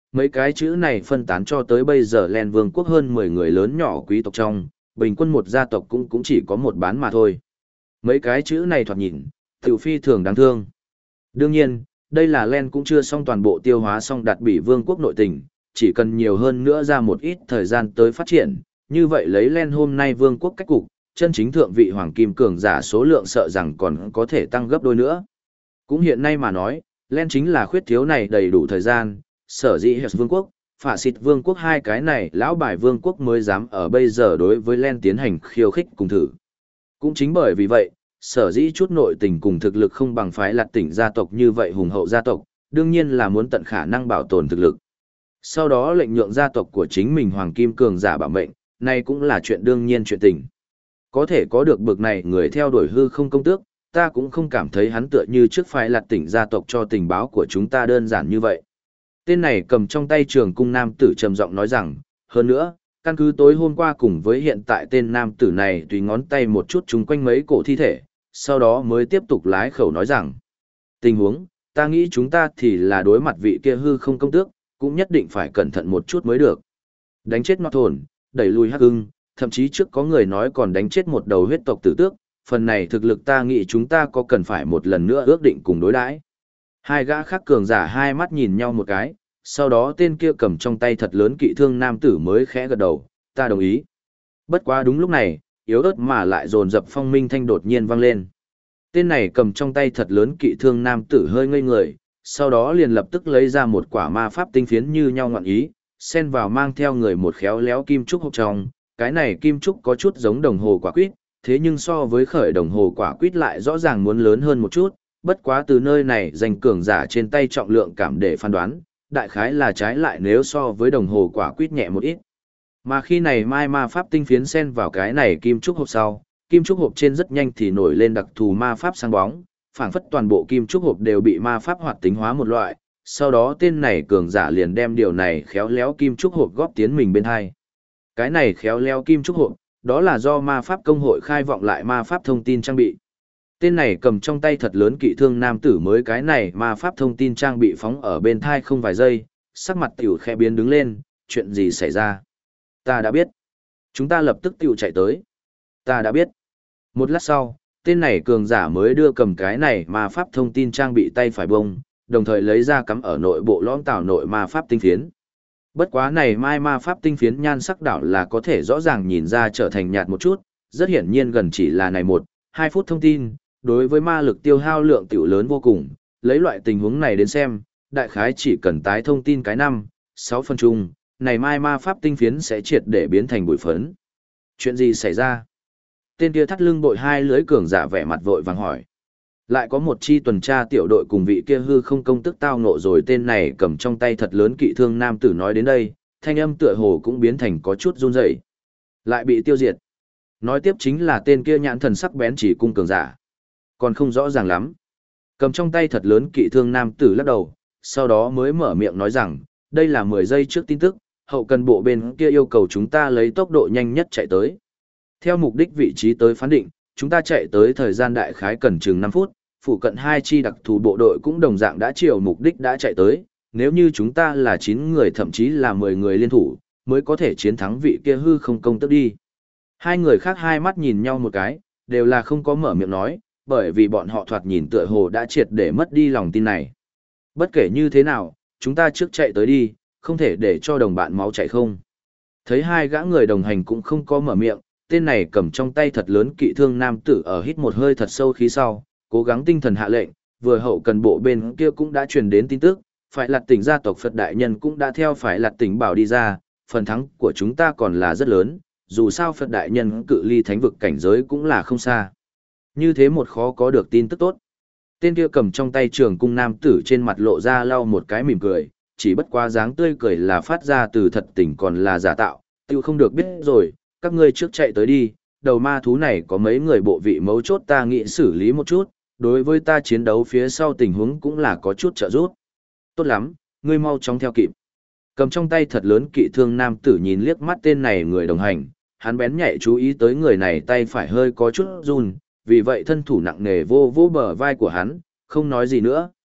mấy cái chữ này phân tán cho tới bây giờ Len Vương quốc hơn 10 người lớn nhỏ quý tộc trong, bình quân một gia tộc cũng chỉ có một bán mà thôi. Mấy cái chữ này thoạt nhìn, tiểu phi thường đáng thương. Đương nhiên, đây là Len cũng chưa xong toàn bộ tiêu hóa xong đạt bị vương quốc nội tình, chỉ cần nhiều hơn nữa ra một ít thời gian tới phát triển, như vậy lấy Len hôm nay vương quốc cách cục, chân chính thượng vị hoàng kim cường giả số lượng sợ rằng còn có thể tăng gấp đôi nữa. Cũng hiện nay mà nói, Len chính là khuyết thiếu này đầy đủ thời gian, sở dĩ Hess vương quốc, phả xịt vương quốc hai cái này lão bài vương quốc mới dám ở bây giờ đối với Len tiến hành khiêu khích cùng thử. Cũng chính bởi vì vậy, sở dĩ chút nội tình cùng thực lực không bằng phái lạt tỉnh gia tộc như vậy hùng hậu gia tộc, đương nhiên là muốn tận khả năng bảo tồn thực lực. Sau đó lệnh nhượng gia tộc của chính mình hoàng kim cường giả bảo mệnh, này cũng là chuyện đương nhiên chuyện tình. Có thể có được bực này người theo đuổi hư không công tước, ta cũng không cảm thấy hắn tựa như trước phái lạt tỉnh gia tộc cho tình báo của chúng ta đơn giản như vậy. Tên này cầm trong tay trường cung nam tử trầm giọng nói rằng, hơn nữa, căn cứ tối hôm qua cùng với hiện tại tên nam tử này tùy ngón tay một chút chung quanh mấy cổ thi thể, sau đó mới tiếp tục lái khẩu nói rằng, tình huống, ta nghĩ chúng ta thì là đối mặt vị kia hư không công tước, cũng nhất định phải cẩn thận một chút mới được. Đánh chết nọ thồn, đẩy lùi hắc ưng, thậm chí trước có người nói còn đánh chết một đầu huyết tộc tử tước, phần này thực lực ta nghĩ chúng ta có cần phải một lần nữa ước định cùng đối đãi. Hai gã khác cường giả hai mắt nhìn nhau một cái, sau đó tên kia cầm trong tay thật lớn kỵ thương nam tử mới khẽ gật đầu, ta đồng ý. Bất quá đúng lúc này, yếu ớt mà lại dồn dập phong minh thanh đột nhiên vang lên. Tên này cầm trong tay thật lớn kỵ thương nam tử hơi ngây người, sau đó liền lập tức lấy ra một quả ma pháp tinh phiến như nhau ngọn ý, xen vào mang theo người một khéo léo kim trúc hộp trong, cái này kim trúc có chút giống đồng hồ quả quýt, thế nhưng so với khởi đồng hồ quả quýt lại rõ ràng muốn lớn hơn một chút, bất quá từ nơi này dành cường giả trên tay trọng lượng cảm để phán đoán, đại khái là trái lại nếu so với đồng hồ quả quýt nhẹ một ít. Mà khi này mai ma pháp tinh phiến xen vào cái này kim trúc hộp sau, kim trúc hộp trên rất nhanh thì nổi lên đặc thù ma pháp sáng bóng, phảng phất toàn bộ kim trúc hộp đều bị ma pháp hoạt tính hóa một loại, sau đó tên này cường giả liền đem điều này khéo léo kim trúc hộp góp tiến mình bên hai. Cái này khéo léo kim trúc hộp, đó là do ma pháp công hội khai vọng lại ma pháp thông tin trang bị. Tên này cầm trong tay thật lớn kỵ thương nam tử mới cái này ma pháp thông tin trang bị phóng ở bên thai không vài giây, sắc mặt tiểu khẽ biến đứng lên, chuyện gì xảy ra? Ta đã biết. Chúng ta lập tức tiểu chạy tới. Ta đã biết. Một lát sau, tên này cường giả mới đưa cầm cái này ma pháp thông tin trang bị tay phải bông, đồng thời lấy ra cắm ở nội bộ lõm tảo nội ma pháp tinh phiến. Bất quá này mai ma pháp tinh phiến nhan sắc đảo là có thể rõ ràng nhìn ra trở thành nhạt một chút, rất hiển nhiên gần chỉ là này 1-2 phút thông tin, đối với ma lực tiêu hao lượng tiểu lớn vô cùng, lấy loại tình huống này đến xem, đại khái chỉ cần tái thông tin cái 5-6 phân chung, này mai ma pháp tinh phiến sẽ triệt để biến thành bụi phấn. Chuyện gì xảy ra? Tên kia thắt lưng bội hai lưới cường giả vẻ mặt vội vàng hỏi. Lại có một chi tuần tra tiểu đội cùng vị kia hư không công tức tao ngộ rồi, tên này cầm trong tay thật lớn kỵ thương nam tử nói đến đây, thanh âm tựa hồ cũng biến thành có chút run rẩy. Lại bị tiêu diệt. Nói tiếp chính là tên kia nhãn thần sắc bén chỉ cung cường giả. Còn không rõ ràng lắm. Cầm trong tay thật lớn kỵ thương nam tử lắc đầu, sau đó mới mở miệng nói rằng, đây là 10 giây trước tin tức, hậu cần bộ bên kia yêu cầu chúng ta lấy tốc độ nhanh nhất chạy tới. Theo mục đích vị trí tới phán định, chúng ta chạy tới thời gian đại khái cần chừng 5 phút, phụ cận 2 chi đặc thù bộ đội cũng đồng dạng đã chiều mục đích đã chạy tới, nếu như chúng ta là 9 người thậm chí là 10 người liên thủ, mới có thể chiến thắng vị kia hư không công tức đi. Hai người khác hai mắt nhìn nhau một cái, đều là không có mở miệng nói, bởi vì bọn họ thoạt nhìn tựa hồ đã triệt để mất đi lòng tin này. Bất kể như thế nào, chúng ta trước chạy tới đi, không thể để cho đồng bạn máu chảy không. Thấy hai gã người đồng hành cũng không có mở miệng, tên này cầm trong tay thật lớn kỵ thương nam tử ở hít một hơi thật sâu khí sau, cố gắng tinh thần hạ lệnh, vừa hậu cần bộ bên kia cũng đã truyền đến tin tức, phải lạt tỉnh gia tộc Phật đại nhân cũng đã theo phải lạt tỉnh bảo đi ra, phần thắng của chúng ta còn là rất lớn, dù sao Phật đại nhân cự ly thánh vực cảnh giới cũng là không xa. Như thế một khó có được tin tức tốt. Tên kia cầm trong tay trường cung nam tử trên mặt lộ ra lau một cái mỉm cười, chỉ bất quá dáng tươi cười là phát ra từ thật tình còn là giả tạo, tiêu không được biết rồi, các ngươi trước chạy tới đi, đầu ma thú này có mấy người bộ vị mấu chốt ta nghĩ xử lý một chút, đối với ta chiến đấu phía sau tình huống cũng là có chút trợ giúp. Tốt lắm, ngươi mau chóng theo kịp. Cầm trong tay thật lớn kỵ thương nam tử nhìn liếc mắt tên này người đồng hành, hắn bén nhạy chú ý tới người này tay phải hơi có chút run, vì vậy thân thủ nặng nề vô vô bờ vai của hắn, không nói gì nữa,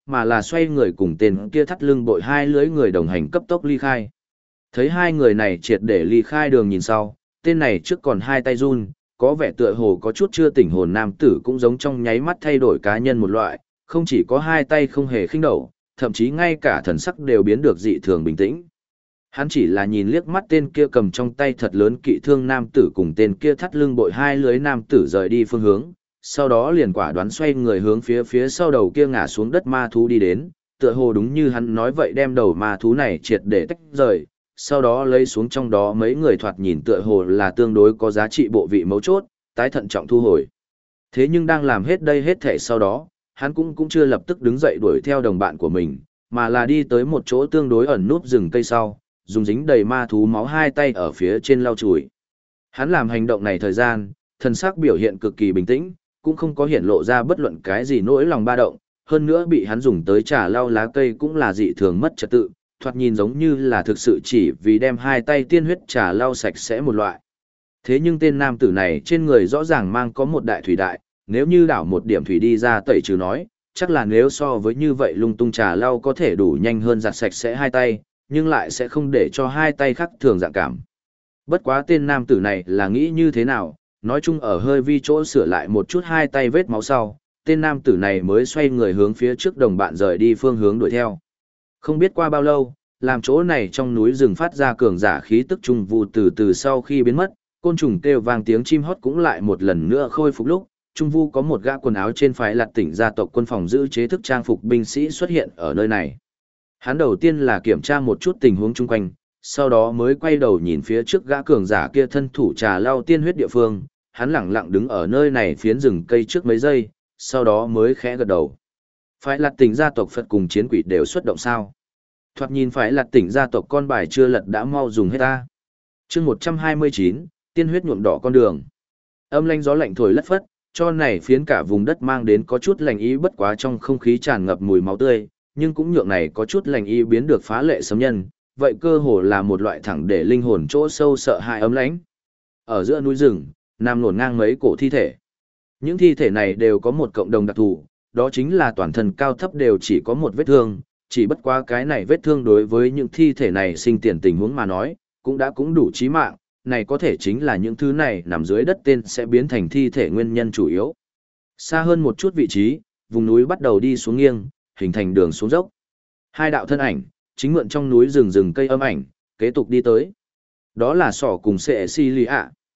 mà là xoay người cùng tên kia thắt lưng bội hai lưới người đồng hành cấp tốc ly khai. Thấy hai người này triệt để ly khai đường nhìn sau, tên này trước còn hai tay run, có vẻ tựa hồ có chút chưa tỉnh hồn nam tử cũng giống trong nháy mắt thay đổi cá nhân một loại, không chỉ có hai tay không hề khinh đầu, thậm chí ngay cả thần sắc đều biến được dị thường bình tĩnh. Hắn chỉ là nhìn liếc mắt tên kia cầm trong tay thật lớn kỵ thương nam tử cùng tên kia thắt lưng bội hai lưới nam tử rời đi phương hướng, sau đó liền quả đoán xoay người hướng phía sau đầu kia ngã xuống đất ma thú đi đến, tựa hồ đúng như hắn nói vậy đem đầu ma thú này triệt để tách rời, sau đó lấy xuống trong đó mấy người thoạt nhìn tựa hồ là tương đối có giá trị bộ vị mấu chốt, tái thận trọng thu hồi. Thế nhưng đang làm hết đây hết thể sau đó, hắn cũng chưa lập tức đứng dậy đuổi theo đồng bạn của mình, mà là đi tới một chỗ tương đối ẩn núp rừng cây sau, dùng dính đầy ma thú máu hai tay ở phía trên lau chùi. Hắn làm hành động này thời gian, thần sắc biểu hiện cực kỳ bình tĩnh, cũng không có hiện lộ ra bất luận cái gì nỗi lòng ba động, hơn nữa bị hắn dùng tới trà lau lá cây cũng là dị thường mất trật tự, thoạt nhìn giống như là thực sự chỉ vì đem hai tay tiên huyết trà lau sạch sẽ một loại. Thế nhưng tên nam tử này trên người rõ ràng mang có một đại thủy đại, nếu như đảo một điểm thủy đi ra tẩy trừ nói, chắc là nếu so với như vậy lung tung trà lau có thể đủ nhanh hơn giặt sạch sẽ hai tay, nhưng lại sẽ không để cho hai tay khác thường dạng cảm. Bất quá tên nam tử này là nghĩ như thế nào, nói chung ở hơi vi chỗ sửa lại một chút hai tay vết máu sau, tên nam tử này mới xoay người hướng phía trước đồng bạn rời đi phương hướng đuổi theo. Không biết qua bao lâu, làm chỗ này trong núi rừng phát ra cường giả khí tức trung vu từ từ sau khi biến mất, côn trùng kêu vang tiếng chim hót cũng lại một lần nữa khôi phục lúc, trung vu có một gã quần áo trên phái lạt tỉnh gia tộc quân phòng giữ chế thức trang phục binh sĩ xuất hiện ở nơi này. Hắn đầu tiên là kiểm tra một chút tình huống chung quanh, sau đó mới quay đầu nhìn phía trước gã cường giả kia thân thủ trà lau tiên huyết địa phương, hắn lẳng lặng đứng ở nơi này phiến rừng cây trước mấy giây, sau đó mới khẽ gật đầu. Phải lạt tỉnh gia tộc Phật cùng chiến quỷ đều xuất động sao? Thoạt nhìn phải lạt tỉnh gia tộc con bài chưa lật đã mau dùng hết ta. Chương 129, tiên huyết nhuộm đỏ con đường. Âm lanh gió lạnh thổi lất phất, cho này phiến cả vùng đất mang đến có chút lành ý, bất quá trong không khí tràn ngập mùi máu tươi, nhưng cũng nhượng này có chút lành ý biến được phá lệ sấm nhân, vậy cơ hồ là một loại thẳng để linh hồn chỗ sâu sợ hãi ấm lãnh. Ở giữa núi rừng, nằm nổn ngang mấy cổ thi thể. Những thi thể này đều có một cộng đồng đặc thù, đó chính là toàn thân cao thấp đều chỉ có một vết thương, chỉ bất quá cái này vết thương đối với những thi thể này sinh tiền tình huống mà nói, cũng đủ chí mạng, này có thể chính là những thứ này nằm dưới đất tên sẽ biến thành thi thể nguyên nhân chủ yếu. Xa hơn một chút vị trí, vùng núi bắt đầu đi xuống nghiêng, hình thành đường xuống dốc. Hai đạo thân ảnh, chính mượn trong núi rừng cây âm ảnh, kế tục đi tới. Đó là Sỏ cùng Cecilia.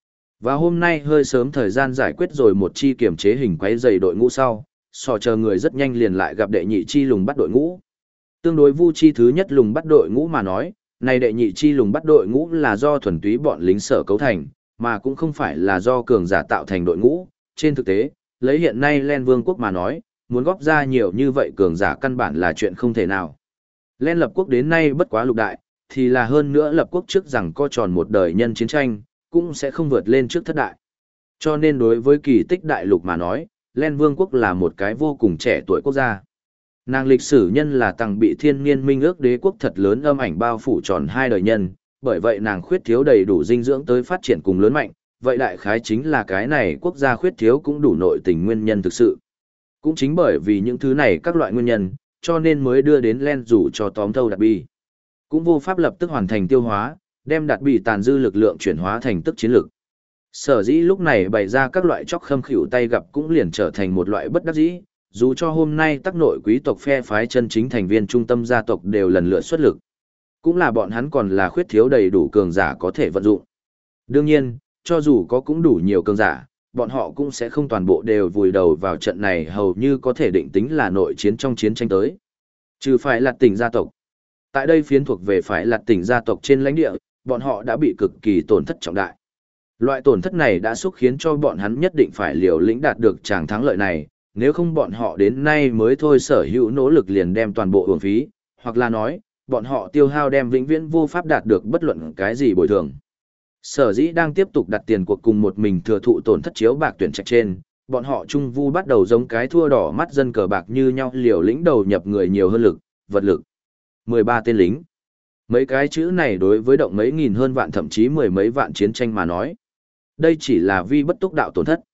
Và hôm nay hơi sớm thời gian giải quyết rồi một chi kiểm chế hình quấy dày đội ngũ sau, Sỏ chờ người rất nhanh liền lại gặp đệ nhị chi lùng bắt đội ngũ. Tương đối vu chi thứ nhất lùng bắt đội ngũ mà nói, này đệ nhị chi lùng bắt đội ngũ là do thuần túy bọn lính sở cấu thành, mà cũng không phải là do cường giả tạo thành đội ngũ. Trên thực tế, lấy hiện nay Len Vương quốc mà nói, muốn góp ra nhiều như vậy cường giả căn bản là chuyện không thể nào. Len lập quốc đến nay bất quá lục đại, thì là hơn nữa lập quốc trước rằng co tròn một đời nhân chiến tranh, cũng sẽ không vượt lên trước thất đại. Cho nên đối với kỳ tích đại lục mà nói, Len Vương quốc là một cái vô cùng trẻ tuổi quốc gia. Nàng lịch sử nhân là tầng bị thiên niên minh ước đế quốc thật lớn âm ảnh bao phủ tròn hai đời nhân, bởi vậy nàng khuyết thiếu đầy đủ dinh dưỡng tới phát triển cùng lớn mạnh, vậy đại khái chính là cái này quốc gia khuyết thiếu cũng đủ nội tình nguyên nhân thực sự. Cũng chính bởi vì những thứ này các loại nguyên nhân, cho nên mới đưa đến Len rủ cho tóm thâu Đạt Bi. Cũng vô pháp lập tức hoàn thành tiêu hóa, đem Đạt Bi tàn dư lực lượng chuyển hóa thành tức chiến lực. Sở dĩ lúc này bày ra các loại chóc khâm khỉu tay gặp cũng liền trở thành một loại bất đắc dĩ, dù cho hôm nay tác nội quý tộc phe phái chân chính thành viên trung tâm gia tộc đều lần lượt xuất lực. Cũng là bọn hắn còn là khuyết thiếu đầy đủ cường giả có thể vận dụng. Đương nhiên, cho dù có cũng đủ nhiều cường giả, bọn họ cũng sẽ không toàn bộ đều vùi đầu vào trận này hầu như có thể định tính là nội chiến trong chiến tranh tới. Trừ phải là tỉnh gia tộc. Tại đây phiến thuộc về phải là tỉnh gia tộc trên lãnh địa, bọn họ đã bị cực kỳ tổn thất trọng đại. Loại tổn thất này đã xúc khiến cho bọn hắn nhất định phải liều lĩnh đạt được tràng thắng lợi này, nếu không bọn họ đến nay mới thôi sở hữu nỗ lực liền đem toàn bộ uổng phí, hoặc là nói, bọn họ tiêu hao đem vĩnh viễn vô pháp đạt được bất luận cái gì bồi thường. Sở dĩ đang tiếp tục đặt tiền cuộc cùng một mình thừa thụ tổn thất chiếu bạc tuyển trạch trên, bọn họ trung vu bắt đầu giống cái thua đỏ mắt dân cờ bạc như nhau liều lĩnh đầu nhập người nhiều hơn lực, vật lực. 13 tên lính. Mấy cái chữ này đối với động mấy nghìn hơn vạn thậm chí mười mấy vạn chiến tranh mà nói. Đây chỉ là vi bất túc đạo tổn thất.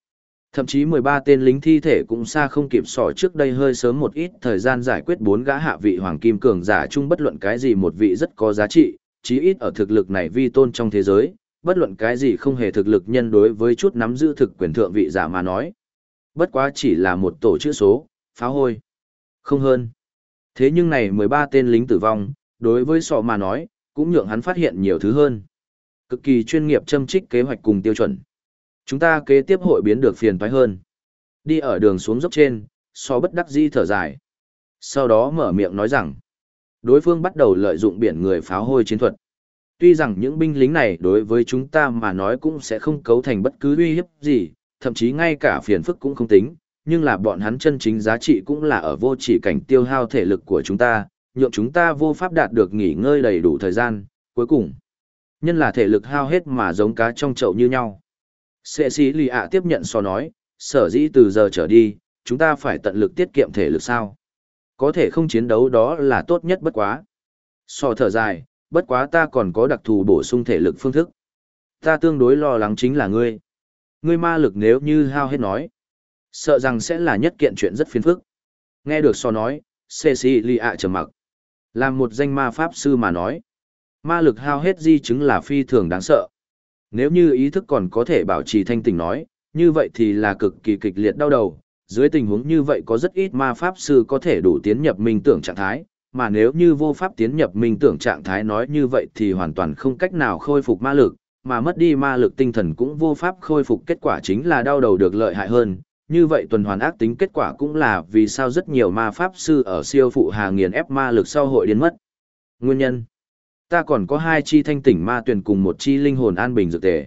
Thậm chí 13 tên lính thi thể cũng xa không kịp sỏ trước đây hơi sớm một ít thời gian giải quyết 4 gã hạ vị hoàng kim cường giả chung bất luận cái gì một vị rất có giá trị, chí ít ở thực lực này vi tôn trong thế giới, bất luận cái gì không hề thực lực nhân đối với chút nắm giữ thực quyền thượng vị giả mà nói. Bất quá chỉ là một tổ chữ số, pháo hôi. Không hơn. Thế nhưng này 13 tên lính tử vong, đối với sọ mà nói, cũng nhượng hắn phát hiện nhiều thứ hơn. Cực kỳ chuyên nghiệp châm trích kế hoạch cùng tiêu chuẩn. Chúng ta kế tiếp hội biến được phiền toái hơn. Đi ở đường xuống dốc trên, so bất đắc dĩ thở dài. Sau đó mở miệng nói rằng, đối phương bắt đầu lợi dụng biển người pháo hôi chiến thuật. Tuy rằng những binh lính này đối với chúng ta mà nói cũng sẽ không cấu thành bất cứ uy hiếp gì, thậm chí ngay cả phiền phức cũng không tính, nhưng là bọn hắn chân chính giá trị cũng là ở vô chỉ cảnh tiêu hao thể lực của chúng ta, nhượng chúng ta vô pháp đạt được nghỉ ngơi đầy đủ thời gian, cuối cùng. Nhân là thể lực hao hết mà giống cá trong chậu như nhau. Sệ sĩ lì ạ tiếp nhận so nói, sở dĩ từ giờ trở đi, chúng ta phải tận lực tiết kiệm thể lực sao. Có thể không chiến đấu đó là tốt nhất bất quá. So thở dài, bất quá ta còn có đặc thù bổ sung thể lực phương thức. Ta tương đối lo lắng chính là ngươi. Ngươi ma lực nếu như hao hết nói, sợ rằng sẽ là nhất kiện chuyện rất phiền phức. Nghe được so nói, Cecilia trầm mặc. Làm một danh ma pháp sư mà nói, ma lực hao hết di chứng là phi thường đáng sợ. Nếu như ý thức còn có thể bảo trì thanh tỉnh nói, như vậy thì là cực kỳ kịch liệt đau đầu. Dưới tình huống như vậy có rất ít ma pháp sư có thể đủ tiến nhập minh tưởng trạng thái, mà nếu như vô pháp tiến nhập minh tưởng trạng thái nói như vậy thì hoàn toàn không cách nào khôi phục ma lực, mà mất đi ma lực tinh thần cũng vô pháp khôi phục, kết quả chính là đau đầu được lợi hại hơn. Như vậy tuần hoàn ác tính kết quả cũng là vì sao rất nhiều ma pháp sư ở siêu phụ hà nghiền ép ma lực sau hội điên mất. Nguyên nhân: ta còn có 2 chi thanh tỉnh ma tuyển cùng 1 chi linh hồn an bình dược tề.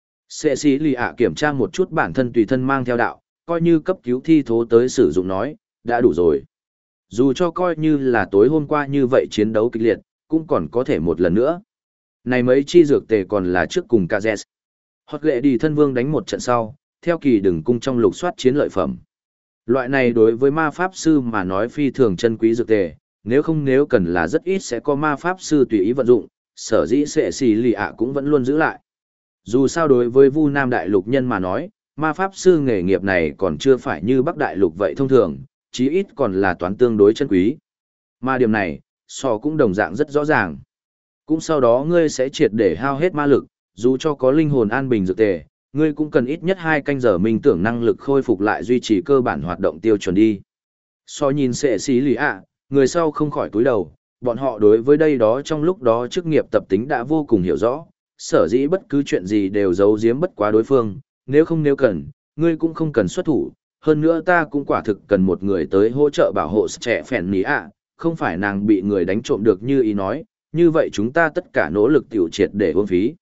Sệ sĩ lì ạ kiểm tra một chút bản thân tùy thân mang theo đạo, coi như cấp cứu thi thố tới sử dụng nói, đã đủ rồi. Dù cho coi như là tối hôm qua như vậy chiến đấu kịch liệt, cũng còn có thể một lần nữa. Này mấy chi dược tề còn là trước cùng Kazes. Hoặc lệ đi thân vương đánh một trận sau, theo kỳ đừng cung trong lục soát chiến lợi phẩm. Loại này đối với ma pháp sư mà nói phi thường chân quý dược tề, nếu cần là rất ít sẽ có ma pháp sư tùy ý vận dụng, sở dĩ sệ xì lì ạ cũng vẫn luôn giữ lại. Dù sao đối với Vu Nam Đại Lục nhân mà nói, ma pháp sư nghề nghiệp này còn chưa phải như Bắc Đại Lục vậy thông thường, chí ít còn là toán tương đối chân quý. Mà điểm này, so cũng đồng dạng rất rõ ràng. Cũng sau đó ngươi sẽ triệt để hao hết ma lực, dù cho có linh hồn an bình dược tề, ngươi cũng cần ít nhất 2 canh giờ minh tưởng năng lực khôi phục lại duy trì cơ bản hoạt động tiêu chuẩn đi. So nhìn sệ xí lì ạ, người sau không khỏi cúi đầu, bọn họ đối với đây đó trong lúc đó chức nghiệp tập tính đã vô cùng hiểu rõ, sở dĩ bất cứ chuyện gì đều giấu giếm bất quá đối phương, nếu cần, ngươi cũng không cần xuất thủ, hơn nữa ta cũng quả thực cần một người tới hỗ trợ bảo hộ trẻ phèn ní ạ, không phải nàng bị người đánh trộm được như ý nói, như vậy chúng ta tất cả nỗ lực tiểu triệt để uổng phí.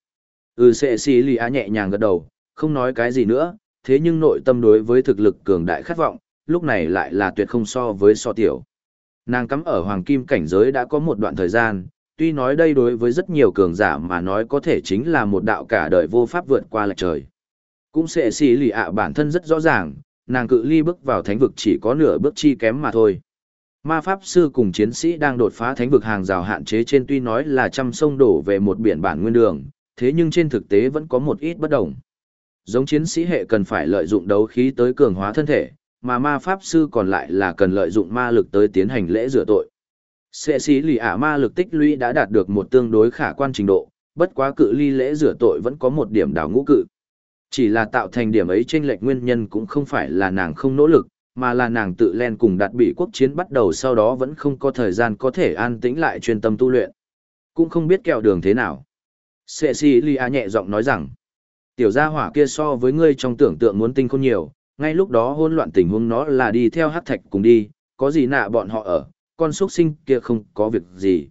Sệ xì lì ạ nhẹ nhàng gật đầu, không nói cái gì nữa, thế nhưng nội tâm đối với thực lực cường đại khát vọng, lúc này lại là tuyệt không so với so tiểu. Nàng cắm ở hoàng kim cảnh giới đã có một đoạn thời gian, tuy nói đây đối với rất nhiều cường giả mà nói có thể chính là một đạo cả đời vô pháp vượt qua lệch trời. Cũng sẽ xì lì ạ bản thân rất rõ ràng, nàng cự ly bước vào thánh vực chỉ có nửa bước chi kém mà thôi. Ma pháp sư cùng chiến sĩ đang đột phá thánh vực hàng rào hạn chế trên tuy nói là trăm sông đổ về một biển bản nguyên đường, thế nhưng trên thực tế vẫn có một ít bất đồng. Giống chiến sĩ hệ cần phải lợi dụng đấu khí tới cường hóa thân thể, mà ma pháp sư còn lại là cần lợi dụng ma lực tới tiến hành lễ rửa tội. Sệ sĩ lì ả ma lực tích lũy đã đạt được một tương đối khả quan trình độ, bất quá cự ly lễ rửa tội vẫn có một điểm đảo ngũ cự. Chỉ là tạo thành điểm ấy chênh lệch nguyên nhân cũng không phải là nàng không nỗ lực, mà là nàng tự len cùng đạt bị quốc chiến bắt đầu sau đó vẫn không có thời gian có thể an tĩnh lại chuyên tâm tu luyện. Cũng không biết kẹo đường thế nào. Sệ sĩ lì ả nhẹ giọng nói rằng, tiểu gia hỏa kia so với ngươi trong tưởng tượng muốn tinh khôn nhiều, ngay lúc đó hỗn loạn tình huống nó là đi theo hắc thạch cùng đi, có gì nạ bọn họ ở, con xuất sinh kia không có việc gì.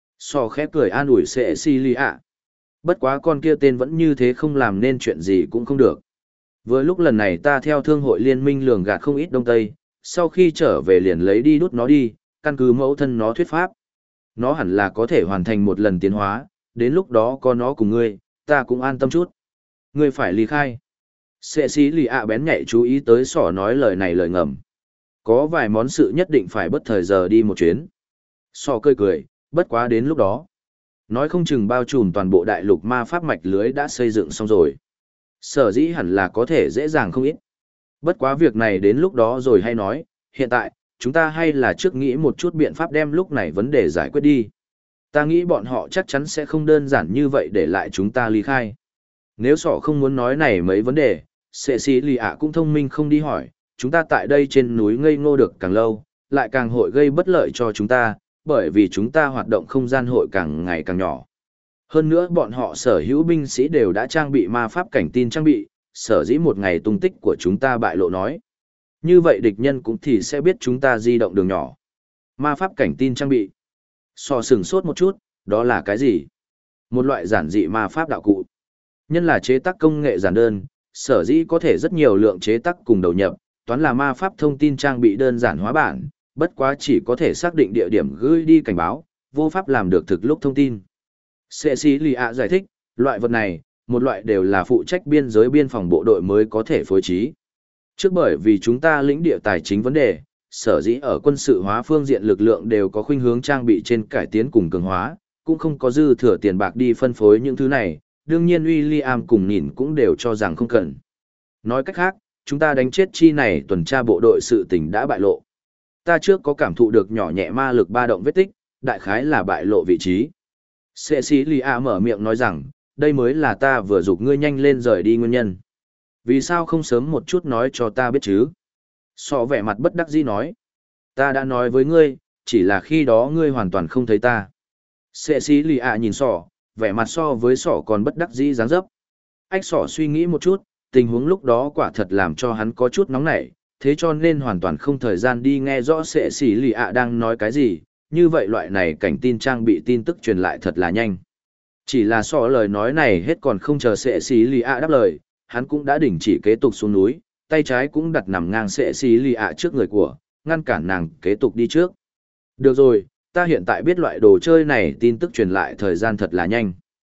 So khẽ cười an ủi sệ si li ạ. Bất quá con kia tên vẫn như thế không làm nên chuyện gì cũng không được. Vừa lúc lần này ta theo thương hội liên minh lường gạt không ít đông tây, sau khi trở về liền lấy đi đút nó đi, căn cứ mẫu thân nó thuyết pháp. Nó hẳn là có thể hoàn thành một lần tiến hóa, đến lúc đó có nó cùng ngươi, ta cũng an tâm chút. Ngươi phải ly khai. Sệ sĩ lì ạ bén nhạy chú ý tới sỏ nói lời này lời ngầm. Có vài món sự nhất định phải bất thời giờ đi một chuyến. Sỏ cười, bất quá đến lúc đó. Nói không chừng bao trùm toàn bộ đại lục ma pháp mạch lưới đã xây dựng xong rồi. Sở dĩ hẳn là có thể dễ dàng không ít. Bất quá việc này đến lúc đó rồi hay nói, hiện tại, chúng ta hay là trước nghĩ một chút biện pháp đem lúc này vấn đề giải quyết đi. Ta nghĩ bọn họ chắc chắn sẽ không đơn giản như vậy để lại chúng ta ly khai. Nếu sọ không muốn nói này mấy vấn đề, Cecilia cũng thông minh không đi hỏi, chúng ta tại đây trên núi ngây ngô được càng lâu, lại càng hội gây bất lợi cho chúng ta, bởi vì chúng ta hoạt động không gian hội càng ngày càng nhỏ. Hơn nữa bọn họ sở hữu binh sĩ đều đã trang bị ma pháp cảnh tin trang bị, sở dĩ một ngày tung tích của chúng ta bại lộ nói. Như vậy địch nhân cũng thì sẽ biết chúng ta di động đường nhỏ. Ma pháp cảnh tin trang bị. So sừng sốt một chút, đó là cái gì? Một loại giản dị ma pháp đạo cụ. Nhân là chế tác công nghệ giản đơn, sở dĩ có thể rất nhiều lượng chế tác cùng đầu nhập, toán là ma pháp thông tin trang bị đơn giản hóa bản, bất quá chỉ có thể xác định địa điểm gửi đi cảnh báo, vô pháp làm được thực lúc thông tin. Cecilia giải thích, loại vật này, một loại đều là phụ trách biên giới biên phòng bộ đội mới có thể phối trí. Trước bởi vì chúng ta lĩnh địa tài chính vấn đề, sở dĩ ở quân sự hóa phương diện lực lượng đều có khuynh hướng trang bị trên cải tiến cùng cường hóa, cũng không có dư thừa tiền bạc đi phân phối những thứ này, đương nhiên William cùng nhìn cũng đều cho rằng không cần. Nói cách khác, chúng ta đánh chết chi này tuần tra bộ đội sự tình đã bại lộ. Ta trước có cảm thụ được nhỏ nhẹ ma lực ba động vết tích, đại khái là bại lộ vị trí. Cecilia mở miệng nói rằng, đây mới là ta vừa dục ngươi nhanh lên rời đi nguyên nhân. Vì sao không sớm một chút nói cho ta biết chứ? Sọ vẻ mặt bất đắc dĩ nói. Ta đã nói với ngươi, chỉ là khi đó ngươi hoàn toàn không thấy ta. Cecilia nhìn sọ, vẻ mặt so với sọ còn bất đắc dĩ dáng dấp. Ách sọ suy nghĩ một chút, tình huống lúc đó quả thật làm cho hắn có chút nóng nảy, thế cho nên hoàn toàn không thời gian đi nghe rõ Cecilia đang nói cái gì, như vậy loại này cảnh tin trang bị tin tức truyền lại thật là nhanh. Chỉ là sọ lời nói này hết còn không chờ Cecilia đáp lời, hắn cũng đã đình chỉ kế tục xuống núi, tay trái cũng đặt nằm ngang Cecilia trước người của, ngăn cản nàng kế tục đi trước. Được rồi, ta hiện tại biết loại đồ chơi này tin tức truyền lại thời gian thật là nhanh.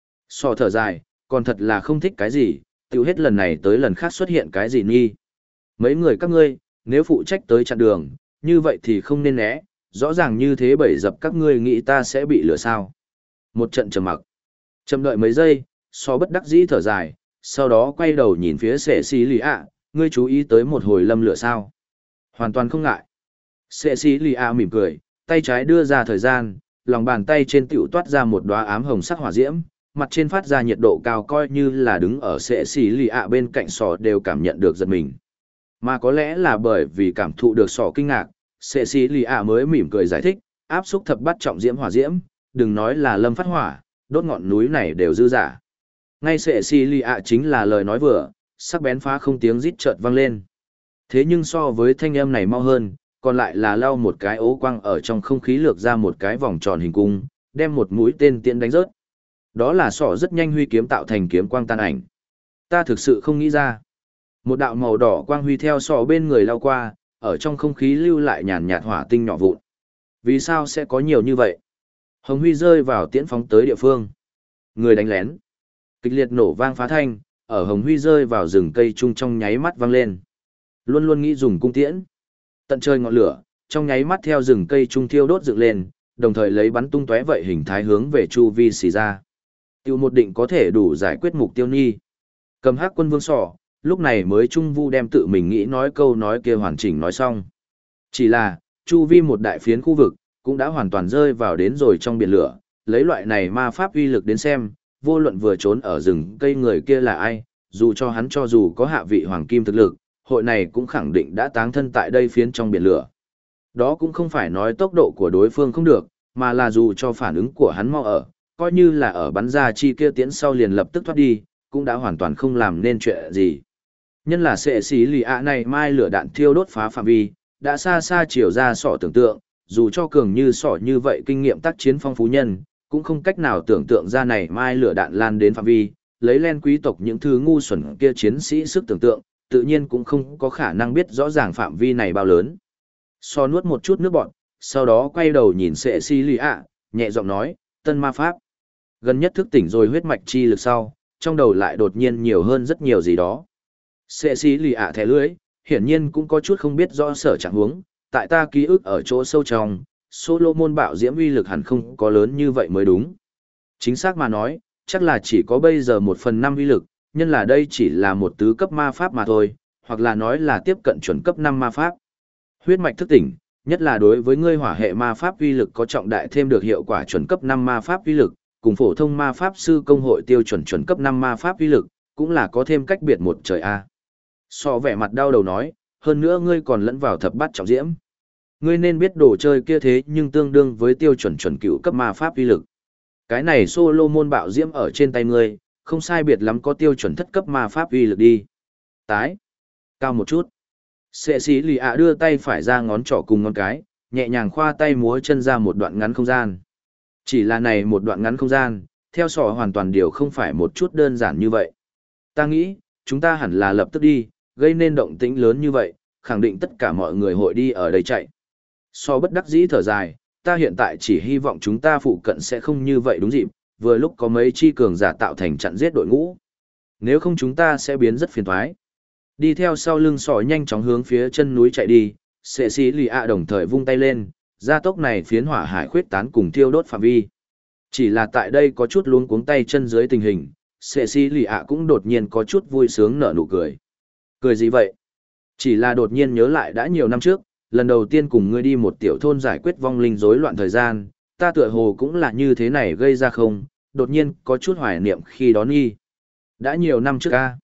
Sọ thở dài, còn thật là không thích cái gì, tiêu hết lần này tới lần khác xuất hiện cái gì nghi. Mấy người các ngươi, nếu phụ trách tới chặn đường, như vậy thì không nên né, rõ ràng như thế bẩy dập các ngươi nghĩ ta sẽ bị lửa sao. Một trận trầm mặc. Chậm đợi mấy giây, Sọ bất đắc dĩ thở dài, sau đó quay đầu nhìn phía Cecilia, ngươi chú ý tới một hồi lâm lửa sao. Hoàn toàn không ngại. Cecilia mỉm cười, tay trái đưa ra thời gian, lòng bàn tay trên tiểu toát ra một đóa ám hồng sắc hỏa diễm, mặt trên phát ra nhiệt độ cao coi như là đứng ở Cecilia bên cạnh Sọ đều cảm nhận được giật mình. Mà có lẽ là bởi vì cảm thụ được Sọ kinh ngạc, Cecilia mới mỉm cười giải thích, áp xúc thập bát trọng diễm hỏa diễm, đừng nói là lâm phát hỏa, đốt ngọn núi này đều dư giả. Ngay Cecilia chính là lời nói vừa, sắc bén phá không tiếng rít chợt vang lên. Thế nhưng so với thanh âm này mau hơn, còn lại là lao một cái ố quang ở trong không khí lược ra một cái vòng tròn hình cung, đem một mũi tên tiễn đánh rớt. Đó là Sọ rất nhanh huy kiếm tạo thành kiếm quang tan ảnh. Ta thực sự không nghĩ ra. Một đạo màu đỏ quang huy theo Sọ bên người lao qua, ở trong không khí lưu lại nhàn nhạt hỏa tinh nhỏ vụn. Vì sao sẽ có nhiều như vậy? Hồng huy rơi vào tiễn phóng tới địa phương. Người đánh lén. Kịch liệt nổ vang phá thanh, ở hồng huy rơi vào rừng cây trung trong nháy mắt vang lên. Luôn luôn nghĩ dùng cung tiễn. Tận trời ngọn lửa, trong nháy mắt theo rừng cây trung thiêu đốt dựng lên, đồng thời lấy bắn tung tóe vậy hình thái hướng về chu vi xì ra. Tiêu một định có thể đủ giải quyết mục tiêu nghi. Cầm hắc quân vương Sọ, lúc này mới trung vu đem tự mình nghĩ nói câu nói kia hoàn chỉnh nói xong. Chỉ là, chu vi một đại phiến khu vực, cũng đã hoàn toàn rơi vào đến rồi trong biển lửa, lấy loại này ma pháp uy lực đến xem, vô luận vừa trốn ở rừng cây người kia là ai, dù cho hắn cho dù có hạ vị hoàng kim thực lực, hội này cũng khẳng định đã táng thân tại đây phiến trong biển lửa. Đó cũng không phải nói tốc độ của đối phương không được, mà là dù cho phản ứng của hắn mau ở, coi như là ở bắn ra chi kia tiễn sau liền lập tức thoát đi, cũng đã hoàn toàn không làm nên chuyện gì. Nhân là Cecilia này mai lửa đạn thiêu đốt phá phạm vi, đã xa xa chiều ra Sọ tưởng tượng, dù cho cường như Sọ như vậy kinh nghiệm tác chiến phong phú nhân, cũng không cách nào tưởng tượng ra này mai lửa đạn lan đến phạm vi, lấy len quý tộc những thứ ngu xuẩn kia chiến sĩ sức tưởng tượng, tự nhiên cũng không có khả năng biết rõ ràng phạm vi này bao lớn. Sọ nuốt một chút nước bọt, sau đó quay đầu nhìn Cecilia, nhẹ giọng nói, tân ma pháp. Gần nhất thức tỉnh rồi huyết mạch chi lực sau, trong đầu lại đột nhiên nhiều hơn rất nhiều gì đó. Cecilia thẻ lưỡi, hiển nhiên cũng có chút không biết rõ sở trạng huống, tại ta ký ức ở chỗ sâu trong, Solomon bạo diễm uy lực hẳn không có lớn như vậy mới đúng. Chính xác mà nói, chắc là chỉ có bây giờ 1/5 uy lực, nhân là đây chỉ là một tứ cấp ma pháp mà thôi, hoặc là nói là tiếp cận chuẩn cấp 5 ma pháp. Huyết mạch thức tỉnh, nhất là đối với ngươi hỏa hệ ma pháp uy lực có trọng đại thêm được hiệu quả chuẩn cấp 5 ma pháp uy lực, cùng phổ thông ma pháp sư công hội tiêu chuẩn chuẩn cấp 5 ma pháp uy lực, cũng là có thêm cách biệt một trời a. So vẻ mặt đau đầu nói, hơn nữa ngươi còn lẫn vào thập bát trọng diễm. Ngươi nên biết đồ chơi kia thế nhưng tương đương với tiêu chuẩn chuẩn cựu cấp ma pháp uy lực. Cái này Solomon bạo diễm ở trên tay ngươi, không sai biệt lắm có tiêu chuẩn thất cấp ma pháp uy lực đi. Tái. Cao một chút. Sệ sĩ lì ạ đưa tay phải ra ngón trỏ cùng ngón cái, nhẹ nhàng khoa tay múa chân ra một đoạn ngắn không gian. Chỉ là này một đoạn ngắn không gian, theo sọ hoàn toàn điều không phải một chút đơn giản như vậy. Ta nghĩ, chúng ta hẳn là lập tức đi, gây nên động tĩnh lớn như vậy, khẳng định tất cả mọi người hội đi ở đây chạy. So bất đắc dĩ thở dài, ta hiện tại chỉ hy vọng chúng ta phụ cận sẽ không như vậy đúng dịp, vừa lúc có mấy chi cường giả tạo thành chặn giết đội ngũ. Nếu không chúng ta sẽ biến rất phiền toái. Đi theo sau lưng sọ nhanh chóng hướng phía chân núi chạy đi, sệ sĩ lì ạ đồng thời vung tay lên, gia tốc này phiến hỏa hải khuyết tán cùng thiêu đốt phạm vi. Chỉ là tại đây có chút luống cuống tay chân dưới tình hình, sệ sĩ lì ạ cũng đột nhiên có chút vui sướng nở nụ cười. Cười gì vậy? Chỉ là đột nhiên nhớ lại đã nhiều năm trước, lần đầu tiên cùng ngươi đi một tiểu thôn giải quyết vong linh rối loạn thời gian, ta tựa hồ cũng là như thế này gây ra không, đột nhiên có chút hoài niệm khi đó nghi. Đã nhiều năm trước ca.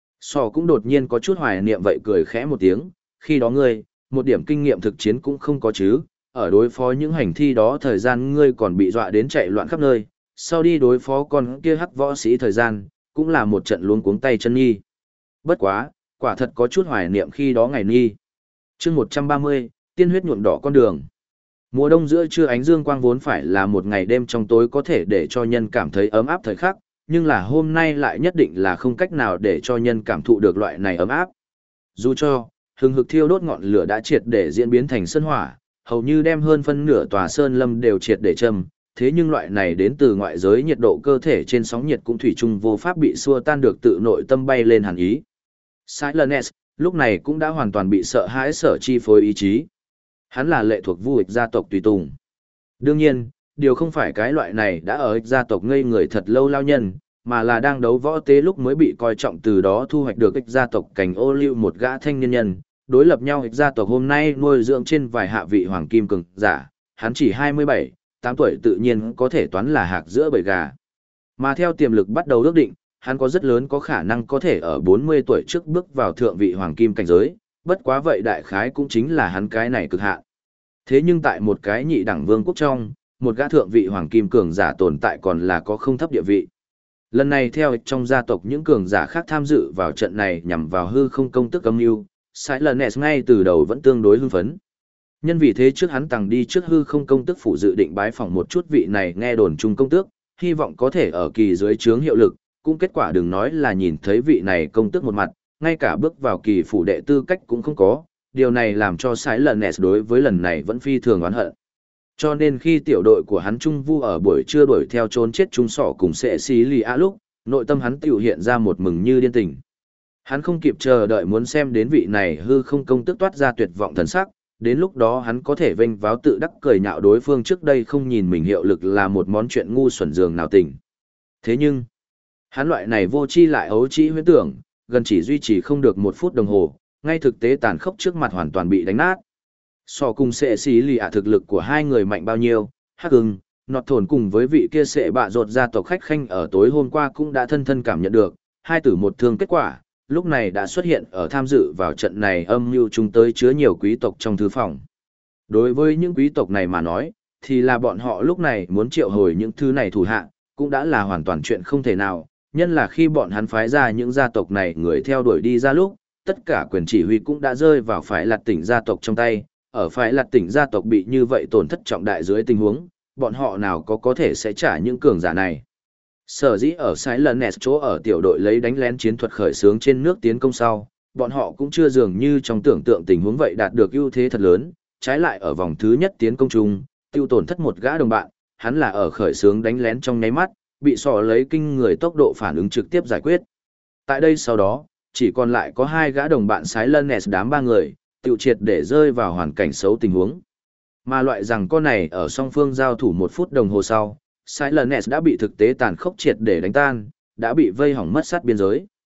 Sò cũng đột nhiên có chút hoài niệm vậy cười khẽ một tiếng, khi đó ngươi, một điểm kinh nghiệm thực chiến cũng không có chứ, ở đối phó những hành thi đó thời gian ngươi còn bị dọa đến chạy loạn khắp nơi, sau đi đối phó con kia hắc võ sĩ thời gian, cũng là một trận luống cuống tay chân nghi. Bất quá, quả thật có chút hoài niệm khi đó ngày nghi. Chương 130, tiên huyết nhuộm đỏ con đường. Mùa đông giữa trưa ánh dương quang vốn phải là một ngày đêm trong tối có thể để cho nhân cảm thấy ấm áp thời khắc, nhưng là hôm nay lại nhất định là không cách nào để cho nhân cảm thụ được loại này ấm áp. Dù cho, hừng hực thiêu đốt ngọn lửa đã triệt để diễn biến thành sơn hỏa, hầu như đem hơn phân nửa tòa sơn lâm đều triệt để châm, thế nhưng loại này đến từ ngoại giới nhiệt độ cơ thể trên sóng nhiệt cũng thủy chung vô pháp bị xua tan được tự nội tâm bay lên hàn ý. Silence, lúc này cũng đã hoàn toàn bị sợ hãi sở chi phối ý chí. Hắn là lệ thuộc Vu Ịch gia tộc tùy tùng. Đương nhiên, điều không phải cái loại này đã ở Ịch gia tộc ngây người thật lâu lao nhân, mà là đang đấu võ tế lúc mới bị coi trọng từ đó thu hoạch được Ịch gia tộc cảnh ô lưu một gã thanh niên nhân, đối lập nhau Ịch gia tộc hôm nay nuôi dưỡng trên vài hạ vị hoàng kim cường giả, hắn chỉ 27, 8 tuổi tự nhiên có thể toán là hạc giữa bầy gà. Mà theo tiềm lực bắt đầu ước định, hắn có rất lớn có khả năng có thể ở 40 tuổi trước bước vào thượng vị hoàng kim cảnh giới, bất quá vậy đại khái cũng chính là hắn cái này cực hạn. Thế nhưng tại một cái nhị đẳng vương quốc trong, một gã thượng vị hoàng kim cường giả tồn tại còn là có không thấp địa vị. Lần này theo trong gia tộc những cường giả khác tham dự vào trận này nhằm vào hư không công tức âm mưu, Silence ngay từ đầu vẫn tương đối hưng phấn. Nhân vì thế trước hắn tàng đi trước hư không công tức phủ dự định bái phỏng một chút vị này nghe đồn chung công tước, hy vọng có thể ở kỳ dưới trướng hiệu lực, cũng kết quả đừng nói là nhìn thấy vị này công tước một mặt, ngay cả bước vào kỳ phủ đệ tư cách cũng không có, điều này làm cho Silence đối với lần này vẫn phi thường oán hận. Cho nên khi tiểu đội của hắn Trung Vu ở buổi trưa đuổi theo trốn chết chúng sỏ cùng sệ xí lì a lúc, nội tâm hắn tiểu hiện ra một mừng như điên tình. Hắn không kịp chờ đợi muốn xem đến vị này hư không công tức toát ra tuyệt vọng thần sắc, đến lúc đó hắn có thể vênh váo tự đắc cười nhạo đối phương trước đây không nhìn mình hiệu lực là một món chuyện ngu xuẩn dường nào tình. Thế nhưng, hắn loại này vô chi lại ấu trĩ huyễn tưởng, gần chỉ duy trì không được 1 phút đồng hồ, ngay thực tế tàn khốc trước mặt hoàn toàn bị đánh nát. So cùng sệ xí lì ạ thực lực của hai người mạnh bao nhiêu, hắc ưng, nọt thồn cùng với vị kia sệ bạ rột gia tộc khách khanh ở tối hôm qua cũng đã thân thân cảm nhận được, 2 tử 1 thương kết quả, lúc này đã xuất hiện ở tham dự vào trận này âm mưu chúng tới chứa nhiều quý tộc trong thư phòng. Đối với những quý tộc này mà nói, thì là bọn họ lúc này muốn triệu hồi những thứ này thủ hạ, cũng đã là hoàn toàn chuyện không thể nào, nhân là khi bọn hắn phái ra những gia tộc này người theo đuổi đi ra lúc, tất cả quyền chỉ huy cũng đã rơi vào phải lạt tỉnh gia tộc trong tay, ở phải lạt tỉnh gia tộc bị như vậy tổn thất trọng đại dưới tình huống, bọn họ nào có thể sẽ trả những cường giả này. Sở dĩ ở Silence chỗ ở tiểu đội lấy đánh lén chiến thuật khởi xướng trên nước tiến công sau, bọn họ cũng chưa dường như trong tưởng tượng tình huống vậy đạt được ưu thế thật lớn, trái lại ở vòng thứ nhất tiến công chung, tiêu tổn thất một gã đồng bạn, hắn là ở khởi xướng đánh lén trong nháy mắt, bị sọ lấy kinh người tốc độ phản ứng trực tiếp giải quyết. Tại đây sau đó, chỉ còn lại có 2 gã đồng bạn Silence đám 3 người, tiêu triệt để rơi vào hoàn cảnh xấu tình huống. Mà loại rằng con này ở song phương giao thủ 1 phút đồng hồ sau, Silence đã bị thực tế tàn khốc triệt để đánh tan, đã bị vây hỏng mất sát biên giới.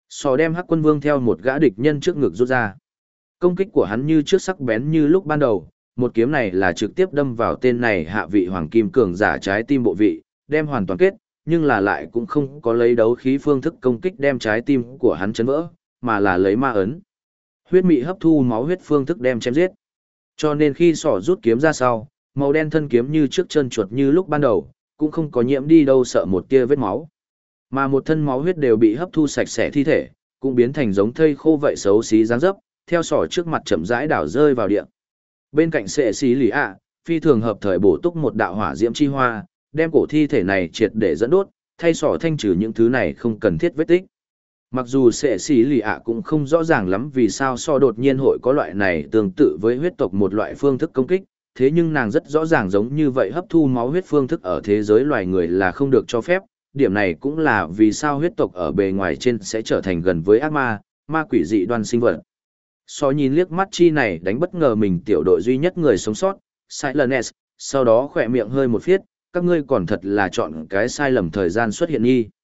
Sò đem Hắc Quân Vương theo một gã địch nhân trước ngực rút ra. Công kích của hắn như trước sắc bén như lúc ban đầu, một kiếm này là trực tiếp đâm vào tên này hạ vị hoàng kim cường giả trái tim bộ vị, đem hoàn toàn kết, nhưng là lại cũng không có lấy đấu khí phương thức công kích đem trái tim của hắn chấn vỡ, mà là lấy ma ấn. Huyết mị hấp thu máu huyết phương thức đem chém giết. Cho nên khi sỏ rút kiếm ra sau, màu đen thân kiếm như trước chân chuột như lúc ban đầu, cũng không có nhiễm đi đâu sợ một tia vết máu. Mà một thân máu huyết đều bị hấp thu sạch sẽ thi thể, cũng biến thành giống thây khô vậy xấu xí dáng dấp, theo sỏ trước mặt chậm rãi đảo rơi vào địa. Bên cạnh sệ xí lì ạ, phi thường hợp thời bổ túc một đạo hỏa diễm chi hoa, đem cổ thi thể này triệt để dẫn đốt, thay sỏ thanh trừ những thứ này không cần thiết vết tích. Mặc dù sệ xí lì ạ cũng không rõ ràng lắm vì sao so đột nhiên hội có loại này tương tự với huyết tộc một loại phương thức công kích, thế nhưng nàng rất rõ ràng giống như vậy hấp thu máu huyết phương thức ở thế giới loài người là không được cho phép, điểm này cũng là vì sao huyết tộc ở bề ngoài trên sẽ trở thành gần với ác ma, ma quỷ dị đoan sinh vật. So nhìn liếc mắt chi này đánh bất ngờ mình tiểu đội duy nhất người sống sót, Silence, sau đó khỏe miệng hơi một phiết, các ngươi còn thật là chọn cái sai lầm thời gian xuất hiện nghi.